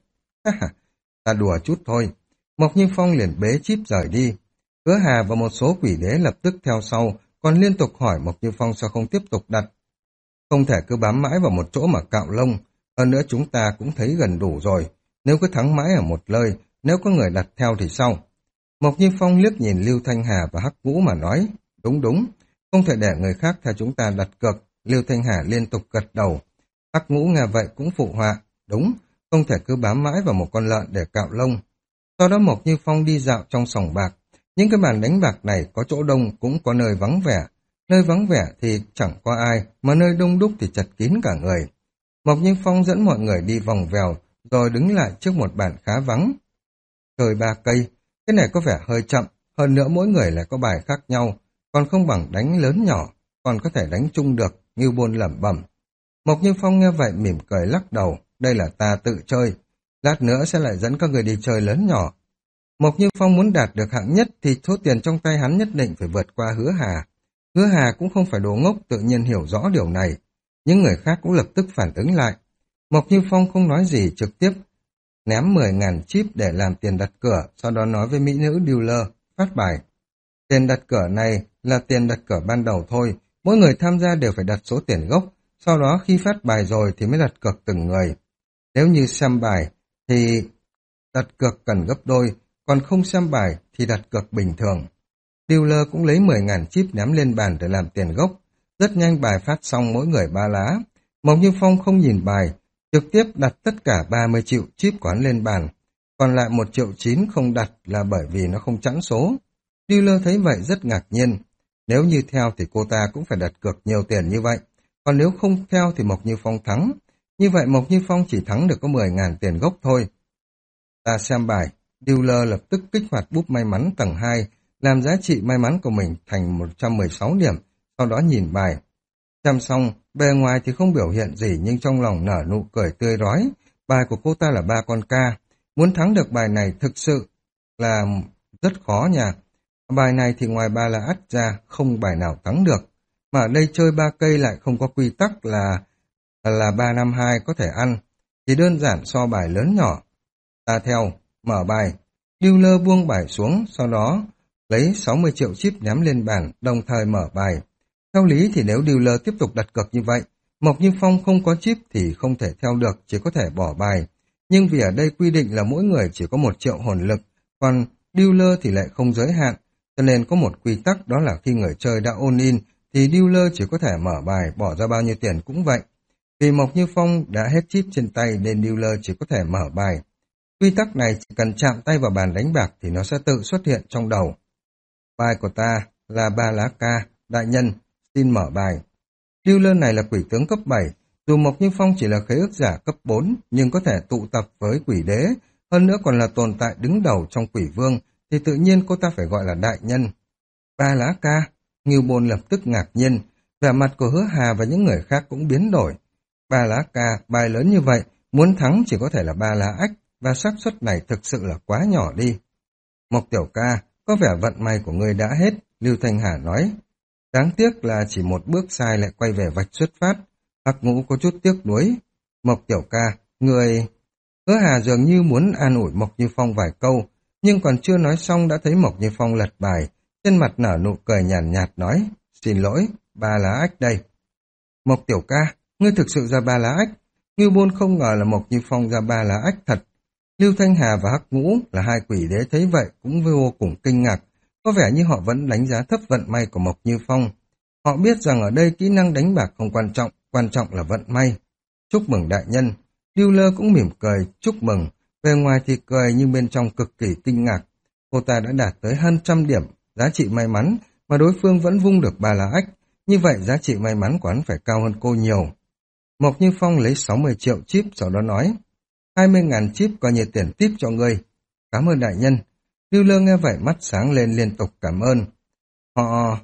Ta đùa chút thôi. Mộc Như Phong liền bế chip rời đi. Hứa Hà và một số quỷ đế lập tức theo sau, còn liên tục hỏi Mộc Như Phong sao không tiếp tục đặt. Không thể cứ bám mãi vào một chỗ mà cạo lông, hơn nữa chúng ta cũng thấy gần đủ rồi. Nếu cứ thắng mãi ở một nơi, nếu có người đặt theo thì sao? Mộc Như Phong liếc nhìn Lưu Thanh Hà và Hắc Vũ mà nói, đúng đúng, không thể để người khác theo chúng ta đặt cược. Lưu Thanh Hà liên tục gật đầu. Hắc Ngũ nghe vậy cũng phụ họa, đúng, không thể cứ bám mãi vào một con lợn để cạo lông. Sau đó Mộc Như Phong đi dạo trong sòng bạc. Những cái bàn đánh bạc này có chỗ đông cũng có nơi vắng vẻ. Nơi vắng vẻ thì chẳng có ai, mà nơi đông đúc thì chật kín cả người. Mộc Như Phong dẫn mọi người đi vòng vèo, rồi đứng lại trước một bàn khá vắng. Chơi ba cây, cái này có vẻ hơi chậm, hơn nữa mỗi người lại có bài khác nhau, còn không bằng đánh lớn nhỏ, còn có thể đánh chung được, Ngưu Bôn lẩm bẩm. Mộc Như Phong nghe vậy mỉm cười lắc đầu, đây là ta tự chơi, lát nữa sẽ lại dẫn các người đi chơi lớn nhỏ. Mộc Như Phong muốn đạt được hạng nhất thì số tiền trong tay hắn nhất định phải vượt qua Hứa Hà. Hứa Hà cũng không phải đồ ngốc, tự nhiên hiểu rõ điều này. Những người khác cũng lập tức phản ứng lại. Mộc Như Phong không nói gì, trực tiếp ném mười ngàn chip để làm tiền đặt cược, sau đó nói với mỹ nữ dealer, phát bài. Tiền đặt cược này là tiền đặt cược ban đầu thôi, mỗi người tham gia đều phải đặt số tiền gốc, sau đó khi phát bài rồi thì mới đặt cược từng người. Nếu như xem bài thì đặt cược cần gấp đôi, còn không xem bài thì đặt cược bình thường. Dealer cũng lấy mười ngàn chip ném lên bàn để làm tiền gốc. Rất nhanh bài phát xong mỗi người ba lá. Mộc Như Phong không nhìn bài, trực tiếp đặt tất cả ba mươi triệu chip quán lên bàn. Còn lại một triệu chín không đặt là bởi vì nó không chẵn số. Dealer thấy vậy rất ngạc nhiên. Nếu như theo thì cô ta cũng phải đặt cược nhiều tiền như vậy. Còn nếu không theo thì Mộc Như Phong thắng. Như vậy Mộc Như Phong chỉ thắng được có mười ngàn tiền gốc thôi. Ta xem bài. Dealer lập tức kích hoạt búp may mắn tầng hai, làm giá trị may mắn của mình thành một trăm mười sáu điểm, sau đó nhìn bài. Xem xong, bề ngoài thì không biểu hiện gì nhưng trong lòng nở nụ cười tươi rói. Bài của cô ta là ba con ca. Muốn thắng được bài này thực sự là rất khó nha. Bài này thì ngoài ba lá ắt ra không bài nào thắng được. Mà ở đây chơi ba cây lại không có quy tắc là là ba năm hai có thể ăn. Thì đơn giản so bài lớn nhỏ. Ta theo, mở bài. Dealer buông bài xuống, sau đó lấy sáu mươi triệu chip ném lên bàn, đồng thời mở bài. Theo lý thì nếu dealer tiếp tục đặt cược như vậy, Mộc Như Phong không có chip thì không thể theo được, chỉ có thể bỏ bài. Nhưng vì ở đây quy định là mỗi người chỉ có một triệu hồn lực, còn dealer thì lại không giới hạn, cho nên có một quy tắc đó là khi người chơi đã all in thì dealer chỉ có thể mở bài, bỏ ra bao nhiêu tiền cũng vậy. Vì Mộc Như Phong đã hết chip trên tay nên dealer chỉ có thể mở bài. Quy tắc này chỉ cần chạm tay vào bàn đánh bạc thì nó sẽ tự xuất hiện trong đầu. Bài của ta là ba lá ca, đại nhân, xin mở bài. Dealer này là quỷ tướng cấp bảy, dù Mộc Như Phong chỉ là khế ước giả cấp bốn, nhưng có thể tụ tập với quỷ đế, hơn nữa còn là tồn tại đứng đầu trong quỷ vương, thì tự nhiên cô ta phải gọi là đại nhân. Ba lá ca, Ngưu Bôn lập tức ngạc nhiên, vẻ mặt của Hứa Hà và những người khác cũng biến đổi. Ba lá ca, bài lớn như vậy, muốn thắng chỉ có thể là ba lá ách, và xác suất này thực sự là quá nhỏ đi. Mộc tiểu ca, có vẻ vận may của ngươi đã hết, Lưu Thanh Hà nói. Đáng tiếc là chỉ một bước sai lại quay về vạch xuất phát. Hắc Ngũ có chút tiếc nuối. Mộc tiểu ca, người... Hứa Hà dường như muốn an ủi Mộc Như Phong vài câu, nhưng còn chưa nói xong đã thấy Mộc Như Phong lật bài, trên mặt nở nụ cười nhàn nhạt, nhạt nói, xin lỗi, ba lá ách đây. Mộc tiểu ca, ngươi thực sự ra ba lá ách. Ngưu Bôn không ngờ là Mộc Như Phong ra ba lá ách thật. Lưu Thanh Hà và Hắc Ngũ là hai quỷ đế thấy vậy cũng vô cùng kinh ngạc, có vẻ như họ vẫn đánh giá thấp vận may của Mộc Như Phong. Họ biết rằng ở đây kỹ năng đánh bạc không quan trọng, quan trọng là vận may. Chúc mừng đại nhân. Dealer cũng mỉm cười, chúc mừng. Bề ngoài thì cười nhưng bên trong cực kỳ kinh ngạc. Cô ta đã đạt tới hơn trăm điểm giá trị may mắn, mà đối phương vẫn vung được ba lá ách. Như vậy giá trị may mắn của hắn phải cao hơn cô nhiều. Mộc Như Phong lấy sáu mươi triệu chip, sau đó nói, hai mươi ngàn chip coi như tiền tip cho ngươi. Cảm ơn đại nhân. Dealer nghe vậy mắt sáng lên liên tục cảm ơn. Họ...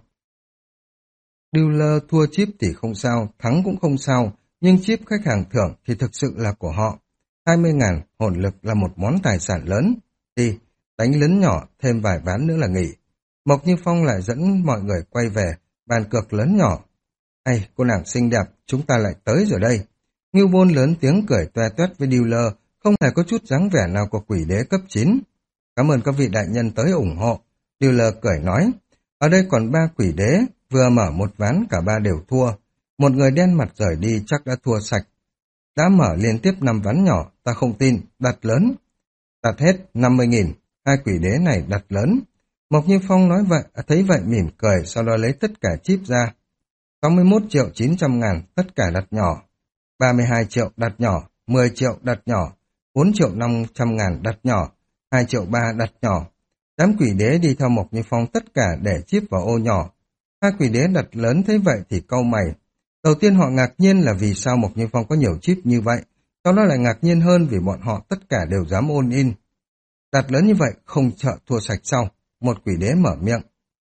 Dealer thua chip thì không sao, thắng cũng không sao, nhưng chip khách hàng thưởng thì thực sự là của họ. hai mươi ngàn hồn lực là một món tài sản lớn. Đi, đánh lớn nhỏ, thêm vài ván nữa là nghỉ. Mộc Như Phong lại dẫn mọi người quay về, bàn cược lớn nhỏ. Ây, cô nàng xinh đẹp, chúng ta lại tới rồi đây. Ngưu Bôn lớn tiếng cười toe toét với dealer, không hề có chút dáng vẻ nào của quỷ đế cấp chín. Cảm ơn các vị đại nhân tới ủng hộ. Dealer cười nói, ở đây còn ba quỷ đế, vừa mở một ván cả ba đều thua. Một người đen mặt rời đi chắc đã thua sạch. Đã mở liên tiếp năm ván nhỏ, ta không tin, đặt lớn. Đặt hết năm mươi nghìn, hai quỷ đế này đặt lớn. Mộc Như Phong nói vậy, thấy vậy mỉm cười, sau đó lấy tất cả chip ra. sáu mươi mốt triệu chín trăm ngàn, tất cả đặt nhỏ. ba mươi hai triệu đặt nhỏ, mười triệu đặt nhỏ, bốn triệu năm trăm ngàn đặt nhỏ, hai triệu ba đặt nhỏ. Đám quỷ đế đi theo Mộc Như Phong tất cả để chip vào ô nhỏ. Hai quỷ đế đặt lớn thấy vậy thì cau mày. Đầu tiên họ ngạc nhiên là vì sao Mộc Như Phong có nhiều chip như vậy, sau đó lại ngạc nhiên hơn vì bọn họ tất cả đều dám all in. Đặt lớn như vậy không sợ thua sạch sau. Một quỷ đế mở miệng.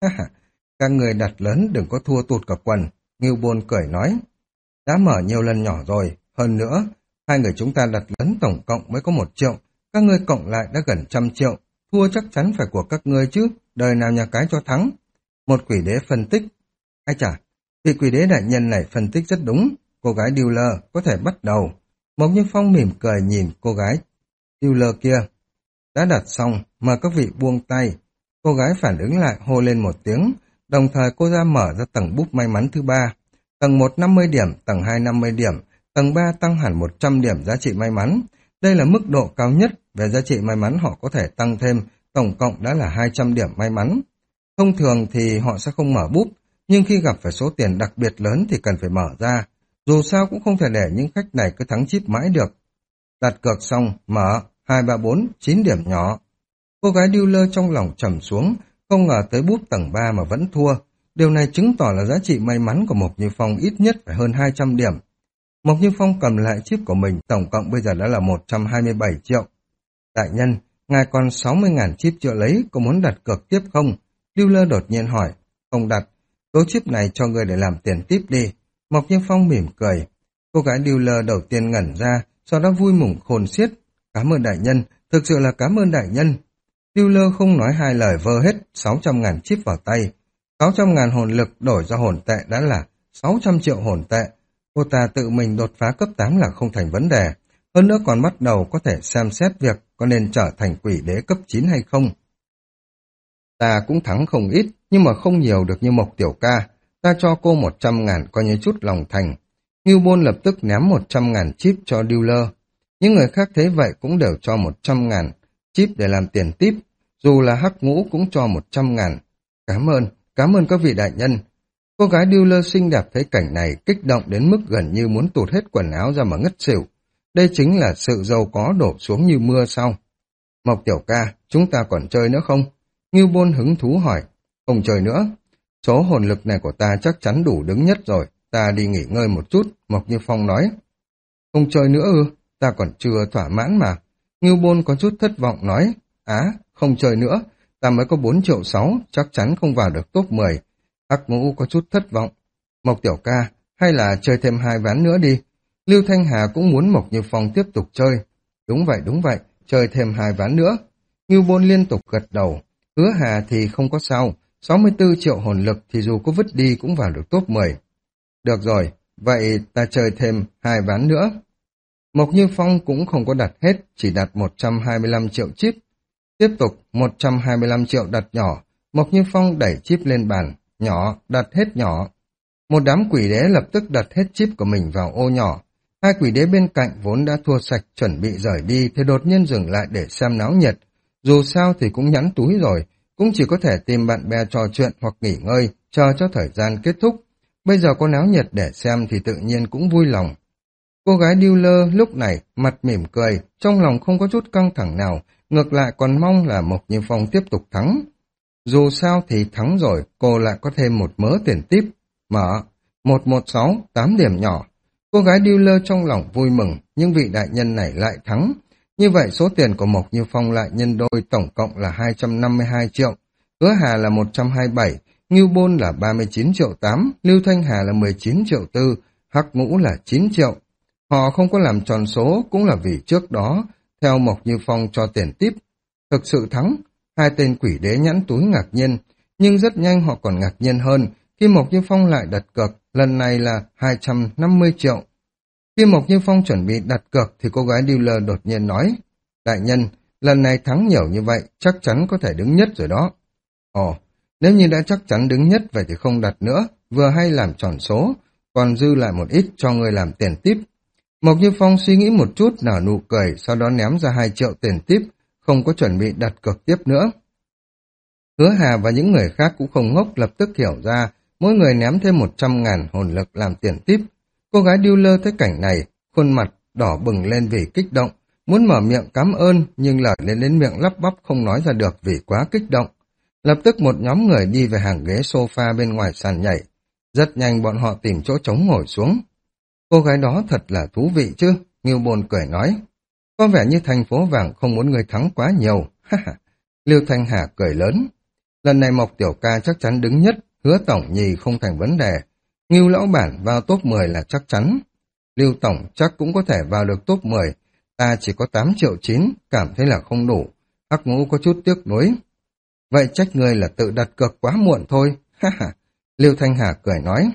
Các người đặt lớn đừng có thua tụt cả quần. Ngưu Bôn cười nói. Đã mở nhiều lần nhỏ rồi. Hơn nữa, hai người chúng ta đặt lớn tổng cộng mới có một triệu. Các ngươi cộng lại đã gần trăm triệu. Thua chắc chắn phải của các ngươi chứ. Đời nào nhà cái cho thắng. Một quỷ đế phân tích. Ai chả, vị quỷ đế đại nhân này phân tích rất đúng. Cô gái dealer có thể bắt đầu. Mộc Như Phong mỉm cười nhìn cô gái dealer kia. Đã đặt xong, mời các vị buông tay. Cô gái phản ứng lại hô lên một tiếng, đồng thời cô ra mở ra tầng búp may mắn thứ ba. Tầng một năm mươi điểm, tầng hai năm mươi điểm, tầng ba tăng hẳn một trăm điểm giá trị may mắn. Đây là mức độ cao nhất về giá trị may mắn họ có thể tăng thêm, tổng cộng đã là hai trăm điểm may mắn. Thông thường thì họ sẽ không mở búp, nhưng khi gặp phải số tiền đặc biệt lớn thì cần phải mở ra. Dù sao cũng không thể để những khách này cứ thắng chip mãi được. Đặt cược xong, mở, hai, ba, bốn, chín điểm nhỏ. Cô gái dealer trong lòng trầm xuống, không ngờ tới búp tầng ba mà vẫn thua. Điều này chứng tỏ là giá trị may mắn của Mộc Như Phong ít nhất phải hơn hai trăm điểm. Mộc Như Phong cầm lại chip của mình, tổng cộng bây giờ đã là một trăm hai mươi bảy triệu. Đại nhân, ngài còn sáu mươi ngàn chip chưa lấy, có muốn đặt cược tiếp không? Lưu Lơ đột nhiên hỏi, không đặt, số chip này cho người để làm tiền tip đi. Mộc Như Phong mỉm cười. Cô gái Lưu Lơ đầu tiên ngẩn ra, sau đó vui mừng khôn xiết. Cảm ơn đại nhân, thực sự là cảm ơn đại nhân. Lưu Lơ không nói hai lời vơ hết sáu trăm ngàn chip vào tay. sáu trăm ngàn hồn lực đổi ra hồn tệ đã là sáu trăm triệu hồn tệ. Cô ta tự mình đột phá cấp tám là không thành vấn đề. Hơn nữa còn bắt đầu có thể xem xét việc có nên trở thành quỷ đế cấp chín hay không. Ta cũng thắng không ít, nhưng mà không nhiều được như Mộc Tiểu Ca. Ta cho cô một trăm ngàn coi như chút lòng thành. Ngưu Bôn lập tức ném một trăm ngàn chip cho Lưu Lơ. Những người khác thấy vậy cũng đều cho một trăm ngàn chip để làm tiền tip. Dù là Hắc Ngũ cũng cho một trăm ngàn. Cảm ơn, cảm ơn các vị đại nhân. Cô gái Lưu Lơ xinh đẹp thấy cảnh này kích động đến mức gần như muốn tụt hết quần áo ra mà ngất xỉu. Đây chính là sự giàu có đổ xuống như mưa sau. Mộc Tiểu Ca, chúng ta còn chơi nữa không? Ngưu Bôn hứng thú hỏi. Không chơi nữa. Số hồn lực này của ta chắc chắn đủ đứng nhất rồi. Ta đi nghỉ ngơi một chút, Mộc Như Phong nói. Không chơi nữa ư? Ta còn chưa thỏa mãn mà. Ngưu Bôn có chút thất vọng nói. Á, không chơi nữa. Ta mới có bốn triệu sáu, chắc chắn không vào được top mười. Hắc Ngũ có chút thất vọng. Mộc Tiểu Ca, hay là chơi thêm hai ván nữa đi. Lưu Thanh Hà cũng muốn Mộc Như Phong tiếp tục chơi. Đúng vậy, đúng vậy, chơi thêm hai ván nữa. Ngưu Bôn liên tục gật đầu. Hứa Hà thì không có sao, sáu mươi tư triệu hồn lực thì dù có vứt đi cũng vào được top mười. Được rồi, vậy ta chơi thêm hai ván nữa. Mộc Như Phong cũng không có đặt hết, chỉ đặt một trăm hai mươi lăm triệu chip. Tiếp tục, một trăm hai mươi lăm triệu đặt nhỏ, Mộc Như Phong đẩy chip lên bàn, nhỏ, đặt hết nhỏ. Một đám quỷ đế lập tức đặt hết chip của mình vào ô nhỏ. Hai quỷ đế bên cạnh vốn đã thua sạch chuẩn bị rời đi thì đột nhiên dừng lại để xem náo nhiệt. Dù sao thì cũng nhắn túi rồi, cũng chỉ có thể tìm bạn bè trò chuyện hoặc nghỉ ngơi, chờ cho thời gian kết thúc. Bây giờ có náo nhiệt để xem thì tự nhiên cũng vui lòng. Cô gái Điêu Lơ lúc này mặt mỉm cười, trong lòng không có chút căng thẳng nào, ngược lại còn mong là Mộc Như Phong tiếp tục thắng. Dù sao thì thắng rồi, cô lại có thêm một mớ tiền tiếp. Mở, một một sáu, tám điểm nhỏ. Cô gái Điêu Lơ trong lòng vui mừng, nhưng vị đại nhân này lại thắng. Như vậy số tiền của Mộc Như Phong lại nhân đôi, tổng cộng là hai trăm năm mươi hai triệu. Hứa Hà là một trăm hai mươi bảy, Ngưu Bôn là ba mươi chín triệu tám, Lưu Thanh Hà là mười chín triệu tư, Hắc Ngũ là chín triệu. Họ không có làm tròn số cũng là vì trước đó, theo Mộc Như Phong cho tiền tiếp. Thực sự thắng, hai tên quỷ đế nhãn túi ngạc nhiên, nhưng rất nhanh họ còn ngạc nhiên hơn khi Mộc Như Phong lại đặt cược, lần này là hai trăm năm mươi triệu. Khi Mộc Như Phong chuẩn bị đặt cược thì cô gái dealer đột nhiên nói, đại nhân, lần này thắng nhiều như vậy, chắc chắn có thể đứng nhất rồi đó. Ồ, nếu như đã chắc chắn đứng nhất vậy thì không đặt nữa, vừa hay làm tròn số, còn dư lại một ít cho người làm tiền tiếp. Mộc Như Phong suy nghĩ một chút nở nụ cười, sau đó ném ra hai triệu tiền tiếp, không có chuẩn bị đặt cược tiếp nữa. Hứa Hà và những người khác cũng không ngốc, lập tức hiểu ra, mỗi người ném thêm một trăm ngàn hồn lực làm tiền tiếp. Cô gái điêu lơ thấy cảnh này, khuôn mặt đỏ bừng lên vì kích động, muốn mở miệng cảm ơn nhưng lời lên đến miệng lắp bắp không nói ra được vì quá kích động. Lập tức một nhóm người đi về hàng ghế sofa bên ngoài sàn nhảy. Rất nhanh bọn họ tìm chỗ trống ngồi xuống. Cô gái đó thật là thú vị chứ, Ngưu Bôn cười nói. Có vẻ như thành phố vàng không muốn người thắng quá nhiều. Lưu Thanh Hà cười lớn. Lần này Mộc Tiểu Ca chắc chắn đứng nhất, Hứa tổng nhì không thành vấn đề. Ngưu lão bản vào top mười là chắc chắn. Lưu tổng chắc cũng có thể vào được top mười. Ta chỉ có tám triệu chín, cảm thấy là không đủ. Hắc Ngũ có chút tiếc nuối. Vậy trách người là tự đặt cược quá muộn thôi. Lưu Thanh Hà cười nói.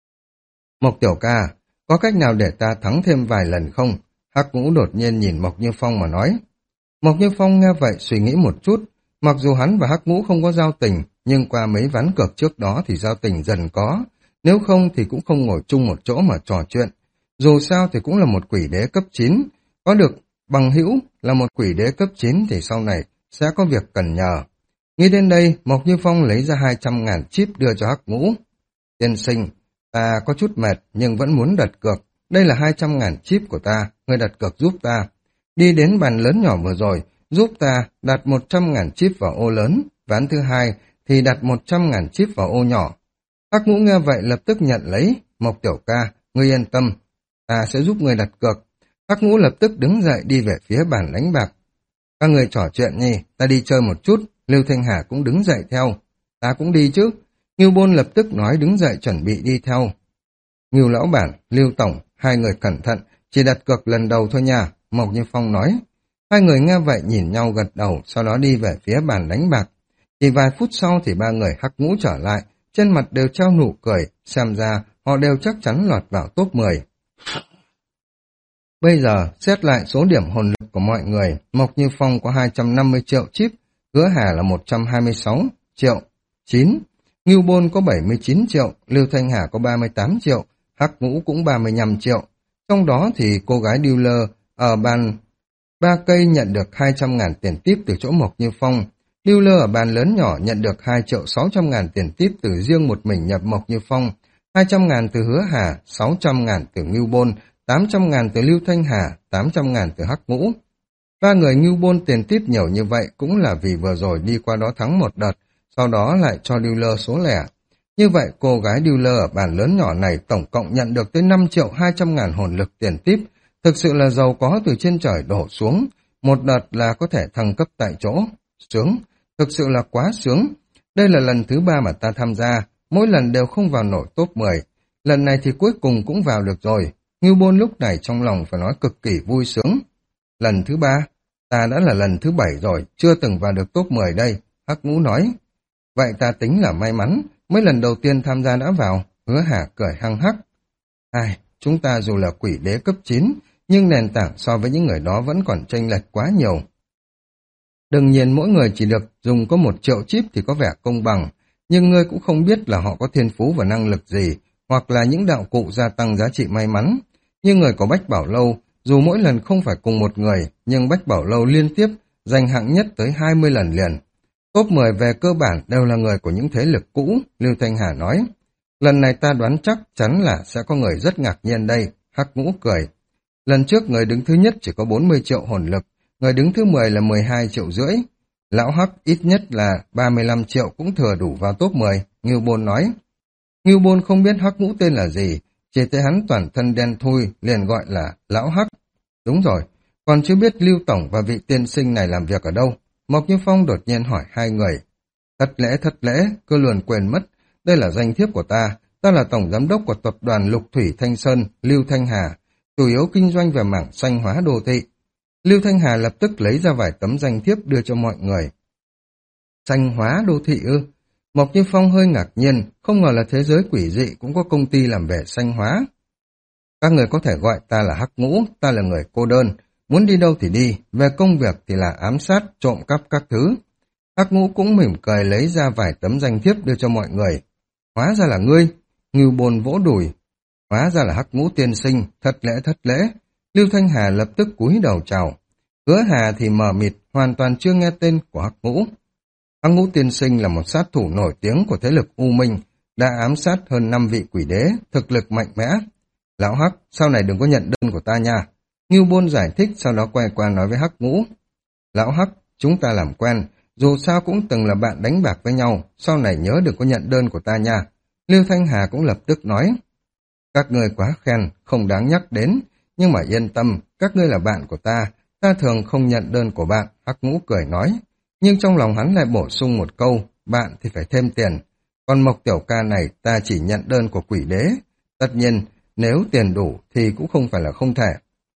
Mộc Tiểu Ca, có cách nào để ta thắng thêm vài lần không? Hắc Ngũ đột nhiên nhìn Mộc Như Phong mà nói. Mộc Như Phong nghe vậy suy nghĩ một chút. Mặc dù hắn và Hắc Ngũ không có giao tình, nhưng qua mấy ván cược trước đó thì giao tình dần có. Nếu không thì cũng không ngồi chung một chỗ mà trò chuyện. Dù sao thì cũng là một quỷ đế cấp chín. Có được bằng hữu là một quỷ đế cấp chín thì sau này sẽ có việc cần nhờ. Nghĩ đến đây, Mộc Như Phong lấy ra hai trăm ngàn chip đưa cho Hắc Ngũ. Tiên sinh, ta có chút mệt nhưng vẫn muốn đặt cược. Đây là hai trăm ngàn chip của ta, ngươi đặt cược giúp ta. Đi đến bàn lớn nhỏ vừa rồi, giúp ta đặt một trăm ngàn chip vào ô lớn. Ván thứ hai thì đặt một trăm ngàn chip vào ô nhỏ. Hắc Ngũ nghe vậy lập tức nhận lấy. Mộc Tiểu Ca, ngươi yên tâm, ta sẽ giúp ngươi đặt cược. Hắc Ngũ lập tức đứng dậy đi về phía bàn đánh bạc. Các người trò chuyện nhỉ, ta đi chơi một chút. Lưu Thanh Hà cũng đứng dậy theo. Ta cũng đi chứ. Ngưu Bôn lập tức nói đứng dậy chuẩn bị đi theo. Ngưu lão bản, Lưu tổng, hai người cẩn thận, chỉ đặt cược lần đầu thôi nha, Mộc Như Phong nói. Hai người nghe vậy nhìn nhau gật đầu, sau đó đi về phía bàn đánh bạc. Chỉ vài phút sau thì ba người Hắc Ngũ trở lại, trên mặt đều treo nụ cười, xem ra họ đều chắc chắn lọt vào top mười. Bây giờ, xét lại số điểm hồn lực của mọi người, Mộc Như Phong có hai trăm năm mươi triệu chip, Hứa Hà là một trăm hai mươi sáu triệu, chín. Ngưu Bôn có bảy mươi chín triệu, Lưu Thanh Hà có ba mươi tám triệu, Hắc Ngũ cũng ba mươi lăm triệu. Trong đó thì cô gái dealer ở bàn ba cây nhận được hai trăm ngàn tiền tip từ chỗ Mộc Như Phong. Dealer ở bàn lớn nhỏ nhận được hai triệu sáu trăm ngàn tiền tip từ riêng một mình nhập Mộc Như Phong, hai trăm ngàn từ Hứa Hà, sáu trăm ngàn từ Ngưu Bôn, tám trăm ngàn từ Lưu Thanh Hà, tám trăm ngàn từ Hắc Ngũ. Ba người Ngưu Bôn tiền tip nhiều như vậy cũng là vì vừa rồi đi qua đó thắng một đợt, sau đó lại cho dealer số lẻ. Như vậy cô gái dealer ở bàn lớn nhỏ này tổng cộng nhận được tới năm triệu hai trăm ngàn hồn lực tiền tip, thực sự là giàu có từ trên trời đổ xuống, một đợt là có thể thăng cấp tại chỗ. Sướng, thực sự là quá sướng. Đây là lần thứ ba mà ta tham gia, mỗi lần đều không vào nổi top mười. Lần này thì cuối cùng cũng vào được rồi. Ngưu Bôn lúc này trong lòng phải nói cực kỳ vui sướng. Lần thứ ba, ta đã là lần thứ bảy rồi, chưa từng vào được top mười đây, Hắc Ngũ nói. Vậy ta tính là may mắn, mấy lần đầu tiên tham gia đã vào, Hứa Hà cười hăng hắc. Ai, chúng ta dù là quỷ đế cấp chín, nhưng nền tảng so với những người đó vẫn còn chênh lệch quá nhiều. Đương nhiên mỗi người chỉ được dùng có một triệu chip thì có vẻ công bằng, nhưng ngươi cũng không biết là họ có thiên phú và năng lực gì, hoặc là những đạo cụ gia tăng giá trị may mắn. Như người có Bách Bảo Lâu, dù mỗi lần không phải cùng một người, nhưng Bách Bảo Lâu liên tiếp giành hạng nhất tới hai mươi lần liền. Top mười về cơ bản đều là người của những thế lực cũ, Lưu Thanh Hà nói. Lần này ta đoán chắc chắn là sẽ có người rất ngạc nhiên đây, Hắc Ngũ cười. Lần trước người đứng thứ nhất chỉ có bốn mươi triệu hồn lực, người đứng thứ mười là mười hai triệu rưỡi. Lão Hắc ít nhất là ba mươi lăm triệu cũng thừa đủ vào top mười, Ngưu Bôn nói. Ngưu Bôn không biết Hắc Ngũ tên là gì, chỉ thấy hắn toàn thân đen thui, liền gọi là Lão Hắc. Đúng rồi, còn chưa biết Lưu Tổng và vị tiên sinh này làm việc ở đâu. Mộc Như Phong đột nhiên hỏi hai người. Thất lễ thất lễ, cơ luồn quên mất, đây là danh thiếp của ta, ta là tổng giám đốc của tập đoàn Lục Thủy Thanh Sơn, Lưu Thanh Hà, chủ yếu kinh doanh về mảng xanh hóa đô thị. Lưu Thanh Hà lập tức lấy ra vài tấm danh thiếp đưa cho mọi người. Xanh hóa đô thị ư? Mộc Như Phong hơi ngạc nhiên, không ngờ là thế giới quỷ dị cũng có công ty làm về xanh hóa. Các người có thể gọi ta là Hắc Ngũ, ta là người cô đơn, muốn đi đâu thì đi, về công việc thì là ám sát, trộm cắp các thứ. Hắc Ngũ cũng mỉm cười lấy ra vài tấm danh thiếp đưa cho mọi người. Hóa ra là ngươi, Ngưu Bôn vỗ đùi. Hóa ra là Hắc Ngũ tiên sinh, thất lễ thất lễ. Lưu Thanh Hà lập tức cúi đầu chào. Hứa Hà thì mờ mịt, hoàn toàn chưa nghe tên của Hắc Ngũ. Hắc Ngũ tiên sinh là một sát thủ nổi tiếng của thế lực U Minh, đã ám sát hơn năm vị quỷ đế, thực lực mạnh mẽ. Lão Hắc, sau này đừng có nhận đơn của ta nha. Ngưu Bôn giải thích, sau đó quay qua nói với Hắc Ngũ. Lão Hắc, chúng ta làm quen, dù sao cũng từng là bạn đánh bạc với nhau, sau này nhớ đừng có nhận đơn của ta nha. Lưu Thanh Hà cũng lập tức nói. Các ngươi quá khen, không đáng nhắc đến, nhưng mà yên tâm, các ngươi là bạn của ta, ta thường không nhận đơn của bạn, Hắc Ngũ cười nói. Nhưng trong lòng hắn lại bổ sung một câu, bạn thì phải thêm tiền. Còn Mộc tiểu ca này ta chỉ nhận đơn của quỷ đế. Tất nhiên, nếu tiền đủ thì cũng không phải là không thể.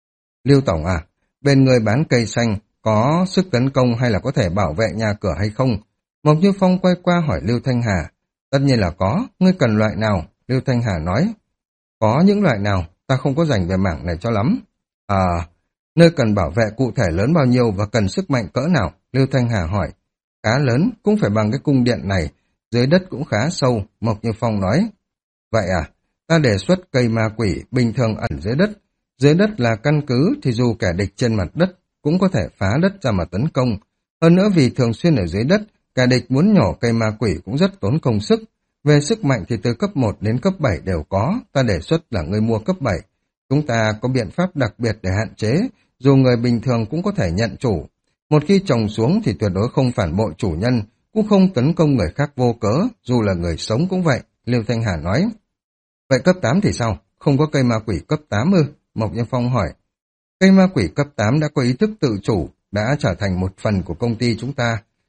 Lưu Tổng à, bên người bán cây xanh có sức tấn công hay là có thể bảo vệ nhà cửa hay không? Mộc Như Phong quay qua hỏi Lưu Thanh Hà. Tất nhiên là có, ngươi cần loại nào? Lưu Thanh Hà nói. Có những loại nào, ta không có dành về mảng này cho lắm. À, nơi cần bảo vệ cụ thể lớn bao nhiêu và cần sức mạnh cỡ nào? Lưu Thanh Hà hỏi. Khá lớn, cũng phải bằng cái cung điện này, dưới đất cũng khá sâu, Mộc Như Phong nói. Vậy à, ta đề xuất cây ma quỷ bình thường ẩn dưới đất. Dưới đất là căn cứ thì dù kẻ địch trên mặt đất cũng có thể phá đất ra mà tấn công. Hơn nữa vì thường xuyên ở dưới đất, kẻ địch muốn nhổ cây ma quỷ cũng rất tốn công sức. Về sức mạnh thì từ cấp một đến cấp bảy đều có, ta đề xuất là ngươi mua cấp bảy. Chúng ta có biện pháp đặc biệt để hạn chế, dù người bình thường cũng có thể nhận chủ. Một khi trồng xuống thì tuyệt đối không phản bội chủ nhân, cũng không tấn công người khác vô cớ, dù là người sống cũng vậy, Lưu Thanh Hà nói. Vậy cấp tám thì sao? Không có cây ma quỷ cấp tám ư? Mộc Như Phong hỏi. Cây ma quỷ cấp tám đã có ý thức tự chủ, đã trở thành một phần của công ty chúng ta.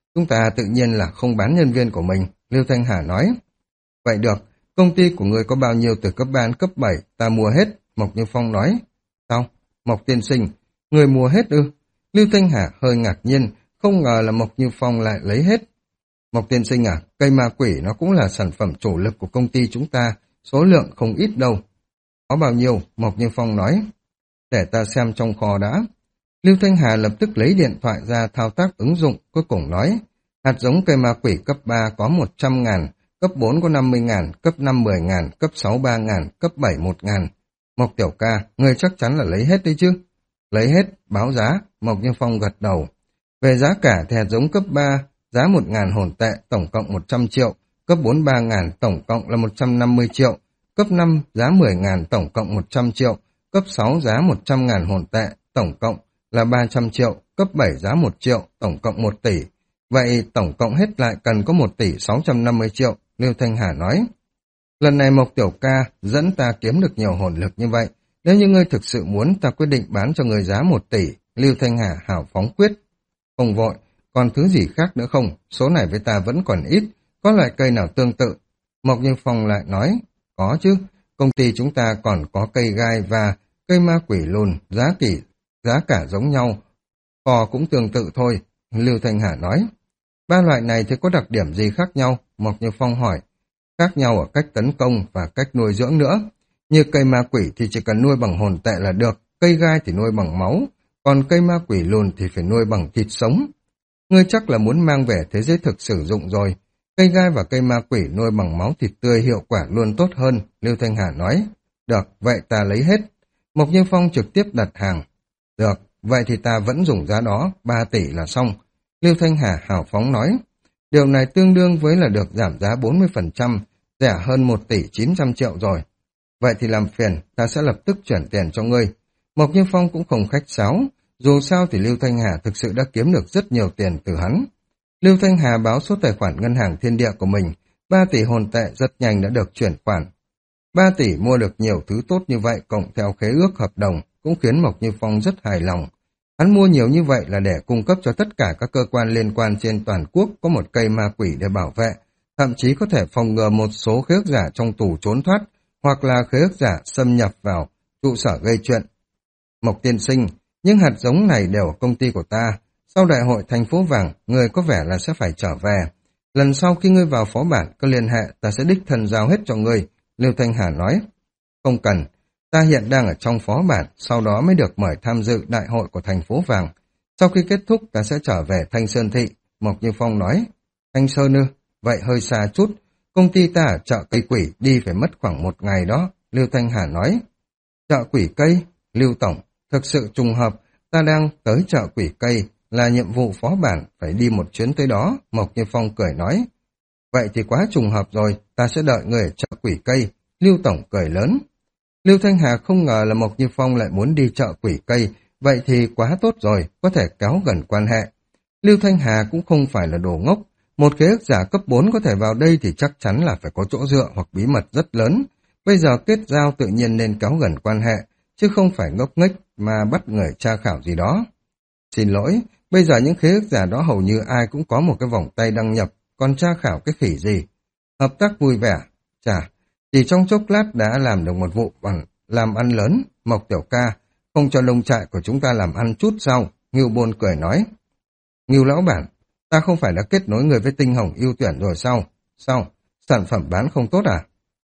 Chúng ta tự nhiên là không bán nhân viên của mình, Lưu Thanh Hà nói. Vậy được, công ty của ngươi có bao nhiêu từ cấp ba đến cấp bảy, ta mua hết, Mộc Như Phong nói. Sao? Mộc tiên sinh, người mua hết ư? Lưu Thanh Hà hơi ngạc nhiên, không ngờ là Mộc Như Phong lại lấy hết. Mộc tiên sinh à, cây ma quỷ nó cũng là sản phẩm chủ lực của công ty chúng ta, số lượng không ít đâu. Có bao nhiêu? Mộc Như Phong nói. Để ta xem trong kho đã. Lưu Thanh Hà lập tức lấy điện thoại ra thao tác ứng dụng, cuối cùng nói. Hạt giống cây ma quỷ cấp ba có một trăm ngàn, cấp bốn có năm mươi ngàn, cấp năm mười ngàn, cấp sáu ba ngàn, cấp bảy một ngàn. Mộc tiểu ca, ngươi chắc chắn là lấy hết đấy chứ? Lấy hết, báo giá, Mộc Như Phong gật đầu. Về giá cả thì hạt giống cấp ba, giá một ngàn hồn tệ, tổng cộng một trăm triệu, cấp bốn ba ngàn, tổng cộng là một trăm năm mươi triệu, cấp năm giá mười ngàn, tổng cộng một trăm triệu, cấp sáu giá một trăm ngàn hồn tệ, tổng cộng là ba trăm triệu, cấp bảy giá một triệu, tổng cộng một tỷ. Vậy tổng cộng hết lại cần có một tỷ sáu trăm năm mươi triệu, Lưu Thanh Hà nói. Lần này Mộc tiểu ca dẫn ta kiếm được nhiều hồn lực như vậy. Nếu như ngươi thực sự muốn, ta quyết định bán cho ngươi giá một tỷ, Lưu Thanh Hà hào phóng quyết. Không vội, còn thứ gì khác nữa không? Số này với ta vẫn còn ít, có loại cây nào tương tự? Mộc Như Phong lại nói, có chứ, công ty chúng ta còn có cây gai và cây ma quỷ lùn, giá kỷ, giá cả giống nhau. Kho cũng tương tự thôi, Lưu Thanh Hà nói. Ba loại này thì có đặc điểm gì khác nhau? Mộc Như Phong hỏi. Khác nhau ở cách tấn công và cách nuôi dưỡng nữa. Như cây ma quỷ thì chỉ cần nuôi bằng hồn tệ là được, cây gai thì nuôi bằng máu, còn cây ma quỷ lùn thì phải nuôi bằng thịt sống. Ngươi chắc là muốn mang về thế giới thực sử dụng rồi. Cây gai và cây ma quỷ nuôi bằng máu thịt tươi hiệu quả luôn tốt hơn, Lưu Thanh Hà nói. Được, vậy ta lấy hết. Mộc Như Phong trực tiếp đặt hàng. Được, vậy thì ta vẫn dùng giá đó, ba tỷ là xong. Lưu Thanh Hà hào phóng nói. Điều này tương đương với là được giảm giá bốn mươi phần trăm, rẻ hơn một tỷ chín trăm triệu rồi. Vậy thì làm phiền, ta sẽ lập tức chuyển tiền cho ngươi. Mộc Như Phong cũng không khách sáo, dù sao thì Lưu Thanh Hà thực sự đã kiếm được rất nhiều tiền từ hắn. Lưu Thanh Hà báo số tài khoản ngân hàng thiên địa của mình, ba tỷ hồn tệ rất nhanh đã được chuyển khoản. ba tỷ mua được nhiều thứ tốt như vậy cộng theo khế ước hợp đồng cũng khiến Mộc Như Phong rất hài lòng. Hắn mua nhiều như vậy là để cung cấp cho tất cả các cơ quan liên quan trên toàn quốc có một cây ma quỷ để bảo vệ, thậm chí có thể phòng ngừa một số khế ước giả trong tù trốn thoát, hoặc là khế ước giả xâm nhập vào trụ sở gây chuyện. Mộc tiên sinh, những hạt giống này đều ở công ty của ta. Sau đại hội thành phố vàng, người có vẻ là sẽ phải trở về. Lần sau khi ngươi vào phó bản có liên hệ, ta sẽ đích thân giao hết cho ngươi, Lưu Thanh Hà nói. Không cần, ta hiện đang ở trong phó bản, sau đó mới được mời tham dự đại hội của thành phố vàng. Sau khi kết thúc, ta sẽ trở về Thanh Sơn Thị, Mộc Như Phong nói. Thanh Sơn ư? Vậy hơi xa chút. Công ty ta ở chợ cây quỷ đi phải mất khoảng một ngày đó, Lưu Thanh Hà nói. Chợ quỷ cây? Lưu Tổng, thực sự trùng hợp, ta đang tới chợ quỷ cây, là nhiệm vụ phó bản, phải đi một chuyến tới đó, Mộc Như Phong cười nói. Vậy thì quá trùng hợp rồi, ta sẽ đợi người ở chợ quỷ cây, Lưu Tổng cười lớn. Lưu Thanh Hà không ngờ là Mộc Như Phong lại muốn đi chợ quỷ cây, vậy thì quá tốt rồi, có thể kéo gần quan hệ. Lưu Thanh Hà cũng không phải là đồ ngốc, một khế ước giả cấp bốn có thể vào đây thì chắc chắn là phải có chỗ dựa hoặc bí mật rất lớn. Bây giờ kết giao tự nhiên nên kéo gần quan hệ, chứ không phải ngốc nghếch mà bắt người tra khảo gì đó. Xin lỗi, bây giờ những khế ước giả đó hầu như ai cũng có một cái vòng tay đăng nhập, còn tra khảo cái khỉ gì. Hợp tác vui vẻ, chà, chỉ trong chốc lát đã làm được một vụ bằng làm ăn lớn, Mộc tiểu ca, không cho lông trại của chúng ta làm ăn chút sao, Ngưu Bôn cười nói. Ngưu lão bản, ta không phải đã kết nối người với Tinh Hồng ưu tuyển rồi sao? Sao? Sản phẩm bán không tốt à?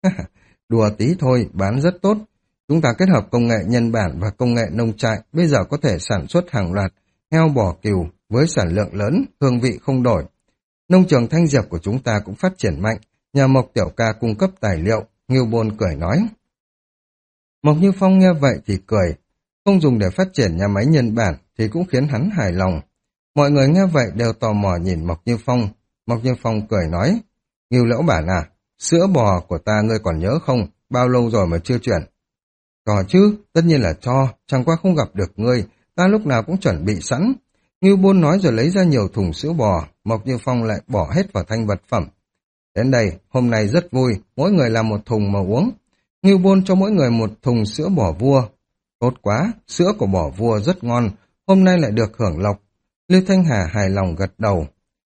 Đùa tí thôi, bán rất tốt. Chúng ta kết hợp công nghệ nhân bản và công nghệ nông trại, bây giờ có thể sản xuất hàng loạt heo bò cừu với sản lượng lớn, hương vị không đổi. Nông trường Thanh Diệp của chúng ta cũng phát triển mạnh, nhờ Mộc tiểu ca cung cấp tài liệu, Ngưu Bôn cười nói. Mộc Như Phong nghe vậy thì cười, không dùng để phát triển nhà máy nhân bản thì cũng khiến hắn hài lòng. Mọi người nghe vậy đều tò mò nhìn Mộc Như Phong. Mộc Như Phong cười nói, Ngưu lão bản à, sữa bò của ta ngươi còn nhớ không, bao lâu rồi mà chưa chuyển? Có chứ, tất nhiên là cho, chẳng qua không gặp được ngươi, ta lúc nào cũng chuẩn bị sẵn. Ngưu Bôn nói rồi lấy ra nhiều thùng sữa bò, Mộc Như Phong lại bỏ hết vào thanh vật phẩm. Đến đây, hôm nay rất vui, mỗi người làm một thùng mà uống. Ngưu Bôn cho mỗi người một thùng sữa bò vua. Tốt quá, sữa của bò vua rất ngon, hôm nay lại được hưởng lộc. Lưu Thanh Hà hài lòng gật đầu.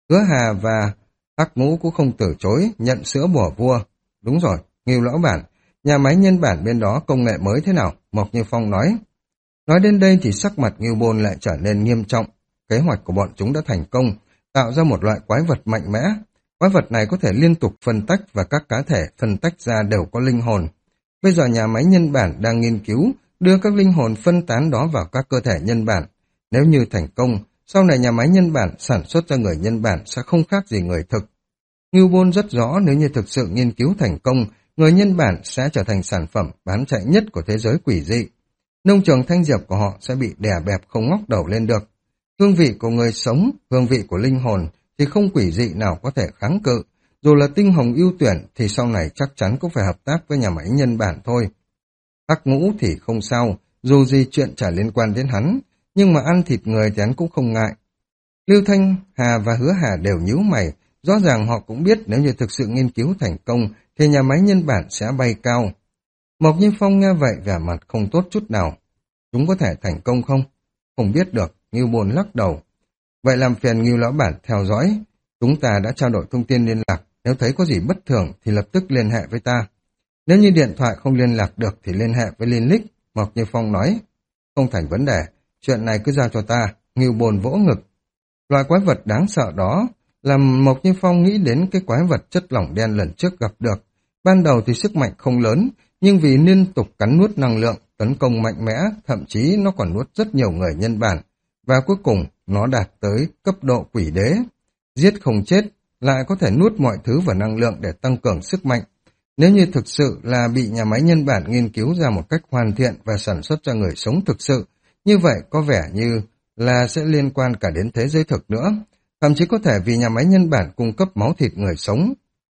Hứa Hà và Hắc Ngũ cũng không từ chối nhận sữa bò vua. Đúng rồi, Ngưu lão bản, nhà máy nhân bản bên đó công nghệ mới thế nào? Mộc Như Phong nói. Nói đến đây thì sắc mặt Ngưu Bôn lại trở nên nghiêm trọng. Kế hoạch của bọn chúng đã thành công, tạo ra một loại quái vật mạnh mẽ. Quái vật này có thể liên tục phân tách và các cá thể phân tách ra đều có linh hồn. Bây giờ nhà máy nhân bản đang nghiên cứu đưa các linh hồn phân tán đó vào các cơ thể nhân bản. Nếu như thành công, sau này nhà máy nhân bản sản xuất ra người nhân bản sẽ không khác gì người thực. Ngưu Bôn rất rõ nếu như thực sự nghiên cứu thành công, người nhân bản sẽ trở thành sản phẩm bán chạy nhất của thế giới quỷ dị. Nông trường thanh diệp của họ sẽ bị đè bẹp không ngóc đầu lên được. Hương vị của người sống, hương vị của linh hồn thì không quỷ dị nào có thể kháng cự. Dù là tinh hồng ưu tuyển thì sau này chắc chắn cũng phải hợp tác với nhà máy nhân bản thôi. Hắc Ngũ thì không sao, dù gì chuyện chả liên quan đến hắn, nhưng mà ăn thịt người thì hắn cũng không ngại. Lưu Thanh Hà và Hứa Hà đều nhíu mày, rõ ràng họ cũng biết nếu như thực sự nghiên cứu thành công thì nhà máy nhân bản sẽ bay cao. Mộc Như Phong nghe vậy vẻ mặt không tốt chút nào. Chúng có thể thành công không? Không biết được, Ngưu Bôn lắc đầu. Vậy làm phiền Ngưu lão bản theo dõi. Chúng ta đã trao đổi thông tin liên lạc, nếu thấy có gì bất thường thì lập tức liên hệ với ta. Nếu như điện thoại không liên lạc được thì liên hệ với Liên Lích, Mộc Như Phong nói. Không thành vấn đề, chuyện này cứ giao cho ta, Ngưu Bôn vỗ ngực. Loại quái vật đáng sợ đó làm Mộc Như Phong nghĩ đến cái quái vật chất lỏng đen lần trước gặp được. Ban đầu thì sức mạnh không lớn, nhưng vì liên tục cắn nuốt năng lượng, tấn công mạnh mẽ, thậm chí nó còn nuốt rất nhiều người nhân bản. Và cuối cùng, nó đạt tới cấp độ quỷ đế. Giết không chết, lại có thể nuốt mọi thứ và năng lượng để tăng cường sức mạnh. Nếu như thực sự là bị nhà máy nhân bản nghiên cứu ra một cách hoàn thiện và sản xuất ra người sống thực sự, như vậy có vẻ như là sẽ liên quan cả đến thế giới thực nữa. Thậm chí có thể vì nhà máy nhân bản cung cấp máu thịt người sống,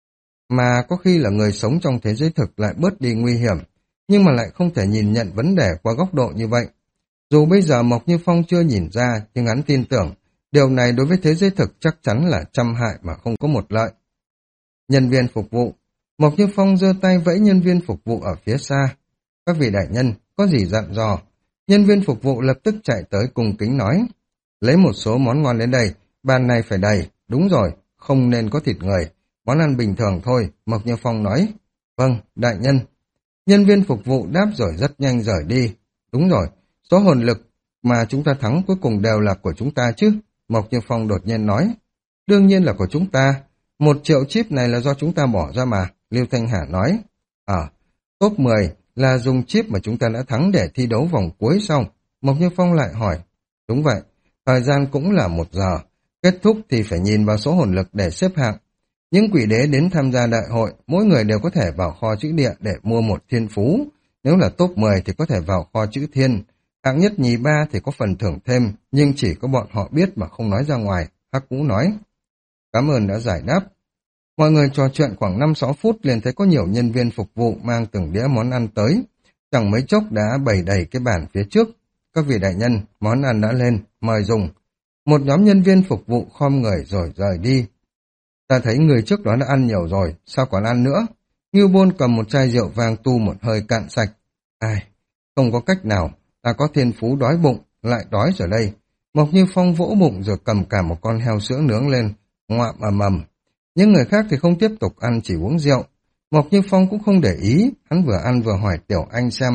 mà có khi là người sống trong thế giới thực lại bớt đi nguy hiểm, nhưng mà lại không thể nhìn nhận vấn đề qua góc độ như vậy. Dù bây giờ Mộc Như Phong chưa nhìn ra, nhưng hắn tin tưởng, điều này đối với thế giới thực chắc chắn là trăm hại mà không có một lợi. Nhân viên phục vụ. Mộc Như Phong giơ tay vẫy nhân viên phục vụ ở phía xa. Các vị đại nhân, có gì dặn dò? Nhân viên phục vụ lập tức chạy tới cung kính nói. Lấy một số món ngon đến đây, bàn này phải đầy. Đúng rồi, không nên có thịt người. Món ăn bình thường thôi, Mộc Như Phong nói. Vâng, đại nhân. Nhân viên phục vụ đáp rồi rất nhanh rời đi. Đúng rồi, số hồn lực mà chúng ta thắng cuối cùng đều là của chúng ta chứ, Mộc Như Phong đột nhiên nói. Đương nhiên là của chúng ta. Một triệu chip này là do chúng ta bỏ ra mà, Lưu Thanh Hà nói. Ờ, top mười là dùng chip mà chúng ta đã thắng để thi đấu vòng cuối xong. Mộc Như Phong lại hỏi. Đúng vậy, thời gian cũng là một giờ. Kết thúc thì phải nhìn vào số hồn lực để xếp hạng. Những quỷ đế đến tham gia đại hội, mỗi người đều có thể vào kho chữ địa để mua một thiên phú. Nếu là top mười thì có thể vào kho chữ thiên. Hạng nhất nhì ba thì có phần thưởng thêm, nhưng chỉ có bọn họ biết mà không nói ra ngoài, Hắc Ngũ nói. Cảm ơn đã giải đáp. Mọi người trò chuyện khoảng năm sáu phút liền thấy có nhiều nhân viên phục vụ mang từng đĩa món ăn tới. Chẳng mấy chốc đã bày đầy cái bàn phía trước. Các vị đại nhân, món ăn đã lên, mời dùng. Một nhóm nhân viên phục vụ khom người rồi rời đi. Ta thấy người trước đó đã ăn nhiều rồi, sao còn ăn nữa? Ngưu Bôn cầm một chai rượu vang tu một hơi cạn sạch. Ai, không có cách nào, ta có thiên phú đói bụng, lại đói rồi đây. Mộc Như Phong vỗ bụng rồi cầm cả một con heo sữa nướng lên, ngoạm ầm ầm. Những người khác thì không tiếp tục ăn, chỉ uống rượu. Mộc Như Phong cũng không để ý, hắn vừa ăn vừa hỏi Tiểu Anh xem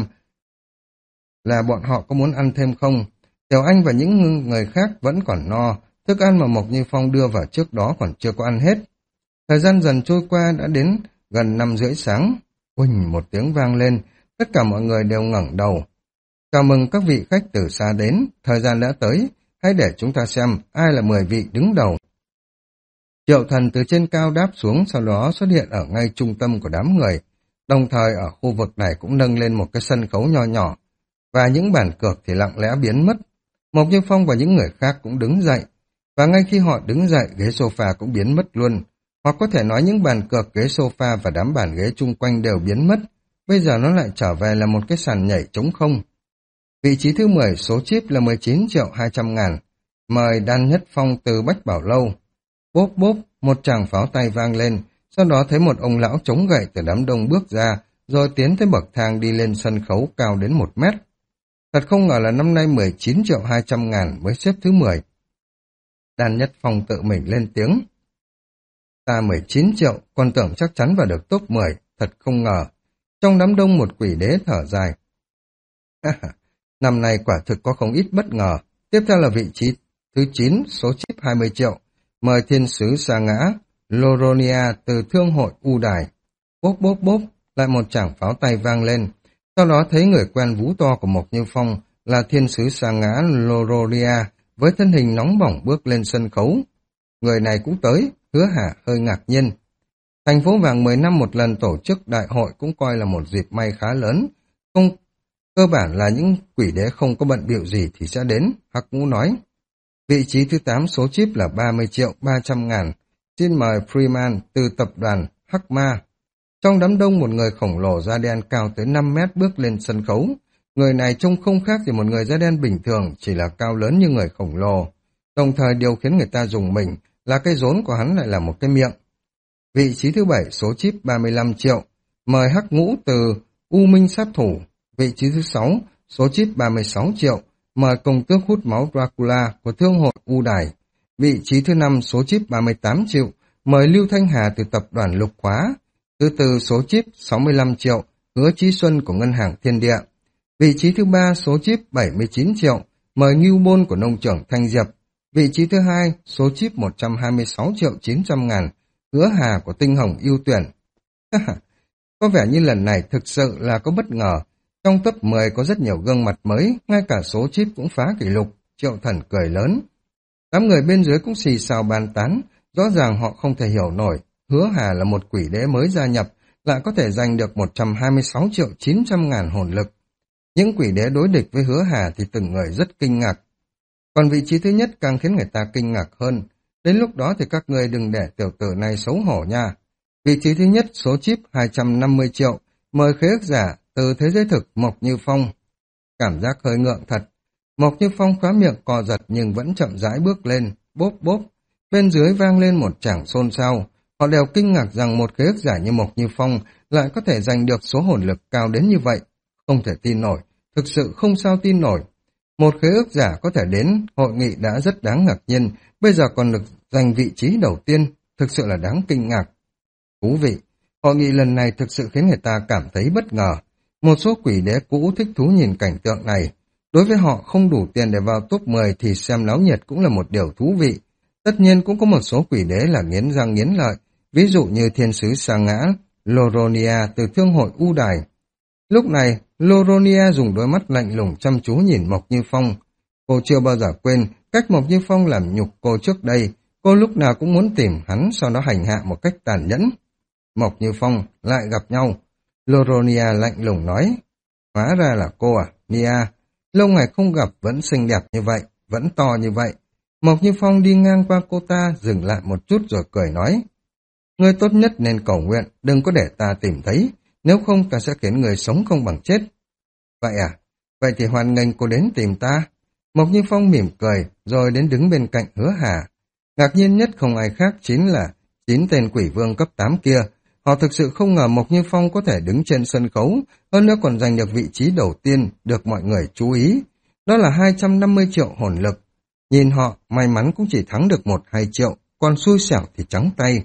là bọn họ có muốn ăn thêm không. Tiểu Anh và những người khác vẫn còn no, thức ăn mà Mộc Như Phong đưa vào trước đó còn chưa có ăn hết. Thời gian dần trôi qua đã đến gần năm rưỡi sáng. Uỳnh một tiếng vang lên, tất cả mọi người đều ngẩng đầu. Chào mừng các vị khách từ xa đến, thời gian đã tới, hãy để chúng ta xem ai là mười vị đứng đầu. Triệu Thần từ trên cao đáp xuống, sau đó xuất hiện ở ngay trung tâm của đám người. Đồng thời ở khu vực này cũng nâng lên một cái sân khấu nho nhỏ, và những bàn cược thì lặng lẽ biến mất. Mộc Như Phong và những người khác cũng đứng dậy, và ngay khi họ đứng dậy, ghế sofa cũng biến mất luôn. Hoặc có thể nói những bàn cược, ghế sofa và đám bàn ghế chung quanh đều biến mất. Bây giờ nó lại trở về là một cái sàn nhảy trống không. Vị trí thứ mười, số chip là mười chín triệu hai trăm ngàn. Mời Đan Nhất Phong từ Bách Bảo Lâu. Bốp bốp, một tràng pháo tay vang lên, sau đó thấy một ông lão chống gậy từ đám đông bước ra, rồi tiến tới bậc thang đi lên sân khấu cao đến một mét. Thật không ngờ là năm nay mười chín triệu hai trăm ngàn mới xếp thứ mười. Đan Nhất Phong tự mình lên tiếng. Ta mười chín triệu, còn tưởng chắc chắn vào được top mười, thật không ngờ. Trong đám đông một quỷ đế thở dài. Năm nay quả thực có không ít bất ngờ. Tiếp theo là vị trí thứ chín, số chip hai mươi triệu. Mời thiên sứ Sa Ngã, Loronia từ thương hội U Đài. Bốp bốp bốp, lại một tràng pháo tay vang lên. Sau đó thấy người quen vú to của Mộc Như Phong là thiên sứ Sa Ngã Loronia với thân hình nóng bỏng bước lên sân khấu. Người này cũng tới, Hứa Hà hơi ngạc nhiên. Thành phố vàng mười năm một lần tổ chức đại hội cũng coi là một dịp may khá lớn. Không, cơ bản là những quỷ đế không có bận bịu gì thì sẽ đến, Hắc Ngũ nói. Vị trí thứ tám số chip là ba mươi triệu ba trăm ngàn. Xin mời Freeman từ tập đoàn Hắc Ma. Trong đám đông một người khổng lồ da đen cao tới năm mét bước lên sân khấu. Người này trông không khác gì một người da đen bình thường, chỉ là cao lớn như người khổng lồ. Đồng thời điều khiến người ta dùng mình là cái rốn của hắn lại là một cái miệng. Vị trí thứ bảy số chip ba mươi lăm triệu. Mời Hắc Ngũ từ U Minh sát thủ. Vị trí thứ sáu số chip ba mươi sáu triệu. Mời công tước hút máu Dracula của thương hội U Đài. Vị trí thứ năm số chip ba mươi tám triệu. Mời Lưu Thanh Hà từ tập đoàn Lục Khóa. Thứ tư số chip sáu mươi lăm triệu. Hứa Chí Xuân của ngân hàng Thiên Địa. Vị trí thứ ba số chip bảy mươi chín triệu. Mời Ngưu Bôn của nông trưởng Thanh Diệp. Vị trí thứ hai số chip một trăm hai mươi sáu triệu chín trăm ngàn. Hứa Hà của Tinh Hồng ưu tuyển. Có vẻ như lần này thực sự là có bất ngờ. Trong top mười có rất nhiều gương mặt mới, ngay cả số chip cũng phá kỷ lục. Triệu Thần cười lớn. Đám người bên dưới cũng xì xào bàn tán, rõ ràng họ không thể hiểu nổi. Hứa Hà là một quỷ đế mới gia nhập, lại có thể giành được một trăm hai mươi sáu triệu chín trăm ngàn hồn lực. Những quỷ đế đối địch với Hứa Hà thì từng người rất kinh ngạc. Còn vị trí thứ nhất càng khiến người ta kinh ngạc hơn. Đến lúc đó thì các người đừng để tiểu tử này xấu hổ nha. Vị trí thứ nhất số chip hai trăm năm mươi triệu, mời khế ước giả từ thế giới thực Mộc Như Phong. Cảm giác hơi ngượng thật. Mộc Như Phong khóa miệng co giật nhưng vẫn chậm rãi bước lên, bốp bốp. Bên dưới vang lên một tràng xôn xao. Họ đều kinh ngạc rằng một khế ước giả như Mộc Như Phong lại có thể giành được số hồn lực cao đến như vậy. Không thể tin nổi, thực sự không sao tin nổi. Một khế ước giả có thể đến hội nghị đã rất đáng ngạc nhiên, bây giờ còn được giành vị trí đầu tiên, thực sự là đáng kinh ngạc. Thú vị, hội nghị lần này thực sự khiến người ta cảm thấy bất ngờ. Một số quỷ đế cũ thích thú nhìn cảnh tượng này. Đối với họ không đủ tiền để vào top mười thì xem náo nhiệt cũng là một điều thú vị. Tất nhiên cũng có một số quỷ đế là nghiến răng nghiến lợi, ví dụ như thiên sứ Sa Ngã, Loronia từ thương hội U Đài. Lúc này, Loronia dùng đôi mắt lạnh lùng chăm chú nhìn Mộc Như Phong. Cô chưa bao giờ quên cách Mộc Như Phong làm nhục cô trước đây. Cô lúc nào cũng muốn tìm hắn sau đó hành hạ một cách tàn nhẫn. Mộc Như Phong lại gặp nhau. Loronia lạnh lùng nói. Hóa ra là cô à, Nia. Lâu ngày không gặp vẫn xinh đẹp như vậy, vẫn to như vậy. Mộc Như Phong đi ngang qua cô ta, dừng lại một chút rồi cười nói. Ngươi tốt nhất nên cầu nguyện, đừng có để ta tìm thấy. Nếu không ta sẽ khiến người sống không bằng chết. Vậy à? Vậy thì hoan nghênh cô đến tìm ta. Mộc Như Phong mỉm cười, rồi đến đứng bên cạnh Hứa Hà. Ngạc nhiên nhất không ai khác chính là chín tên quỷ vương cấp tám kia. Họ thực sự không ngờ Mộc Như Phong có thể đứng trên sân khấu, hơn nữa còn giành được vị trí đầu tiên, được mọi người chú ý. Đó là hai trăm năm mươi triệu hồn lực. Nhìn họ, may mắn cũng chỉ thắng được một hai triệu, còn xui xẻo thì trắng tay.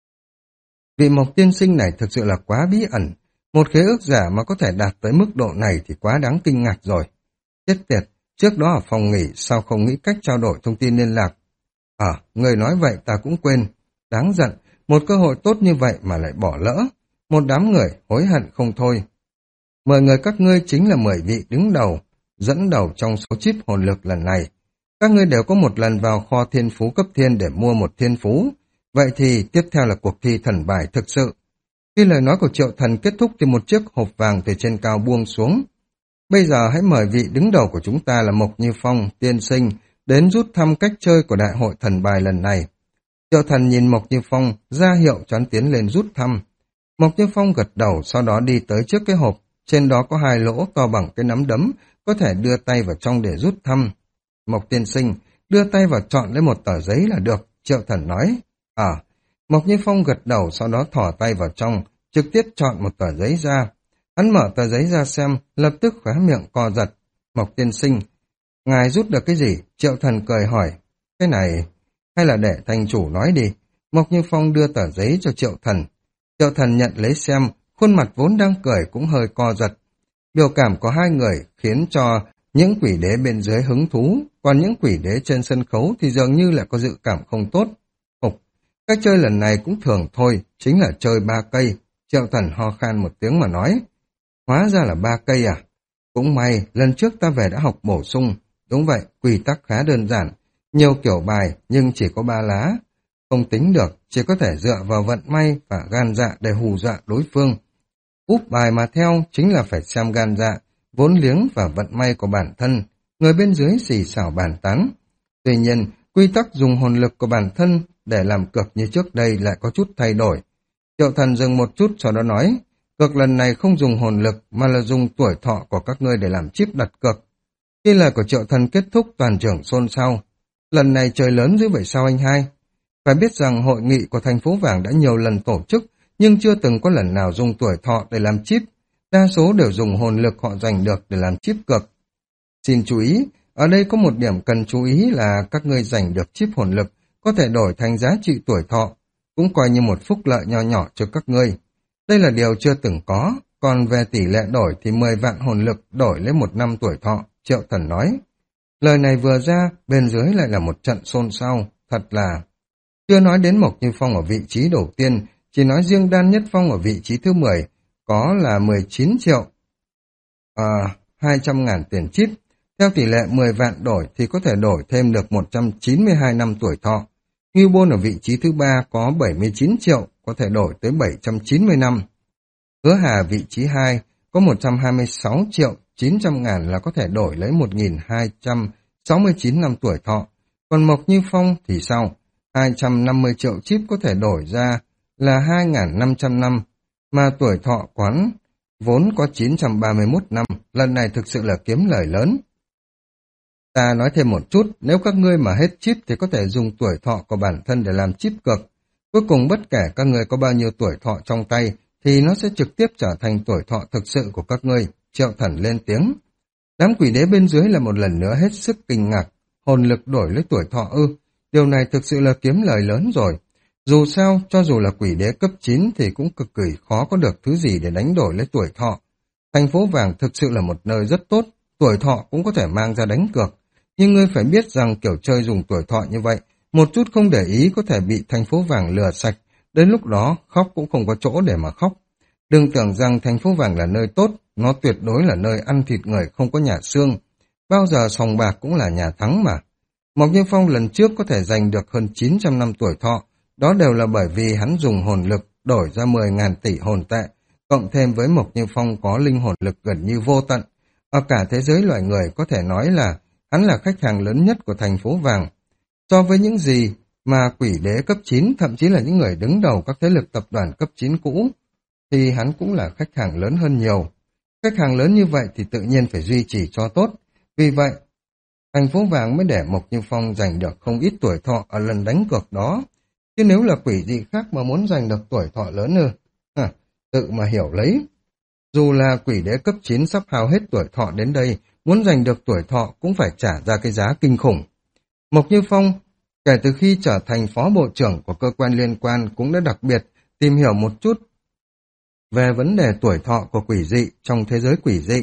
Vị Mộc tiên sinh này thực sự là quá bí ẩn. Một khế ước giả mà có thể đạt tới mức độ này thì quá đáng kinh ngạc rồi. Chết tiệt, trước đó ở phòng nghỉ sao không nghĩ cách trao đổi thông tin liên lạc. À, người nói vậy ta cũng quên. Đáng giận, một cơ hội tốt như vậy mà lại bỏ lỡ. Một đám người hối hận không thôi. Mười người các ngươi chính là mười vị đứng đầu, dẫn đầu trong số chip hồn lực lần này. Các ngươi đều có một lần vào kho thiên phú cấp thiên để mua một thiên phú. Vậy thì tiếp theo là cuộc thi thần bài thực sự. Khi lời nói của Triệu Thần kết thúc thì một chiếc hộp vàng từ trên cao buông xuống. Bây giờ hãy mời vị đứng đầu của chúng ta là Mộc Như Phong, tiên sinh, đến rút thăm cách chơi của đại hội thần bài lần này. Triệu Thần nhìn Mộc Như Phong, ra hiệu cho hắn tiến lên rút thăm. Mộc Như Phong gật đầu, sau đó đi tới trước cái hộp, trên đó có hai lỗ to bằng cái nắm đấm, có thể đưa tay vào trong để rút thăm. Mộc tiên sinh, đưa tay vào chọn lấy một tờ giấy là được, Triệu Thần nói. À, Mộc Như Phong gật đầu, sau đó thỏ tay vào trong, trực tiếp chọn một tờ giấy ra. Hắn mở tờ giấy ra xem, lập tức khóe miệng co giật. Mộc tiên sinh, ngài rút được cái gì? Triệu Thần cười hỏi. Cái này, hay là để thành chủ nói đi. Mộc Như Phong đưa tờ giấy cho Triệu Thần. Triệu Thần nhận lấy xem, khuôn mặt vốn đang cười cũng hơi co giật. Biểu cảm của hai người khiến cho những quỷ đế bên dưới hứng thú, còn những quỷ đế trên sân khấu thì dường như lại có dự cảm không tốt. Ục, cách chơi lần này cũng thường thôi, chính là chơi ba cây. Triệu Thần ho khan một tiếng mà nói. Hóa ra là ba cây à? Cũng may, lần trước ta về đã học bổ sung. Đúng vậy, quy tắc khá đơn giản. Nhiều kiểu bài nhưng chỉ có ba lá. Không tính được, chỉ có thể dựa vào vận may và gan dạ để hù dọa đối phương. Úp bài mà theo chính là phải xem gan dạ, vốn liếng và vận may của bản thân. Người bên dưới xì xảo bàn tán. Tuy nhiên, quy tắc dùng hồn lực của bản thân để làm cược như trước đây lại có chút thay đổi. Triệu Thần dừng một chút sau đó nói, cược lần này không dùng hồn lực mà là dùng tuổi thọ của các ngươi để làm chip đặt cược. Khi lời của Triệu Thần kết thúc, toàn trường xôn xao. Lần này trời lớn dữ vậy sao anh hai? Phải biết rằng hội nghị của thành phố Vàng đã nhiều lần tổ chức, nhưng chưa từng có lần nào dùng tuổi thọ để làm chip. Đa số đều dùng hồn lực họ giành được để làm chip cược. Xin chú ý, ở đây có một điểm cần chú ý là các ngươi giành được chip hồn lực có thể đổi thành giá trị tuổi thọ, cũng coi như một phúc lợi nho nhỏ cho các ngươi. Đây là điều chưa từng có, còn về tỷ lệ đổi thì mười vạn hồn lực đổi lấy một năm tuổi thọ, Triệu Thần nói. Lời này vừa ra, bên dưới lại là một trận xôn xao, thật là... Chưa nói đến Mộc Như Phong ở vị trí đầu tiên, chỉ nói riêng Đan Nhất Phong ở vị trí thứ mười, có là mười chín triệu à, hai trăm ngàn tiền chip. Theo tỷ lệ mười vạn đổi thì có thể đổi thêm được một trăm chín mươi hai năm tuổi thọ. Ngưu Bôn ở vị trí thứ ba có bảy mươi chín triệu, có thể đổi tới bảy trăm chín mươi năm. Hứa Hà vị trí hai có một trăm hai mươi sáu triệu chín trăm ngàn là có thể đổi lấy một nghìn hai trăm sáu mươi chín năm tuổi thọ. Còn Mộc Như Phong thì sao? hai trăm năm mươi triệu chip có thể đổi ra là hai nghìn năm trăm năm, mà tuổi thọ quán vốn có chín trăm ba mươi mốt năm, lần này thực sự là kiếm lời lớn. Ta nói thêm một chút, nếu các ngươi mà hết chip thì có thể dùng tuổi thọ của bản thân để làm chip cược. Cuối cùng bất kể các ngươi có bao nhiêu tuổi thọ trong tay, thì nó sẽ trực tiếp trở thành tuổi thọ thực sự của các ngươi. Triệu Thần lên tiếng. Đám quỷ đế bên dưới là một lần nữa hết sức kinh ngạc. Hồn lực đổi lấy tuổi thọ ư? Điều này thực sự là kiếm lời lớn rồi. Dù sao, cho dù là quỷ đế cấp chín thì cũng cực kỳ khó có được thứ gì để đánh đổi lấy tuổi thọ. Thành phố Vàng thực sự là một nơi rất tốt, tuổi thọ cũng có thể mang ra đánh cược. Nhưng ngươi phải biết rằng kiểu chơi dùng tuổi thọ như vậy, một chút không để ý có thể bị thành phố Vàng lừa sạch, đến lúc đó khóc cũng không có chỗ để mà khóc. Đừng tưởng rằng thành phố Vàng là nơi tốt, nó tuyệt đối là nơi ăn thịt người không có nhà xương. Bao giờ sòng bạc cũng là nhà thắng mà. Mộc Như Phong lần trước có thể giành được hơn chín trăm năm tuổi thọ, đó đều là bởi vì hắn dùng hồn lực đổi ra mười nghìn tỷ hồn tệ, cộng thêm với Mộc Như Phong có linh hồn lực gần như vô tận. Ở cả thế giới loài người có thể nói là hắn là khách hàng lớn nhất của thành phố Vàng. So với những gì mà quỷ đế cấp chín, thậm chí là những người đứng đầu các thế lực tập đoàn cấp chín cũ, thì hắn cũng là khách hàng lớn hơn nhiều. Khách hàng lớn như vậy thì tự nhiên phải duy trì cho tốt. Vì vậy, thành phố Vàng mới để Mộc Như Phong giành được không ít tuổi thọ ở lần đánh cược đó. Chứ nếu là quỷ dị khác mà muốn giành được tuổi thọ lớn ư, à, tự mà hiểu lấy. Dù là quỷ đế cấp chín sắp hao hết tuổi thọ đến đây, muốn giành được tuổi thọ cũng phải trả ra cái giá kinh khủng. Mộc Như Phong, kể từ khi trở thành phó bộ trưởng của cơ quan liên quan cũng đã đặc biệt tìm hiểu một chút về vấn đề tuổi thọ của quỷ dị trong thế giới quỷ dị.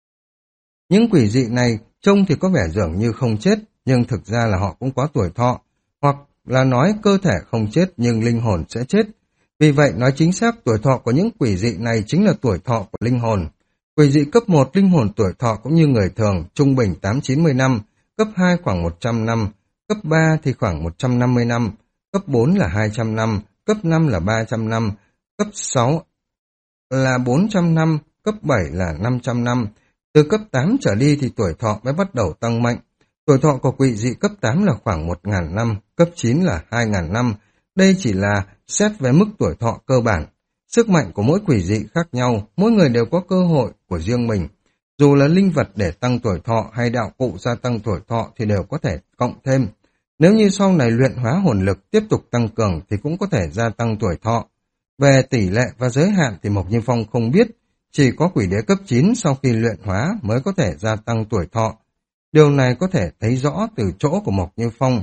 Những quỷ dị này trông thì có vẻ dường như không chết, nhưng thực ra là họ cũng có tuổi thọ, hoặc là nói cơ thể không chết nhưng linh hồn sẽ chết. Vì vậy nói chính xác tuổi thọ của những quỷ dị này chính là tuổi thọ của linh hồn. Quỷ dị cấp một linh hồn tuổi thọ cũng như người thường, trung bình tám trăm chín mươi năm, cấp hai khoảng một trăm năm, cấp ba thì khoảng một trăm năm mươi năm, cấp bốn là hai trăm năm, cấp năm là ba trăm năm, cấp sáu là bốn trăm năm, cấp bảy là năm trăm năm. Từ cấp tám trở đi thì tuổi thọ mới bắt đầu tăng mạnh. Tuổi thọ của quỷ dị cấp tám là khoảng một nghìn năm, cấp chín là hai nghìn năm. Đây chỉ là xét về mức tuổi thọ cơ bản. Sức mạnh của mỗi quỷ dị khác nhau, mỗi người đều có cơ hội của riêng mình. Dù là linh vật để tăng tuổi thọ hay đạo cụ gia tăng tuổi thọ thì đều có thể cộng thêm. Nếu như sau này luyện hóa hồn lực tiếp tục tăng cường thì cũng có thể gia tăng tuổi thọ. Về tỷ lệ và giới hạn thì Mộc Như Phong không biết, chỉ có quỷ đế cấp chín sau khi luyện hóa mới có thể gia tăng tuổi thọ. Điều này có thể thấy rõ từ chỗ của Mộc Như Phong.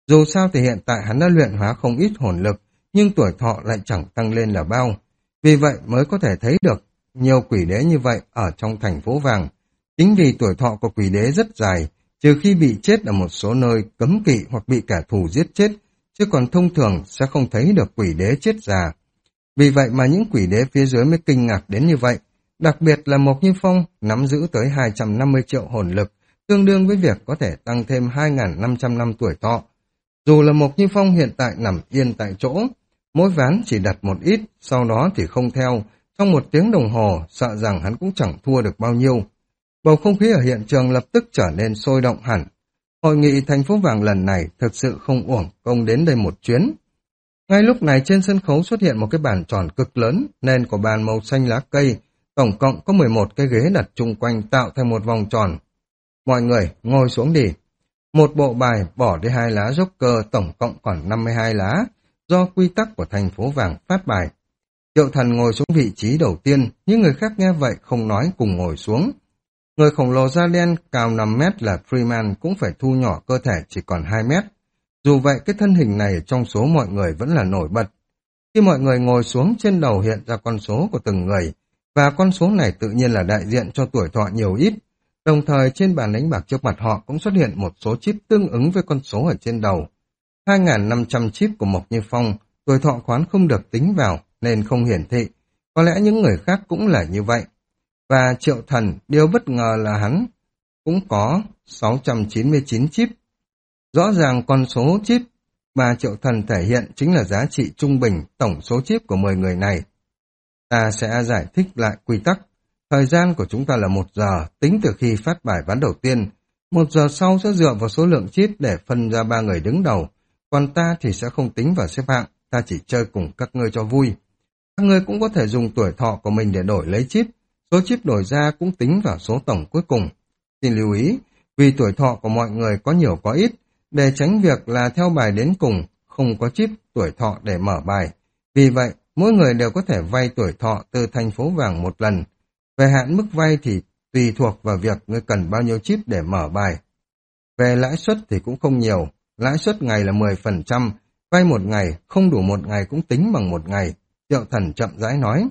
Dù sao thì hiện tại hắn đã luyện hóa không ít hồn lực, nhưng tuổi thọ lại chẳng tăng lên là bao. Vì vậy mới có thể thấy được nhiều quỷ đế như vậy ở trong thành phố vàng. Chính vì tuổi thọ của quỷ đế rất dài, trừ khi bị chết ở một số nơi cấm kỵ hoặc bị kẻ thù giết chết, chứ còn thông thường sẽ không thấy được quỷ đế chết già. Vì vậy mà những quỷ đế phía dưới mới kinh ngạc đến như vậy. Đặc biệt là Mộc Như Phong nắm giữ tới hai trăm năm mươi triệu hồn lực, tương đương với việc có thể tăng thêm hai nghìn năm trăm năm tuổi thọ. Dù là Mộc Như Phong hiện tại nằm yên tại chỗ, mỗi ván chỉ đặt một ít, sau đó thì không theo, trong một tiếng đồng hồ sợ rằng hắn cũng chẳng thua được bao nhiêu. Bầu không khí ở hiện trường lập tức trở nên sôi động hẳn. Hội nghị thành phố vàng lần này thực sự không uổng công đến đây một chuyến. Ngay lúc này trên sân khấu xuất hiện một cái bàn tròn cực lớn, nền của bàn màu xanh lá cây, tổng cộng có mười một cái ghế đặt chung quanh tạo thành một vòng tròn. Mọi người ngồi xuống đi. Một bộ bài bỏ đi hai lá Joker, tổng cộng còn năm mươi hai lá, do quy tắc của thành phố vàng phát bài. Triệu Thần ngồi xuống vị trí đầu tiên, những người khác nghe vậy không nói cùng ngồi xuống. Người khổng lồ da đen cao năm mét là Freeman cũng phải thu nhỏ cơ thể chỉ còn hai mét. Dù vậy cái thân hình này trong số mọi người vẫn là nổi bật. Khi mọi người ngồi xuống trên đầu hiện ra con số của từng người, và con số này tự nhiên là đại diện cho tuổi thọ nhiều ít. Đồng thời trên bàn đánh bạc trước mặt họ cũng xuất hiện một số chip tương ứng với con số ở trên đầu. hai nghìn năm trăm chip của Mộc Như Phong, tuổi thọ khoán không được tính vào nên không hiển thị. Có lẽ những người khác cũng là như vậy. Và Triệu Thần, điều bất ngờ là hắn cũng có sáu trăm chín mươi chín chip. Rõ ràng con số chip mà Triệu Thần thể hiện chính là giá trị trung bình tổng số chip của mười người này. Ta sẽ giải thích lại quy tắc. Thời gian của chúng ta là một giờ, tính từ khi phát bài ván đầu tiên. Một giờ sau sẽ dựa vào số lượng chip để phân ra ba người đứng đầu. Còn ta thì sẽ không tính vào xếp hạng, ta chỉ chơi cùng các ngươi cho vui. Các ngươi cũng có thể dùng tuổi thọ của mình để đổi lấy chip. Số chip đổi ra cũng tính vào số tổng cuối cùng. Xin lưu ý, vì tuổi thọ của mọi người có nhiều có ít, để tránh việc là theo bài đến cùng, không có chip tuổi thọ để mở bài. Vì vậy, mỗi người đều có thể vay tuổi thọ từ thành phố vàng một lần. Về hạn mức vay thì tùy thuộc vào việc người cần bao nhiêu chip để mở bài. Về lãi suất thì cũng không nhiều, lãi suất ngày là mười phần trăm, vay một ngày, không đủ một ngày cũng tính bằng một ngày, Triệu Thần chậm rãi nói.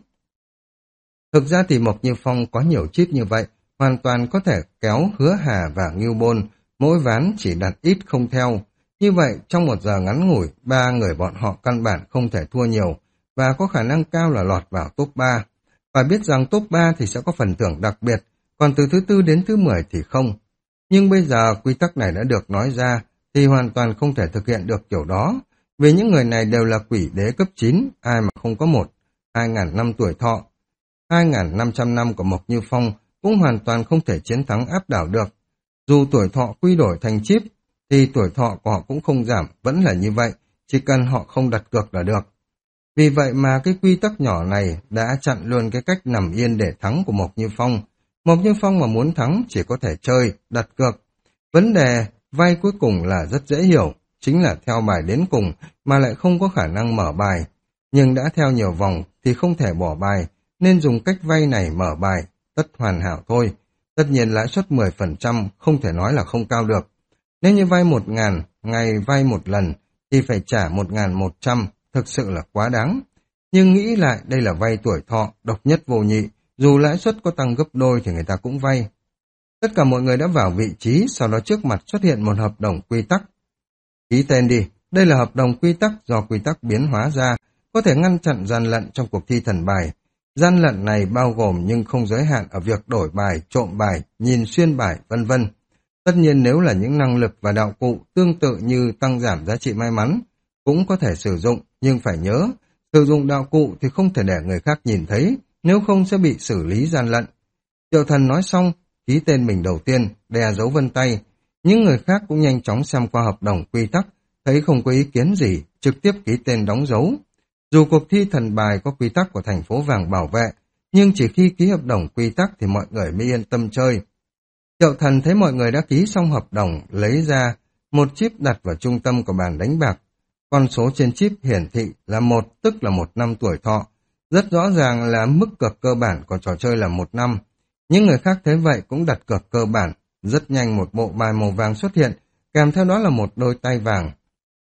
Thực ra thì Mộc Như Phong có nhiều chip như vậy, hoàn toàn có thể kéo Hứa Hà và Ngưu Bôn, mỗi ván chỉ đặt ít không theo. Như vậy, trong một giờ ngắn ngủi, ba người bọn họ căn bản không thể thua nhiều, và có khả năng cao là lọt vào top ba. Phải biết rằng top ba thì sẽ có phần thưởng đặc biệt, còn từ thứ tư đến thứ mười thì không. Nhưng bây giờ quy tắc này đã được nói ra, thì hoàn toàn không thể thực hiện được kiểu đó, vì những người này đều là quỷ đế cấp chín, ai mà không có một, hai nghìn năm tuổi thọ. hai nghìn năm trăm năm của Mộc Như Phong cũng hoàn toàn không thể chiến thắng áp đảo được. Dù tuổi thọ quy đổi thành chip, thì tuổi thọ của họ cũng không giảm, vẫn là như vậy, chỉ cần họ không đặt cược là được. Vì vậy mà cái quy tắc nhỏ này đã chặn luôn cái cách nằm yên để thắng của Mộc Như Phong. Mộc Như Phong mà muốn thắng chỉ có thể chơi, đặt cược. Vấn đề vay cuối cùng là rất dễ hiểu, chính là theo bài đến cùng mà lại không có khả năng mở bài. Nhưng đã theo nhiều vòng thì không thể bỏ bài, nên dùng cách vay này mở bài, tất hoàn hảo thôi. Tất nhiên lãi suất mười phần trăm không thể nói là không cao được. Nếu như vay một ngàn, ngày vay một lần, thì phải trả một ngàn một trăm, thực sự là quá đáng. Nhưng nghĩ lại đây là vay tuổi thọ, độc nhất vô nhị, dù lãi suất có tăng gấp đôi thì người ta cũng vay. Tất cả mọi người đã vào vị trí, sau đó trước mặt xuất hiện một hợp đồng quy tắc. Ký tên đi, đây là hợp đồng quy tắc do quy tắc biến hóa ra, có thể ngăn chặn gian lận trong cuộc thi thần bài. Gian lận này bao gồm nhưng không giới hạn ở việc đổi bài, trộm bài, nhìn xuyên bài, vân vân. Tất nhiên nếu là những năng lực và đạo cụ tương tự như tăng giảm giá trị may mắn, cũng có thể sử dụng, nhưng phải nhớ, sử dụng đạo cụ thì không thể để người khác nhìn thấy, nếu không sẽ bị xử lý gian lận. Triệu Thần nói xong, ký tên mình đầu tiên, đè dấu vân tay. Những người khác cũng nhanh chóng xem qua hợp đồng quy tắc, thấy không có ý kiến gì, trực tiếp ký tên đóng dấu. Dù cuộc thi thần bài có quy tắc của thành phố vàng bảo vệ, nhưng chỉ khi ký hợp đồng quy tắc thì mọi người mới yên tâm chơi. Triệu Thần thấy mọi người đã ký xong hợp đồng, lấy ra một chip đặt vào trung tâm của bàn đánh bạc. Con số trên chip hiển thị là một, tức là một năm tuổi thọ. Rất rõ ràng là mức cược cơ bản của trò chơi là một năm. Những người khác thấy vậy cũng đặt cược cơ bản. Rất nhanh một bộ bài màu vàng xuất hiện, kèm theo đó là một đôi tay vàng.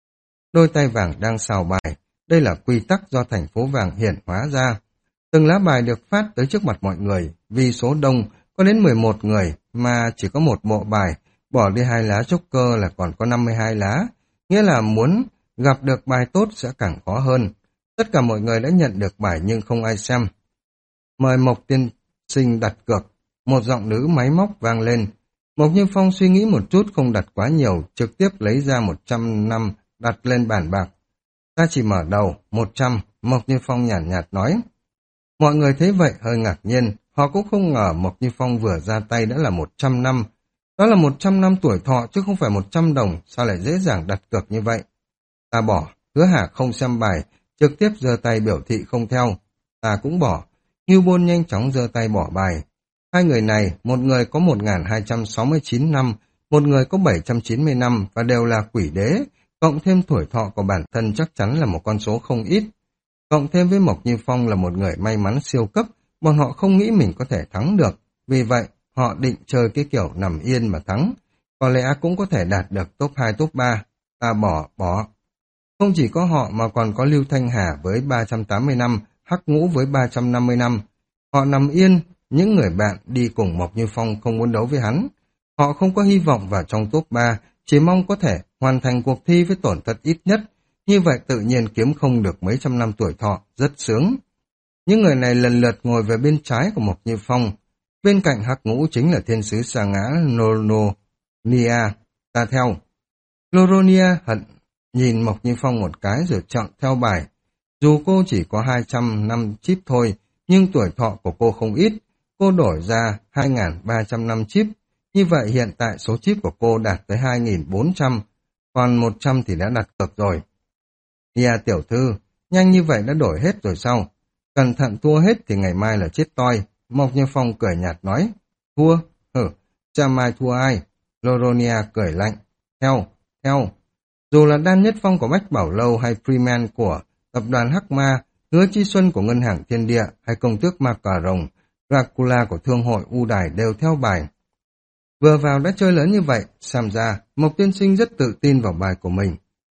đôi tay vàng đang xào bài. Đây là quy tắc do thành phố vàng hiển hóa ra. Từng lá bài được phát tới trước mặt mọi người, vì số đông có đến mười một người mà chỉ có một bộ bài, bỏ đi hai lá joker là còn có năm mươi hai lá, nghĩa là muốn gặp được bài tốt sẽ càng khó hơn. Tất cả mọi người đã nhận được bài nhưng không ai xem. Mời Mộc tiên sinh đặt cược, một giọng nữ máy móc vang lên. Mộc Như Phong suy nghĩ một chút không đặt quá nhiều, trực tiếp lấy ra một trăm năm đặt lên bàn bạc. Ta chỉ mở đầu, một trăm, Mộc Như Phong nhàn nhạt, nhạt nói. Mọi người thấy vậy hơi ngạc nhiên, họ cũng không ngờ Mộc Như Phong vừa ra tay đã là một trăm năm. Đó là một trăm năm tuổi thọ chứ không phải một trăm đồng, sao lại dễ dàng đặt cược như vậy? Ta bỏ, Hứa Hà không xem bài, trực tiếp giơ tay biểu thị không theo. Ta cũng bỏ, Ngưu Bôn nhanh chóng giơ tay bỏ bài. Hai người này, một người có một nghìn hai trăm sáu mươi chín năm, một người có bảy trăm chín mươi năm và đều là quỷ đế, cộng thêm tuổi thọ của bản thân chắc chắn là một con số không ít. Cộng thêm với Mộc Như Phong là một người may mắn siêu cấp, bọn họ không nghĩ mình có thể thắng được. Vì vậy, họ định chơi cái kiểu nằm yên mà thắng. Có lẽ cũng có thể đạt được top hai, top ba. Ta bỏ, bỏ. Không chỉ có họ mà còn có Lưu Thanh Hà với ba trăm tám mươi năm, Hắc Ngũ với ba trăm năm mươi năm. Họ nằm yên, những người bạn đi cùng Mộc Như Phong không muốn đấu với hắn. Họ không có hy vọng vào trong top ba, chỉ mong có thể hoàn thành cuộc thi với tổn thất ít nhất. Như vậy tự nhiên kiếm không được mấy trăm năm tuổi thọ, rất sướng. Những người này lần lượt ngồi về bên trái của Mộc Như Phong. Bên cạnh Hắc Ngũ chính là thiên sứ sa ngã Loronia. Ta theo. Loronia hận nhìn Mộc Như Phong một cái rồi chọn theo bài. Dù cô chỉ có hai trăm năm chip thôi, nhưng tuổi thọ của cô không ít. Cô đổi ra hai nghìn ba trăm năm chip. Như vậy hiện tại số chip của cô đạt tới hai nghìn bốn trăm, còn một trăm thì đã đặt cược rồi. Nia tiểu thư, nhanh như vậy đã đổi hết rồi sao? Cẩn thận thua hết thì ngày mai là chết toi. Mộc Như Phong cười nhạt nói. Thua? Hử, cha mai thua ai? Loronia cười lạnh. Theo, theo. Dù là Đan Nhất Phong của Bách Bảo Lâu hay Freeman của tập đoàn Hắc Ma, Hứa Chi Xuân của Ngân hàng Thiên Địa hay công tước Ma Cà Rồng, Dracula của Thương hội U Đài đều theo bài. Vừa vào đã chơi lớn như vậy, xem ra Mộc tiên sinh rất tự tin vào bài của mình.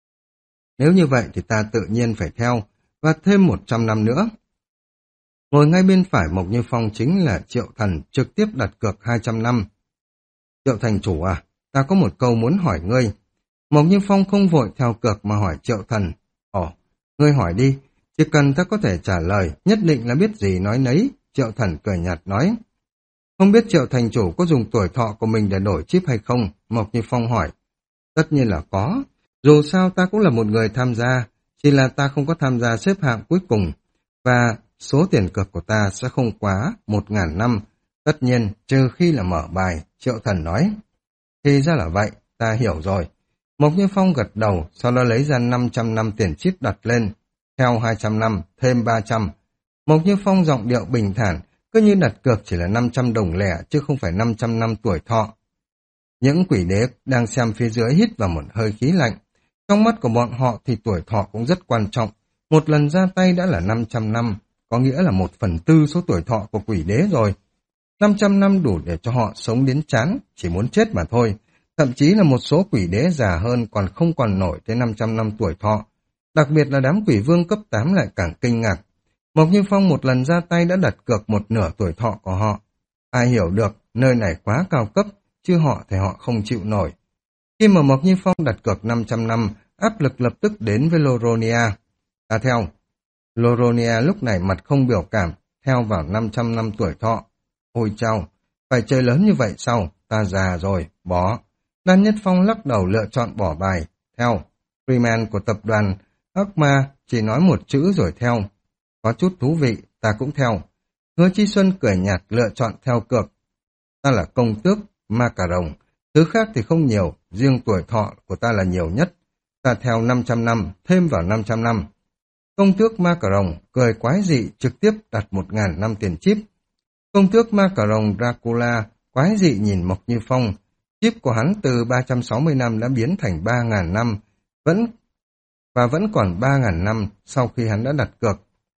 Nếu như vậy thì ta tự nhiên phải theo, và thêm một trăm năm nữa. Ngồi ngay bên phải Mộc Như Phong chính là Triệu Thần trực tiếp đặt cược hai trăm năm. Triệu thành chủ à, ta có một câu muốn hỏi ngươi. Mộc Như Phong không vội theo cược mà hỏi Triệu Thần. Ồ, ngươi hỏi đi, chỉ cần ta có thể trả lời, nhất định là biết gì nói nấy. Triệu Thần cười nhạt nói. Không biết Triệu thành chủ có dùng tuổi thọ của mình để đổi chip hay không? Mộc Như Phong hỏi. Tất nhiên là có. Dù sao ta cũng là một người tham gia, chỉ là ta không có tham gia xếp hạng cuối cùng, và số tiền cược của ta sẽ không quá một ngàn năm. Tất nhiên, trừ khi là mở bài, Triệu Thần nói. Thì ra là vậy, ta hiểu rồi. Mộc Như Phong gật đầu, sau đó lấy ra năm trăm năm tiền chip đặt lên. Theo hai trăm năm, thêm ba trăm. Mộc Như Phong giọng điệu bình thản, cứ như đặt cược chỉ là năm trăm đồng lẻ, chứ không phải năm trăm năm tuổi thọ. Những quỷ đế đang xem phía dưới hít vào một hơi khí lạnh. Trong mắt của bọn họ thì tuổi thọ cũng rất quan trọng. Một lần ra tay đã là năm trăm năm, có nghĩa là một phần tư số tuổi thọ của quỷ đế rồi. năm trăm năm đủ để cho họ sống đến chán, chỉ muốn chết mà thôi. Thậm chí là một số quỷ đế già hơn còn không còn nổi tới năm trăm năm tuổi thọ. Đặc biệt là đám quỷ vương cấp tám lại càng kinh ngạc. Mộc Như Phong một lần ra tay đã đặt cược một nửa tuổi thọ của họ. Ai hiểu được, nơi này quá cao cấp, chứ họ thì họ không chịu nổi. Khi mà Mộc Như Phong đặt cược năm trăm năm, áp lực lập tức đến với Loronia. Ta theo. Loronia lúc này mặt không biểu cảm, theo vào năm trăm năm tuổi thọ. Ôi chao, phải chơi lớn như vậy sao? Ta già rồi, bỏ. Đan Nhất Phong lắc đầu lựa chọn bỏ bài, theo. Freeman của tập đoàn Hắc Ma chỉ nói một chữ rồi theo. Có chút thú vị, ta cũng theo. Hứa Chi Xuân cười nhạt lựa chọn theo cược. Ta là công tước, Ma Cà Rồng. Thứ khác thì không nhiều, riêng tuổi thọ của ta là nhiều nhất. Ta theo năm trăm năm, thêm vào năm trăm năm. Công tước Ma Cà Rồng cười quái dị trực tiếp đặt một nghìn năm tiền chip. Công tước Ma Cà Rồng Dracula quái dị nhìn Mộc Như Phong. Chip của hắn từ ba trăm sáu mươi năm đã biến thành ba nghìn năm, vẫn và vẫn còn ba nghìn năm sau khi hắn đã đặt cược.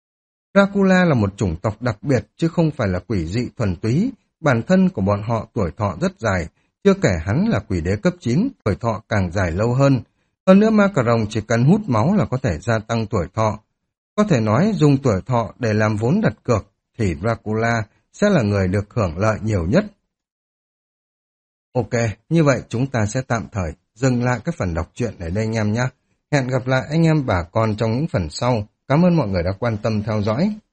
Dracula là một chủng tộc đặc biệt chứ không phải là quỷ dị thuần túy. Bản thân của bọn họ tuổi thọ rất dài, chưa kể hắn là quỷ đế cấp chín, tuổi thọ càng dài lâu hơn. Hơn nữa ma cà rồng chỉ cần hút máu là có thể gia tăng tuổi thọ. Có thể nói dùng tuổi thọ để làm vốn đặt cược thì Dracula sẽ là người được hưởng lợi nhiều nhất. Ok, như vậy chúng ta sẽ tạm thời dừng lại cái phần đọc truyện ở đây anh em nhé. Hẹn gặp lại anh em bà con trong những phần sau. Cảm ơn mọi người đã quan tâm theo dõi.